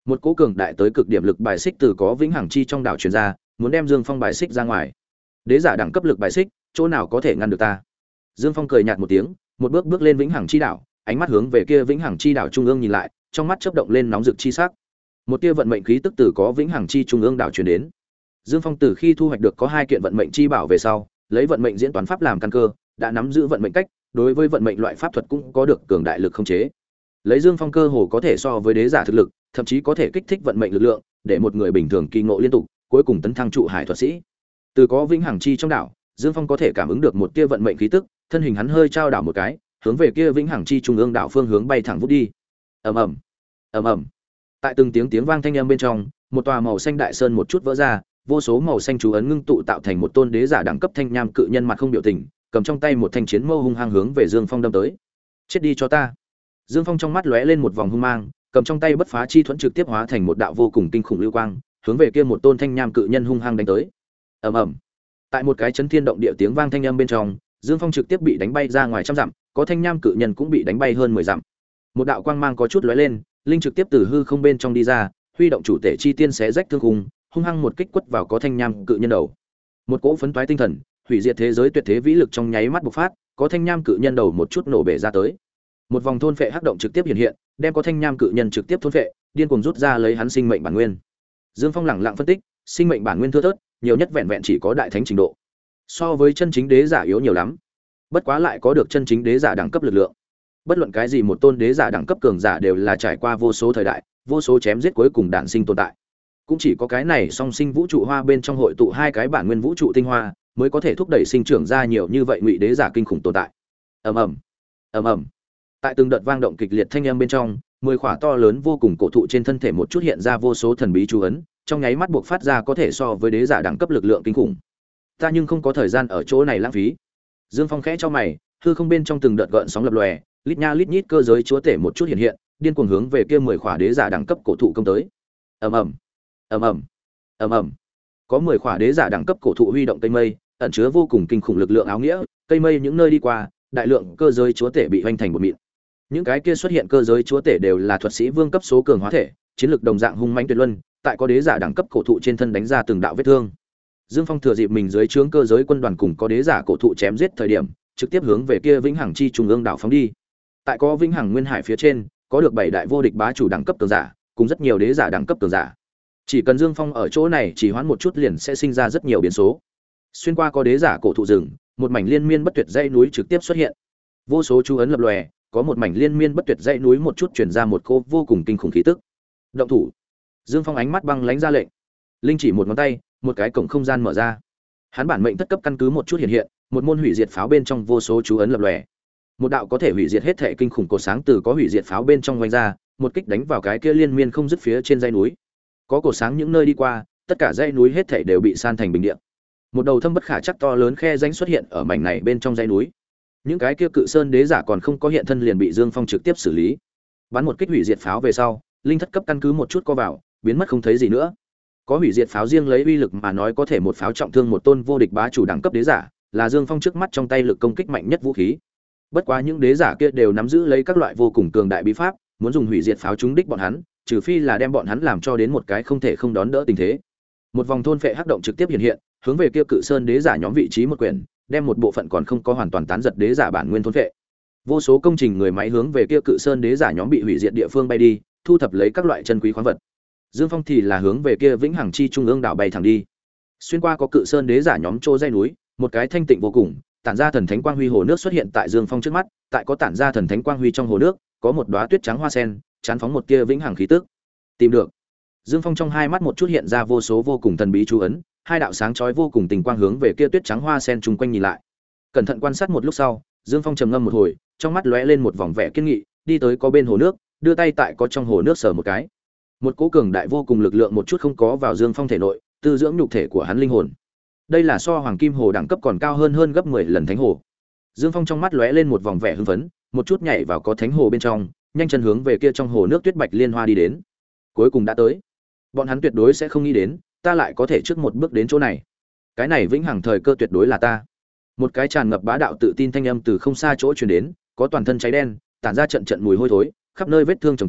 Một cỗ cường đại tới cực điểm lực bài xích từ có vĩnh hằng chi trong đảo truyền ra, muốn đem Dương Phong bài xích ra ngoài. Đế giả đẳng cấp lực bài xích, chỗ nào có thể ngăn được ta? Dương Phong cười nhạt một tiếng, một bước bước lên vĩnh hằng chi đảo, ánh mắt hướng về kia vĩnh hằng chi đảo trung ương nhìn lại, trong mắt chớp động lên nóng rực chi sắc. Một tia vận mệnh khí tức từ có vĩnh hằng chi trung ương đảo truyền đến. Dương Phong từ khi thu hoạch được có hai kiện vận mệnh chi bảo về sau, lấy vận mệnh diễn toán pháp làm căn cơ, đã nắm giữ vận mệnh cách, đối với vận mệnh loại pháp thuật cũng có được cường đại lực khống chế. Lấy Dương Phong cơ hồ có thể so với đế giả thực lực, thậm chí có thể kích thích vận mệnh lực lượng, để một người bình thường kỳ ngộ liên tục, cuối cùng tấn thăng trụ hải thuật sĩ. Từ có vĩnh hằng chi trong đảo, Dương Phong có thể cảm ứng được một tia vận mệnh khí tức, thân hình hắn hơi trao đảo một cái, hướng về kia vĩnh hằng chi trung ương đảo phương hướng bay thẳng vút đi. Ầm ầm, ầm ầm. Tại từng tiếng tiếng vang thanh âm bên trong, một tòa màu xanh đại sơn một chút vỡ ra, vô số màu xanh chú ấn ngưng tụ tạo thành một tôn đế giả đẳng cấp thanh nham cự nhân mặt không biểu tình, cầm trong tay một thanh chiến mâu hung hăng hướng về Dương Phong đâm tới. Chết đi cho ta! Dương Phong trong mắt lóe lên một vòng hung mang, cầm trong tay bất phá chi thuẫn trực tiếp hóa thành một đạo vô cùng kinh khủng lưu quang, hướng về kia một tôn thanh nham cự nhân hung hăng đánh tới. Ầm ầm. Tại một cái chấn thiên động địa tiếng vang thanh âm bên trong, Dương Phong trực tiếp bị đánh bay ra ngoài trăm dặm, có thanh nham cự nhân cũng bị đánh bay hơn mười dặm. Một đạo quang mang có chút lóe lên, linh trực tiếp từ hư không bên trong đi ra, huy động chủ thể chi tiên xé rách thương khung, hung hăng một kích quất vào có thanh nham cự nhân đầu. Một cỗ phấn toái tinh thần, hủy diệt thế giới tuyệt thế vĩ lực trong nháy mắt bộc phát, có thanh nham cự nhân đầu một chút nổ bể ra tới. Một vòng thôn phệ hắc động trực tiếp hiện hiện, đem có thanh nham cự nhân trực tiếp thôn phệ, điên cuồng rút ra lấy hắn sinh mệnh bản nguyên. Dương Phong lẳng lặng phân tích, sinh mệnh bản nguyên thưa thớt, nhiều nhất vẹn vẹn chỉ có đại thánh trình độ. So với chân chính đế giả yếu nhiều lắm. Bất quá lại có được chân chính đế giả đẳng cấp lực lượng. Bất luận cái gì một tôn đế giả đẳng cấp cường giả đều là trải qua vô số thời đại, vô số chém giết cuối cùng đản sinh tồn tại. Cũng chỉ có cái này song sinh vũ trụ hoa bên trong hội tụ hai cái bản nguyên vũ trụ tinh hoa, mới có thể thúc đẩy sinh trưởng ra nhiều như vậy ngụy đế giả kinh khủng tồn tại. Ầm ầm, ầm ầm. Tại từng đợt vang động kịch liệt thanh âm bên trong, mười khỏa to lớn vô cùng cổ thụ trên thân thể một chút hiện ra vô số thần bí chú ấn, trong nháy mắt buộc phát ra có thể so với đế giả đẳng cấp lực lượng kinh khủng. Ta nhưng không có thời gian ở chỗ này lãng phí. Dương Phong khẽ cho mày, hư không bên trong từng đợt gợn sóng lập lòe, lít nha lít nhít cơ giới chúa tể một chút hiện hiện, điên cuồng hướng về kia mười khỏa đế giả đẳng cấp cổ thụ công tới. Ầm ầm, ầm ầm, ầm ầm. Có mười khỏa đế giả đẳng cấp cổ thụ huy động cây mây, ẩn chứa vô cùng kinh khủng lực lượng áo nghĩa, cây mây những nơi đi qua, đại lượng cơ giới chúa tể bị hoành thành một mịn. Những cái kia xuất hiện cơ giới chúa tể đều là thuật sĩ vương cấp số cường hóa thể, chiến lược đồng dạng hung mãnh tuyệt luân, tại có đế giả đẳng cấp cổ thụ trên thân đánh ra từng đạo vết thương. Dương Phong thừa dịp mình dưới trướng cơ giới quân đoàn cùng có đế giả cổ thụ chém giết thời điểm, trực tiếp hướng về kia vĩnh hằng chi trung ương đảo phóng đi. Tại có vĩnh hằng nguyên hải phía trên, có được bảy đại vô địch bá chủ đẳng cấp cường giả, cùng rất nhiều đế giả đẳng cấp cường giả. Chỉ cần Dương Phong ở chỗ này chỉ hoãn một chút liền sẽ sinh ra rất nhiều biến số. Xuyên qua có đế giả cổ thụ rừng, một mảnh liên miên bất tuyệt dãy núi trực tiếp xuất hiện. Vô số chú ấn lập lòe, có một mảnh liên miên bất tuyệt dãy núi một chút truyền ra một cô vô cùng kinh khủng khí tức. Động thủ. Dương Phong ánh mắt băng lãnh ra lệnh. Linh chỉ một ngón tay, một cái cổng không gian mở ra. Hắn bản mệnh thất cấp căn cứ một chút hiện hiện, một môn hủy diệt pháo bên trong vô số chú ấn lập lòe. Một đạo có thể hủy diệt hết thể kinh khủng cột sáng từ có hủy diệt pháo bên trong vành ra, một kích đánh vào cái kia liên miên không dứt phía trên dãy núi. Có cột sáng những nơi đi qua, tất cả dãy núi hết thể đều bị san thành bình địa. Một đầu thâm bất khả chắc to lớn khe rãnh xuất hiện ở mảnh này bên trong dãy núi. Những cái kia cự sơn đế giả còn không có hiện thân liền bị Dương Phong trực tiếp xử lý. Bắn một kích hủy diệt pháo về sau, linh thất cấp căn cứ một chút co vào, biến mất không thấy gì nữa. Có hủy diệt pháo riêng lấy uy lực mà nói có thể một pháo trọng thương một tôn vô địch bá chủ đẳng cấp đế giả, là Dương Phong trước mắt trong tay lực công kích mạnh nhất vũ khí. Bất quá những đế giả kia đều nắm giữ lấy các loại vô cùng cường đại bí pháp, muốn dùng hủy diệt pháo trúng đích bọn hắn, trừ phi là đem bọn hắn làm cho đến một cái không thể không đón đỡ tình thế. Một vòng thôn phệ hắc động trực tiếp hiện hiện, hướng về kia cự sơn đế giả nhóm vị trí một quyển, đem một bộ phận còn không có hoàn toàn tán giật đế giả bản nguyên thôn phệ. Vô số công trình người máy hướng về kia cự sơn đế giả nhóm bị hủy diệt địa phương bay đi, thu thập lấy các loại chân quý khoáng vật. Dương Phong thì là hướng về kia vĩnh hằng chi trung ương đảo bay thẳng đi. Xuyên qua có cự sơn đế giả nhóm trô dãy núi, một cái thanh tịnh vô cùng, tản ra thần thánh quang huy hồ nước xuất hiện tại Dương Phong trước mắt, tại có tản ra thần thánh quang huy trong hồ nước, có một đóa tuyết trắng hoa sen, chán phóng một kia vĩnh hằng khí tức. Tìm được. Dương Phong trong hai mắt một chút hiện ra vô số vô cùng thần bí chú ấn, hai đạo sáng chói vô cùng tình quang hướng về kia tuyết trắng hoa sen chung quanh nhìn lại. Cẩn thận quan sát một lúc sau, Dương Phong trầm ngâm một hồi, trong mắt lóe lên một vòng vẻ kiên nghị, đi tới có bên hồ nước, đưa tay tại có trong hồ nước sờ một cái. Một cỗ cường đại vô cùng lực lượng một chút không có vào Dương Phong thể nội, tư dưỡng nhục thể của hắn linh hồn. Đây là so hoàng kim hồ đẳng cấp còn cao hơn hơn gấp mười lần thánh hồ. Dương Phong trong mắt lóe lên một vòng vẻ hưng phấn, một chút nhảy vào có thánh hồ bên trong, nhanh chân hướng về kia trong hồ nước tuyết bạch liên hoa đi đến. Cuối cùng đã tới. Bọn hắn tuyệt đối sẽ không nghĩ đến, ta lại có thể trước một bước đến chỗ này. Cái này vĩnh hằng thời cơ tuyệt đối là ta. Một cái tràn ngập bá đạo tự tin thanh âm từ không xa chỗ truyền đến, có toàn thân cháy đen, tản ra trận trận mùi hôi thối, khắp nơi vết thương chồng chết,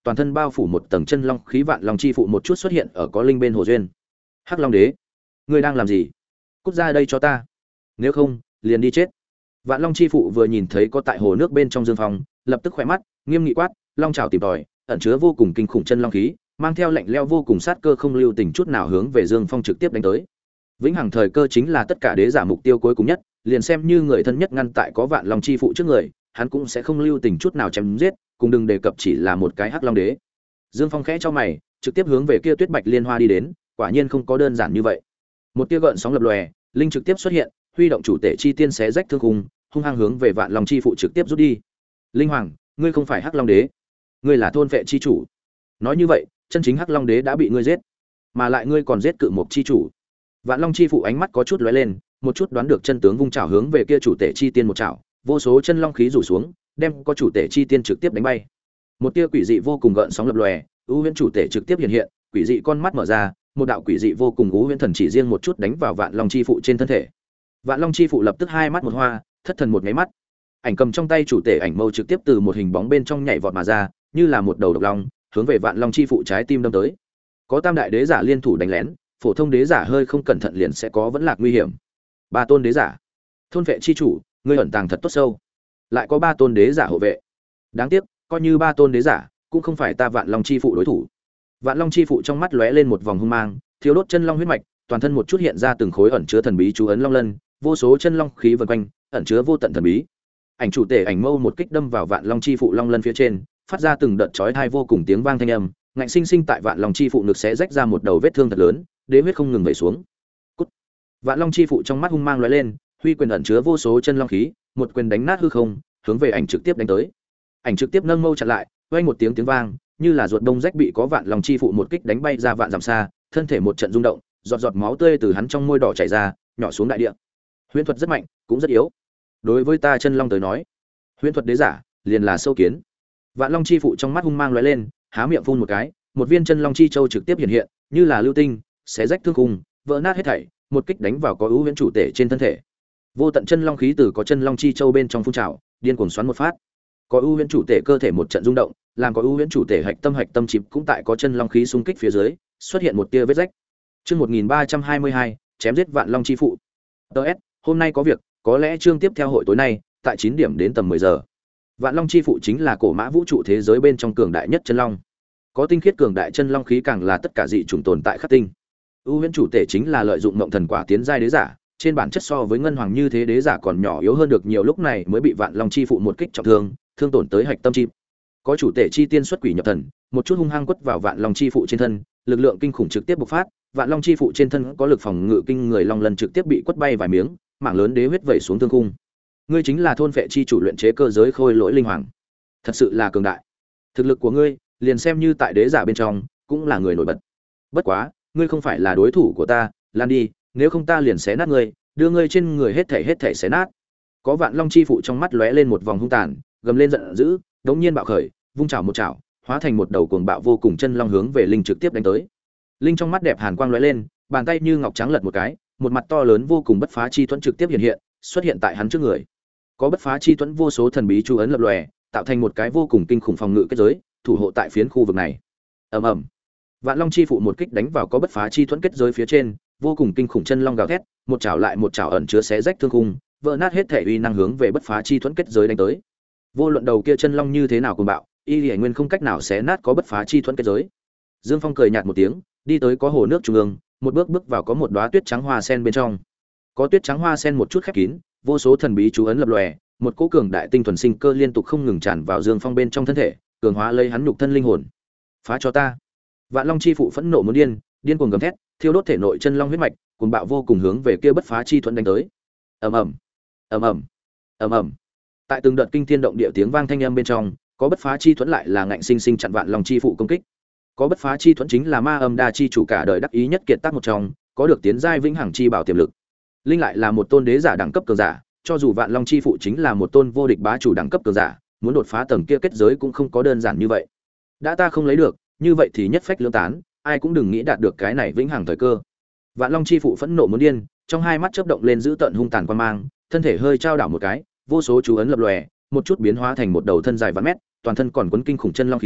toàn thân bao phủ một tầng chân long khí vạn long chi phụ một chút xuất hiện ở có linh bên hồ duyên. Hắc Long Đế, ngươi đang làm gì? Cút ra đây cho ta, nếu không liền đi chết. Vạn long chi phụ vừa nhìn thấy có tại hồ nước bên trong Dương Phong, lập tức khỏe mắt nghiêm nghị quát, long trào tìm tòi, ẩn chứa vô cùng kinh khủng chân long khí, mang theo lạnh lẽo vô cùng sát cơ không lưu tình chút nào hướng về Dương Phong trực tiếp đánh tới. Vĩnh hằng thời cơ chính là tất cả đế giả mục tiêu cuối cùng nhất, liền xem như người thân nhất ngăn tại có vạn long chi phụ trước người, hắn cũng sẽ không lưu tình chút nào chém giết, cùng đừng đề cập chỉ là một cái Hắc Long Đế. Dương Phong khẽ cho mày, trực tiếp hướng về kia Tuyết Bạch Liên Hoa đi đến, quả nhiên không có đơn giản như vậy. Một tia gợn sóng lập lòe, linh trực tiếp xuất hiện, huy động chủ tể chi tiên xé rách thương khung, hung hăng hướng về vạn long chi phụ trực tiếp rút đi. Linh Hoàng, ngươi không phải Hắc Long Đế, ngươi là thôn vệ chi chủ. Nói như vậy, chân chính Hắc Long Đế đã bị ngươi giết, mà lại ngươi còn giết cự mục chi chủ. Vạn long chi phụ ánh mắt có chút lóe lên, một chút đoán được chân tướng, vung chảo hướng về kia chủ tể chi tiên một chảo, vô số chân long khí rủ xuống, đem có chủ tể chi tiên trực tiếp đánh bay. Một tia quỷ dị vô cùng gợn sóng lập lòe, ưu huyễn chủ tể trực tiếp hiện hiện, quỷ dị con mắt mở ra, một đạo quỷ dị vô cùng ưu huyễn thần chỉ riêng một chút đánh vào vạn long chi phụ trên thân thể. Vạn long chi phụ lập tức hai mắt một hoa, thất thần một cái mắt. Ảnh cầm trong tay chủ tể ảnh mâu trực tiếp từ một hình bóng bên trong nhảy vọt mà ra, như là một đầu độc long, hướng về vạn long chi phụ trái tim đâm tới. Có tam đại đế giả liên thủ đánh lén, phổ thông đế giả hơi không cẩn thận liền sẽ có vẫn lạc nguy hiểm. Ba tôn đế giả, thôn vệ chi chủ, ngươi ẩn tàng thật tốt sâu. Lại có ba tôn đế giả hộ vệ. Đáng tiếc, coi như ba tôn đế giả, cũng không phải ta vạn long chi phụ đối thủ. Vạn long chi phụ trong mắt lóe lên một vòng hung mang, thiếu đốt chân long huyết mạch, toàn thân một chút hiện ra từng khối ẩn chứa thần bí chú ấn long lân, vô số chân long khí vần quanh, ẩn chứa vô tận thần bí. Ảnh chủ tể ảnh mâu một kích đâm vào vạn long chi phụ long lân phía trên, phát ra từng đợt chói tai vô cùng tiếng vang thanh âm, ngạnh sinh sinh tại vạn long chi phụ ngực sẽ rách ra một đầu vết thương thật lớn, đế huyết không ngừng vẩy xuống. Cút. Vạn long chi phụ trong mắt hung mang lóe lên, huy quyền ẩn chứa vô số chân long khí, một quyền đánh nát hư không, hướng về ảnh trực tiếp đánh tới. Ảnh trực tiếp nâng mâu chặn lại, vang một tiếng tiếng vang, như là ruột đông rách bị có vạn long chi phụ một kích đánh bay ra vạn dặm xa, thân thể một trận rung động, giọt giọt máu tươi từ hắn trong môi đỏ chảy ra, nhỏ xuống đại địa. Huyễn thuật rất mạnh, cũng rất yếu. Đối với ta chân long tới nói, huyễn thuật đế giả liền là sâu kiến. Vạn long chi phụ trong mắt hung mang lóe lên, há miệng phun một cái, một viên chân long chi châu trực tiếp hiện hiện, như là lưu tinh, xé rách thương khung, vỡ nát hết thảy, một kích đánh vào có ưu huyễn chủ tể trên thân thể. Vô tận chân long khí từ có chân long chi châu bên trong phun trào, điên cuồng xoắn một phát. Có ưu huyễn chủ tể cơ thể một trận rung động, làm có ưu huyễn chủ tể hạch tâm hạch tâm chìm cũng tại có chân long khí xung kích phía dưới, xuất hiện một tia vết rách. Chương một nghìn ba trăm hai mươi hai, chém giết vạn long chi phụ. ê ét, hôm nay có việc, có lẽ chương tiếp theo hội tối nay, tại chín điểm đến tầm mười giờ. Vạn long chi phụ chính là cổ mã vũ trụ thế giới bên trong cường đại nhất chân long. Có tinh khiết cường đại chân long khí càng là tất cả dị chủng tồn tại khắc tinh. ưu huyễn chủ tể chính là lợi dụng mộng thần quả tiến giai đế giả, trên bản chất so với ngân hoàng như thế đế giả còn nhỏ yếu hơn được nhiều, lúc này mới bị vạn long chi phụ một kích trọng thương, thương tổn tới hạch tâm chim. Có chủ tể chi tiên xuất quỷ nhập thần, một chút hung hăng quất vào vạn long chi phụ trên thân, lực lượng kinh khủng trực tiếp bộc phát, vạn long chi phụ trên thân có lực phòng ngự kinh người, long lần trực tiếp bị quất bay vài miếng, mảng lớn đế huyết vẩy xuống thương khung. Ngươi chính là thôn vệ chi chủ luyện chế cơ giới khôi lỗi linh hoàng, thật sự là cường đại. Thực lực của ngươi, liền xem như tại đế giả bên trong, cũng là người nổi bật. Bất quá, ngươi không phải là đối thủ của ta, lan đi, nếu không ta liền xé nát ngươi, đưa ngươi trên người hết thảy hết thảy xé nát. Có vạn long chi phụ trong mắt lóe lên một vòng hung tàn, gầm lên giận dữ, đống nhiên bạo khởi, vung chảo một chảo, hóa thành một đầu cuồng bạo vô cùng chân long hướng về linh trực tiếp đánh tới. Linh trong mắt đẹp hàn quang lóe lên, bàn tay như ngọc trắng lật một cái, một mặt to lớn vô cùng bất phá chi thuẫn trực tiếp hiện hiện, xuất hiện tại hắn trước người. Có bất phá chi thuẫn vô số thần bí chú ấn lập lòe, tạo thành một cái vô cùng kinh khủng phòng ngự kết giới, thủ hộ tại phiến khu vực này. Ầm ầm. Vạn long chi phụ một kích đánh vào có bất phá chi thuẫn kết giới phía trên, vô cùng kinh khủng chân long gào thét, một chảo lại một chảo ẩn chứa xé rách thương khung, vỡ nát hết thể uy năng hướng về bất phá chi thuẫn kết giới đánh tới. Vô luận đầu kia chân long như thế nào cuồng bạo, y liễu nguyên không cách nào xé nát có bất phá chi thuẫn kết giới. Dương Phong cười nhạt một tiếng, đi tới có hồ nước trung ương, một bước bước vào có một đóa tuyết trắng hoa sen bên trong. Có tuyết trắng hoa sen một chút khép kín, vô số thần bí chú ấn lập lòe, một cỗ cường đại tinh thuần sinh cơ liên tục không ngừng tràn vào Dương Phong bên trong thân thể, cường hóa lấy hắn nhục thân linh hồn. Phá cho ta! Vạn long chi phụ phẫn nộ muốn điên, điên cuồng gầm thét, thiêu đốt thể nội chân long huyết mạch, cuồng bạo vô cùng hướng về kia bất phá chi thuẫn đánh tới. Ầm ầm, ầm ầm, ầm ầm. Tại từng đợt kinh thiên động địa tiếng vang thanh âm bên trong, có bất phá chi thuẫn lại là ngạnh sinh sinh chặn vạn long chi phụ công kích. Có bất phá chi thuẫn chính là ma âm đa chi chủ cả đời đắc ý nhất kiệt tác một trong, có được tiến giai vĩnh hằng chi bảo tiềm lực. Linh lại là một tôn đế giả đẳng cấp cường giả, cho dù vạn long chi phụ chính là một tôn vô địch bá chủ đẳng cấp cường giả, muốn đột phá tầng kia kết giới cũng không có đơn giản như vậy. Đã ta không lấy được, như vậy thì nhất phách lưỡng tán, ai cũng đừng nghĩ đạt được cái này vĩnh hằng thời cơ. Vạn long chi phụ phẫn nộ muốn điên, trong hai mắt chớp động lên giữ tận hung tàn quan mang, thân thể hơi trao đảo một cái, vô số chú ấn lập lòe, một chút biến hóa thành một đầu thân dài vạn mét, toàn thân còn quấn kinh khủng chân long khí,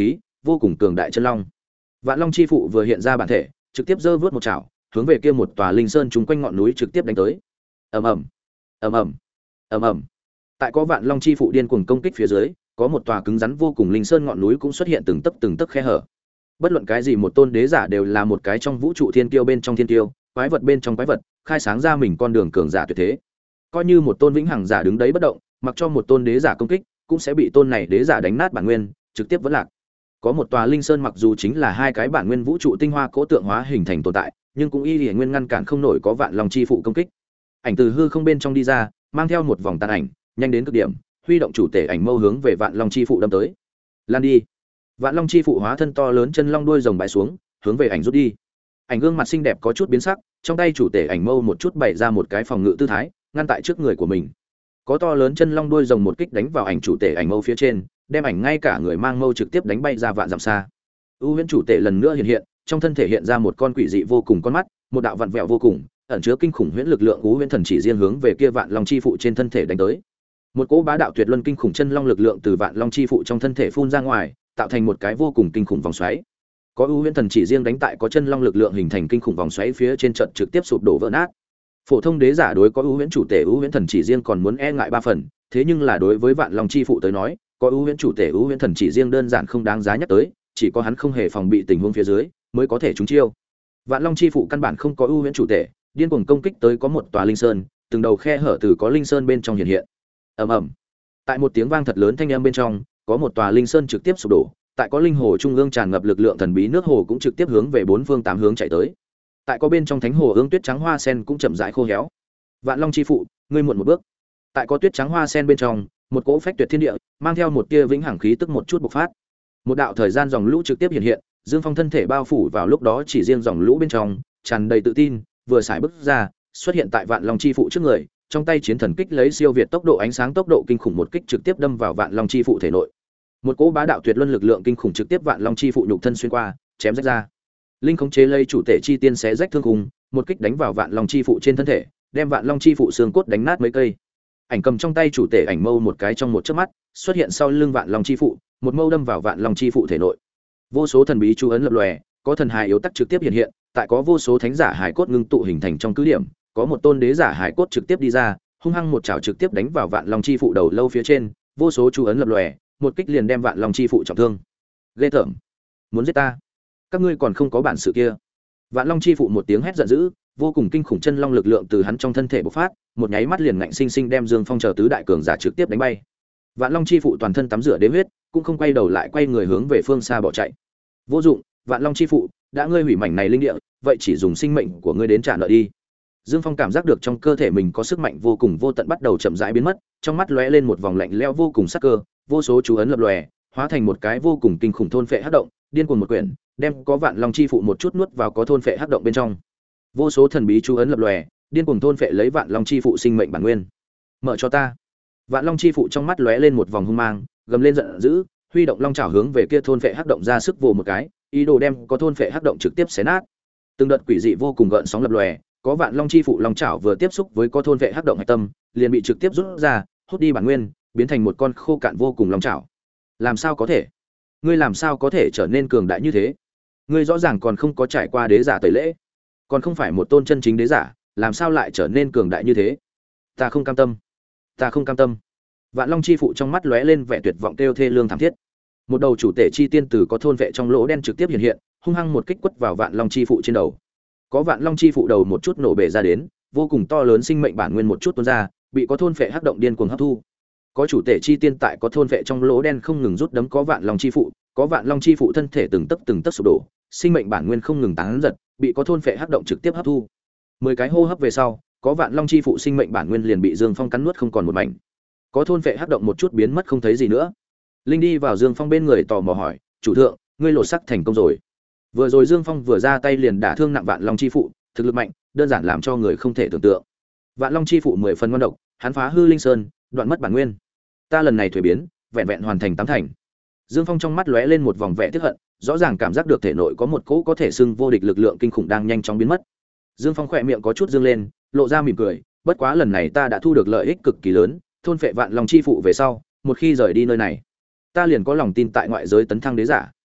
vô cùng cường đại chân long. Vạn Long chi phụ vừa hiện ra bản thể, trực tiếp giơ vớt một chảo, hướng về kia một tòa linh sơn trùng quanh ngọn núi trực tiếp đánh tới. Ầm ầm, ầm ầm, ầm ầm. Tại có Vạn Long chi phụ điên cuồng công kích phía dưới, có một tòa cứng rắn vô cùng linh sơn ngọn núi cũng xuất hiện từng tấc từng tấc khe hở. Bất luận cái gì một tôn đế giả đều là một cái trong vũ trụ thiên kiêu bên trong thiên kiêu, quái vật bên trong quái vật, khai sáng ra mình con đường cường giả tuyệt thế. Coi như một tôn vĩnh hằng giả đứng đấy bất động, mặc cho một tôn đế giả công kích, cũng sẽ bị tôn này đế giả đánh nát bản nguyên, trực tiếp vỡ lạc. Có một tòa linh sơn mặc dù chính là hai cái bản nguyên vũ trụ tinh hoa cố tượng hóa hình thành tồn tại, nhưng cũng y liền nguyên ngăn cản không nổi có Vạn Long chi phụ công kích. Ảnh từ hư không bên trong đi ra, mang theo một vòng tàn ảnh, nhanh đến cực điểm, huy động chủ tể ảnh mâu hướng về Vạn Long chi phụ đâm tới. Lan đi. Vạn Long chi phụ hóa thân to lớn chân long đuôi rồng bãi xuống, hướng về ảnh rút đi. Ảnh gương mặt xinh đẹp có chút biến sắc, trong tay chủ tể ảnh mâu một chút bày ra một cái phòng ngự tư thái, ngăn tại trước người của mình. Có to lớn chân long đuôi rồng một kích đánh vào ảnh chủ tể ảnh mâu phía trên, đem ảnh ngay cả người mang mâu trực tiếp đánh bay ra vạn dặm xa. U Huyễn chủ tể lần nữa hiện hiện, trong thân thể hiện ra một con quỷ dị vô cùng con mắt, một đạo vặn vẹo vô cùng, ẩn chứa kinh khủng huyễn lực lượng U Huyễn thần chỉ riêng hướng về kia Vạn Long chi phụ trên thân thể đánh tới. Một cỗ bá đạo tuyệt luân kinh khủng chân long lực lượng từ Vạn Long chi phụ trong thân thể phun ra ngoài, tạo thành một cái vô cùng kinh khủng vòng xoáy. Có U Huyễn thần chỉ riêng đánh tại có chân long lực lượng hình thành kinh khủng vòng xoáy phía trên trận trực tiếp sụp đổ vỡ nát. Phổ thông đế giả đối có U Huyễn chủ tể U Huyễn thần chỉ riêng còn muốn e ngại ba phần, thế nhưng là đối với Vạn Long chi phụ tới nói, có U Huyễn chủ tể U Huyễn thần chỉ riêng đơn giản không đáng giá nhắc tới, chỉ có hắn không hề phòng bị tình huống phía dưới mới có thể trúng chiêu. Vạn Long chi phụ căn bản không có ưu huyễn chủ tể, điên cuồng công kích tới có một tòa linh sơn, từng đầu khe hở từ có linh sơn bên trong hiện hiện. Ầm ầm. Tại một tiếng vang thật lớn thanh âm bên trong, có một tòa linh sơn trực tiếp sụp đổ, tại có linh hồ trung ương tràn ngập lực lượng thần bí nước hồ cũng trực tiếp hướng về bốn phương tám hướng chạy tới. Tại có bên trong thánh hồ ương tuyết trắng hoa sen cũng chậm rãi khô héo. Vạn Long chi phụ, ngươi muộn một bước. Tại có tuyết trắng hoa sen bên trong, một cỗ phách tuyệt thiên địa, mang theo một tia vĩnh hằng khí tức một chút bộc phát. Một đạo thời gian dòng lũ trực tiếp hiện hiện, Dương Phong thân thể bao phủ vào lúc đó chỉ riêng dòng lũ bên trong, tràn đầy tự tin, vừa xài bước ra, xuất hiện tại Vạn Long chi phụ trước người, trong tay chiến thần kích lấy siêu việt tốc độ ánh sáng tốc độ kinh khủng một kích trực tiếp đâm vào Vạn Long chi phụ thể nội. Một cỗ bá đạo tuyệt luân lực lượng kinh khủng trực tiếp Vạn Long chi phụ nhục thân xuyên qua, chém rách ra. Linh khống chế lấy chủ thể chi tiên xé rách thương khung, một kích đánh vào Vạn Long chi phụ trên thân thể, đem Vạn Long chi phụ xương cốt đánh nát mấy cây. Ảnh cầm trong tay chủ thể ảnh mâu một cái trong một chớp mắt, xuất hiện sau lưng Vạn Long chi phụ, một mâu đâm vào Vạn Long chi phụ thể nội. Vô số thần bí chú ấn lập lòe, có thần hài yếu tắc trực tiếp hiện hiện, tại có vô số thánh giả hải cốt ngưng tụ hình thành trong cứ điểm, có một tôn đế giả hải cốt trực tiếp đi ra, hung hăng một chảo trực tiếp đánh vào Vạn Long chi phụ đầu lâu phía trên, vô số chú ấn lập lòe, một kích liền đem Vạn Long chi phụ trọng thương. Ghê tởm, muốn giết ta, các ngươi còn không có bản sự kia. Vạn Long chi phụ một tiếng hét giận dữ, vô cùng kinh khủng chân long lực lượng từ hắn trong thân thể bộc phát, một nháy mắt liền ngạnh sinh sinh đem Dương Phong chờ tứ đại cường giả trực tiếp đánh bay. Vạn Long chi phụ toàn thân tắm rửa đế huyết, cũng không quay đầu lại quay người hướng về phương xa bỏ chạy. Vô dụng, Vạn Long chi phụ, đã ngươi hủy mảnh này linh địa, vậy chỉ dùng sinh mệnh của ngươi đến trả nợ đi. Dương Phong cảm giác được trong cơ thể mình có sức mạnh vô cùng vô tận bắt đầu chậm rãi biến mất, trong mắt lóe lên một vòng lạnh lẽo vô cùng sắc cơ, vô số chú ấn lập lòe, hóa thành một cái vô cùng kinh khủng thôn phệ hắc động, điên cuồng một quyển, đem có Vạn Long chi phụ một chút nuốt vào có thôn phệ hắc động bên trong. Vô số thần bí chú ấn lập lòe, điên cuồng thôn phệ lấy Vạn Long chi phụ sinh mệnh bản nguyên. Mở cho ta. Vạn Long chi phụ trong mắt lóe lên một vòng hung mang, gầm lên giận dữ, huy động long chảo hướng về kia thôn phệ hắc động ra sức vồ một cái, ý đồ đem có thôn phệ hắc động trực tiếp xé nát. Từng đợt quỷ dị vô cùng gợn sóng lập lòe, có Vạn Long chi phụ long chảo vừa tiếp xúc với có thôn phệ hắc động hạch tâm, liền bị trực tiếp rút ra, hút đi bản nguyên, biến thành một con khô cạn vô cùng long chảo. Làm sao có thể? Ngươi làm sao có thể trở nên cường đại như thế? Ngươi rõ ràng còn không có trải qua đế giả tẩy lễ, còn không phải một tôn chân chính đế giả, làm sao lại trở nên cường đại như thế? Ta không cam tâm, ta không cam tâm. Vạn Long chi phụ trong mắt lóe lên vẻ tuyệt vọng kêu thê lương thảm thiết. Một đầu chủ tể chi tiên tử có thôn vệ trong lỗ đen trực tiếp hiện hiện, hung hăng một kích quất vào Vạn Long chi phụ trên đầu. Có Vạn Long chi phụ đầu một chút nổ bể ra đến, vô cùng to lớn sinh mệnh bản nguyên một chút tuôn ra, bị có thôn phệ hắc động điên cuồng hấp thu. Có chủ tể chi tiên tại có thôn phệ trong lỗ đen không ngừng rút đấm có Vạn Long chi phụ, có Vạn Long chi phụ thân thể từng tấc từng tấc sụp đổ, sinh mệnh bản nguyên không ngừng tán giật, bị có thôn phệ hắc động trực tiếp hấp thu. Mười cái hô hấp về sau, có Vạn Long chi phụ sinh mệnh bản nguyên liền bị Dương Phong cắn nuốt không còn một mảnh. Có thôn phệ hắc động một chút biến mất không thấy gì nữa. Linh đi vào Dương Phong bên người tò mò hỏi, "Chủ thượng, ngươi lột sắc thành công rồi?" Vừa rồi Dương Phong vừa ra tay liền đả thương nặng Vạn Long chi phụ, thực lực mạnh, đơn giản làm cho người không thể tưởng tượng. Vạn Long chi phụ mười phần ngon độc, hắn phá hư linh sơn, đoạn mất bản nguyên. Ta lần này thuế biến, vẹn vẹn hoàn thành tám thành. Dương Phong trong mắt lóe lên một vòng vẻ tiếc hận, rõ ràng cảm giác được thể nội có một cỗ có thể xưng vô địch lực lượng kinh khủng đang nhanh chóng biến mất. Dương Phong khỏe miệng có chút dương lên, lộ ra mỉm cười, bất quá lần này ta đã thu được lợi ích cực kỳ lớn, thôn phệ Vạn Long chi phụ về sau, một khi rời đi nơi này, ta liền có lòng tin tại ngoại giới tấn thăng đế giả.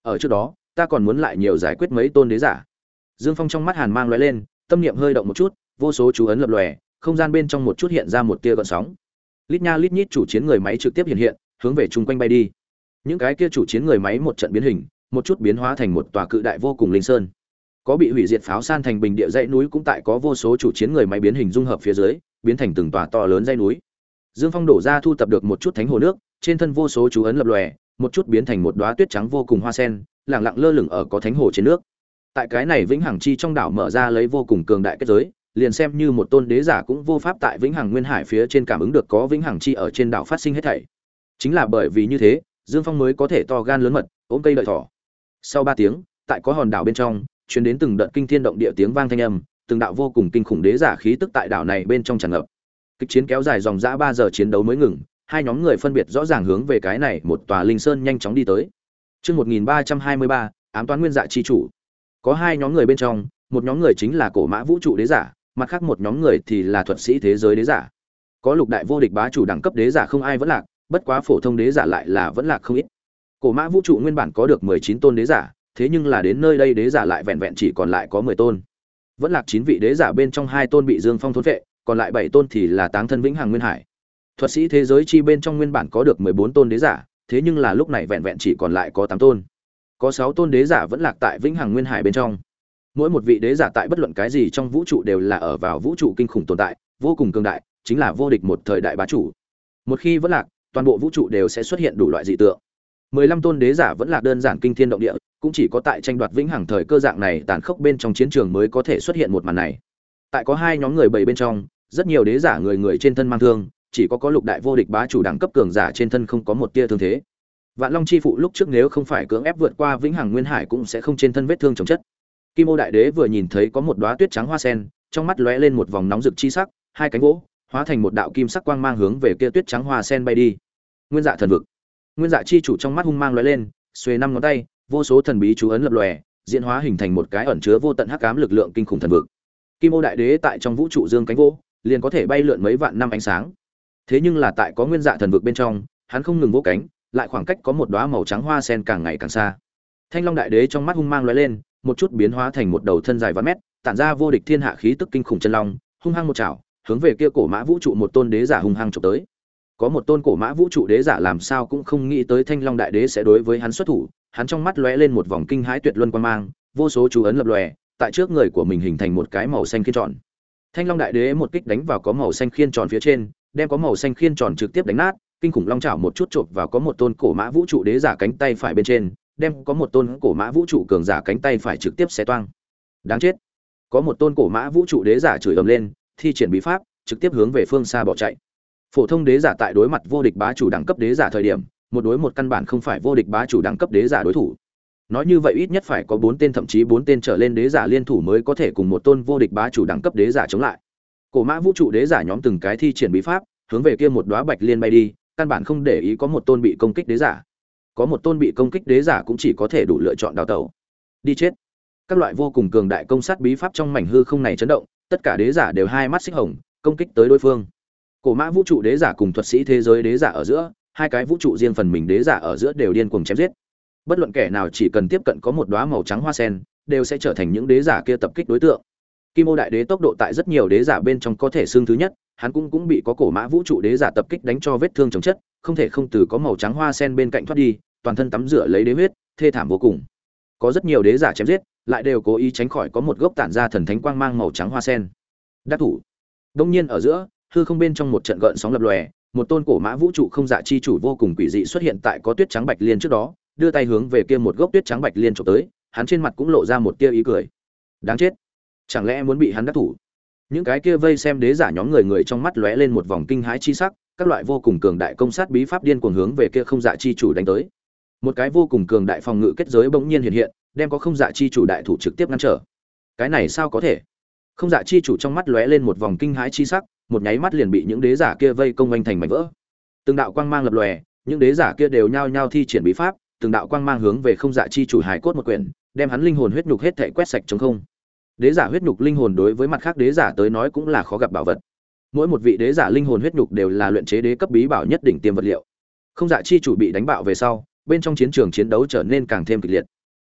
ở trước đó ta còn muốn lại nhiều giải quyết mấy tôn đế giả. Dương Phong trong mắt hàn mang lóe lên, tâm niệm hơi động một chút, vô số chú ấn lập lòe, không gian bên trong một chút hiện ra một tia gợn sóng. Lít nha lít nhít chủ chiến người máy trực tiếp hiện hiện, hướng về chung quanh bay đi. Những cái kia chủ chiến người máy một trận biến hình, một chút biến hóa thành một tòa cự đại vô cùng linh sơn. Có bị hủy diệt pháo san thành bình địa dãy núi cũng tại có vô số chủ chiến người máy biến hình dung hợp phía dưới, biến thành từng tòa to lớn dãy núi. Dương Phong đổ ra thu tập được một chút thánh hồ nước, trên thân vô số chú ấn lập lòe, một chút biến thành một đóa tuyết trắng vô cùng hoa sen, lặng lặng lơ lửng ở có thánh hồ trên nước. Tại cái này vĩnh hằng chi trong đảo mở ra lấy vô cùng cường đại kết giới, liền xem như một tôn đế giả cũng vô pháp tại vĩnh hằng nguyên hải phía trên cảm ứng được có vĩnh hằng chi ở trên đảo phát sinh hết thảy. Chính là bởi vì như thế, Dương Phong mới có thể to gan lớn mật, ôm cây đợi thỏ. Sau ba tiếng, tại có hòn đảo bên trong, truyền đến từng đợt kinh thiên động địa tiếng vang thanh âm, từng đạo vô cùng kinh khủng đế giả khí tức tại đảo này bên trong tràn ngập. Kịch chiến kéo dài dòng dã ba giờ chiến đấu mới ngừng, hai nhóm người phân biệt rõ ràng hướng về cái này một tòa linh sơn nhanh chóng đi tới. Chương một nghìn ba trăm hai mươi ba, ám toán nguyên dạ chi chủ. Có hai nhóm người bên trong, một nhóm người chính là cổ mã vũ trụ đế giả, mặt khác một nhóm người thì là thuật sĩ thế giới đế giả. Có lục đại vô địch bá chủ đẳng cấp đế giả không ai vẫn lạc, bất quá phổ thông đế giả lại là vẫn lạc không ít. Cổ mã vũ trụ nguyên bản có được mười chín tôn đế giả, thế nhưng là đến nơi đây đế giả lại vẹn vẹn chỉ còn lại có mười tôn. Vẫn lạc chín vị đế giả bên trong hai tôn bị Dương Phong thôn phệ, còn lại bảy tôn thì là táng thân vĩnh hằng nguyên hải. Thuật sĩ thế giới chi bên trong nguyên bản có được mười bốn tôn đế giả, thế nhưng là lúc này vẹn vẹn chỉ còn lại có tám tôn. Có sáu tôn đế giả vẫn lạc tại vĩnh hằng nguyên hải bên trong. Mỗi một vị đế giả tại bất luận cái gì trong vũ trụ đều là ở vào vũ trụ kinh khủng tồn tại, vô cùng cường đại, chính là vô địch một thời đại bá chủ. Một khi vẫn lạc, toàn bộ vũ trụ đều sẽ xuất hiện đủ loại dị tượng. mười lăm tôn đế giả vẫn lạc đơn giản kinh thiên động địa, cũng chỉ có tại tranh đoạt vĩnh hằng thời cơ dạng này tàn khốc bên trong chiến trường mới có thể xuất hiện một màn này. Tại có hai nhóm người bảy bên trong, rất nhiều đế giả người người trên thân mang thương, chỉ có có lục đại vô địch bá chủ đẳng cấp cường giả trên thân không có một tia thương thế. Vạn Long chi phụ lúc trước nếu không phải cưỡng ép vượt qua vĩnh hằng nguyên hải cũng sẽ không trên thân vết thương chồng chất. Kim Ô đại đế vừa nhìn thấy có một đóa tuyết trắng hoa sen, trong mắt lóe lên một vòng nóng rực chi sắc, hai cánh vỗ, hóa thành một đạo kim sắc quang mang hướng về kia tuyết trắng hoa sen bay đi. Nguyên dạ thần vực. Nguyên dạ chi chủ trong mắt hung mang lóe lên, xuề năm ngón tay, vô số thần bí chú ấn lập lòe, diễn hóa hình thành một cái ẩn chứa vô tận hắc ám lực lượng kinh khủng thần vực. Kim Ô đại đế tại trong vũ trụ dương cánh vỗ, liền có thể bay lượn mấy vạn năm ánh sáng. Thế nhưng là tại có nguyên dạ thần vực bên trong, hắn không ngừng vỗ cánh, lại khoảng cách có một đóa màu trắng hoa sen càng ngày càng xa. Thanh Long đại đế trong mắt hung mang lóe lên, một chút biến hóa thành một đầu thân dài vạn mét, tản ra vô địch thiên hạ khí tức kinh khủng chân long, hung hăng một chảo, hướng về kia cổ mã vũ trụ một tôn đế giả hung hăng chụp tới. Có một tôn cổ mã vũ trụ đế giả làm sao cũng không nghĩ tới Thanh Long đại đế sẽ đối với hắn xuất thủ, hắn trong mắt lóe lên một vòng kinh hãi tuyệt luân quang mang, vô số chú ấn lập lòe, tại trước người của mình hình thành một cái màu xanh khiên tròn. Thanh Long đại đế một kích đánh vào có màu xanh khiên tròn phía trên, đem có màu xanh khiên tròn trực tiếp đánh nát, kinh khủng long chảo một chút chộp vào có một tôn cổ mã vũ trụ đế giả cánh tay phải bên trên, đem có một tôn cổ mã vũ trụ cường giả cánh tay phải trực tiếp xé toang. Đáng chết. Có một tôn cổ mã vũ trụ đế giả chửi ầm lên, thi triển bí pháp, trực tiếp hướng về phương xa bỏ chạy. Phổ thông đế giả tại đối mặt vô địch bá chủ đẳng cấp đế giả thời điểm, một đối một căn bản không phải vô địch bá chủ đẳng cấp đế giả đối thủ. Nói như vậy ít nhất phải có bốn tên thậm chí bốn tên trở lên đế giả liên thủ mới có thể cùng một tôn vô địch bá chủ đẳng cấp đế giả chống lại. Cổ mã vũ trụ đế giả nhóm từng cái thi triển bí pháp, hướng về kia một đóa bạch liên bay đi, căn bản không để ý có một tôn bị công kích đế giả. Có một tôn bị công kích đế giả cũng chỉ có thể đủ lựa chọn đào tẩu. Đi chết. Các loại vô cùng cường đại công sát bí pháp trong mảnh hư không này chấn động, tất cả đế giả đều hai mắt xích hồng, công kích tới đối phương. Cổ mã vũ trụ đế giả cùng thuật sĩ thế giới đế giả ở giữa, hai cái vũ trụ riêng phần mình đế giả ở giữa đều điên cuồng chém giết. Bất luận kẻ nào chỉ cần tiếp cận có một đóa màu trắng hoa sen, đều sẽ trở thành những đế giả kia tập kích đối tượng. Kim Ô đại đế tốc độ tại rất nhiều đế giả bên trong có thể xương thứ nhất, hắn cũng cũng bị có cổ mã vũ trụ đế giả tập kích đánh cho vết thương chồng chất, không thể không từ có màu trắng hoa sen bên cạnh thoát đi, toàn thân tắm rửa lấy đế huyết, thê thảm vô cùng. Có rất nhiều đế giả chém giết, lại đều cố ý tránh khỏi có một gốc tản ra thần thánh quang mang màu trắng hoa sen. Đắc thủ. Đông nhiên ở giữa, hư không bên trong một trận gợn sóng lập lòe, một tôn cổ mã vũ trụ không dạ chi chủ vô cùng quỷ dị xuất hiện tại có tuyết trắng bạch liên trước đó, đưa tay hướng về kia một gốc tuyết trắng bạch liên chụp tới, hắn trên mặt cũng lộ ra một tia ý cười. Đáng chết, chẳng lẽ muốn bị hắn đắc thủ? Những cái kia vây xem đế giả nhóm người người trong mắt lóe lên một vòng kinh hãi chi sắc, các loại vô cùng cường đại công sát bí pháp điên cuồng hướng về kia không dạ chi chủ đánh tới. Một cái vô cùng cường đại phòng ngự kết giới bỗng nhiên hiện hiện, đem có không dạ chi chủ đại thủ trực tiếp ngăn trở. Cái này sao có thể? Không dạ chi chủ trong mắt lóe lên một vòng kinh hãi chi sắc, một nháy mắt liền bị những đế giả kia vây công vành thành mảnh vỡ. Từng đạo quang mang lập lòe, những đế giả kia đều nhao nhao thi triển bí pháp, từng đạo quang mang hướng về không dạ chi chủ hài cốt một quyển, đem hắn linh hồn huyết nhục hết thảy quét sạch trống không. Đế giả huyết nhục linh hồn đối với mặt khác đế giả tới nói cũng là khó gặp bảo vật. Mỗi một vị đế giả linh hồn huyết nhục đều là luyện chế đế cấp bí bảo nhất đỉnh tiêm vật liệu. Không dạ chi chủ bị đánh bạo về sau, bên trong chiến trường chiến đấu trở nên càng thêm kịch liệt.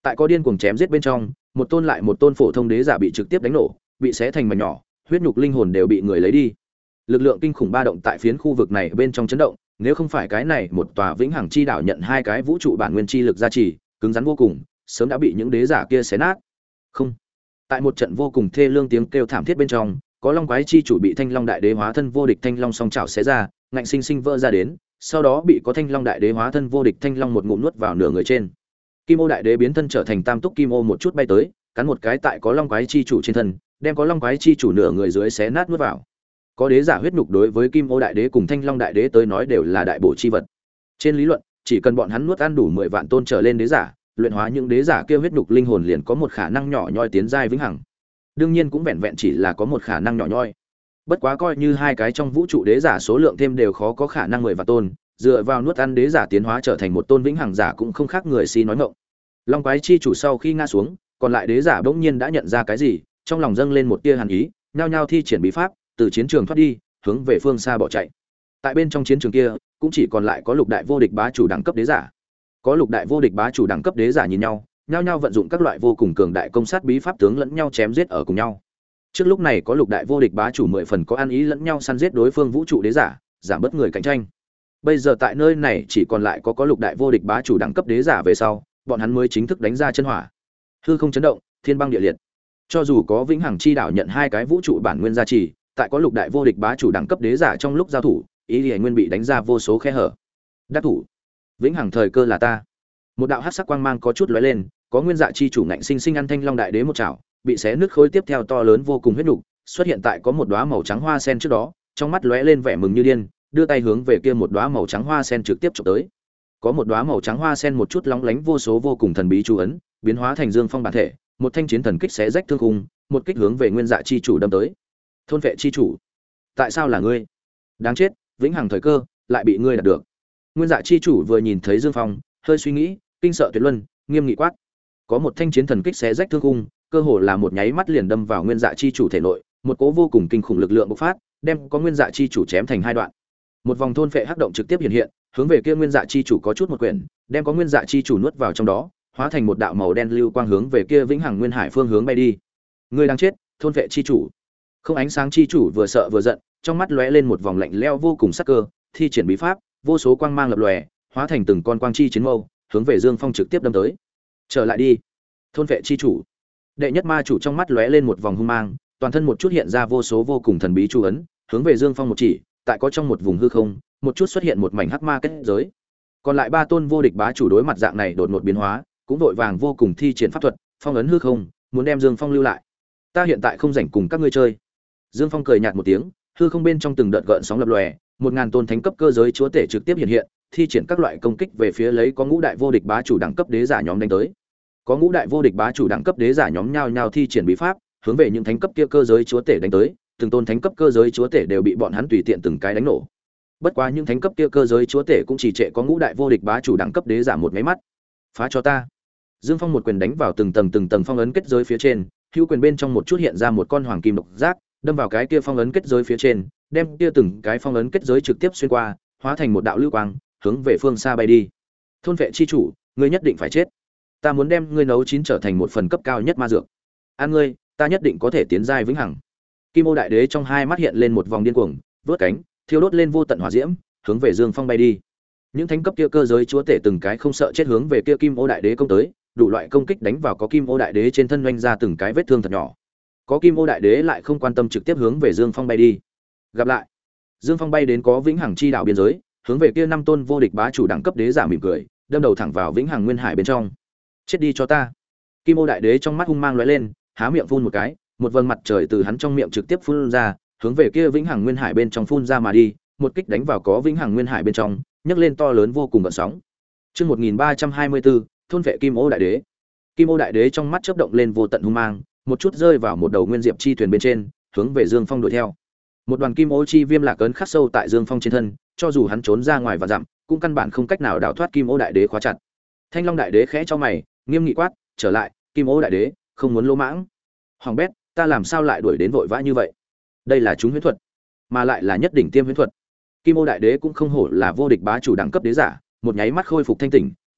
Tại có điên cuồng chém giết bên trong, một tôn lại một tôn phổ thông đế giả bị trực tiếp đánh nổ, bị xé thành mảnh nhỏ, huyết nhục linh hồn đều bị người lấy đi. Lực lượng kinh khủng ba động tại phiến khu vực này bên trong chấn động, nếu không phải cái này một tòa vĩnh hằng chi đảo nhận hai cái vũ trụ bản nguyên chi lực gia trì, cứng rắn vô cùng, sớm đã bị những đế giả kia xé nát. Không. Tại một trận vô cùng thê lương tiếng kêu thảm thiết bên trong, có long quái chi chủ bị Thanh Long đại đế hóa thân vô địch Thanh Long song chảo xé ra, ngạnh sinh sinh vỡ ra đến, sau đó bị có Thanh Long đại đế hóa thân vô địch Thanh Long một ngụm nuốt vào nửa người trên. Kim Ô đại đế biến thân trở thành tam túc kim ô một chút bay tới, cắn một cái tại có long quái chi chủ trên thân, đem có long quái chi chủ nửa người dưới xé nát nuốt vào. Có đế giả huyết nhục đối với Kim Ô đại đế cùng Thanh Long đại đế tới nói đều là đại bổ chi vật. Trên lý luận, chỉ cần bọn hắn nuốt ăn đủ mười vạn tôn trở lên đế giả, luyện hóa những đế giả kia huyết nhục linh hồn liền có một khả năng nhỏ nhoi tiến giai vĩnh hằng. Đương nhiên cũng vẹn vẹn chỉ là có một khả năng nhỏ nhoi. Bất quá coi như hai cái trong vũ trụ đế giả số lượng thêm đều khó có khả năng mười vạn tôn, dựa vào nuốt ăn đế giả tiến hóa trở thành một tôn vĩnh hằng giả cũng không khác người si nói ngọng. Long quái chi chủ sau khi ngã xuống, còn lại đế giả bỗng nhiên đã nhận ra cái gì, trong lòng dâng lên một tia hàn ý, nhao nhao thi triển bí pháp, từ chiến trường thoát đi, hướng về phương xa bỏ chạy. Tại bên trong chiến trường kia, cũng chỉ còn lại có lục đại vô địch bá chủ đẳng cấp đế giả. Có lục đại vô địch bá chủ đẳng cấp đế giả nhìn nhau, nhao nhao vận dụng các loại vô cùng cường đại công sát bí pháp tướng lẫn nhau chém giết ở cùng nhau. Trước lúc này có lục đại vô địch bá chủ mười phần có ăn ý lẫn nhau săn giết đối phương vũ trụ đế giả, giảm bớt người cạnh tranh. Bây giờ tại nơi này chỉ còn lại có có lục đại vô địch bá chủ đẳng cấp đế giả về sau, bọn hắn mới chính thức đánh ra chân hỏa. Hư không chấn động, thiên băng địa liệt. Cho dù có vĩnh hằng chi đảo nhận hai cái vũ trụ bản nguyên gia trì, tại có lục đại vô địch bá chủ đẳng cấp đế giả trong lúc giao thủ, ý liễu nguyên bị đánh ra vô số khe hở. Đắc thủ, vĩnh hằng thời cơ là ta. Một đạo hắc sắc quang mang có chút lóe lên, có nguyên dạ chi chủ ngạnh sinh sinh ăn Thanh Long đại đế một chảo, bị xé nứt khối tiếp theo to lớn vô cùng huyết nục, xuất hiện tại có một đóa màu trắng hoa sen trước đó, trong mắt lóe lên vẻ mừng như điên, đưa tay hướng về kia một đóa màu trắng hoa sen trực tiếp chụp tới. Có một đóa màu trắng hoa sen một chút lóng lánh vô số vô cùng thần bí chú ấn, biến hóa thành dương phong bản thể, một thanh chiến thần kích xé rách thương khung, một kích hướng về nguyên dạ chi chủ đâm tới. Thôn vệ chi chủ, tại sao là ngươi? Đáng chết, vĩnh hằng thời cơ lại bị ngươi đạt được. Nguyên dạ chi chủ vừa nhìn thấy dương phong, hơi suy nghĩ, kinh sợ tuyệt luân, nghiêm nghị quát. Có một thanh chiến thần kích xé rách thương khung, cơ hồ là một nháy mắt liền đâm vào nguyên dạ chi chủ thể nội, một cỗ vô cùng kinh khủng lực lượng bộc phát, đem có nguyên dạ chi chủ chém thành hai đoạn. Một vòng thôn phệ hắc động trực tiếp hiện hiện, hướng về kia nguyên dạ chi chủ có chút một quyển, đem có nguyên dạ chi chủ nuốt vào trong đó, hóa thành một đạo màu đen lưu quang hướng về kia vĩnh hằng nguyên hải phương hướng bay đi. Ngươi đang chết, thôn phệ chi chủ. Không ánh sáng chi chủ vừa sợ vừa giận, trong mắt lóe lên một vòng lạnh lẽo vô cùng sắc cơ, thi triển bí pháp, vô số quang mang lập lòe, hóa thành từng con quang chi chiến mâu, hướng về Dương Phong trực tiếp đâm tới. Trở lại đi, thôn phệ chi chủ. Đệ nhất ma chủ trong mắt lóe lên một vòng hung mang, toàn thân một chút hiện ra vô số vô cùng thần bí chú ấn, hướng về Dương Phong một chỉ, tại có trong một vùng hư không, một chút xuất hiện một mảnh hắc ma kết giới. Còn lại ba tôn vô địch bá chủ đối mặt dạng này đột ngột biến hóa, cũng vội vàng vô cùng thi triển pháp thuật, phong ấn hư không, muốn đem Dương Phong lưu lại. Ta hiện tại không rảnh cùng các ngươi chơi. Dương Phong cười nhạt một tiếng, hư không bên trong từng đợt gợn sóng lập lòe, một ngàn tôn thánh cấp cơ giới chúa tể trực tiếp hiện hiện, thi triển các loại công kích về phía lấy có ngũ đại vô địch bá chủ đẳng cấp đế giả nhóm đánh tới. Có ngũ đại vô địch bá chủ đẳng cấp đế giả nhóm nhao nhao thi triển bí pháp, hướng về những thánh cấp kia cơ giới chúa tể đánh tới, từng tôn thánh cấp cơ giới chúa tể đều bị bọn hắn tùy tiện từng cái đánh nổ. Bất quá những thánh cấp kia cơ giới chúa tể cũng chỉ trệ có ngũ đại vô địch bá chủ đẳng cấp đế giả một mấy mắt. Phá cho ta. Dương Phong một quyền đánh vào từng tầng từng tầng phong ấn kết giới phía trên, hữu quyền bên trong một chút hiện ra một con hoàng kim độc giác, đâm vào cái kia phong ấn kết giới phía trên, đem kia từng cái phong ấn kết giới trực tiếp xuyên qua, hóa thành một đạo lưu quang, hướng về phương xa bay đi. Thôn vệ chi chủ, ngươi nhất định phải chết. Ta muốn đem ngươi nấu chín trở thành một phần cấp cao nhất ma dược. Ăn ngươi, ta nhất định có thể tiến giai vĩnh hằng. Kim Ô đại đế trong hai mắt hiện lên một vòng điên cuồng, vớt cánh, thiêu đốt lên vô tận hỏa diễm, hướng về Dương Phong bay đi. Những thánh cấp kia cơ giới chúa tể từng cái không sợ chết hướng về kia Kim Ô đại đế công tới, đủ loại công kích đánh vào có Kim Ô đại đế trên thân doanh ra từng cái vết thương thật nhỏ. Có Kim Ô đại đế lại không quan tâm trực tiếp hướng về Dương Phong bay đi. Gặp lại. Dương Phong bay đến có vĩnh hằng chi đạo biên giới, hướng về kia năm tôn vô địch bá chủ đẳng cấp đế giả mỉm cười, đâm đầu thẳng vào vĩnh hằng nguyên hải bên trong. Chết đi cho ta. Kim Ô đại đế trong mắt hung mang lóe lên, há miệng phun một cái, một vầng mặt trời từ hắn trong miệng trực tiếp phun ra, hướng về kia vĩnh hằng nguyên hải bên trong phun ra mà đi, một kích đánh vào có vĩnh hằng nguyên hải bên trong, nhấc lên to lớn vô cùng gợn sóng. Chương một nghìn ba trăm hai mươi bốn, thôn vệ Kim Ô đại đế. Kim Ô đại đế trong mắt chớp động lên vô tận hung mang, một chút rơi vào một đầu nguyên diệp chi thuyền bên trên, hướng về Dương Phong đuổi theo. Một đoàn kim ô chi viêm lạc ấn khắc sâu tại Dương Phong trên thân, cho dù hắn trốn ra ngoài và dặm, cũng căn bản không cách nào đào thoát Kim Ô đại đế khóa chặt. Thanh Long đại đế khẽ cho mày, nghiêm nghị quát, trở lại, Kim Ô đại đế, không muốn lỗ mãng. Hoàng bét, ta làm sao lại đuổi đến vội vã như vậy? Đây là chúng huyễn thuật, mà lại là nhất đỉnh tiêm huyễn thuật. Kim Ô đại đế cũng không hổ là vô địch bá chủ đẳng cấp đế giả, một nháy mắt khôi phục thanh tỉnh,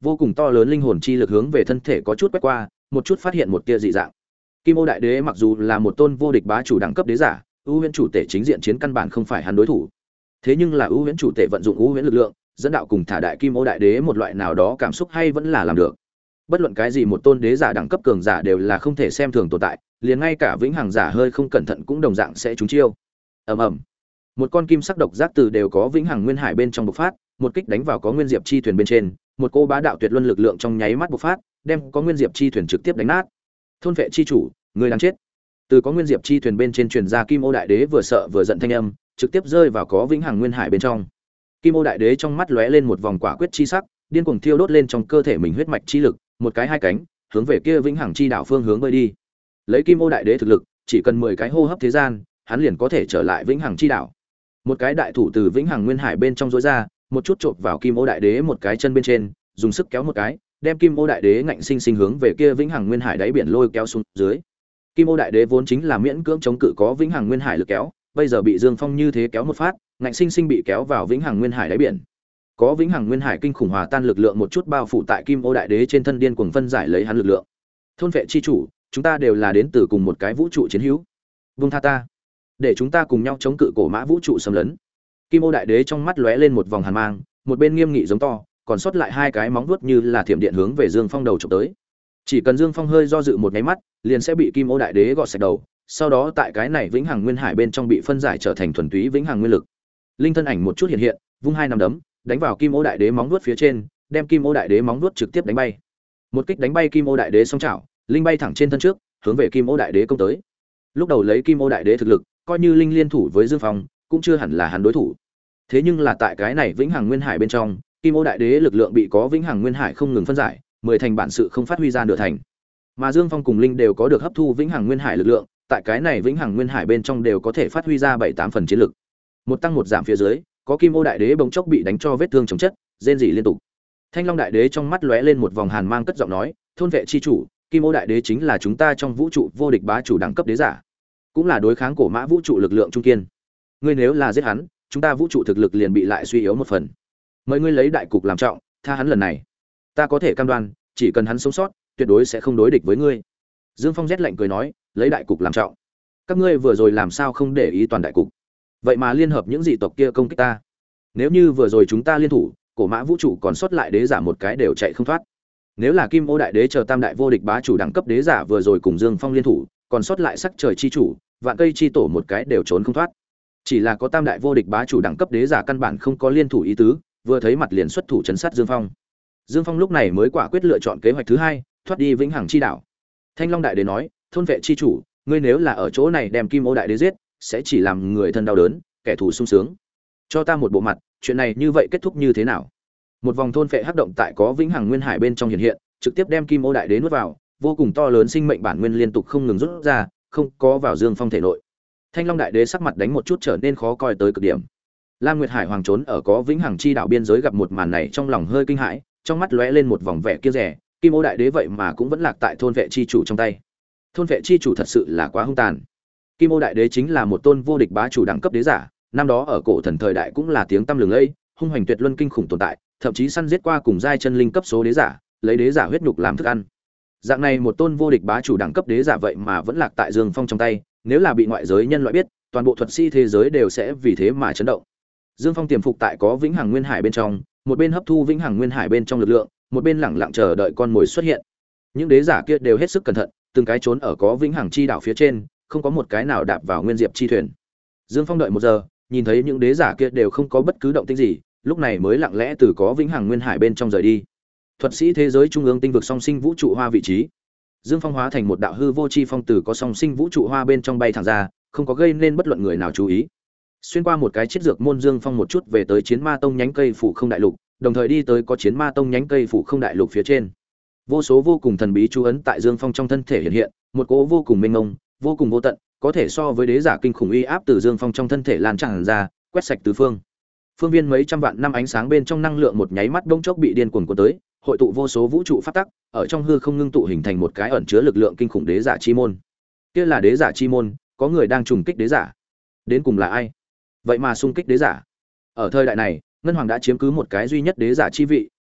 vô cùng to lớn linh hồn chi lực hướng về thân thể có chút quét qua, một chút phát hiện một tia dị dạng. Kim Ô Đại Đế mặc dù là một tôn vô địch bá chủ đẳng cấp đế giả, ưu huyễn chủ tể chính diện chiến căn bản không phải hắn đối thủ. Thế nhưng là ưu huyễn chủ tể vận dụng ưu huyễn lực lượng, dẫn đạo cùng thả đại Kim Ô Đại Đế một loại nào đó cảm xúc hay vẫn là làm được. Bất luận cái gì một tôn đế giả đẳng cấp cường giả đều là không thể xem thường tồn tại, liền ngay cả vĩnh hằng giả hơi không cẩn thận cũng đồng dạng sẽ trúng chiêu. Ầm ầm. Một con kim sắc độc giác từ đều có vĩnh hằng nguyên hải bên trong bộc phát, một kích đánh vào có nguyên diệp chi thuyền bên trên, một cô bá đạo tuyệt luân lực lượng trong nháy mắt bộc phát, đem có nguyên diệp chi thuyền trực tiếp đánh nát. Thôn vệ chi chủ, người đang chết. Từ có nguyên diệp chi thuyền bên trên truyền ra Kim Ô Đại Đế vừa sợ vừa giận thanh âm, trực tiếp rơi vào có vĩnh hằng nguyên hải bên trong. Kim Ô Đại Đế trong mắt lóe lên một vòng quả quyết chi sắc, điên cuồng thiêu đốt lên trong cơ thể mình huyết mạch chi lực, một cái hai cánh, hướng về kia vĩnh hằng chi đảo phương hướng bơi đi. Lấy Kim Ô Đại Đế thực lực, chỉ cần mười cái hô hấp thế gian, hắn liền có thể trở lại vĩnh hằng chi đảo. Một cái đại thủ từ vĩnh hằng nguyên hải bên trong rối ra, một chút chộp vào Kim Ô Đại Đế một cái chân bên trên, dùng sức kéo một cái, đem Kim Ô Đại Đế ngạnh sinh sinh hướng về kia vĩnh hằng nguyên hải đáy biển lôi kéo xuống dưới. Kim Ô Đại Đế vốn chính là miễn cưỡng chống cự có vĩnh hằng nguyên hải lực kéo, bây giờ bị Dương Phong như thế kéo một phát, ngạnh sinh sinh bị kéo vào vĩnh hằng nguyên hải đáy biển. Có vĩnh hằng nguyên hải kinh khủng hòa tan lực lượng một chút bao phủ tại Kim Ô Đại Đế trên thân, điên cuồng phân giải lấy hắn lực lượng. Thôn vệ chi chủ, chúng ta đều là đến từ cùng một cái vũ trụ chiến hữu. Vung tha ta, để chúng ta cùng nhau chống cự cổ mã vũ trụ xâm lấn. Kim Ô Đại Đế trong mắt lóe lên một vòng hàn mang, một bên nghiêm nghị giống to, còn sót lại hai cái móng vuốt như là thiểm điện hướng về Dương Phong đầu chụp tới. Chỉ cần Dương Phong hơi do dự một cái mắt, liền sẽ bị Kim Ô Đại Đế gọt sạch đầu, sau đó tại cái này vĩnh hằng nguyên hải bên trong bị phân giải trở thành thuần túy vĩnh hằng nguyên lực. Linh thân ảnh một chút hiện hiện, vung hai nắm đấm, đánh vào Kim Ô Đại Đế móng vuốt phía trên, đem Kim Ô Đại Đế móng vuốt trực tiếp đánh bay. Một kích đánh bay Kim Ô Đại Đế song chảo, linh bay thẳng trên thân trước, hướng về Kim Ô Đại Đế công tới. Lúc đầu lấy Kim Ô Đại Đế thực lực, coi như linh liên thủ với Dương Phong, cũng chưa hẳn là hắn đối thủ. Thế nhưng là tại cái này vĩnh hằng nguyên hải bên trong, Kim Ô Đại Đế lực lượng bị có vĩnh hằng nguyên hải không ngừng phân giải, mười thành bản sự không phát huy ra nửa thành. Mà Dương Phong cùng linh đều có được hấp thu vĩnh hằng nguyên hải lực lượng, tại cái này vĩnh hằng nguyên hải bên trong đều có thể phát huy ra bảy tám phần chiến lực. Một tăng một giảm phía dưới, có Kim Ô Đại Đế bỗng chốc bị đánh cho vết thương chồng chất, rên rỉ liên tục. Thanh Long Đại Đế trong mắt lóe lên một vòng hàn mang, cất giọng nói, thôn vệ chi chủ, Kim Ô Đại Đế chính là chúng ta trong vũ trụ vô địch bá chủ đẳng cấp đế giả, cũng là đối kháng cổ mã vũ trụ lực lượng trung kiên. Ngươi nếu là giết hắn, chúng ta vũ trụ thực lực liền bị lại suy yếu một phần. Mời ngươi lấy đại cục làm trọng, tha hắn lần này. Ta có thể cam đoan, chỉ cần hắn sống sót, tuyệt đối sẽ không đối địch với ngươi. Dương Phong rét lạnh cười nói, lấy đại cục làm trọng. Các ngươi vừa rồi làm sao không để ý toàn đại cục? Vậy mà liên hợp những dị tộc kia công kích ta. Nếu như vừa rồi chúng ta liên thủ, cổ mã vũ trụ còn sót lại đế giả một cái đều chạy không thoát. Nếu là Kim Ô Đại Đế chờ tam đại vô địch bá chủ đẳng cấp đế giả vừa rồi cùng Dương Phong liên thủ, còn sót lại sắc trời chi chủ, vạn cây chi tổ một cái đều trốn không thoát. Chỉ là có tam đại vô địch bá chủ đẳng cấp đế giả căn bản không có liên thủ ý tứ, vừa thấy mặt liền xuất thủ chấn sát Dương Phong. Dương Phong lúc này mới quả quyết lựa chọn kế hoạch thứ hai, thoát đi vĩnh hằng chi đảo. Thanh Long Đại Đế nói, thôn vệ chi chủ, ngươi nếu là ở chỗ này đem Kim Ô Đại Đế giết, sẽ chỉ làm người thân đau đớn, kẻ thù sung sướng. Cho ta một bộ mặt, chuyện này như vậy kết thúc như thế nào? Một vòng thôn vệ hắc động tại có vĩnh hằng nguyên hải bên trong hiện hiện, trực tiếp đem Kim Ô Đại Đế nuốt vào, vô cùng to lớn sinh mệnh bản nguyên liên tục không ngừng rút ra, không có vào Dương Phong thể nội. Thanh Long Đại Đế sắc mặt đánh một chút trở nên khó coi tới cực điểm. Lam Nguyệt Hải Hoàng trốn ở có vĩnh hằng chi đảo biên giới gặp một màn này, trong lòng hơi kinh hãi, trong mắt lóe lên một vòng vẻ kia rẻ, Kim Ô Đại Đế vậy mà cũng vẫn lạc tại thôn vệ chi chủ trong tay. Thôn vệ chi chủ thật sự là quá hung tàn. Kim Ô Đại Đế chính là một tôn vô địch bá chủ đẳng cấp đế giả, năm đó ở cổ thần thời đại cũng là tiếng tăm lừng lẫy, hung hành tuyệt luân kinh khủng tồn tại, thậm chí săn giết qua cùng giai chân linh cấp số đế giả, lấy đế giả huyết nhục làm thức ăn. Dạng này một tôn vô địch bá chủ đẳng cấp đế giả vậy mà vẫn lạc tại Dương Phong trong tay, nếu là bị ngoại giới nhân loại biết, toàn bộ thuật sĩ thế giới đều sẽ vì thế mà chấn động. Dương Phong tiềm phục tại có vĩnh hằng nguyên hải bên trong, một bên hấp thu vĩnh hằng nguyên hải bên trong lực lượng, một bên lẳng lặng chờ đợi con mồi xuất hiện. Những đế giả kia đều hết sức cẩn thận, từng cái trốn ở có vĩnh hằng chi đảo phía trên, không có một cái nào đạp vào nguyên diệp chi thuyền. Dương Phong đợi một giờ, nhìn thấy những đế giả kia đều không có bất cứ động tĩnh gì, lúc này mới lặng lẽ từ có vĩnh hằng nguyên hải bên trong rời đi. Thuật sĩ thế giới trung ương tinh vực song sinh vũ trụ hoa vị trí. Dương Phong hóa thành một đạo hư vô chi phong từ có song sinh vũ trụ hoa bên trong bay thẳng ra, không có gây nên bất luận người nào chú ý. Xuyên qua một cái chiết dược môn, Dương Phong một chút về tới Chiến Ma Tông nhánh cây phủ không đại lục, đồng thời đi tới có Chiến Ma Tông nhánh cây phủ không đại lục phía trên. Vô số vô cùng thần bí chú ấn tại Dương Phong trong thân thể hiện hiện, một cỗ vô cùng mênh mông, vô cùng vô tận, có thể so với đế giả kinh khủng uy áp từ Dương Phong trong thân thể lan tràn ra, quét sạch tứ phương. Phương viên mấy trăm vạn năm ánh sáng bên trong năng lượng một nháy mắt bỗng chốc bị điên cuồng cuốn tới, hội tụ vô số vũ trụ pháp tắc, ở trong hư không ngưng tụ hình thành một cái ẩn chứa lực lượng kinh khủng đế giả chi môn. Kia là đế giả chi môn, có người đang trùng kích đế giả. Đến cùng là ai? Vậy mà xung kích đế giả. Ở thời đại này, Ngân Hoàng đã chiếm cứ một cái duy nhất đế giả chi vị,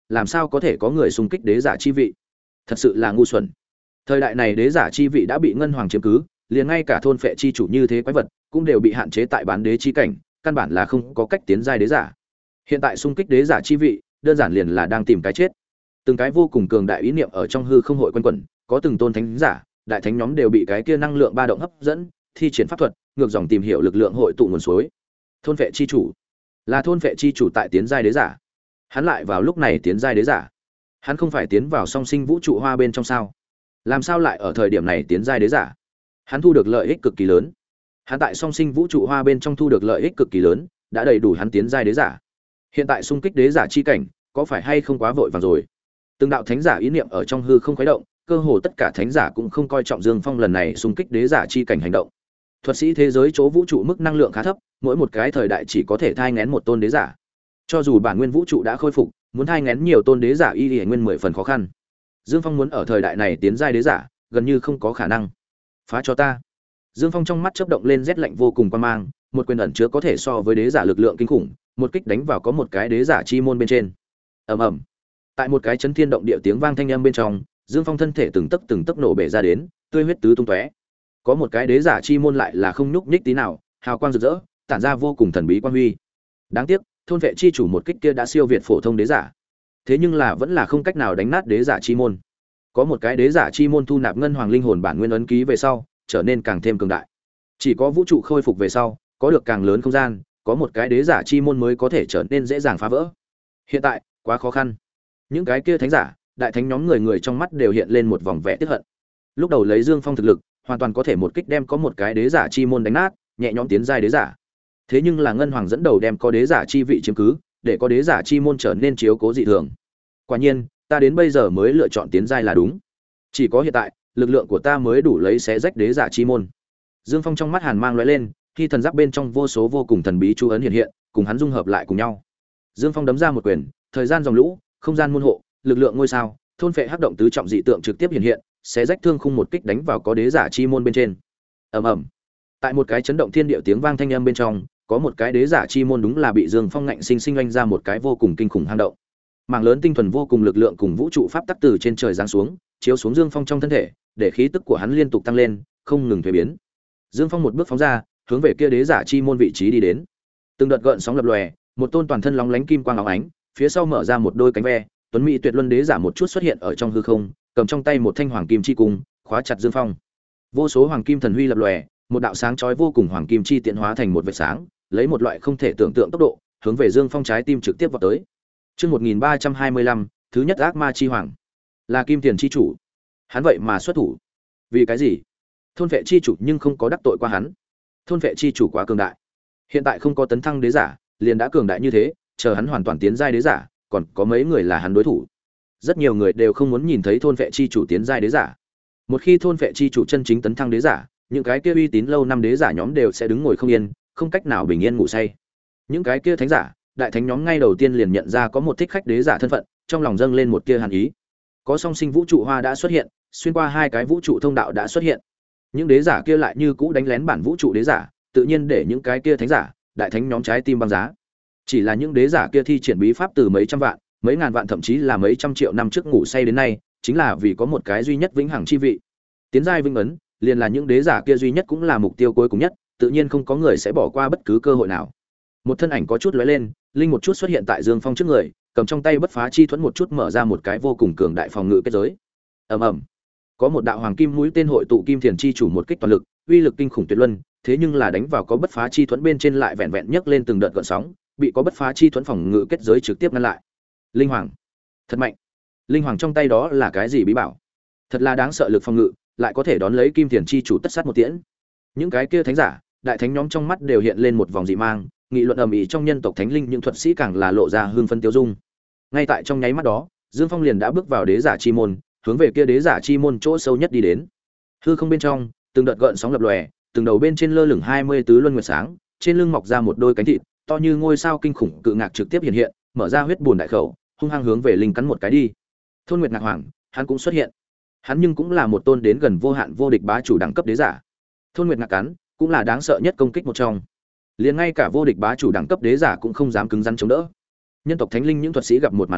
làm sao có thể có người xung kích đế giả chi vị? Thật sự là ngu xuẩn. Thời đại này đế giả chi vị đã bị ngân hoàng chiếm cứ, liền ngay cả thôn phệ chi chủ như thế quái vật cũng đều bị hạn chế tại bán đế chi cảnh, căn bản là không có cách tiến giai đế giả. Hiện tại xung kích đế giả chi vị, đơn giản liền là đang tìm cái chết. Từng cái vô cùng cường đại ý niệm ở trong hư không hội quanh quẩn, có từng tôn thánh giả, đại thánh nhóm đều bị cái kia năng lượng ba động hấp dẫn, thi triển pháp thuật, ngược dòng tìm hiểu lực lượng hội tụ nguồn suối. Thôn phệ chi chủ, là thôn phệ chi chủ tại tiến giai đế giả. Hắn lại vào lúc này tiến giai đế giả. Hắn không phải tiến vào song sinh vũ trụ hoa bên trong sao? Làm sao lại ở thời điểm này tiến giai đế giả? Hắn thu được lợi ích cực kỳ lớn. Hắn tại song sinh vũ trụ hoa bên trong thu được lợi ích cực kỳ lớn, đã đầy đủ hắn tiến giai đế giả. Hiện tại xung kích đế giả chi cảnh, có phải hay không quá vội vàng rồi? Từng đạo thánh giả ý niệm ở trong hư không khuấy động, cơ hồ tất cả thánh giả cũng không coi trọng Dương Phong lần này xung kích đế giả chi cảnh hành động. Thuật sĩ thế giới chỗ vũ trụ mức năng lượng khá thấp, mỗi một cái thời đại chỉ có thể thai nghén một tôn đế giả. Cho dù bản nguyên vũ trụ đã khôi phục, muốn thai nghén nhiều tôn đế giả y y nguyên mười phần khó khăn. Dương Phong muốn ở thời đại này tiến giai đế giả, gần như không có khả năng. Phá cho ta! Dương Phong trong mắt chớp động lên rét lạnh vô cùng quan mang, một quyền ẩn chứa có thể so với đế giả lực lượng kinh khủng, một kích đánh vào có một cái đế giả chi môn bên trên. Ầm ầm. Tại một cái chấn thiên động địa tiếng vang thanh âm bên trong, Dương Phong thân thể từng tấc từng tấc nổ bể ra đến, tươi huyết tứ tung tóe. Có một cái đế giả chi môn lại là không nhúc nhích tí nào, hào quang rực rỡ, tản ra vô cùng thần bí quang huy. Đáng tiếc, thôn vệ chi chủ một kích kia đã siêu việt phổ thông đế giả. Thế nhưng là vẫn là không cách nào đánh nát đế giả chi môn. Có một cái đế giả chi môn thu nạp ngân hoàng linh hồn bản nguyên ấn ký về sau, trở nên càng thêm cường đại. Chỉ có vũ trụ khôi phục về sau, có được càng lớn không gian, có một cái đế giả chi môn mới có thể trở nên dễ dàng phá vỡ. Hiện tại, quá khó khăn. Những cái kia thánh giả, đại thánh nhóm người người trong mắt đều hiện lên một vòng vẻ tiếc hận. Lúc đầu lấy Dương Phong thực lực, hoàn toàn có thể một kích đem có một cái đế giả chi môn đánh nát, nhẹ nhõm tiến giai đế giả. Thế nhưng là ngân hoàng dẫn đầu đem có đế giả chi vị chiếm cứ, để có đế giả chi môn trở nên chiếu cố dị thường. Quả nhiên, ta đến bây giờ mới lựa chọn tiến giai là đúng. Chỉ có hiện tại, lực lượng của ta mới đủ lấy xé rách đế giả chi môn. Dương Phong trong mắt hàn mang lóe lên, khi thần giáp bên trong vô số vô cùng thần bí chú ấn hiện hiện, cùng hắn dung hợp lại cùng nhau. Dương Phong đấm ra một quyền, thời gian dòng lũ, không gian môn hộ, lực lượng ngôi sao, thôn phệ hắc động tứ trọng dị tượng trực tiếp hiện hiện, xé rách thương khung một kích đánh vào có đế giả chi môn bên trên. Ầm ầm. Tại một cái chấn động thiên địa tiếng vang thanh âm bên trong, có một cái đế giả chi môn đúng là bị Dương Phong ngạnh sinh sinh oanh ra một cái vô cùng kinh khủng hang động. Mảng lớn tinh thuần vô cùng lực lượng cùng vũ trụ pháp tắc từ trên trời giáng xuống, chiếu xuống Dương Phong trong thân thể, để khí tức của hắn liên tục tăng lên, không ngừng thay biến. Dương Phong một bước phóng ra, hướng về kia đế giả chi môn vị trí đi đến. Từng đợt gợn sóng lập lòe, một tôn toàn thân lóng lánh kim quang óng ánh, phía sau mở ra một đôi cánh ve, tuấn mỹ tuyệt luân đế giả một chút xuất hiện ở trong hư không, cầm trong tay một thanh hoàng kim chi cung, khóa chặt Dương Phong. Vô số hoàng kim thần huy lập lòe, một đạo sáng chói vô cùng hoàng kim chi tiện hóa thành một vệt sáng, lấy một loại không thể tưởng tượng tốc độ, hướng về Dương Phong trái tim trực tiếp vọt tới. Chương một nghìn ba trăm hai mươi lăm, thứ nhất ác ma chi hoàng, là Kim Tiền chi chủ. Hắn vậy mà xuất thủ. Vì cái gì? Thôn vệ chi chủ nhưng không có đắc tội qua hắn. Thôn vệ chi chủ quá cường đại. Hiện tại không có tấn thăng đế giả, liền đã cường đại như thế, chờ hắn hoàn toàn tiến giai đế giả, còn có mấy người là hắn đối thủ. Rất nhiều người đều không muốn nhìn thấy thôn vệ chi chủ tiến giai đế giả. Một khi thôn vệ chi chủ chân chính tấn thăng đế giả, những cái kia uy tín lâu năm đế giả nhóm đều sẽ đứng ngồi không yên, không cách nào bình yên ngủ say. Những cái kia thánh giả, đại thánh nhóm ngay đầu tiên liền nhận ra có một thích khách đế giả thân phận, trong lòng dâng lên một tia hàn ý. Có song sinh vũ trụ hoa đã xuất hiện, xuyên qua hai cái vũ trụ thông đạo đã xuất hiện. Những đế giả kia lại như cũ đánh lén bản vũ trụ đế giả, tự nhiên để những cái kia thánh giả, đại thánh nhóm trái tim băng giá. Chỉ là những đế giả kia thi triển bí pháp từ mấy trăm vạn, mấy ngàn vạn thậm chí là mấy trăm triệu năm trước ngủ say đến nay, chính là vì có một cái duy nhất vĩnh hằng chi vị. Tiến giai vĩnh ấn, liền là những đế giả kia duy nhất cũng là mục tiêu cuối cùng nhất, tự nhiên không có người sẽ bỏ qua bất cứ cơ hội nào. Một thân ảnh có chút lóe lên, linh một chút xuất hiện tại Dương Phong trước người, cầm trong tay bất phá chi thuẫn một chút mở ra một cái vô cùng cường đại phòng ngự kết giới. Ầm ầm. Có một đạo hoàng kim mũi tên hội tụ kim thiền chi chủ một kích toàn lực, uy lực kinh khủng tuyệt luân, thế nhưng là đánh vào có bất phá chi thuẫn bên trên lại vẹn vẹn nhấc lên từng đợt gợn sóng, bị có bất phá chi thuẫn phòng ngự kết giới trực tiếp ngăn lại. Linh hoàng, thật mạnh. Linh hoàng trong tay đó là cái gì bí bảo? Thật là đáng sợ lực phòng ngự, lại có thể đón lấy kim thiền chi chủ tất sát một tiễn. Những cái kia thánh giả, đại thánh nhóm trong mắt đều hiện lên một vòng dị mang, nghị luận ầm ĩ trong nhân tộc thánh linh những thuật sĩ càng là lộ ra hương phân tiêu dung. Ngay tại trong nháy mắt đó, Dương Phong liền đã bước vào đế giả chi môn, hướng về kia đế giả chi môn chỗ sâu nhất đi đến. Hư không bên trong, từng đợt gợn sóng lập lòe, từng đầu bên trên lơ lửng hai mươi tứ luân nguyệt sáng, trên lưng mọc ra một đôi cánh thịt, to như ngôi sao kinh khủng cự ngạc trực tiếp hiện hiện, mở ra huyết buồn đại khẩu, hung hăng hướng về linh cắn một cái đi. Thôn Nguyệt Ngạc Hoàng, hắn cũng xuất hiện. Hắn nhưng cũng là một tôn đến gần vô hạn vô địch bá chủ đẳng cấp đế giả. Thôn Nguyệt Ngạc cắn, cũng là đáng sợ nhất công kích một trong. Liền ngay cả vô địch bá chủ đẳng cấp đế giả cũng không dám cứng rắn chống đỡ. Nhân tộc thánh linh những thuật sĩ gặp một màn này,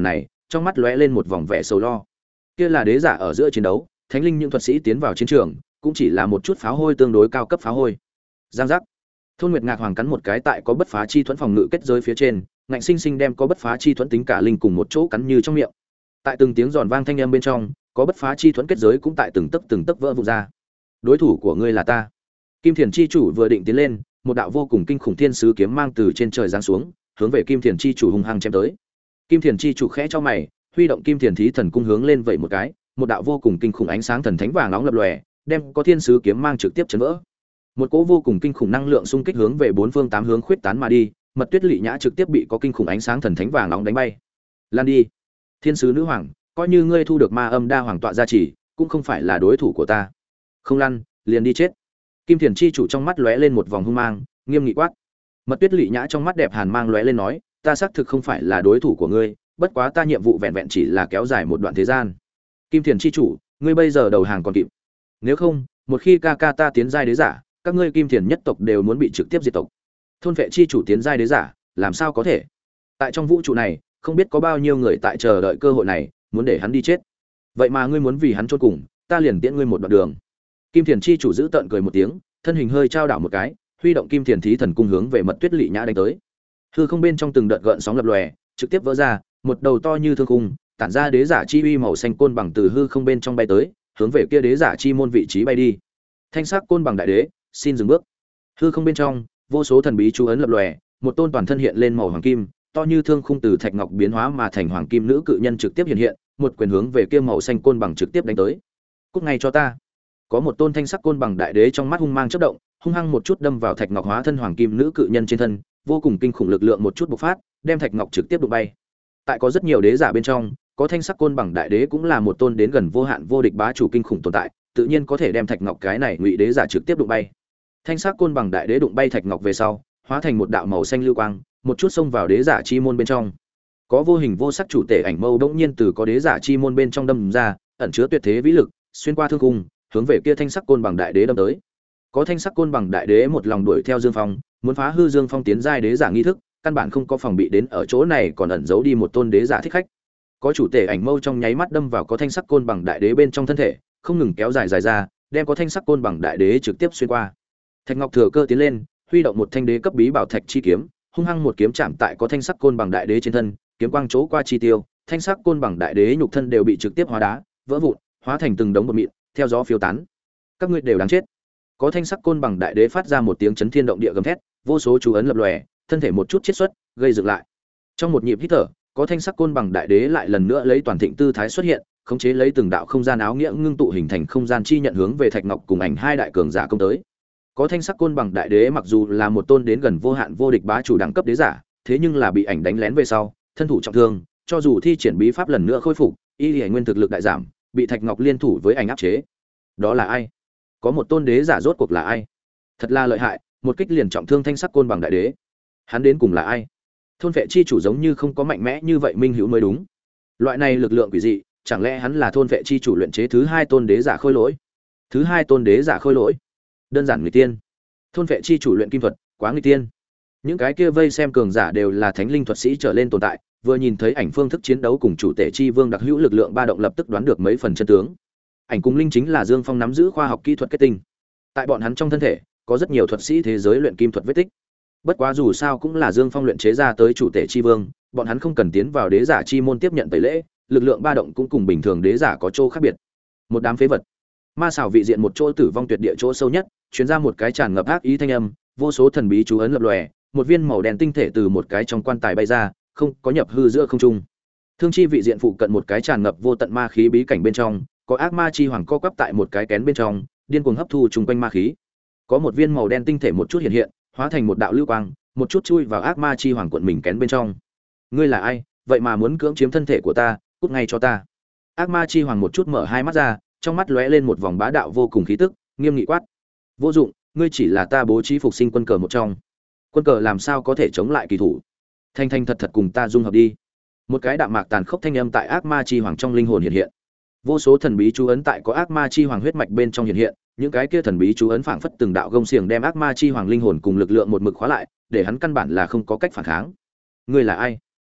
trong mắt lóe lên một vòng vẻ sầu lo. Kia là đế giả ở giữa chiến đấu, thánh linh những thuật sĩ tiến vào chiến trường, cũng chỉ là một chút pháo hôi tương đối cao cấp pháo hôi. Giang giác. Thôn Nguyệt Ngạc Hoàng cắn một cái tại có bất phá chi thuẫn phòng ngự kết giới phía trên, ngạnh sinh sinh đem có bất phá chi thuẫn tính cả linh cùng một chỗ cắn như trong miệng. Tại từng tiếng giòn vang thanh âm bên trong, có bất phá chi thuẫn kết giới cũng tại từng tấc từng tấc vỡ vụn ra. Đối thủ của ngươi là ta. Kim Thiền chi chủ vừa định tiến lên, một đạo vô cùng kinh khủng thiên sứ kiếm mang từ trên trời giáng xuống, hướng về Kim Thiền chi chủ hung hăng chém tới. Kim Thiền chi chủ khẽ cho mày, huy động Kim Thiền thí thần cung hướng lên vậy một cái, một đạo vô cùng kinh khủng ánh sáng thần thánh vàng nóng lập lòe, đem có thiên sứ kiếm mang trực tiếp chấn vỡ. Một cỗ vô cùng kinh khủng năng lượng xung kích hướng về bốn phương tám hướng khuyết tán mà đi, Mật Tuyết Lệ Nhã trực tiếp bị có kinh khủng ánh sáng thần thánh vàng nóng đánh bay. Lan đi, thiên sứ nữ hoàng, coi như ngươi thu được ma âm đa hoàng tọa gia trì, cũng không phải là đối thủ của ta. Không lăn, liền đi chết. Kim Thiền chi chủ trong mắt lóe lên một vòng hung mang, nghiêm nghị quát. Mật Tuyết Lệ Nhã trong mắt đẹp hàn mang lóe lên nói, ta xác thực không phải là đối thủ của ngươi, bất quá ta nhiệm vụ vẹn vẹn chỉ là kéo dài một đoạn thời gian. Kim Thiền chi chủ, ngươi bây giờ đầu hàng còn kịp. Nếu không, một khi ca ca ta tiến giai đế giả, các ngươi Kim Thiền nhất tộc đều muốn bị trực tiếp diệt tộc. Thôn vệ chi chủ tiến giai đế giả, làm sao có thể? Tại trong vũ trụ này, không biết có bao nhiêu người tại chờ đợi cơ hội này, muốn để hắn đi chết. Vậy mà ngươi muốn vì hắn chôn cùng, ta liền tiễn ngươi một đoạn đường. Kim Thiền chi chủ giữ tợn cười một tiếng, thân hình hơi trao đảo một cái, huy động Kim Thiền thí thần cung hướng về Mật Tuyết Lệ Nhã đánh tới. Hư không bên trong từng đợt gợn sóng lập lòe, trực tiếp vỡ ra, một đầu to như thương khung, tản ra đế giả chi uy màu xanh côn bằng từ hư không bên trong bay tới, hướng về kia đế giả chi môn vị trí bay đi. Thanh sắc côn bằng đại đế, xin dừng bước. Hư không bên trong, vô số thần bí chú ấn lập lòe, một tôn toàn thân hiện lên màu hoàng kim, to như thương khung từ thạch ngọc biến hóa mà thành hoàng kim nữ cự nhân trực tiếp hiện hiện, một quyền hướng về kia màu xanh côn bằng trực tiếp đánh tới. Cút ngay cho ta. Có một tôn thanh sắc côn bằng đại đế trong mắt hung mang chớp động, hung hăng một chút đâm vào thạch ngọc hóa thân hoàng kim nữ cự nhân trên thân, vô cùng kinh khủng lực lượng một chút bộc phát, đem thạch ngọc trực tiếp đụng bay. Tại có rất nhiều đế giả bên trong, có thanh sắc côn bằng đại đế cũng là một tôn đến gần vô hạn vô địch bá chủ kinh khủng tồn tại, tự nhiên có thể đem thạch ngọc cái này ngụy đế giả trực tiếp đụng bay. Thanh sắc côn bằng đại đế đụng bay thạch ngọc về sau, hóa thành một đạo màu xanh lưu quang, một chút xông vào đế giả chi môn bên trong. Có vô hình vô sắc chủ tể ảnh mâu bỗng nhiên từ có đế giả chi môn bên trong đâm ra, ẩn chứa tuyệt thế vĩ lực, xuyên qua thương cung, hướng về kia thanh sắc côn bằng đại đế đâm tới. Có thanh sắc côn bằng đại đế một lòng đuổi theo Dương Phong, muốn phá hư Dương Phong tiến giai đế giả nghi thức, căn bản không có phòng bị đến ở chỗ này còn ẩn giấu đi một tôn đế giả thích khách. Có chủ tể ảnh mâu trong nháy mắt đâm vào có thanh sắc côn bằng đại đế bên trong thân thể, không ngừng kéo dài dài ra, đem có thanh sắc côn bằng đại đế trực tiếp xuyên qua. Thạch Ngọc thừa cơ tiến lên, huy động một thanh đế cấp bí bảo thạch chi kiếm, hung hăng một kiếm chạm tại có thanh sắc côn bằng đại đế trên thân, kiếm quang chỗ qua chi tiêu, thanh sắc côn bằng đại đế nhục thân đều bị trực tiếp hóa đá, vỡ vụn, hóa thành từng đống bột mịn, theo gió phiêu tán. Các ngươi đều đáng chết. Có thanh sắc côn bằng đại đế phát ra một tiếng chấn thiên động địa gầm thét, vô số chú ấn lập lòe, thân thể một chút chiết xuất, gây dựng lại. Trong một nhịp hít thở, có thanh sắc côn bằng đại đế lại lần nữa lấy toàn thịnh tư thái xuất hiện, khống chế lấy từng đạo không gian áo nghĩa ngưng tụ hình thành không gian chi nhận hướng về Thạch Ngọc cùng ảnh hai đại cường giả công tới. Có thanh sắc côn bằng đại đế mặc dù là một tôn đến gần vô hạn vô địch bá chủ đẳng cấp đế giả, thế nhưng là bị ảnh đánh lén về sau, thân thủ trọng thương, cho dù thi triển bí pháp lần nữa khôi phục, y liễu nguyên thực lực đại giảm, bị Thạch Ngọc liên thủ với ảnh áp chế. Đó là ai? Có một tôn đế giả rốt cuộc là ai? Thật là lợi hại, một kích liền trọng thương thanh sắc côn bằng đại đế. Hắn đến cùng là ai? Thôn vệ chi chủ giống như không có mạnh mẽ như vậy minh hữu mới đúng. Loại này lực lượng quỷ dị, chẳng lẽ hắn là thôn vệ chi chủ luyện chế thứ hai tôn đế giả khôi lỗi? Thứ hai tôn đế giả khôi lỗi? Đơn giản người tiên. Thôn vệ chi chủ luyện kim thuật, quá người tiên. Những cái kia vây xem cường giả đều là thánh linh thuật sĩ trở lên tồn tại, vừa nhìn thấy ảnh phương thức chiến đấu cùng chủ tể chi vương đặc hữu lực lượng ba động lập tức đoán được mấy phần chân tướng. Ảnh cùng linh chính là Dương Phong nắm giữ khoa học kỹ thuật kết tinh. Tại bọn hắn trong thân thể, có rất nhiều thuật sĩ thế giới luyện kim thuật vết tích. Bất quá dù sao cũng là Dương Phong luyện chế ra tới chủ tể chi vương, bọn hắn không cần tiến vào đế giả chi môn tiếp nhận tẩy lễ, lực lượng ba động cũng cùng bình thường đế giả có chỗ khác biệt. Một đám phế vật. Ma xảo vị diện một chỗ tử vong tuyệt địa chỗ sâu nhất, truyền ra một cái tràn ngập ác ý thanh âm, vô số thần bí chú ấn lập lòe, một viên màu đen tinh thể từ một cái trong quan tài bay ra, không có nhập hư giữa không trung. Thương chi vị diện phụ cận một cái tràn ngập vô tận ma khí bí cảnh bên trong, có ác ma chi hoàng co quắp tại một cái kén bên trong, điên cuồng hấp thu chung quanh ma khí. Có một viên màu đen tinh thể một chút hiện hiện, hóa thành một đạo lưu quang, một chút chui vào ác ma chi hoàng quận mình kén bên trong. Ngươi là ai, vậy mà muốn cưỡng chiếm thân thể của ta, cút ngay cho ta. Ác ma chi hoàng một chút mở hai mắt ra, trong mắt lóe lên một vòng bá đạo vô cùng khí tức, nghiêm nghị quát: vô dụng, ngươi chỉ là ta bố trí phục sinh quân cờ một trong. Quân cờ làm sao có thể chống lại kỳ thủ? Thanh thanh thật thật cùng ta dung hợp đi. Một cái đạm mạc tàn khốc thanh âm tại ác ma chi hoàng trong linh hồn hiện hiện. Vô số thần bí chú ấn tại có ác ma chi hoàng huyết mạch bên trong hiện hiện, những cái kia thần bí chú ấn phảng phất từng đạo gông xiềng đem ác ma chi hoàng linh hồn cùng lực lượng một mực khóa lại, để hắn căn bản là không có cách phản kháng. Ngươi là ai?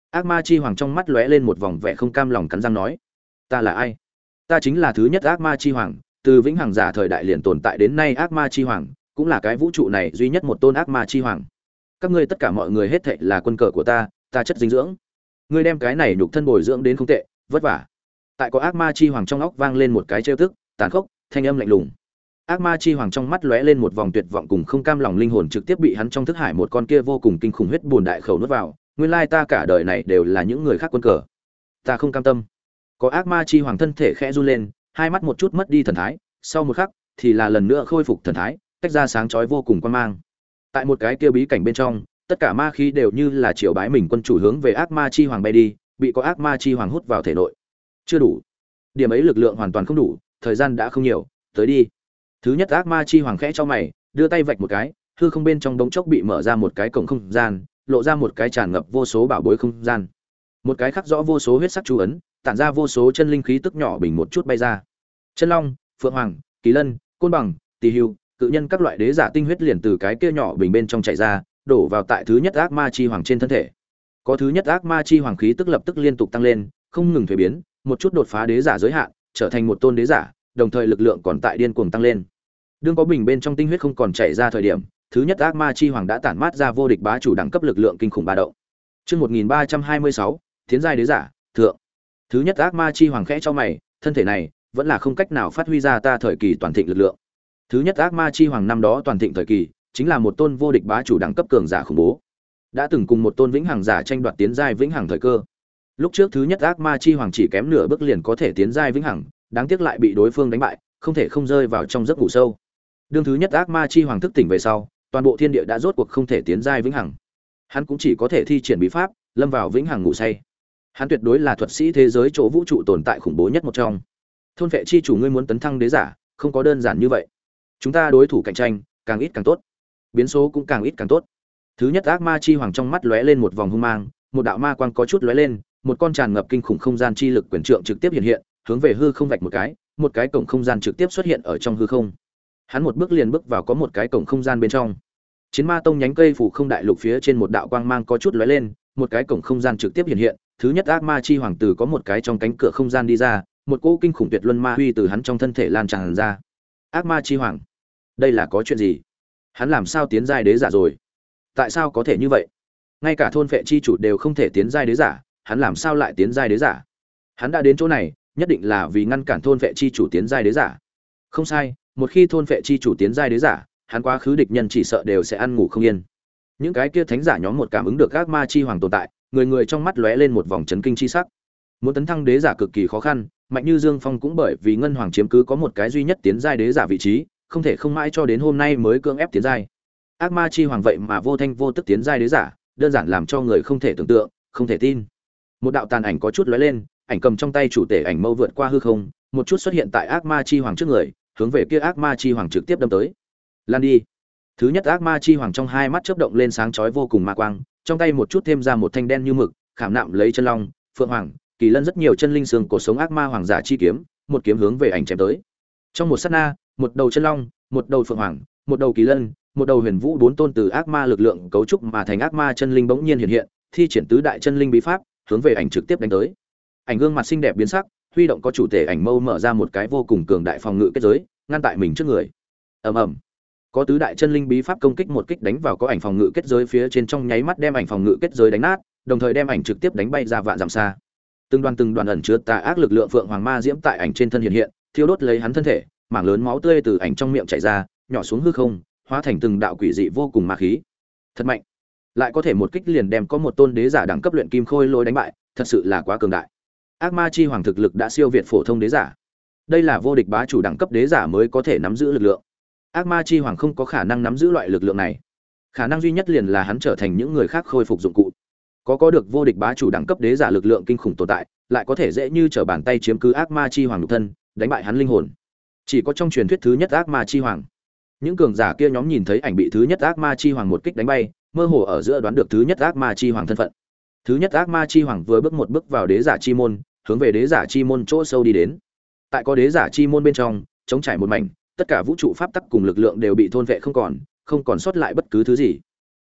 Ác ma chi hoàng trong mắt lóe lên một vòng vẻ không cam lòng, cắn răng nói: "Ta là ai? Ta chính là thứ nhất ác ma chi hoàng, từ vĩnh hằng giả thời đại liền tồn tại đến nay ác ma chi hoàng, cũng là cái vũ trụ này duy nhất một tôn ác ma chi hoàng. Các ngươi tất cả mọi người hết thảy là quân cờ của ta, ta chất dinh dưỡng. Ngươi đem cái này nhục thân bồi dưỡng đến không tệ, vất vả." Tại có ác ma chi hoàng trong óc vang lên một cái trêu tức, tàn khốc, thanh âm lạnh lùng. Ác ma chi hoàng trong mắt lóe lên một vòng tuyệt vọng cùng không cam lòng, linh hồn trực tiếp bị hắn trong thức hải một con kia vô cùng kinh khủng huyết bùn đại khẩu nuốt vào. Nguyên lai ta cả đời này đều là những người khác quân cờ. Ta không cam tâm. Có ác ma chi hoàng thân thể khẽ run lên, hai mắt một chút mất đi thần thái, sau một khắc thì là lần nữa khôi phục thần thái, tách ra sáng chói vô cùng quan mang. Tại một cái kia bí cảnh bên trong, tất cả ma khí đều như là triều bái mình quân chủ hướng về ác ma chi hoàng bay đi, bị có ác ma chi hoàng hút vào thể nội. Chưa đủ. Điểm ấy lực lượng hoàn toàn không đủ, thời gian đã không nhiều, tới đi. Thứ nhất ác ma chi hoàng khẽ cho mày, đưa tay vạch một cái, hư không bên trong đống chốc bị mở ra một cái cổng không gian, lộ ra một cái tràn ngập vô số bảo bối không gian. Một cái khắc rõ vô số huyết sắc chú ấn, tản ra vô số chân linh khí tức nhỏ bình một chút bay ra. Chân long, phượng hoàng, kỳ lân, côn bằng, tỳ hưu, cự nhân các loại đế giả tinh huyết liền từ cái kia nhỏ bình bên trong chảy ra, đổ vào tại thứ nhất ác ma chi hoàng trên thân thể. Có thứ nhất ác ma chi hoàng khí tức lập tức liên tục tăng lên, không ngừng thuế biến, một chút đột phá đế giả giới hạn, trở thành một tôn đế giả, đồng thời lực lượng còn tại điên cuồng tăng lên. Đương có bình bên trong tinh huyết không còn chảy ra thời điểm, thứ nhất ác ma chi hoàng đã tản mát ra vô địch bá chủ đẳng cấp lực lượng kinh khủng ba động. Chương một nghìn ba trăm hai mươi sáu, tiến giai đế giả, thượng. Thứ nhất ác ma chi hoàng khẽ cho mày, thân thể này vẫn là không cách nào phát huy ra ta thời kỳ toàn thịnh lực lượng. Thứ nhất ác ma chi hoàng năm đó toàn thịnh thời kỳ, chính là một tôn vô địch bá chủ đẳng cấp cường giả khủng bố, đã từng cùng một tôn vĩnh hằng giả tranh đoạt tiến giai vĩnh hằng thời cơ. Lúc trước thứ nhất ác ma chi hoàng chỉ kém nửa bước liền có thể tiến giai vĩnh hằng, đáng tiếc lại bị đối phương đánh bại, không thể không rơi vào trong giấc ngủ sâu. Đương thứ nhất ác ma chi hoàng thức tỉnh về sau, toàn bộ thiên địa đã rốt cuộc không thể tiến giai vĩnh hằng. Hắn cũng chỉ có thể thi triển bí pháp, lâm vào vĩnh hằng ngủ say. Hắn tuyệt đối là thuật sĩ thế giới chỗ vũ trụ tồn tại khủng bố nhất một trong. Thôn vệ chi chủ, ngươi muốn tấn thăng đế giả, không có đơn giản như vậy. Chúng ta đối thủ cạnh tranh, càng ít càng tốt. Biến số cũng càng ít càng tốt. Thứ nhất ác ma chi hoàng trong mắt lóe lên một vòng hung mang, một đạo ma quang có chút lóe lên, một con tràn ngập kinh khủng không gian chi lực quyền trượng trực tiếp hiện hiện, hướng về hư không vạch một cái, một cái cổng không gian trực tiếp xuất hiện ở trong hư không. Hắn một bước liền bước vào có một cái cổng không gian bên trong. Chiến ma tông nhánh cây phủ không đại lục phía trên một đạo quang mang có chút lóe lên, một cái cổng không gian trực tiếp hiện hiện, thứ nhất ác ma chi hoàng tử có một cái trong cánh cửa không gian đi ra, một cỗ kinh khủng tuyệt luân ma huy từ hắn trong thân thể lan tràn ra. Ác ma chi hoàng, đây là có chuyện gì? Hắn làm sao tiến giai đế giả rồi? Tại sao có thể như vậy? Ngay cả thôn phệ chi chủ đều không thể tiến giai đế giả, hắn làm sao lại tiến giai đế giả? Hắn đã đến chỗ này, nhất định là vì ngăn cản thôn phệ chi chủ tiến giai đế giả. Không sai, một khi thôn phệ chi chủ tiến giai đế giả, hắn quá khứ địch nhân chỉ sợ đều sẽ ăn ngủ không yên. Những cái kia thánh giả nhóm một cảm ứng được ác ma chi hoàng tồn tại, người người trong mắt lóe lên một vòng chấn kinh chi sắc. Muốn tấn thăng đế giả cực kỳ khó khăn, mạnh như Dương Phong cũng bởi vì ngân hoàng chiếm cứ có một cái duy nhất tiến giai đế giả vị trí, không thể không mãi cho đến hôm nay mới cưỡng ép tiến giai. Ác ma chi hoàng vậy mà vô thanh vô tức tiến giai đế giả, đơn giản làm cho người không thể tưởng tượng, không thể tin. Một đạo tàn ảnh có chút lóe lên, ảnh cầm trong tay chủ tể ảnh mâu vượt qua hư không, một chút xuất hiện tại ác ma chi hoàng trước người, hướng về kia ác ma chi hoàng trực tiếp đâm tới. Lan đi. Thứ nhất ác ma chi hoàng trong hai mắt chớp động lên sáng chói vô cùng ma quang, trong tay một chút thêm ra một thanh đen như mực, khảm nạm lấy chân long, phượng hoàng, kỳ lân rất nhiều chân linh xương cổ sống ác ma hoàng giả chi kiếm, một kiếm hướng về ảnh chém tới. Trong một sát na, một đầu chân long, một đầu phượng hoàng, một đầu kỳ lân, một đầu huyền vũ bốn tôn từ ác ma lực lượng cấu trúc mà thành ác ma chân linh bỗng nhiên hiện hiện, thi triển tứ đại chân linh bí pháp, hướng về ảnh trực tiếp đánh tới. Ảnh gương mặt xinh đẹp biến sắc, huy động có chủ thể ảnh mâu mở ra một cái vô cùng cường đại phòng ngự kết giới, ngăn tại mình trước người. Ầm ầm. Có tứ đại chân linh bí pháp công kích một kích đánh vào có ảnh phòng ngự kết giới phía trên, trong nháy mắt đem ảnh phòng ngự kết giới đánh nát, đồng thời đem ảnh trực tiếp đánh bay ra vạn dặm xa. Từng đoàn từng đoàn ẩn chứa tà ác lực lượng phượng hoàng ma diễm tại ảnh trên thân hiện hiện, thiêu đốt lấy hắn thân thể, mảng lớn máu tươi từ ảnh trong miệng chảy ra, nhỏ xuống hư không, hóa thành từng đạo quỷ dị vô cùng ma khí. Thật mạnh, lại có thể một kích liền đem có một tôn đế giả đẳng cấp luyện kim khôi lôi đánh bại, thật sự là quá cường đại. Ác ma chi hoàng thực lực đã siêu việt phổ thông đế giả. Đây là vô địch bá chủ đẳng cấp đế giả mới có thể nắm giữ lực lượng. Ác ma chi hoàng không có khả năng nắm giữ loại lực lượng này. Khả năng duy nhất liền là hắn trở thành những người khác khôi phục dụng cụ. Có có được vô địch bá chủ đẳng cấp đế giả lực lượng kinh khủng tồn tại, lại có thể dễ như trở bàn tay chiếm cứ ác ma chi hoàng nhục thân, đánh bại hắn linh hồn. Chỉ có trong truyền thuyết thứ nhất ác ma chi hoàng. Những cường giả kia nhóm nhìn thấy ảnh bị thứ nhất ác ma chi hoàng một kích đánh bay, mơ hồ ở giữa đoán được thứ nhất ác ma chi hoàng thân phận. Thứ nhất ác ma chi hoàng vừa bước một bước vào đế giả chi môn, hướng về đế giả chi môn chỗ sâu đi đến. Tại có đế giả chi môn bên trong, chống trải một mảnh, tất cả vũ trụ pháp tắc cùng lực lượng đều bị thôn vệ không còn, không còn sót lại bất cứ thứ gì.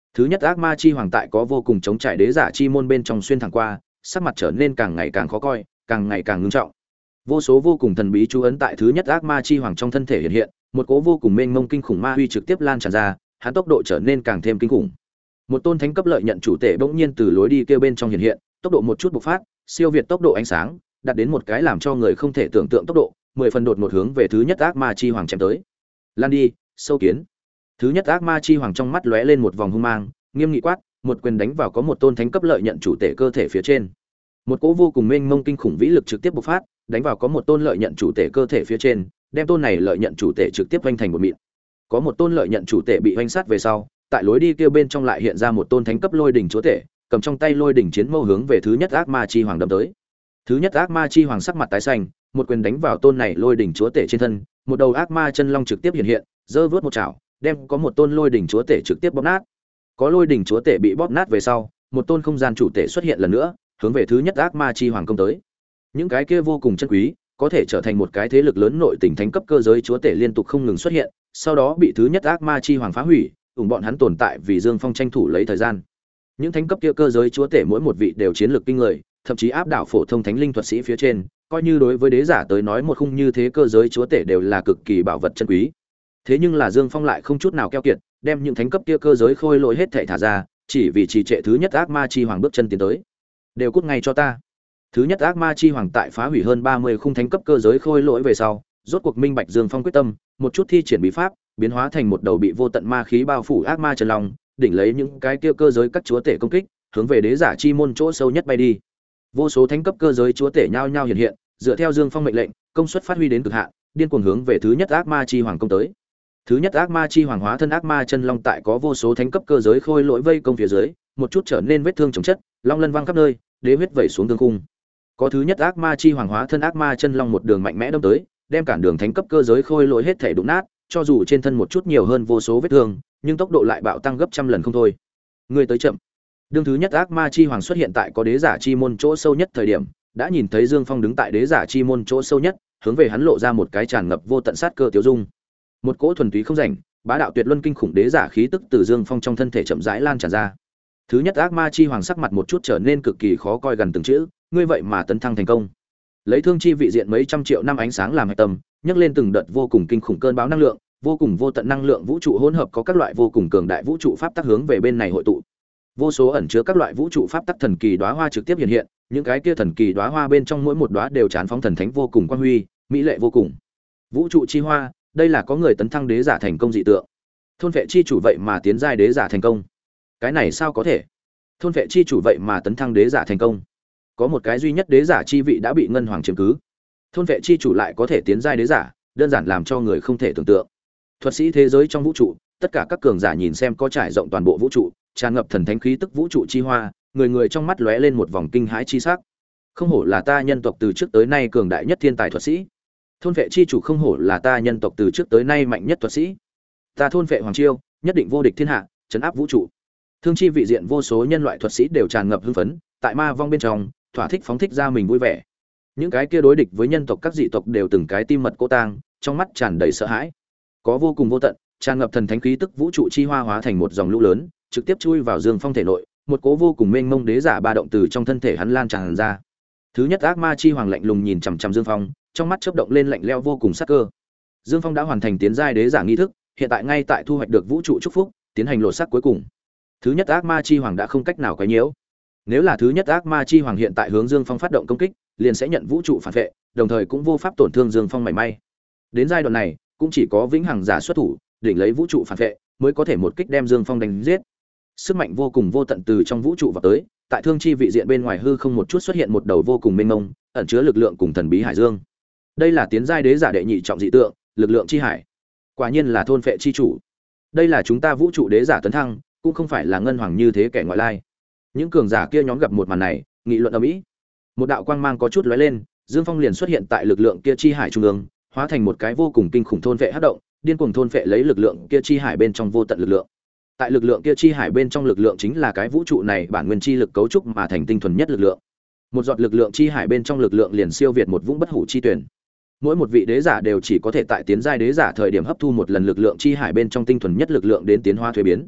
Thứ nhất ác ma chi hoàng tại có vô cùng chống trải đế giả chi môn bên trong xuyên thẳng qua, sắc mặt trở nên càng ngày càng khó coi, càng ngày càng ngưng trọng. Vô số vô cùng thần bí chú ấn tại thứ nhất ác ma chi hoàng trong thân thể hiện hiện, một cỗ vô cùng mênh mông kinh khủng ma uy trực tiếp lan tràn ra, hắn tốc độ trở nên càng thêm kinh khủng. Một tôn thánh cấp lợi nhận chủ tể bỗng nhiên từ lối đi kia bên trong hiện hiện, tốc độ một chút bộc phát, siêu việt tốc độ ánh sáng, đạt đến một cái làm cho người không thể tưởng tượng tốc độ, mười phần đột ngột hướng về thứ nhất ác ma chi hoàng chém tới. Lan đi, sâu kiến. Thứ nhất ác ma chi hoàng trong mắt lóe lên một vòng hung mang, nghiêm nghị quát, một quyền đánh vào có một tôn thánh cấp lợi nhận chủ tể cơ thể phía trên. Một cỗ vô cùng mênh mông kinh khủng vĩ lực trực tiếp bộc phát, đánh vào có một tôn lợi nhận chủ tể cơ thể phía trên, đem tôn này lợi nhận chủ tể trực tiếp vênh thành một mịn. Có một tôn lợi nhận chủ tể bị vênh sát về sau, tại lối đi kia bên trong lại hiện ra một tôn thánh cấp lôi đỉnh chúa tể, cầm trong tay lôi đỉnh chiến mâu hướng về thứ nhất ác ma chi hoàng đâm tới. Thứ nhất ác ma chi hoàng sắc mặt tái xanh, một quyền đánh vào tôn này lôi đỉnh chúa tể trên thân, một đầu ác ma chân long trực tiếp hiện hiện, giơ vớt một chảo, đem có một tôn lôi đỉnh chúa tể trực tiếp bóp nát. Có lôi đỉnh chúa tể bị bóp nát về sau, một tôn không gian chủ tể xuất hiện lần nữa, hướng về thứ nhất ác ma chi hoàng công tới. Những cái kia vô cùng chân quý, có thể trở thành một cái thế lực lớn nội tình thánh cấp cơ giới chúa tể liên tục không ngừng xuất hiện, sau đó bị thứ nhất ác ma chi hoàng phá hủy, ủng bọn hắn tồn tại vì Dương Phong tranh thủ lấy thời gian. Những thánh cấp kia cơ giới chúa tể mỗi một vị đều chiến lược kinh người, thậm chí áp đảo phổ thông thánh linh thuật sĩ phía trên, coi như đối với đế giả tới nói một khung như thế cơ giới chúa tể đều là cực kỳ bảo vật chân quý. Thế nhưng là Dương Phong lại không chút nào keo kiệt, đem những thánh cấp kia cơ giới khôi lỗi hết thảy thả ra, chỉ vì trì trệ thứ nhất ác ma chi hoàng bước chân tiến tới. Đều cút ngay cho ta. Thứ nhất ác ma chi hoàng tại phá hủy hơn ba mươi khung thánh cấp cơ giới khôi lỗi về sau, rốt cuộc minh bạch Dương Phong quyết tâm, một chút thi triển bí pháp, biến hóa thành một đầu bị vô tận ma khí bao phủ ác ma chân long, đỉnh lấy những cái kia cơ giới các chúa tể công kích, hướng về đế giả chi môn chỗ sâu nhất bay đi. Vô số thánh cấp cơ giới chúa tể nhao nhao hiện hiện, dựa theo Dương Phong mệnh lệnh, công suất phát huy đến cực hạn, điên cuồng hướng về thứ nhất ác ma chi hoàng công tới. Thứ nhất ác ma chi hoàng hóa thân ác ma chân long tại có vô số thánh cấp cơ giới khôi lỗi vây công phía dưới, một chút trở nên vết thương chồng chất, long lân văng khắp nơi, đế huyết vẩy xuống thương khung. Có thứ nhất ác ma chi hoàng hóa thân ác ma chân long một đường mạnh mẽ đâm tới, đem cản đường thánh cấp cơ giới khôi lỗi hết thể đụng nát, cho dù trên thân một chút nhiều hơn vô số vết thương, nhưng tốc độ lại bạo tăng gấp trăm lần không thôi. Người tới chậm. Đương thứ nhất ác ma chi hoàng xuất hiện tại có đế giả chi môn chỗ sâu nhất thời điểm, đã nhìn thấy Dương Phong đứng tại đế giả chi môn chỗ sâu nhất, hướng về hắn lộ ra một cái tràn ngập vô tận sát cơ tiêu dung. Một cỗ thuần túy không rảnh, bá đạo tuyệt luân kinh khủng đế giả khí tức từ Dương Phong trong thân thể chậm rãi lan tràn ra. Thứ nhất ác ma chi hoàng sắc mặt một chút trở nên cực kỳ khó coi gần từng chữ, ngươi vậy mà tấn thăng thành công. Lấy thương chi vị diện mấy trăm triệu năm ánh sáng làm hạch tâm, nhấc lên từng đợt vô cùng kinh khủng cơn bão năng lượng, vô cùng vô tận năng lượng vũ trụ hỗn hợp có các loại vô cùng cường đại vũ trụ pháp tắc hướng về bên này hội tụ. Vô số ẩn chứa các loại vũ trụ pháp tắc thần kỳ đóa hoa trực tiếp hiện hiện, những cái kia thần kỳ đóa hoa bên trong mỗi một đóa đều tràn phóng thần thánh vô cùng quang huy, mỹ lệ vô cùng. Vũ trụ chi hoa, đây là có người tấn thăng đế giả thành công dị tượng. Thôn vệ chi chủ vậy mà tiến giai đế giả thành công. Cái này sao có thể? Thôn vệ chi chủ vậy mà tấn thăng đế giả thành công. Có một cái duy nhất đế giả chi vị đã bị ngân hoàng chiếm cứ. Thôn vệ chi chủ lại có thể tiến giai đế giả, đơn giản làm cho người không thể tưởng tượng. Thuật sĩ thế giới trong vũ trụ, tất cả các cường giả nhìn xem có trải rộng toàn bộ vũ trụ, tràn ngập thần thánh khí tức vũ trụ chi hoa, người người trong mắt lóe lên một vòng kinh hãi chi sắc. Không hổ là ta nhân tộc từ trước tới nay cường đại nhất thiên tài thuật sĩ. Thôn vệ chi chủ không hổ là ta nhân tộc từ trước tới nay mạnh nhất thuật sĩ. Ta thôn vệ hoàng chiêu, nhất định vô địch thiên hạ, trấn áp vũ trụ. Thương chi vị diện vô số nhân loại thuật sĩ đều tràn ngập hưng phấn, tại ma vong bên trong, thỏa thích phóng thích ra mình vui vẻ. Những cái kia đối địch với nhân tộc các dị tộc đều từng cái tim mật cô tang, trong mắt tràn đầy sợ hãi. Có vô cùng vô tận, tràn ngập thần thánh khí tức vũ trụ chi hoa hóa thành một dòng lũ lớn, trực tiếp chui vào Dương Phong thể nội, một cỗ vô cùng mênh mông đế giả ba động từ trong thân thể hắn lan tràn ra. Thứ nhất ác ma chi hoàng lạnh lùng nhìn chằm chằm Dương Phong, trong mắt chớp động lên lạnh lẽo vô cùng sắc cơ. Dương Phong đã hoàn thành tiến giai đế giả nghi thức, hiện tại ngay tại thu hoạch được vũ trụ chúc phúc, tiến hành lột xác cuối cùng. Thứ nhất ác ma chi hoàng đã không cách nào quấy nhiễu. Nếu là thứ nhất ác ma chi hoàng hiện tại hướng Dương Phong phát động công kích, liền sẽ nhận vũ trụ phản vệ, đồng thời cũng vô pháp tổn thương Dương Phong mảy may. Đến giai đoạn này, cũng chỉ có vĩnh hằng giả xuất thủ, đỉnh lấy vũ trụ phản vệ, mới có thể một kích đem Dương Phong đánh giết. Sức mạnh vô cùng vô tận từ trong vũ trụ vào tới, tại thương chi vị diện bên ngoài hư không một chút xuất hiện một đầu vô cùng mênh mông, ẩn chứa lực lượng cùng thần bí hải dương. Đây là tiến giai đế giả đệ nhị trọng dị tượng, lực lượng chi hải. Quả nhiên là thôn phệ chi chủ. Đây là chúng ta vũ trụ đế giả tấn thăng, cũng không phải là ngân hoàng như thế kẻ ngoại lai. Những cường giả kia nhóm gặp một màn này, nghị luận ầm ĩ. Một đạo quang mang có chút lóe lên, Dương Phong liền xuất hiện tại lực lượng kia chi hải trung ương, hóa thành một cái vô cùng kinh khủng thôn phệ hấp động, điên cuồng thôn phệ lấy lực lượng kia chi hải bên trong vô tận lực lượng. Tại lực lượng kia chi hải bên trong lực lượng chính là cái vũ trụ này bản nguyên chi lực cấu trúc mà thành tinh thuần nhất lực lượng. Một giọt lực lượng chi hải bên trong lực lượng liền siêu việt một vũng bất hủ chi tuyển. Mỗi một vị đế giả đều chỉ có thể tại tiến giai đế giả thời điểm hấp thu một lần lực lượng chi hải bên trong tinh thuần nhất lực lượng đến tiến hóa thuế biến.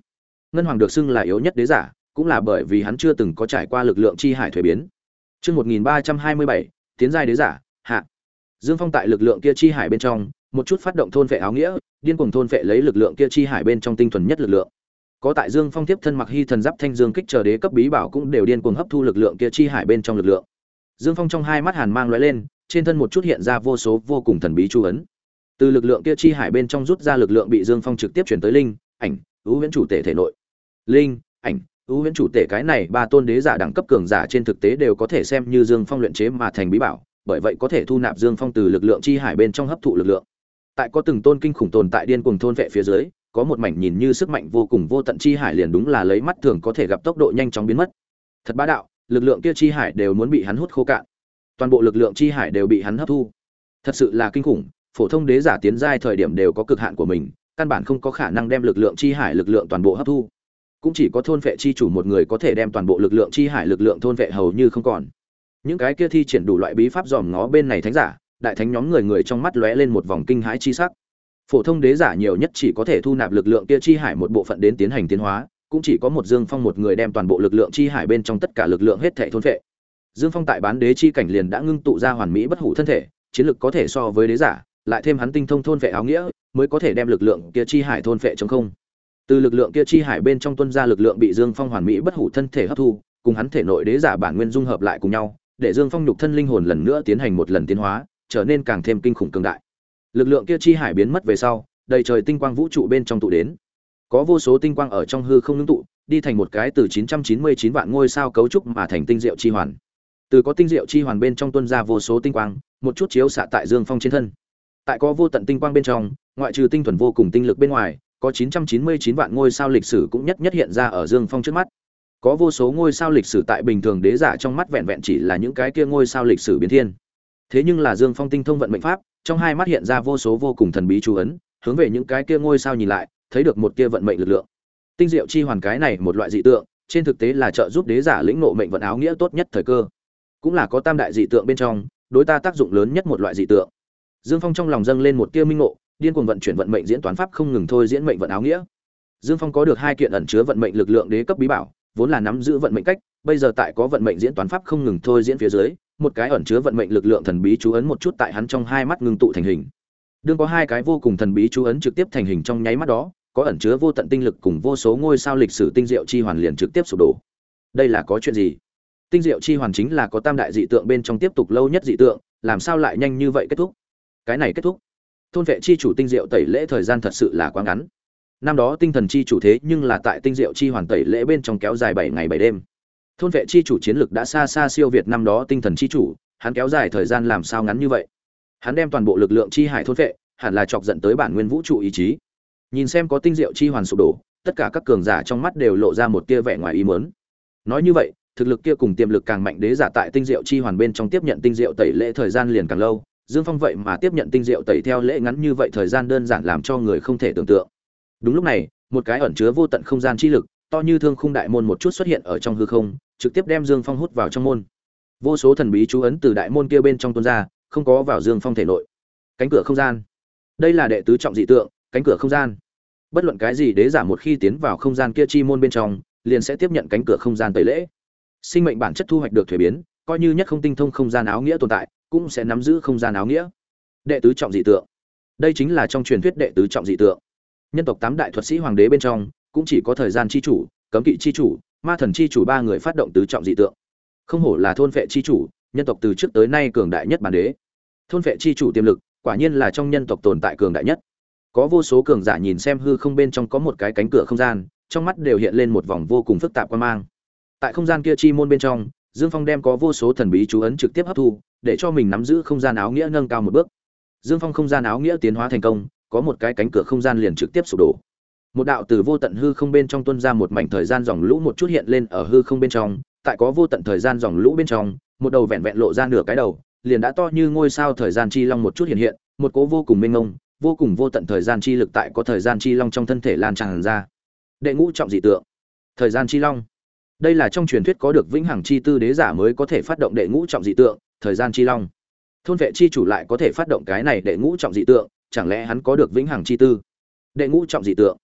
Ngân Hoàng được xưng là yếu nhất đế giả, cũng là bởi vì hắn chưa từng có trải qua lực lượng chi hải thuế biến. Chương một nghìn ba trăm hai mươi bảy, tiến giai đế giả, hạ. Dương Phong tại lực lượng kia chi hải bên trong, một chút phát động thôn phệ áo nghĩa, điên cuồng thôn phệ lấy lực lượng kia chi hải bên trong tinh thuần nhất lực lượng. Có tại Dương Phong tiếp thân mặc hy thần giáp thanh dương kích chờ đế cấp bí bảo cũng đều điên cuồng hấp thu lực lượng kia chi hải bên trong lực lượng. Dương Phong trong hai mắt hàn mang lóe lên, trên thân một chút hiện ra vô số vô cùng thần bí chú ấn. Từ lực lượng kia chi hải bên trong rút ra lực lượng bị Dương Phong trực tiếp chuyển tới linh, ảnh, ưu huyễn chủ tể thể nội. Linh, ảnh, ưu huyễn chủ tể cái này ba tôn đế giả đẳng cấp cường giả trên thực tế đều có thể xem như Dương Phong luyện chế mà thành bí bảo, bởi vậy có thể thu nạp Dương Phong từ lực lượng chi hải bên trong hấp thụ lực lượng. Tại có từng tôn kinh khủng tồn tại điên cuồng thôn vệ phía dưới, có một mảnh nhìn như sức mạnh vô cùng vô tận chi hải liền đúng là lấy mắt thường có thể gặp tốc độ nhanh chóng biến mất. Thật bá đạo, lực lượng kia chi hải đều muốn bị hắn hút khô cạn. Toàn bộ lực lượng chi hải đều bị hắn hấp thu. Thật sự là kinh khủng, phổ thông đế giả tiến giai thời điểm đều có cực hạn của mình, căn bản không có khả năng đem lực lượng chi hải lực lượng toàn bộ hấp thu. Cũng chỉ có thôn vệ chi chủ một người có thể đem toàn bộ lực lượng chi hải lực lượng thôn vệ hầu như không còn. Những cái kia thi triển đủ loại bí pháp dòm ngó bên này thánh giả, đại thánh nhóm người người trong mắt lóe lên một vòng kinh hãi chi sắc. Phổ thông đế giả nhiều nhất chỉ có thể thu nạp lực lượng kia chi hải một bộ phận đến tiến hành tiến hóa, cũng chỉ có một Dương Phong một người đem toàn bộ lực lượng chi hải bên trong tất cả lực lượng hết thảy thôn phệ. Dương Phong tại bán đế chi cảnh liền đã ngưng tụ ra hoàn mỹ bất hủ thân thể, chiến lực có thể so với đế giả, lại thêm hắn tinh thông thôn phệ áo nghĩa, mới có thể đem lực lượng kia chi hải thôn phệ trống không. Từ lực lượng kia chi hải bên trong tuôn ra lực lượng bị Dương Phong hoàn mỹ bất hủ thân thể hấp thu, cùng hắn thể nội đế giả bản nguyên dung hợp lại cùng nhau, để Dương Phong nhục thân linh hồn lần nữa tiến hành một lần tiến hóa, trở nên càng thêm kinh khủng cường đại. Lực lượng kia chi hải biến mất về sau, đầy trời tinh quang vũ trụ bên trong tụ đến. Có vô số tinh quang ở trong hư không ngưng tụ, đi thành một cái từ chín trăm chín mươi chín vạn ngôi sao cấu trúc mà thành tinh diệu chi hoàn. Từ có tinh diệu chi hoàn bên trong tuôn ra vô số tinh quang, một chút chiếu xạ tại Dương Phong trên thân. Tại có vô tận tinh quang bên trong, ngoại trừ tinh thuần vô cùng tinh lực bên ngoài, có chín trăm chín mươi chín vạn ngôi sao lịch sử cũng nhất nhất hiện ra ở Dương Phong trước mắt. Có vô số ngôi sao lịch sử tại bình thường đế giả trong mắt vẹn vẹn chỉ là những cái kia ngôi sao lịch sử biến thiên. Thế nhưng là Dương Phong tinh thông vận mệnh pháp, trong hai mắt hiện ra vô số vô cùng thần bí chú ấn, hướng về những cái kia ngôi sao nhìn lại, thấy được một kia vận mệnh lực lượng. Tinh diệu chi hoàn cái này một loại dị tượng, trên thực tế là trợ giúp đế giả lĩnh ngộ mệnh vận áo nghĩa tốt nhất thời cơ, cũng là có tam đại dị tượng bên trong, đối ta tác dụng lớn nhất một loại dị tượng. Dương Phong trong lòng dâng lên một tia minh ngộ, điên cuồng vận chuyển vận mệnh diễn toán pháp không ngừng thôi diễn mệnh vận áo nghĩa. Dương Phong có được hai kiện ẩn chứa vận mệnh lực lượng đế cấp bí bảo, vốn là nắm giữ vận mệnh cách, bây giờ tại có vận mệnh diễn toán pháp không ngừng thôi diễn phía dưới, một cái ẩn chứa vận mệnh lực lượng thần bí chú ấn một chút tại hắn trong hai mắt ngưng tụ thành hình. Đương có hai cái vô cùng thần bí chú ấn trực tiếp thành hình trong nháy mắt đó, có ẩn chứa vô tận tinh lực cùng vô số ngôi sao lịch sử tinh diệu chi hoàn liền trực tiếp sụp đổ. Đây là có chuyện gì? Tinh diệu chi hoàn chính là có tam đại dị tượng bên trong tiếp tục lâu nhất dị tượng, làm sao lại nhanh như vậy kết thúc? Cái này kết thúc. Thôn vệ chi chủ tinh diệu tẩy lễ thời gian thật sự là quá ngắn. Năm đó tinh thần chi chủ thế nhưng là tại tinh diệu chi hoàn tẩy lễ bên trong kéo dài bảy ngày bảy đêm. Thôn vệ chi chủ chiến lực đã xa xa siêu việt năm đó tinh thần chi chủ, hắn kéo dài thời gian làm sao ngắn như vậy? Hắn đem toàn bộ lực lượng chi hải thôn vệ, hẳn là chọc giận tới bản nguyên vũ trụ ý chí. Nhìn xem có tinh diệu chi hoàn sụp đổ, tất cả các cường giả trong mắt đều lộ ra một tia vẻ ngoài ý muốn. Nói như vậy, thực lực kia cùng tiềm lực càng mạnh đế giả tại tinh diệu chi hoàn bên trong tiếp nhận tinh diệu tẩy lễ thời gian liền càng lâu, Dương Phong vậy mà tiếp nhận tinh diệu tẩy theo lễ ngắn như vậy thời gian đơn giản làm cho người không thể tưởng tượng. Đúng lúc này, một cái ẩn chứa vô tận không gian chi lực, to như thương khung đại môn một chút xuất hiện ở trong hư không, trực tiếp đem Dương Phong hút vào trong môn. Vô số thần bí chú ấn từ đại môn kia bên trong tuôn ra, không có vào Dương Phong thể nội. Cánh cửa không gian. Đây là đệ tứ trọng dị tượng, cánh cửa không gian. Bất luận cái gì đế giả một khi tiến vào không gian kia chi môn bên trong, liền sẽ tiếp nhận cánh cửa không gian tẩy lễ. Sinh mệnh bản chất thu hoạch được thuế biến, coi như nhất không tinh thông không gian áo nghĩa tồn tại, cũng sẽ nắm giữ không gian áo nghĩa. Đệ tứ trọng dị tượng. Đây chính là trong truyền thuyết đệ tứ trọng dị tượng. Nhân tộc tám đại thuật sĩ hoàng đế bên trong, cũng chỉ có thời gian chi chủ, cấm kỵ chi chủ, ma thần chi chủ ba người phát động tứ trọng dị tượng. Không hổ là thôn phệ chi chủ, nhân tộc từ trước tới nay cường đại nhất bản đế. Thôn phệ chi chủ tiềm lực, quả nhiên là trong nhân tộc tồn tại cường đại nhất. Có vô số cường giả nhìn xem hư không bên trong có một cái cánh cửa không gian, trong mắt đều hiện lên một vòng vô cùng phức tạp quan mang. Tại không gian kia chi môn bên trong, Dương Phong đem có vô số thần bí chú ấn trực tiếp hấp thu, để cho mình nắm giữ không gian áo nghĩa nâng cao một bước. Dương Phong không gian áo nghĩa tiến hóa thành công, có một cái cánh cửa không gian liền trực tiếp sụp đổ. Một đạo từ vô tận hư không bên trong tuôn ra một mảnh thời gian dòng lũ một chút hiện lên ở hư không bên trong, tại có vô tận thời gian dòng lũ bên trong, một đầu vẹn vẹn lộ ra nửa cái đầu, liền đã to như ngôi sao thời gian chi long một chút hiện hiện, một cỗ vô cùng mênh mông, vô cùng vô tận thời gian chi lực tại có thời gian chi long trong thân thể lan tràn ra. Đệ ngũ trọng dị tượng, thời gian chi long. Đây là trong truyền thuyết có được vĩnh hằng chi tư đế giả mới có thể phát động đệ ngũ trọng dị tượng, thời gian chi long. Thôn vệ chi chủ lại có thể phát động cái này đệ ngũ trọng dị tượng, chẳng lẽ hắn có được vĩnh hằng chi tư? Đệ ngũ trọng dị tượng.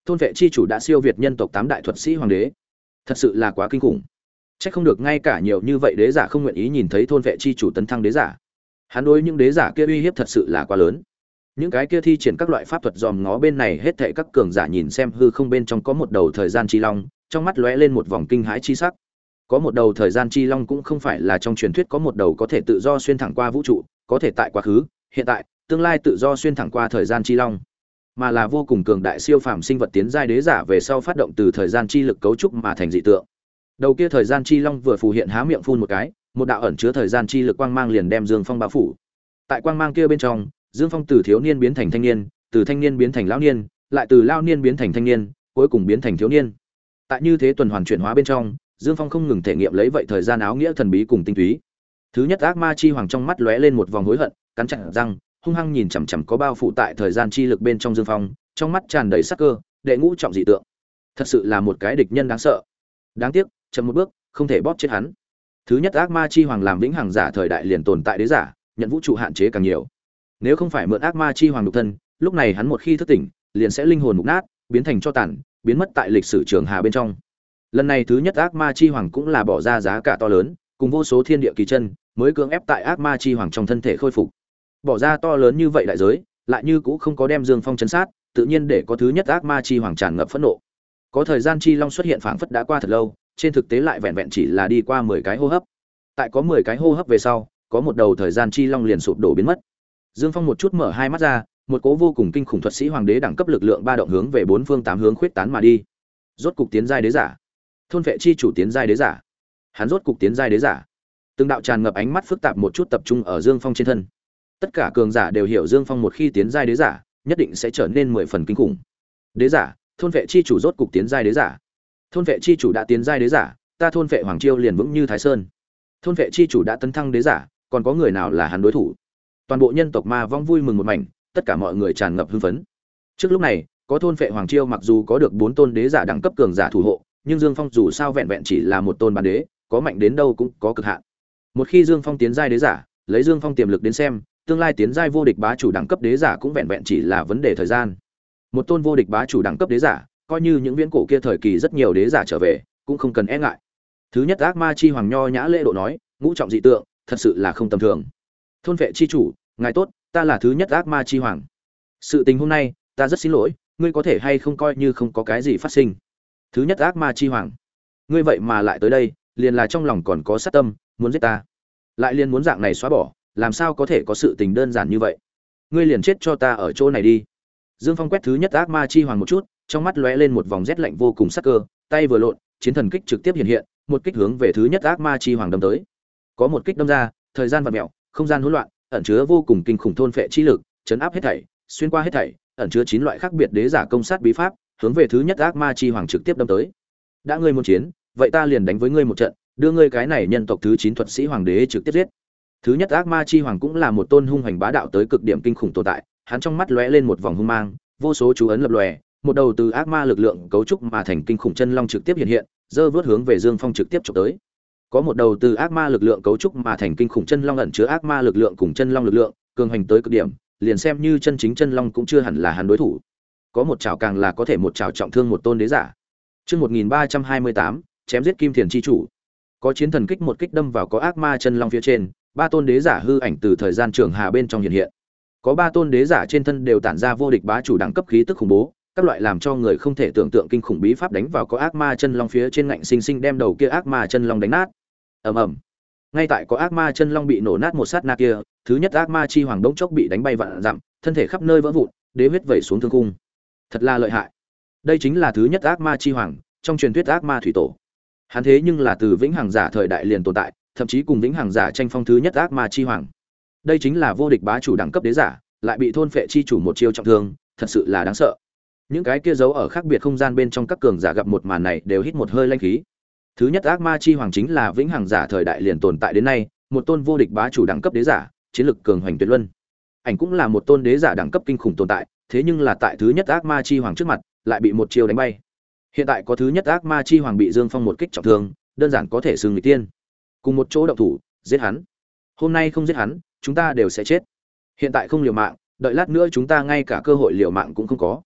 thôn vệ chi chủ đã siêu việt nhân tộc tám đại thuật sĩ hoàng đế, thật sự là quá kinh khủng. Chắc không được ngay cả nhiều như vậy đế giả không nguyện ý nhìn thấy thôn vệ chi chủ tấn thăng đế giả. Hắn đối những đế giả kia uy hiếp thật sự là quá lớn. Những cái kia thi triển các loại pháp thuật dòm ngó bên này hết thảy các cường giả nhìn xem hư không bên trong có một đầu thời gian chi long, trong mắt lóe lên một vòng kinh hãi chi sắc. Có một đầu thời gian chi long cũng không phải là trong truyền thuyết có một đầu có thể tự do xuyên thẳng qua vũ trụ, có thể tại quá khứ, hiện tại, tương lai tự do xuyên thẳng qua thời gian chi long, mà là vô cùng cường đại siêu phàm sinh vật tiến giai đế giả về sau phát động từ thời gian chi lực cấu trúc mà thành dị tượng. Đầu kia thời gian chi long vừa phù hiện há miệng phun một cái, một đạo ẩn chứa thời gian chi lực quang mang liền đem Dương Phong bao phủ. Tại quang mang kia bên trong, Dương Phong từ thiếu niên biến thành thanh niên, từ thanh niên biến thành lão niên, lại từ lão niên biến thành thanh niên, cuối cùng biến thành thiếu niên. Tại như thế tuần hoàn chuyển hóa bên trong, Dương Phong không ngừng thể nghiệm lấy vậy thời gian áo nghĩa thần bí cùng tinh túy. Thứ nhất ác ma chi hoàng trong mắt lóe lên một vòng hối hận, cắn chặt răng, hung hăng nhìn chằm chằm có bao phủ tại thời gian chi lực bên trong Dương Phong, trong mắt tràn đầy sắc cơ, đệ ngũ trọng dị tượng. Thật sự là một cái địch nhân đáng sợ. Đáng tiếc, chậm một bước, không thể bóp chết hắn. Thứ nhất ác ma chi hoàng làm vĩnh hằng giả thời đại liền tồn tại đế giả, nhận vũ trụ hạn chế càng nhiều. Nếu không phải mượn ác ma chi hoàng độc thân, lúc này hắn một khi thức tỉnh, liền sẽ linh hồn mục nát, biến thành tro tàn, biến mất tại lịch sử trường hà bên trong. Lần này thứ nhất ác ma chi hoàng cũng là bỏ ra giá cả to lớn, cùng vô số thiên địa kỳ chân, mới cưỡng ép tại ác ma chi hoàng trong thân thể khôi phục. Bỏ ra to lớn như vậy đại giới, lại như cũng không có đem Dương Phong chấn sát, tự nhiên để có thứ nhất ác ma chi hoàng tràn ngập phẫn nộ. Có thời gian chi long xuất hiện phảng phất đã qua thật lâu, trên thực tế lại vẹn vẹn chỉ là đi qua mười cái hô hấp. Tại có mười cái hô hấp về sau, có một đầu thời gian chi long liền sụp đổ biến mất. Dương Phong một chút mở hai mắt ra, một cố vô cùng kinh khủng thuật sĩ hoàng đế đẳng cấp lực lượng ba động hướng về bốn phương tám hướng khuyết tán mà đi. Rốt cục tiến giai đế giả. Thôn vệ chi chủ tiến giai đế giả. Hắn rốt cục tiến giai đế giả. Từng đạo tràn ngập ánh mắt phức tạp một chút tập trung ở Dương Phong trên thân. Tất cả cường giả đều hiểu Dương Phong một khi tiến giai đế giả, nhất định sẽ trở nên mười phần kinh khủng. Đế giả, thôn vệ chi chủ rốt cục tiến giai đế giả. Thôn vệ chi chủ đã tiến giai đế giả, ta thôn vệ hoàng chiêu liền vững như Thái Sơn. Thôn vệ chi chủ đã tấn thăng đế giả, còn có người nào là hắn đối thủ? Toàn bộ nhân tộc ma vong vui mừng một mảnh, tất cả mọi người tràn ngập hưng phấn. Trước lúc này, có thôn vệ hoàng chiêu mặc dù có được bốn tôn đế giả đẳng cấp cường giả thủ hộ, nhưng Dương Phong dù sao vẹn vẹn chỉ là một tôn bán đế, có mạnh đến đâu cũng có cực hạn. Một khi Dương Phong tiến giai đế giả, lấy Dương Phong tiềm lực đến xem, tương lai tiến giai vô địch bá chủ đẳng cấp đế giả cũng vẹn vẹn chỉ là vấn đề thời gian. Một tôn vô địch bá chủ đẳng cấp đế giả, coi như những viễn cổ kia thời kỳ rất nhiều đế giả trở về, cũng không cần e ngại. Thứ nhất ác ma chi hoàng nho nhã lễ độ nói, ngũ trọng dị tượng, thật sự là không tầm thường. Thôn vệ chi chủ, ngài tốt, ta là thứ nhất ác ma chi hoàng. Sự tình hôm nay, ta rất xin lỗi, ngươi có thể hay không coi như không có cái gì phát sinh. Thứ nhất ác ma chi hoàng, ngươi vậy mà lại tới đây, liền là trong lòng còn có sát tâm, muốn giết ta, lại liền muốn dạng này xóa bỏ, làm sao có thể có sự tình đơn giản như vậy? Ngươi liền chết cho ta ở chỗ này đi. Dương Phong quét thứ nhất ác ma chi hoàng một chút, trong mắt lóe lên một vòng rét lạnh vô cùng sắc cơ, tay vừa lộn, chiến thần kích trực tiếp hiện hiện, một kích hướng về thứ nhất ác ma chi hoàng đâm tới. Có một kích đâm ra, thời gian vặn mèo, không gian hỗn loạn, ẩn chứa vô cùng kinh khủng thôn phệ chi lực, chấn áp hết thảy, xuyên qua hết thảy, ẩn chứa chín loại khác biệt đế giả công sát bí pháp, hướng về thứ nhất ác ma chi hoàng trực tiếp đâm tới. Đã ngươi muốn chiến, vậy ta liền đánh với ngươi một trận, đưa ngươi cái này nhân tộc thứ chín thuật sĩ hoàng đế trực tiếp giết. Thứ nhất ác ma chi hoàng cũng là một tôn hung hành bá đạo tới cực điểm kinh khủng tồn tại, hắn trong mắt lóe lên một vòng hung mang, vô số chú ấn lập lòe, một đầu từ ác ma lực lượng cấu trúc mà thành kinh khủng chân long trực tiếp hiện hiện, giơ vớt hướng về Dương Phong trực tiếp chụp tới. Có một đầu từ ác ma lực lượng cấu trúc mà thành kinh khủng chân long ẩn chứa ác ma lực lượng cùng chân long lực lượng, cường hành tới cực điểm, liền xem như chân chính chân long cũng chưa hẳn là hắn đối thủ. Có một chảo càng là có thể một chảo trọng thương một tôn đế giả. Chương một nghìn ba trăm hai mươi tám, chém giết Kim Thiền chi chủ. Có chiến thần kích một kích đâm vào có ác ma chân long phía trên, ba tôn đế giả hư ảnh từ thời gian trường hà bên trong hiện hiện. Có ba tôn đế giả trên thân đều tản ra vô địch bá chủ đẳng cấp khí tức khủng bố, các loại làm cho người không thể tưởng tượng kinh khủng bí pháp đánh vào có ác ma chân long phía trên, ngạnh sinh sinh đem đầu kia ác ma chân long đánh nát. Ầm ầm. Ngay tại có ác ma chân long bị nổ nát một sát na kia, thứ nhất ác ma chi hoàng đống chốc bị đánh bay vạn dặm, thân thể khắp nơi vỡ vụn, đế huyết vẩy xuống thương cung. Thật là lợi hại. Đây chính là thứ nhất ác ma chi hoàng, trong truyền thuyết ác ma thủy tổ. Hắn thế nhưng là từ vĩnh hằng giả thời đại liền tồn tại, thậm chí cùng vĩnh hằng giả tranh phong thứ nhất ác ma chi hoàng. Đây chính là vô địch bá chủ đẳng cấp đế giả, lại bị thôn phệ chi chủ một chiêu trọng thương, thật sự là đáng sợ. Những cái kia giấu ở khác biệt không gian bên trong các cường giả gặp một màn này đều hít một hơi lanh khí. Thứ nhất ác ma chi hoàng chính là vĩnh hằng giả thời đại liền tồn tại đến nay, một tôn vô địch bá chủ đẳng cấp đế giả, chiến lực cường hoành tuyệt luân. Ảnh cũng là một tôn đế giả đẳng cấp kinh khủng tồn tại, thế nhưng là tại thứ nhất ác ma chi hoàng trước mặt, lại bị một chiêu đánh bay. Hiện tại có thứ nhất ác ma chi hoàng bị Dương Phong một kích trọng thương, đơn giản có thể xưng người tiên. Cùng một chỗ động thủ, giết hắn. Hôm nay không giết hắn, chúng ta đều sẽ chết. Hiện tại không liều mạng, đợi lát nữa chúng ta ngay cả cơ hội liều mạng cũng không có.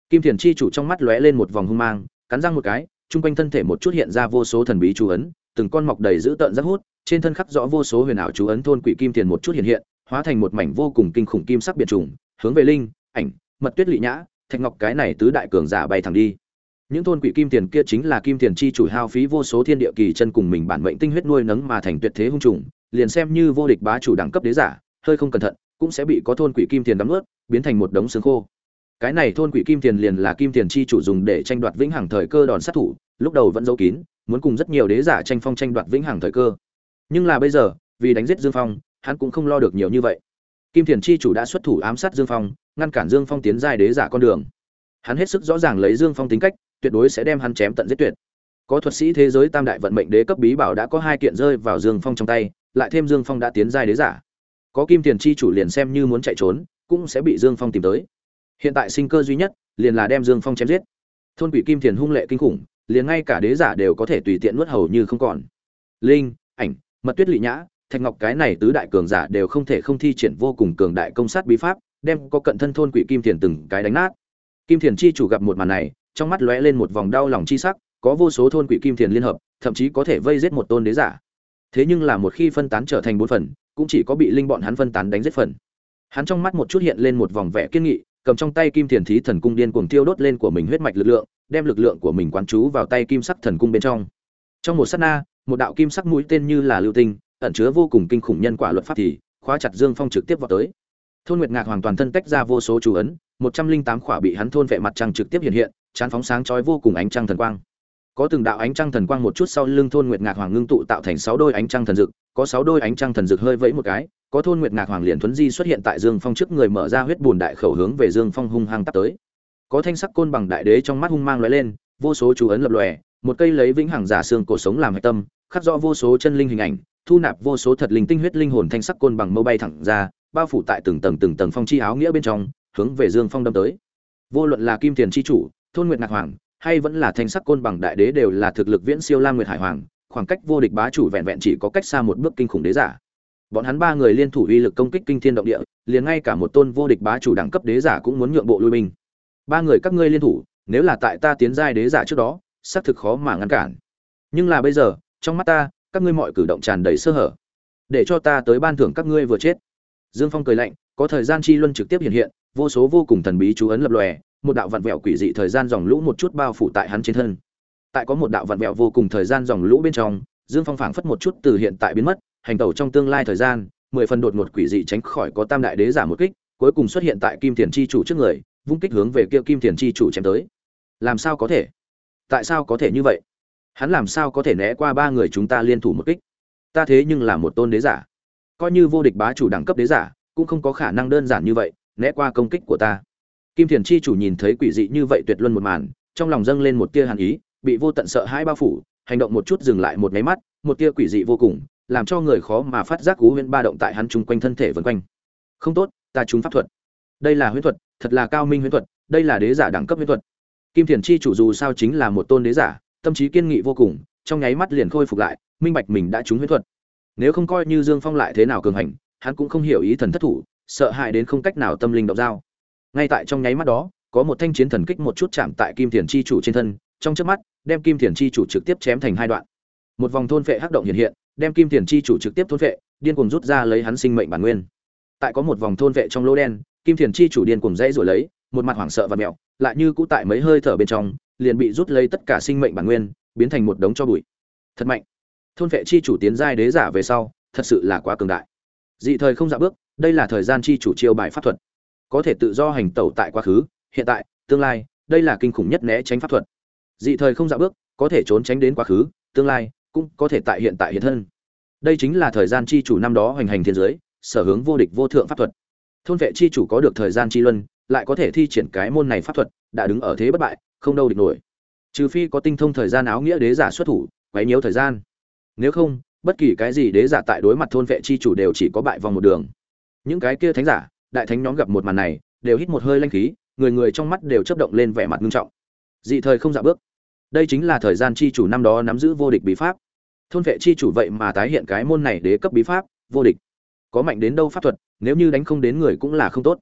Kim Thiền chi chủ trong mắt lóe lên một vòng hung mang, cắn răng một cái, trung quanh thân thể một chút hiện ra vô số thần bí chú ấn, từng con mọc đầy dữ tợn rất hút, trên thân khắc rõ vô số huyền ảo chú ấn thôn quỷ kim tiền một chút hiện hiện, hóa thành một mảnh vô cùng kinh khủng kim sắc biệt trùng, hướng về linh, ảnh, mật tuyết lị nhã, thạch ngọc cái này tứ đại cường giả bay thẳng đi. Những thôn quỷ kim tiền kia chính là kim tiền chi chủ hao phí vô số thiên địa kỳ chân cùng mình bản mệnh tinh huyết nuôi nấng mà thành tuyệt thế hung trùng, liền xem như vô địch bá chủ đẳng cấp đế giả, hơi không cẩn thận, cũng sẽ bị có thôn quỷ kim tiền đắm nuốt, biến thành một đống xương khô. Cái này thôn quỷ kim tiền liền là kim tiền chi chủ dùng để tranh đoạt vĩnh hằng thời cơ đòn sát thủ, lúc đầu vẫn giấu kín, muốn cùng rất nhiều đế giả tranh phong tranh đoạt vĩnh hằng thời cơ. Nhưng là bây giờ, vì đánh giết Dương Phong, hắn cũng không lo được nhiều như vậy. Kim tiền chi chủ đã xuất thủ ám sát Dương Phong, ngăn cản Dương Phong tiến giai đế giả con đường. Hắn hết sức rõ ràng lấy Dương Phong tính cách, tuyệt đối sẽ đem hắn chém tận giết tuyệt. Có thuật sĩ thế giới tam đại vận mệnh đế cấp bí bảo đã có hai kiện rơi vào Dương Phong trong tay, lại thêm Dương Phong đã tiến giai đế giả. Có kim tiền chi chủ liền xem như muốn chạy trốn, cũng sẽ bị Dương Phong tìm tới. Hiện tại sinh cơ duy nhất liền là đem Dương Phong chém giết. Thôn quỷ kim tiền hung lệ kinh khủng, liền ngay cả đế giả đều có thể tùy tiện nuốt hầu như không còn. Linh, ảnh, mật tuyết lị nhã, thạch ngọc cái này tứ đại cường giả đều không thể không thi triển vô cùng cường đại công sát bí pháp, đem có cận thân thôn quỷ kim tiền từng cái đánh nát. Kim tiền chi chủ gặp một màn này, trong mắt lóe lên một vòng đau lòng chi sắc, có vô số thôn quỷ kim tiền liên hợp, thậm chí có thể vây giết một tôn đế giả. Thế nhưng là một khi phân tán trở thành bốn phần, cũng chỉ có bị linh bọn hắn phân tán đánh giết phần. Hắn trong mắt một chút hiện lên một vòng vẻ kiên nghị, cầm trong tay kim tiền thí thần cung điên cuồng tiêu đốt lên của mình huyết mạch lực lượng, đem lực lượng của mình quán trú vào tay kim sắc thần cung bên trong. Trong một sát na, một đạo kim sắc mũi tên như là lưu tinh, ẩn chứa vô cùng kinh khủng nhân quả luật pháp thì khóa chặt Dương Phong trực tiếp vào tới. Thôn Nguyệt Ngạc hoàn toàn thân tách ra vô số chú ấn, một trăm linh tám khỏa bị hắn thôn vệ mặt trăng trực tiếp hiện hiện, chán phóng sáng chói vô cùng ánh trăng thần quang. Có từng đạo ánh trăng thần quang một chút sau lưng thôn Nguyệt Ngạc hoàng ngưng tụ tạo thành sáu đôi ánh trăng thần dực, có sáu đôi ánh trăng thần dực hơi vẫy một cái, có thôn Nguyệt Ngạc hoàng liền thuấn di xuất hiện tại Dương Phong trước người mở ra huyết bùn đại khẩu hướng về Dương Phong hung hăng tát tới. Có thanh sắc côn bằng đại đế trong mắt hung mang lóe lên, vô số chú ấn lập lòe, một cây lấy vĩnh hằng giả xương cổ sống làm hệ tâm, khắc rõ vô số chân linh hình ảnh, thu nạp vô số thật linh tinh huyết linh hồn thanh sắc côn bằng mâu bay thẳng ra, bao phủ tại từng tầng từng tầng phong chi áo nghĩa bên trong, hướng về Dương Phong đâm tới. Vô luận là Kim Tiền chi chủ, thôn Nguyệt Ngạc hoàng, hay vẫn là thanh sắc côn bằng đại đế đều là thực lực viễn siêu Lam Nguyệt Hải hoàng, khoảng cách vô địch bá chủ vẹn vẹn chỉ có cách xa một bước kinh khủng đế giả. Bọn hắn ba người liên thủ uy lực công kích kinh thiên động địa, liền ngay cả một tôn vô địch bá chủ đẳng cấp đế giả cũng muốn nhượng bộ lui binh. Ba người các ngươi liên thủ, nếu là tại ta tiến giai đế giả trước đó, xác thực khó mà ngăn cản. Nhưng là bây giờ, trong mắt ta, các ngươi mọi cử động tràn đầy sơ hở. Để cho ta tới ban thưởng các ngươi vừa chết. Dương Phong cười lạnh, có thời gian chi luân trực tiếp hiện hiện, vô số vô cùng thần bí chú ấn lập lòe, một đạo vặn vẹo quỷ dị thời gian dòng lũ một chút bao phủ tại hắn trên thân. Tại có một đạo vặn vẹo vô cùng thời gian dòng lũ bên trong, Dương Phong phảng phất một chút từ hiện tại biến mất, hành tẩu trong tương lai thời gian, mười phần đột ngột quỷ dị tránh khỏi có tam đại đế giả một kích, cuối cùng xuất hiện tại Kim Tiền chi chủ trước người, vung kích hướng về kia Kim Tiền chi chủ chém tới. Làm sao có thể? Tại sao có thể như vậy? Hắn làm sao có thể né qua ba người chúng ta liên thủ một kích? Ta thế nhưng là một tôn đế giả, coi như vô địch bá chủ đẳng cấp đế giả, cũng không có khả năng đơn giản như vậy né qua công kích của ta. Kim Tiền chi chủ nhìn thấy quỷ dị như vậy tuyệt luân một màn, trong lòng dâng lên một tia hàn ý, bị vô tận sợ hãi bao phủ, hành động một chút dừng lại một cái mắt, một tia quỷ dị vô cùng, làm cho người khó mà phát giác cú huyễn ba động tại hắn chung quanh thân thể vần quanh. Không tốt, ta trúng pháp thuật. Đây là huyễn thuật, thật là cao minh huyễn thuật, đây là đế giả đẳng cấp huyễn thuật. Kim Tiền chi chủ dù sao chính là một tôn đế giả, tâm trí kiên nghị vô cùng, trong nháy mắt liền khôi phục lại, minh bạch mình đã trúng huyễn thuật. Nếu không coi như Dương Phong lại thế nào cường hành, hắn cũng không hiểu ý thần thất thủ, sợ hãi đến không cách nào tâm linh động dao. Ngay tại trong nháy mắt đó, có một thanh chiến thần kích một chút chạm tại Kim Tiền chi chủ trên thân, trong chớp mắt, đem Kim Tiền chi chủ trực tiếp chém thành hai đoạn. Một vòng thôn phệ hắc động hiện hiện, đem Kim Tiền chi chủ trực tiếp thôn phệ, điên cuồng rút ra lấy hắn sinh mệnh bản nguyên. Tại có một vòng thôn phệ trong lỗ đen, Kim Tiền chi chủ điên cuồng dãy rủa lấy, một mặt hoảng sợ và mèo, lại như cũ tại mấy hơi thở bên trong, liền bị rút lấy tất cả sinh mệnh bản nguyên, biến thành một đống tro bụi. Thật mạnh. Thôn phệ chi chủ tiến giai đế giả về sau, thật sự là quá cường đại. Dị thời không dạ bước, đây là thời gian chi chủ chiêu bài pháp thuật, có thể tự do hành tẩu tại quá khứ, hiện tại, tương lai, đây là kinh khủng nhất né tránh pháp thuật. Dị thời không dạ bước, có thể trốn tránh đến quá khứ, tương lai, cũng có thể tại hiện tại hiện thân. Đây chính là thời gian chi chủ năm đó hoành hành thiên giới, sở hướng vô địch vô thượng pháp thuật. Thôn vệ chi chủ có được thời gian chi luân, lại có thể thi triển cái môn này pháp thuật, đã đứng ở thế bất bại, không đâu địch nổi. Trừ phi có tinh thông thời gian áo nghĩa đế giả xuất thủ, quấy nhiễu thời gian. Nếu không, bất kỳ cái gì đế giả tại đối mặt thôn vệ chi chủ đều chỉ có bại vòng một đường. Những cái kia thánh giả, đại thánh nhóm gặp một màn này, đều hít một hơi linh khí, người người trong mắt đều chớp động lên vẻ mặt nghiêm trọng. Dị thời không dạ bước. Đây chính là thời gian chi chủ năm đó nắm giữ vô địch bí pháp. Thôn vệ chi chủ vậy mà tái hiện cái môn này đế cấp bí pháp, vô địch. Có mạnh đến đâu pháp thuật, nếu như đánh không đến người cũng là không tốt.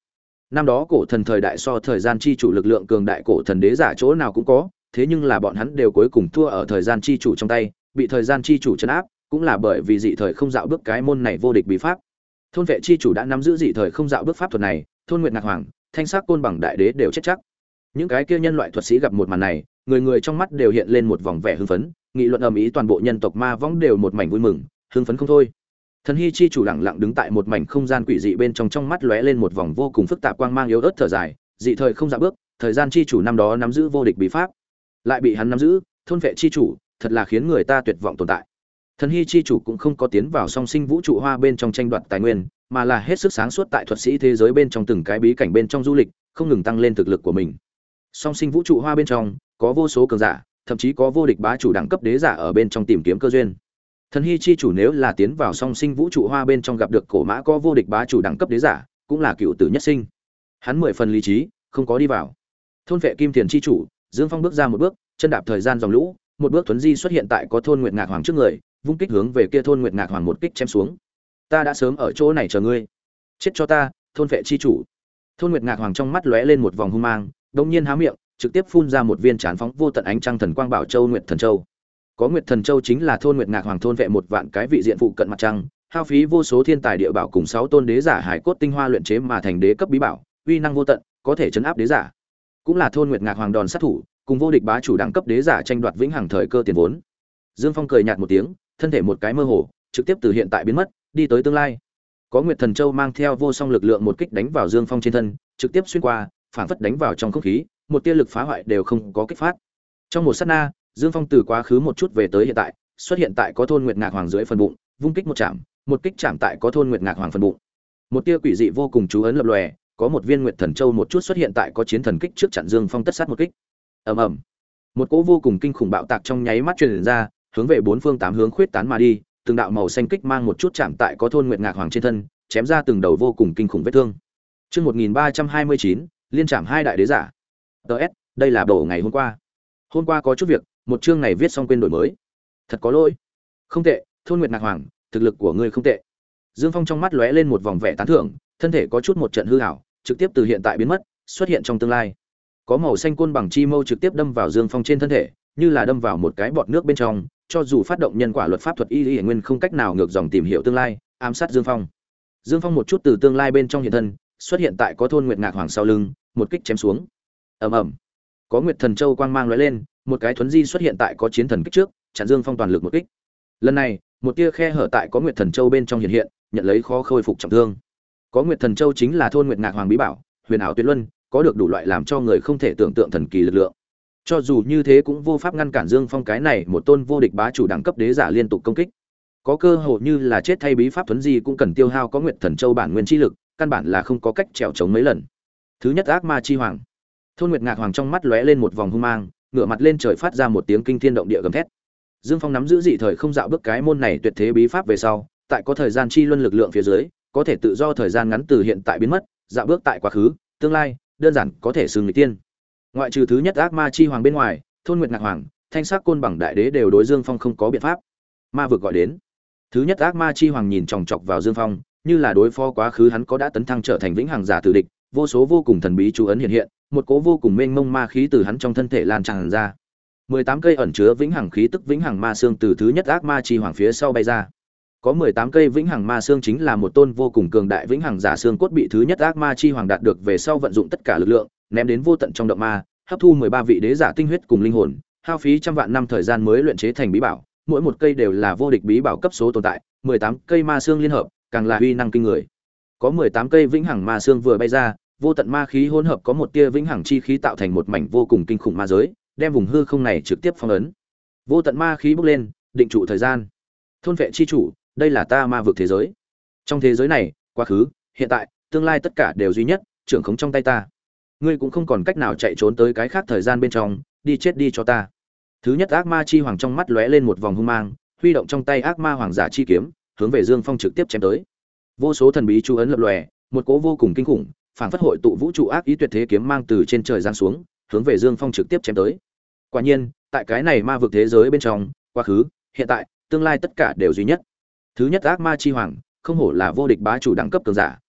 Năm đó cổ thần thời đại so thời gian chi chủ lực lượng cường đại cổ thần đế giả chỗ nào cũng có, thế nhưng là bọn hắn đều cuối cùng thua ở thời gian chi chủ trong tay, bị thời gian chi chủ trấn áp, cũng là bởi vì dị thời không dạo bước cái môn này vô địch bí pháp. Thôn vệ chi chủ đã nắm giữ dị thời không dạo bước pháp thuật này, Thôn Nguyệt Ngạc Hoàng, Thanh Sắc Côn Bằng đại đế đều chết chắc. Những cái kia nhân loại thuật sĩ gặp một màn này, người người trong mắt đều hiện lên một vòng vẻ hưng phấn, nghị luận ầm ĩ, toàn bộ nhân tộc ma võng đều một mảnh vui mừng, hưng phấn không thôi. Thần Hy chi chủ lặng lặng đứng tại một mảnh không gian quỷ dị bên trong, trong mắt lóe lên một vòng vô cùng phức tạp quang mang yếu ớt thở dài, dị thời không dạo bước, thời gian chi chủ năm đó nắm giữ vô địch bí pháp, lại bị hắn nắm giữ, thôn vệ chi chủ, thật là khiến người ta tuyệt vọng tồn tại. Thần Hy chi chủ cũng không có tiến vào song sinh vũ trụ hoa bên trong tranh đoạt tài nguyên, mà là hết sức sáng suốt tại thuật sĩ thế giới bên trong từng cái bí cảnh bên trong du lịch, không ngừng tăng lên thực lực của mình. Song sinh vũ trụ hoa bên trong có vô số cường giả, thậm chí có vô địch bá chủ đẳng cấp đế giả ở bên trong tìm kiếm cơ duyên. Thần Hy chi chủ nếu là tiến vào song sinh vũ trụ hoa bên trong gặp được cổ mã có vô địch bá chủ đẳng cấp đế giả, cũng là cựu tử nhất sinh. Hắn mười phần lý trí, không có đi vào. Thôn vệ kim tiền chi chủ, Dương Phong bước ra một bước, chân đạp thời gian dòng lũ, một bước tuấn di xuất hiện tại có Thôn Nguyệt Ngạc Hoàng trước người, vung kích hướng về kia Thôn Nguyệt Ngạc Hoàng một kích chém xuống. Ta đã sớm ở chỗ này chờ ngươi, chết cho ta, thôn vệ chi chủ. Thôn Nguyệt Ngạc Hoàng trong mắt lóe lên một vòng hung mang, đột nhiên há miệng, trực tiếp phun ra một viên chán phóng vô tận ánh trăng thần quang bảo châu Nguyệt Thần Châu. Có Nguyệt Thần Châu chính là Thôn Nguyệt Ngạc Hoàng thôn vệ một vạn cái vị diện phụ cận mặt trăng, hao phí vô số thiên tài địa bảo cùng sáu tôn đế giả hải cốt tinh hoa luyện chế mà thành đế cấp bí bảo, uy năng vô tận, có thể chấn áp đế giả. Cũng là Thôn Nguyệt Ngạc Hoàng đòn sát thủ, cùng vô địch bá chủ đẳng cấp đế giả tranh đoạt vĩnh hằng thời cơ tiền vốn. Dương Phong cười nhạt một tiếng, thân thể một cái mơ hồ, trực tiếp từ hiện tại biến mất, đi tới tương lai. Có Nguyệt Thần Châu mang theo vô song lực lượng một kích đánh vào Dương Phong trên thân, trực tiếp xuyên qua, phản phất đánh vào trong không khí, một tia lực phá hoại đều không có kích phát. Trong một sát na, Dương Phong từ quá khứ một chút về tới hiện tại, xuất hiện tại có Thôn Nguyệt Ngạc Hoàng dưới phần bụng, vung kích một chạm, một kích chạm tại có Thôn Nguyệt Ngạc Hoàng phần bụng. Một tia quỷ dị vô cùng chú ấn lập lòe, có một viên Nguyệt Thần Châu một chút xuất hiện tại có chiến thần kích trước chặn Dương Phong tất sát một kích. Ầm ầm. Một cỗ vô cùng kinh khủng bạo tạc trong nháy mắt truyền ra, hướng về bốn phương tám hướng khuyết tán mà đi, từng đạo màu xanh kích mang một chút chạm tại có Thôn Nguyệt Ngạc Hoàng trên thân, chém ra từng đầu vô cùng kinh khủng vết thương. Chương một nghìn ba trăm hai mươi chín, liên chạm hai đại đế giả. ê ét, đây là đồ ngày hôm qua. Hôm qua có chút việc, một chương này viết xong quên đổi mới. Thật có lỗi. Không tệ, Thôn Nguyệt Ngạc Hoàng, thực lực của ngươi không tệ. Dương Phong trong mắt lóe lên một vòng vẻ tán thưởng, thân thể có chút một trận hư ảo, trực tiếp từ hiện tại biến mất, xuất hiện trong tương lai. Có màu xanh côn bằng chi mâu trực tiếp đâm vào Dương Phong trên thân thể, như là đâm vào một cái bọt nước bên trong, cho dù phát động nhân quả luật pháp thuật y y nguyên không cách nào ngược dòng tìm hiểu tương lai, ám sát Dương Phong. Dương Phong một chút từ tương lai bên trong hiện thân, xuất hiện tại có Thôn Nguyệt Ngạc Hoàng sau lưng, một kích chém xuống. Ầm ầm. Có Nguyệt Thần Châu quang mang lóe lên, một cái thuấn di xuất hiện tại có chiến thần kích trước, chặn Dương Phong toàn lực một kích. Lần này, một tia khe hở tại có Nguyệt Thần Châu bên trong hiện hiện, nhận lấy khó khôi phục trọng thương. Có Nguyệt Thần Châu chính là Thôn Nguyệt Ngạc Hoàng bí bảo, huyền ảo tuyệt luân, có được đủ loại làm cho người không thể tưởng tượng thần kỳ lực lượng. Cho dù như thế cũng vô pháp ngăn cản Dương Phong cái này một tôn vô địch bá chủ đẳng cấp đế giả liên tục công kích. Có cơ hội như là chết thay bí pháp thuấn di cũng cần tiêu hao có Nguyệt Thần Châu bản nguyên chi lực, căn bản là không có cách trèo chống mấy lần. Thứ nhất ác ma chi hoàng. Thôn Nguyệt Ngạc Hoàng trong mắt lóe lên một vòng hung mang, ngửa mặt lên trời phát ra một tiếng kinh thiên động địa gầm thét. Dương Phong nắm giữ dị thời không dạo bước cái môn này tuyệt thế bí pháp về sau, tại có thời gian chi luân lực lượng phía dưới, có thể tự do thời gian ngắn từ hiện tại biến mất, dạo bước tại quá khứ, tương lai, đơn giản có thể xưng người tiên. Ngoại trừ thứ nhất ác ma chi hoàng bên ngoài, Thôn Nguyệt Ngạc Hoàng, Thanh Sắc Côn Bằng đại đế đều đối Dương Phong không có biện pháp. Ma vực gọi đến. Thứ nhất ác ma chi hoàng nhìn chòng chọc vào Dương Phong, như là đối phó quá khứ hắn có đã tấn thăng trở thành vĩnh hằng giả tử địch, vô số vô cùng thần bí chú ấn hiện hiện, một cỗ vô cùng mênh mông ma khí từ hắn trong thân thể lan tràn ra. mười tám cây ẩn chứa vĩnh hằng khí tức vĩnh hằng ma xương từ thứ nhất ác ma chi hoàng phía sau bay ra. Có mười tám cây vĩnh hằng ma xương chính là một tôn vô cùng cường đại vĩnh hằng giả xương cốt bị thứ nhất ác ma chi hoàng đạt được về sau vận dụng tất cả lực lượng, ném đến vô tận trong động ma, hấp thu mười ba vị đế giả tinh huyết cùng linh hồn, hao phí trăm vạn năm thời gian mới luyện chế thành bí bảo, mỗi một cây đều là vô địch bí bảo cấp số tồn tại, mười tám cây ma xương liên hợp, càng là uy năng kinh người. Có mười tám cây vĩnh hằng ma xương vừa bay ra, vô tận ma khí hỗn hợp có một tia vĩnh hằng chi khí tạo thành một mảnh vô cùng kinh khủng ma giới, đem vùng hư không này trực tiếp phong ấn. Vô tận ma khí bốc lên, định trụ thời gian. Thôn vệ chi chủ, đây là ta ma vực thế giới. Trong thế giới này, quá khứ, hiện tại, tương lai tất cả đều duy nhất, trưởng khống trong tay ta. Ngươi cũng không còn cách nào chạy trốn tới cái khác thời gian bên trong, đi chết đi cho ta. Thứ nhất ác ma chi hoàng trong mắt lóe lên một vòng hung mang, huy động trong tay ác ma hoàng giả chi kiếm, hướng về Dương Phong trực tiếp chém tới. Vô số thần bí chú ấn lập lòe, một cỗ vô cùng kinh khủng, phảng phất hội tụ vũ trụ ác ý tuyệt thế kiếm mang từ trên trời giáng xuống, hướng về Dương Phong trực tiếp chém tới. Quả nhiên, tại cái này ma vực thế giới bên trong, quá khứ, hiện tại, tương lai tất cả đều duy nhất. Thứ nhất ác ma chi hoàng, không hổ là vô địch bá chủ đẳng cấp cường giả,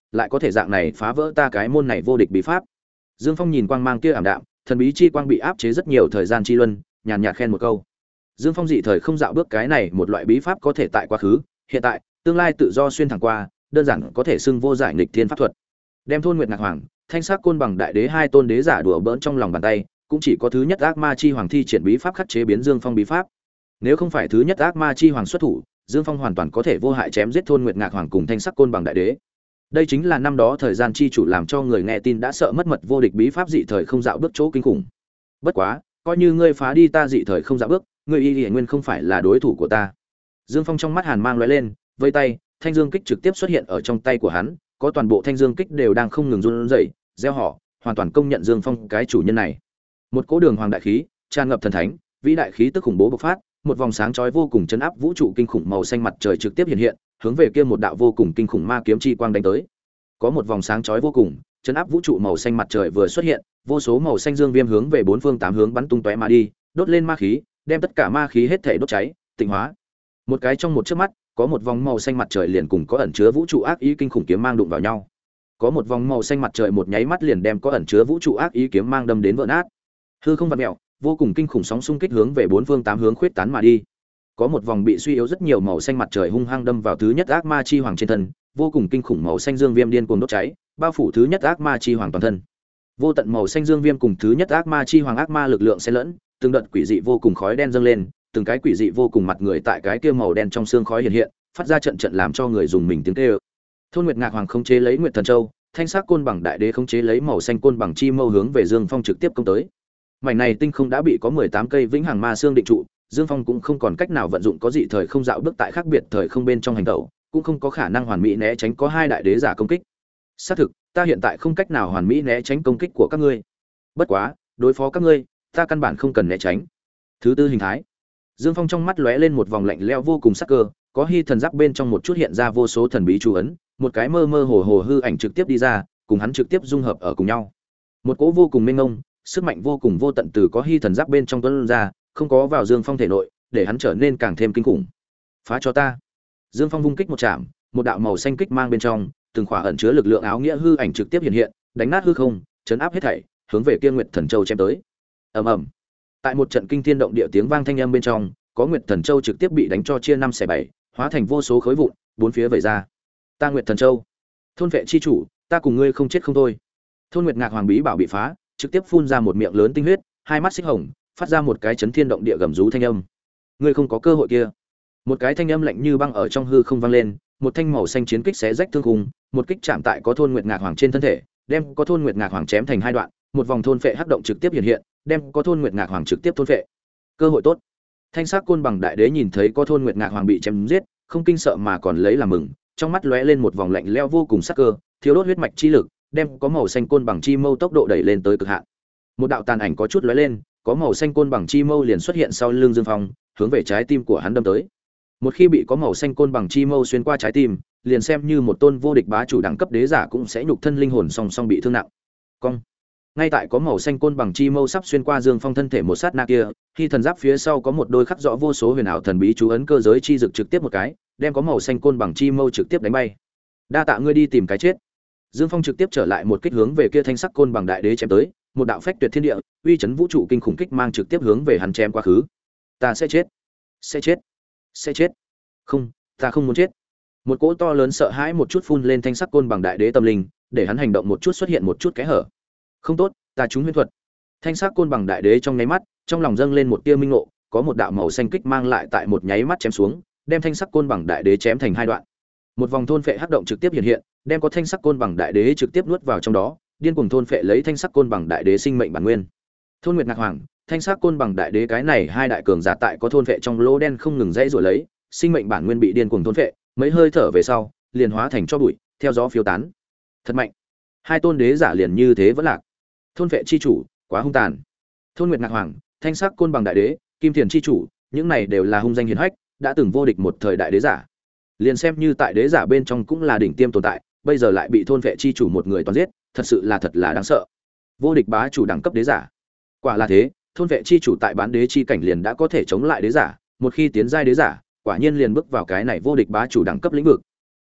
lại có thể dạng này phá vỡ ta cái môn này vô địch bí pháp. Dương Phong nhìn quang mang kia ảm đạm, thần bí chi quang bị áp chế rất nhiều thời gian chi luân, nhàn nhạt khen một câu. Dương Phong dị thời không dạo bước cái này một loại bí pháp có thể tại quá khứ, hiện tại, tương lai tự do xuyên thẳng qua, đơn giản có thể xưng vô giải nghịch thiên pháp thuật. Đem Thôn Nguyệt Ngạc Hoàng, Thanh Sắc Côn Bằng Đại Đế hai tôn đế giả đùa bỡn trong lòng bàn tay, cũng chỉ có thứ nhất ác ma chi hoàng thi triển bí pháp khắc chế biến Dương Phong bí pháp. Nếu không phải thứ nhất ác ma chi hoàng xuất thủ, Dương Phong hoàn toàn có thể vô hại chém giết Thôn Nguyệt Ngạc Hoàng cùng Thanh Sắc Côn Bằng Đại Đế. Đây chính là năm đó thời gian chi chủ làm cho người nghe tin đã sợ mất mật vô địch bí pháp dị thời không dạo bước chỗ kinh khủng. Bất quá, coi như ngươi phá đi ta dị thời không dạo bước, ngươi y y nguyên không phải là đối thủ của ta. Dương Phong trong mắt hàn mang lóe lên, vây tay, thanh dương kích trực tiếp xuất hiện ở trong tay của hắn, có toàn bộ thanh dương kích đều đang không ngừng run rẩy, reo hò, hoàn toàn công nhận Dương Phong cái chủ nhân này. Một cỗ đường hoàng đại khí, tràn ngập thần thánh, vĩ đại khí tức khủng bố bộc phát, một vòng sáng chói vô cùng chấn áp vũ trụ kinh khủng màu xanh mặt trời trực tiếp hiện hiện, hướng về kia một đạo vô cùng kinh khủng ma kiếm chi quang đánh tới. Có một vòng sáng chói vô cùng, chấn áp vũ trụ màu xanh mặt trời vừa xuất hiện, vô số màu xanh dương viêm hướng về bốn phương tám hướng bắn tung tóe mà đi, đốt lên ma khí, đem tất cả ma khí hết thể đốt cháy, tịnh hóa. Một cái trong một chớp mắt, có một vòng màu xanh mặt trời liền cùng có ẩn chứa vũ trụ ác ý kinh khủng kiếm mang đụng vào nhau. Có một vòng màu xanh mặt trời một nháy mắt liền đem có ẩn chứa vũ trụ ác ý kiếm mang đâm đến vỡ nát. Hư không vặn mèo, vô cùng kinh khủng sóng xung kích hướng về bốn phương tám hướng khuyết tán mà đi. Có một vòng bị suy yếu rất nhiều màu xanh mặt trời hung hăng đâm vào thứ nhất ác ma chi hoàng trên thân, vô cùng kinh khủng màu xanh dương viêm điên cuồng đốt cháy, bao phủ thứ nhất ác ma chi hoàng toàn thân. Vô tận màu xanh dương viêm cùng thứ nhất ác ma chi hoàng ác ma lực lượng xen lẫn, từng đợt quỷ dị vô cùng khói đen dâng lên, từng cái quỷ dị vô cùng mặt người tại cái kia màu đen trong xương khói hiện hiện, phát ra trận trận làm cho người dùng mình tiếng kêu. Thôn Nguyệt Ngạc Hoàng khống chế lấy Nguyệt Thần Châu, Thanh Sắc Côn Bằng Đại Đế khống chế lấy màu xanh côn bằng chi mâu hướng về Dương Phong trực tiếp công tới. Mảnh này tinh không đã bị có mười tám cây vĩnh hằng ma xương định trụ, Dương Phong cũng không còn cách nào vận dụng có dị thời không dạo bước tại khác biệt thời không bên trong hành động, cũng không có khả năng hoàn mỹ né tránh có hai đại đế giả công kích. Xác thực, ta hiện tại không cách nào hoàn mỹ né tránh công kích của các ngươi. Bất quá, đối phó các ngươi, ta căn bản không cần né tránh. Thứ tư hình thái. Dương Phong trong mắt lóe lên một vòng lạnh lẽo vô cùng sắc cơ, có hy thần giáp bên trong một chút hiện ra vô số thần bí chú ấn, một cái mơ mơ hồ hồ hư ảnh trực tiếp đi ra, cùng hắn trực tiếp dung hợp ở cùng nhau. Một cỗ vô cùng mênh mông, sức mạnh vô cùng vô tận từ có hy thần giáp bên trong tuôn ra, không có vào Dương Phong thể nội, để hắn trở nên càng thêm kinh khủng. Phá cho ta! Dương Phong vung kích một chạm, một đạo màu xanh kích mang bên trong, từng khỏa ẩn chứa lực lượng áo nghĩa hư ảnh trực tiếp hiện hiện, đánh nát hư không, chấn áp hết thảy, hướng về kia Nguyệt Thần Châu chém tới. Ầm ầm. Tại một trận kinh thiên động địa tiếng vang thanh âm bên trong, có Nguyệt Thần Châu trực tiếp bị đánh cho chia năm xẻ bảy, hóa thành vô số khối vụn, bốn phía vẩy ra. Ta Nguyệt Thần Châu, thôn vệ chi chủ, ta cùng ngươi không chết không thôi. Thôn Nguyệt Ngạc Hoàng bí bảo bị phá, trực tiếp phun ra một miệng lớn tinh huyết, hai mắt xích hồng, phát ra một cái chấn thiên động địa gầm rú thanh âm. Ngươi không có cơ hội kia. Một cái thanh âm lạnh như băng ở trong hư không vang lên, một thanh màu xanh chiến kích xé rách thương khung, một kích chạm tại có thôn Nguyệt Ngạc Hoàng trên thân thể, đem có thôn Nguyệt Ngạc Hoàng chém thành hai đoạn, một vòng thôn phệ hắc động trực tiếp hiện hiện, đem có thôn Nguyệt Ngạc Hoàng trực tiếp thôn phệ. Cơ hội tốt. Thanh Sắc Côn Bằng Đại Đế nhìn thấy có thôn Nguyệt Ngạc Hoàng bị chém giết, không kinh sợ mà còn lấy làm mừng, trong mắt lóe lên một vòng lạnh lẽo vô cùng sắc cơ, thiếu đốt huyết mạch chi lực, đem có màu xanh côn bằng chi mâu tốc độ đẩy lên tới cực hạn. Một đạo tàn ảnh có chút lóe lên, có màu xanh côn bằng chi mâu liền xuất hiện sau lưng Dương Phong, hướng về trái tim của hắn đâm tới. Một khi bị có màu xanh côn bằng chi mâu xuyên qua trái tim, liền xem như một tôn vô địch bá chủ đẳng cấp đế giả cũng sẽ nhục thân linh hồn song song bị thương nặng. Cong. Ngay tại có màu xanh côn bằng chi mâu sắp xuyên qua Dương Phong thân thể một sát na kia, khi thần giáp phía sau có một đôi khắc rõ vô số huyền ảo thần bí chú ấn cơ giới chi dực trực tiếp một cái, đem có màu xanh côn bằng chi mâu trực tiếp đánh bay. Đa tạ ngươi đi tìm cái chết. Dương Phong trực tiếp trở lại một kích hướng về kia thanh sắc côn bằng đại đế chém tới, một đạo phách tuyệt thiên địa, uy chấn vũ trụ kinh khủng kích mang trực tiếp hướng về hắn chém quá khứ. Ta sẽ chết, sẽ chết, sẽ chết. Không, ta không muốn chết. Một cỗ to lớn sợ hãi một chút phun lên thanh sắc côn bằng đại đế tâm linh, để hắn hành động một chút xuất hiện một chút kẽ hở. Không tốt, ta trúng huyễn thuật. Thanh sắc côn bằng đại đế trong nháy mắt, trong lòng dâng lên một tia minh ngộ, có một đạo màu xanh kích mang lại tại một nháy mắt chém xuống, đem thanh sắc côn bằng đại đế chém thành hai đoạn. Một vòng thôn phệ hắc động trực tiếp hiện hiện, đem có thanh sắc côn bằng đại đế trực tiếp nuốt vào trong đó, điên cuồng thôn phệ lấy thanh sắc côn bằng đại đế sinh mệnh bản nguyên. Thôn Nguyệt Ngạc Hoàng, thanh sắc côn bằng đại đế cái này hai đại cường giả tại có thôn phệ trong lỗ đen không ngừng dãy rồi lấy, sinh mệnh bản nguyên bị điên cuồng thôn phệ, mấy hơi thở về sau, liền hóa thành cho bụi, theo gió phiêu tán. Thật mạnh. Hai tôn đế giả liền như thế vẫn lạc. Thôn phệ chi chủ, quá hung tàn. Thôn Nguyệt Ngạc Hoàng, thanh sắc côn bằng đại đế, kim thiền chi chủ, những này đều là hung danh hiển hách, đã từng vô địch một thời đại đế giả. Liền xem như tại đế giả bên trong cũng là đỉnh tiêm tồn tại, bây giờ lại bị thôn phệ chi chủ một người toàn giết, thật sự là thật là đáng sợ. Vô địch bá chủ đẳng cấp đế giả. Quả là thế, thôn phệ chi chủ tại bán đế chi cảnh liền đã có thể chống lại đế giả, một khi tiến giai đế giả, quả nhiên liền bước vào cái này vô địch bá chủ đẳng cấp lĩnh vực.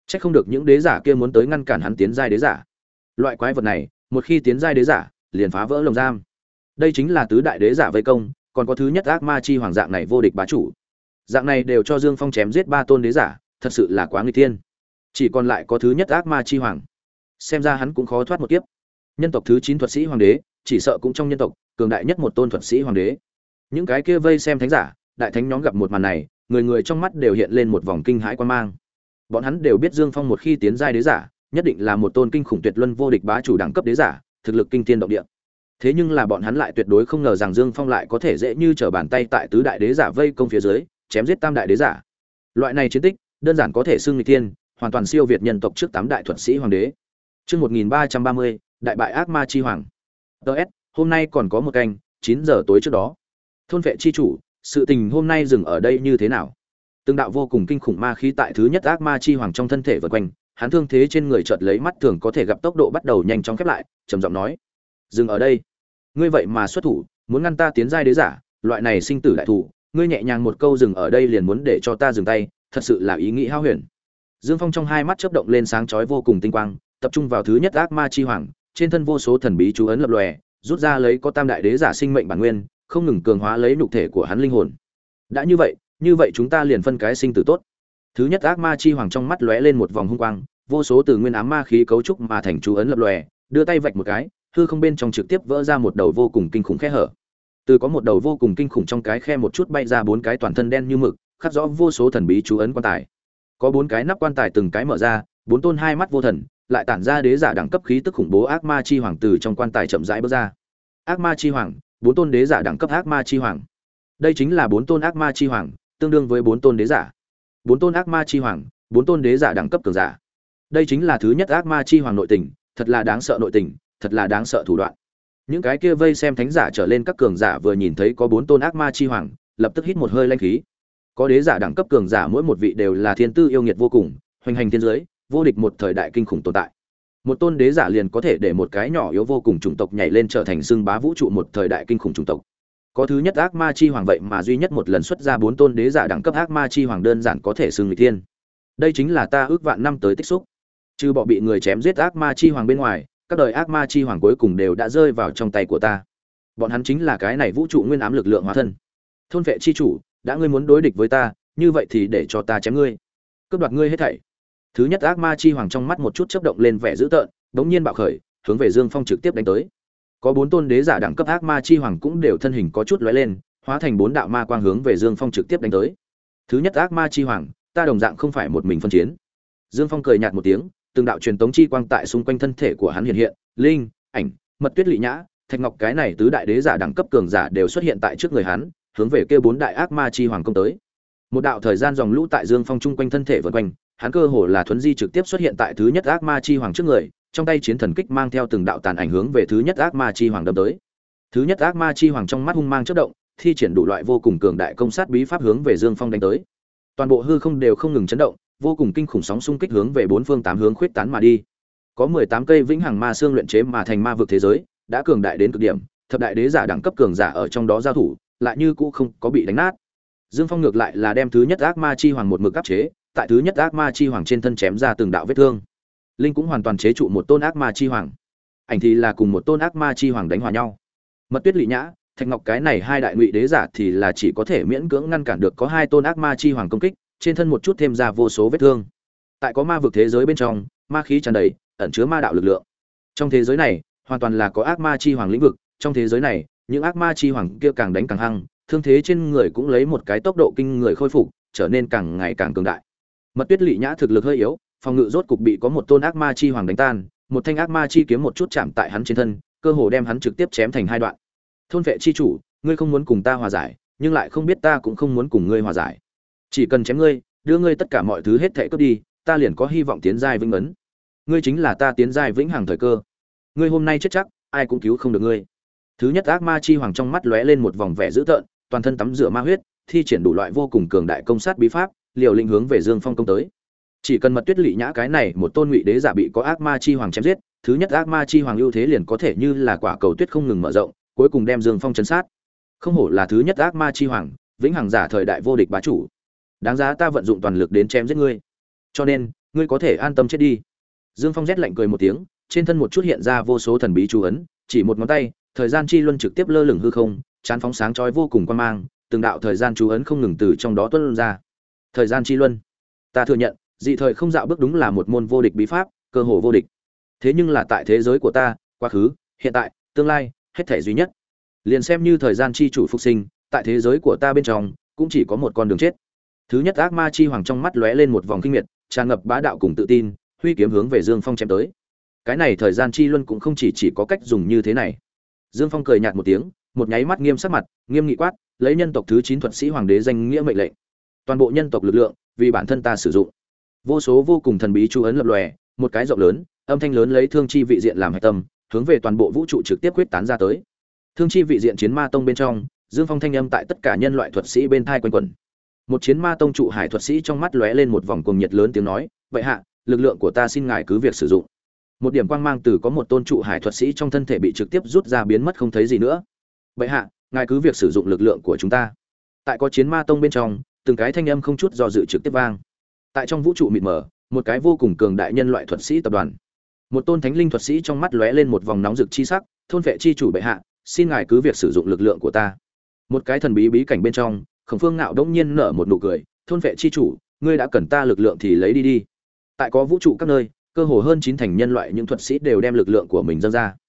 Chắc không được những đế giả kia muốn tới ngăn cản hắn tiến giai đế giả. Loại quái vật này, một khi tiến giai đế giả, liền phá vỡ lồng giam. Đây chính là tứ đại đế giả vây công, còn có thứ nhất ác ma chi hoàng dạng này vô địch bá chủ. Dạng này đều cho Dương Phong chém giết ba tôn đế giả, thật sự là quá nghịch thiên. Chỉ còn lại có thứ nhất ác ma chi hoàng. Xem ra hắn cũng khó thoát một kiếp. Nhân tộc thứ chín thuật sĩ hoàng đế, chỉ sợ cũng trong nhân tộc, cường đại nhất một tôn thuật sĩ hoàng đế. Những cái kia vây xem thánh giả, đại thánh nhóm gặp một màn này, người người trong mắt đều hiện lên một vòng kinh hãi quan mang. Bọn hắn đều biết Dương Phong một khi tiến giai đế giả, nhất định là một tôn kinh khủng tuyệt luân vô địch bá chủ đẳng cấp đế giả, thực lực kinh thiên động địa. Thế nhưng là bọn hắn lại tuyệt đối không ngờ rằng Dương Phong lại có thể dễ như trở bàn tay tại tứ đại đế giả vây công phía dưới, chém giết tam đại đế giả. Loại này chiến tích, đơn giản có thể xưng nghịch thiên, hoàn toàn siêu việt nhân tộc trước tám đại thuật sĩ hoàng đế. Chương một nghìn ba trăm ba mươi, đại bại ác ma chi hoàng. đê ét, hôm nay còn có một canh, chín giờ tối trước đó. Thôn vệ chi chủ, sự tình hôm nay dừng ở đây như thế nào? Từng đạo vô cùng kinh khủng ma khí tại thứ nhất ác ma chi hoàng trong thân thể vần quanh, hắn thương thế trên người chợt lấy mắt thường có thể gặp tốc độ bắt đầu nhanh chóng khép lại, trầm giọng nói: "Dừng ở đây. Ngươi vậy mà xuất thủ, muốn ngăn ta tiến giai đế giả, loại này sinh tử đại thủ, ngươi nhẹ nhàng một câu dừng ở đây liền muốn để cho ta dừng tay, thật sự là ý nghĩ hao huyền." Dương Phong trong hai mắt chớp động lên sáng chói vô cùng tinh quang, tập trung vào thứ nhất ác ma chi hoàng, trên thân vô số thần bí chú ấn lập lòe, rút ra lấy có tam đại đế giả sinh mệnh bản nguyên, không ngừng cường hóa lấy nhục thể của hắn linh hồn. Đã như vậy, như vậy chúng ta liền phân cái sinh tử tốt. Thứ nhất ác ma chi hoàng trong mắt lóe lên một vòng hung quang, vô số từ nguyên ám ma khí cấu trúc mà thành chú ấn lập lòe, đưa tay vạch một cái, hư không bên trong trực tiếp vỡ ra một đầu vô cùng kinh khủng khe hở. Từ có một đầu vô cùng kinh khủng trong cái khe một chút bay ra bốn cái toàn thân đen như mực, khắc rõ vô số thần bí chú ấn quan tài. Có bốn cái nắp quan tài từng cái mở ra, bốn tôn hai mắt vô thần, lại tản ra đế giả đẳng cấp khí tức khủng bố ác ma chi hoàng từ trong quan tài chậm rãi bước ra. Ác ma chi hoàng, bốn tôn đế giả đẳng cấp ác ma chi hoàng. Đây chính là bốn tôn ác ma chi hoàng, tương đương với bốn tôn đế giả. Bốn tôn ác ma chi hoàng, bốn tôn đế giả đẳng cấp cường giả. Đây chính là thứ nhất ác ma chi hoàng nội tình, thật là đáng sợ nội tình, thật là đáng sợ thủ đoạn. Những cái kia vây xem thánh giả trở lên các cường giả vừa nhìn thấy có bốn tôn ác ma chi hoàng, lập tức hít một hơi lanh khí. Có đế giả đẳng cấp cường giả mỗi một vị đều là thiên tư yêu nghiệt vô cùng, hoành hành thiên giới, vô địch một thời đại kinh khủng tồn tại. Một tôn đế giả liền có thể để một cái nhỏ yếu vô cùng chủng tộc nhảy lên trở thành xưng bá vũ trụ một thời đại kinh khủng chủng tộc. Có thứ nhất ác ma chi hoàng vậy mà duy nhất một lần xuất ra bốn tôn đế giả đẳng cấp ác ma chi hoàng đơn giản có thể xưng người thiên. Đây chính là ta ước vạn năm tới tích xúc. Trừ bỏ bị người chém giết ác ma chi hoàng bên ngoài, các đời ác ma chi hoàng cuối cùng đều đã rơi vào trong tay của ta. Bọn hắn chính là cái này vũ trụ nguyên ám lực lượng hóa thân. Thôn vệ chi chủ, đã ngươi muốn đối địch với ta, như vậy thì để cho ta chém ngươi, cướp đoạt ngươi hết thảy. Thứ nhất ác ma chi hoàng trong mắt một chút chớp động lên vẻ dữ tợn, bỗng nhiên bạo khởi, hướng về Dương Phong trực tiếp đánh tới. Có bốn tôn đế giả đẳng cấp ác ma chi hoàng cũng đều thân hình có chút lóe lên, hóa thành bốn đạo ma quang hướng về Dương Phong trực tiếp đánh tới. Thứ nhất ác ma chi hoàng, ta đồng dạng không phải một mình phân chiến. Dương Phong cười nhạt một tiếng, từng đạo truyền tống chi quang tại xung quanh thân thể của hắn hiện hiện, linh, ảnh, mật tuyết lị nhã, thạch ngọc cái này tứ đại đế giả đẳng cấp cường giả đều xuất hiện tại trước người hắn, hướng về kia bốn đại ác ma chi hoàng công tới. Một đạo thời gian dòng lũ tại Dương Phong chung quanh thân thể vần quanh, hắn cơ hồ là thuấn di trực tiếp xuất hiện tại thứ nhất ác ma chi hoàng trước người, trong tay chiến thần kích mang theo từng đạo tàn ảnh hướng về thứ nhất ác ma chi hoàng đâm tới. Thứ nhất ác ma chi hoàng trong mắt hung mang chớp động, thi triển đủ loại vô cùng cường đại công sát bí pháp hướng về Dương Phong đánh tới. Toàn bộ hư không đều không ngừng chấn động, vô cùng kinh khủng sóng xung kích hướng về bốn phương tám hướng khuyết tán mà đi. Có mười tám cây vĩnh hằng ma xương luyện chế mà thành ma vực thế giới, đã cường đại đến cực điểm, thập đại đế giả đẳng cấp cường giả ở trong đó giao thủ, lại như cũ không có bị đánh nát. Dương Phong ngược lại là đem thứ nhất ác ma chi hoàng một mực áp chế, tại thứ nhất ác ma chi hoàng trên thân chém ra từng đạo vết thương. Linh cũng hoàn toàn chế trụ một tôn ác ma chi hoàng. Ảnh thì là cùng một tôn ác ma chi hoàng đánh hòa nhau. Mật tuyết lị nhã, thạch ngọc cái này hai đại ngụy đế giả thì là chỉ có thể miễn cưỡng ngăn cản được có hai tôn ác ma chi hoàng công kích, trên thân một chút thêm ra vô số vết thương. Tại có ma vực thế giới bên trong, ma khí tràn đầy, ẩn chứa ma đạo lực lượng. Trong thế giới này, hoàn toàn là có ác ma chi hoàng lĩnh vực, trong thế giới này, những ác ma chi hoàng kia càng đánh càng hăng, thương thế trên người cũng lấy một cái tốc độ kinh người khôi phục, trở nên càng ngày càng cường đại. Mật tuyết lị nhã thực lực hơi yếu, phòng ngự rốt cục bị có một tôn ác ma chi hoàng đánh tan, một thanh ác ma chi kiếm một chút chạm tại hắn trên thân, cơ hồ đem hắn trực tiếp chém thành hai đoạn. Thôn vệ chi chủ, ngươi không muốn cùng ta hòa giải, nhưng lại không biết ta cũng không muốn cùng ngươi hòa giải. Chỉ cần chém ngươi, đưa ngươi tất cả mọi thứ hết thảy cướp đi, ta liền có hy vọng tiến giai vĩnh ấn. Ngươi chính là ta tiến giai vĩnh hằng thời cơ. Ngươi hôm nay chết chắc, ai cũng cứu không được ngươi. Thứ nhất ác ma chi hoàng trong mắt lóe lên một vòng vẻ dữ tợn, toàn thân tắm rửa ma huyết, thi triển đủ loại vô cùng cường đại công sát bí pháp, liều lĩnh hướng về Dương Phong công tới. Chỉ cần mật tuyết lị nhã cái này một tôn ngụy đế giả bị có ác ma chi hoàng chém giết, thứ nhất ác ma chi hoàng ưu thế liền có thể như là quả cầu tuyết không ngừng mở rộng, cuối cùng đem Dương Phong chấn sát. Không hổ là thứ nhất ác ma chi hoàng, vĩnh hằng giả thời đại vô địch bá chủ. Đáng giá ta vận dụng toàn lực đến chém giết ngươi. Cho nên, ngươi có thể an tâm chết đi. Dương Phong rét lạnh cười một tiếng, trên thân một chút hiện ra vô số thần bí chú ấn, chỉ một ngón tay, thời gian chi luân trực tiếp lơ lửng hư không, chán phóng sáng chói vô cùng quan mang, từng đạo thời gian chú ấn không ngừng từ trong đó tuôn ra. Thời gian chi luân, ta thừa nhận, dị thời không dạo bước đúng là một môn vô địch bí pháp, cơ hồ vô địch. Thế nhưng là tại thế giới của ta, quá khứ, hiện tại, tương lai, hết thể duy nhất. Liền xem như thời gian chi chủ phục sinh, tại thế giới của ta bên trong, cũng chỉ có một con đường chết. Thứ nhất ác ma chi hoàng trong mắt lóe lên một vòng kinh miệt, tràn ngập bá đạo cùng tự tin, huy kiếm hướng về Dương Phong chém tới. Cái này thời gian chi luân cũng không chỉ chỉ có cách dùng như thế này. Dương Phong cười nhạt một tiếng, một nháy mắt nghiêm sắc mặt, nghiêm nghị quát, lấy nhân tộc thứ chín thuật sĩ hoàng đế danh nghĩa mệnh lệnh. Toàn bộ nhân tộc lực lượng, vì bản thân ta sử dụng. Vô số vô cùng thần bí chú ấn lập lòe, một cái rộng lớn, âm thanh lớn lấy thương chi vị diện làm hệ tâm, hướng về toàn bộ vũ trụ trực tiếp quyết tán ra tới. Thương chi vị diện chiến ma tông bên trong, Dương Phong thanh âm tại tất cả nhân loại thuật sĩ bên thai quanh quẩn. Một chiến ma tông trụ hải thuật sĩ trong mắt lóe lên một vòng cuồng nhiệt lớn tiếng nói, "Vậy hạ, lực lượng của ta xin ngài cứ việc sử dụng." Một điểm quang mang từ có một tôn trụ hải thuật sĩ trong thân thể bị trực tiếp rút ra biến mất không thấy gì nữa. "Vậy hạ, ngài cứ việc sử dụng lực lượng của chúng ta." Tại có chiến ma tông bên trong, từng cái thanh âm không chút do dự trực tiếp vang. Tại trong vũ trụ mịt mờ, một cái vô cùng cường đại nhân loại thuật sĩ tập đoàn. Một tôn thánh linh thuật sĩ trong mắt lóe lên một vòng nóng rực chi sắc, "Thôn vệ chi chủ bệ hạ, xin ngài cứ việc sử dụng lực lượng của ta." Một cái thần bí bí cảnh bên trong, Khổng Phương Ngạo đống nhiên nở một nụ cười, "Thôn vệ chi chủ, ngươi đã cần ta lực lượng thì lấy đi đi." Tại có vũ trụ các nơi, cơ hồ hơn chín thành nhân loại những thuật sĩ đều đem lực lượng của mình dâng ra.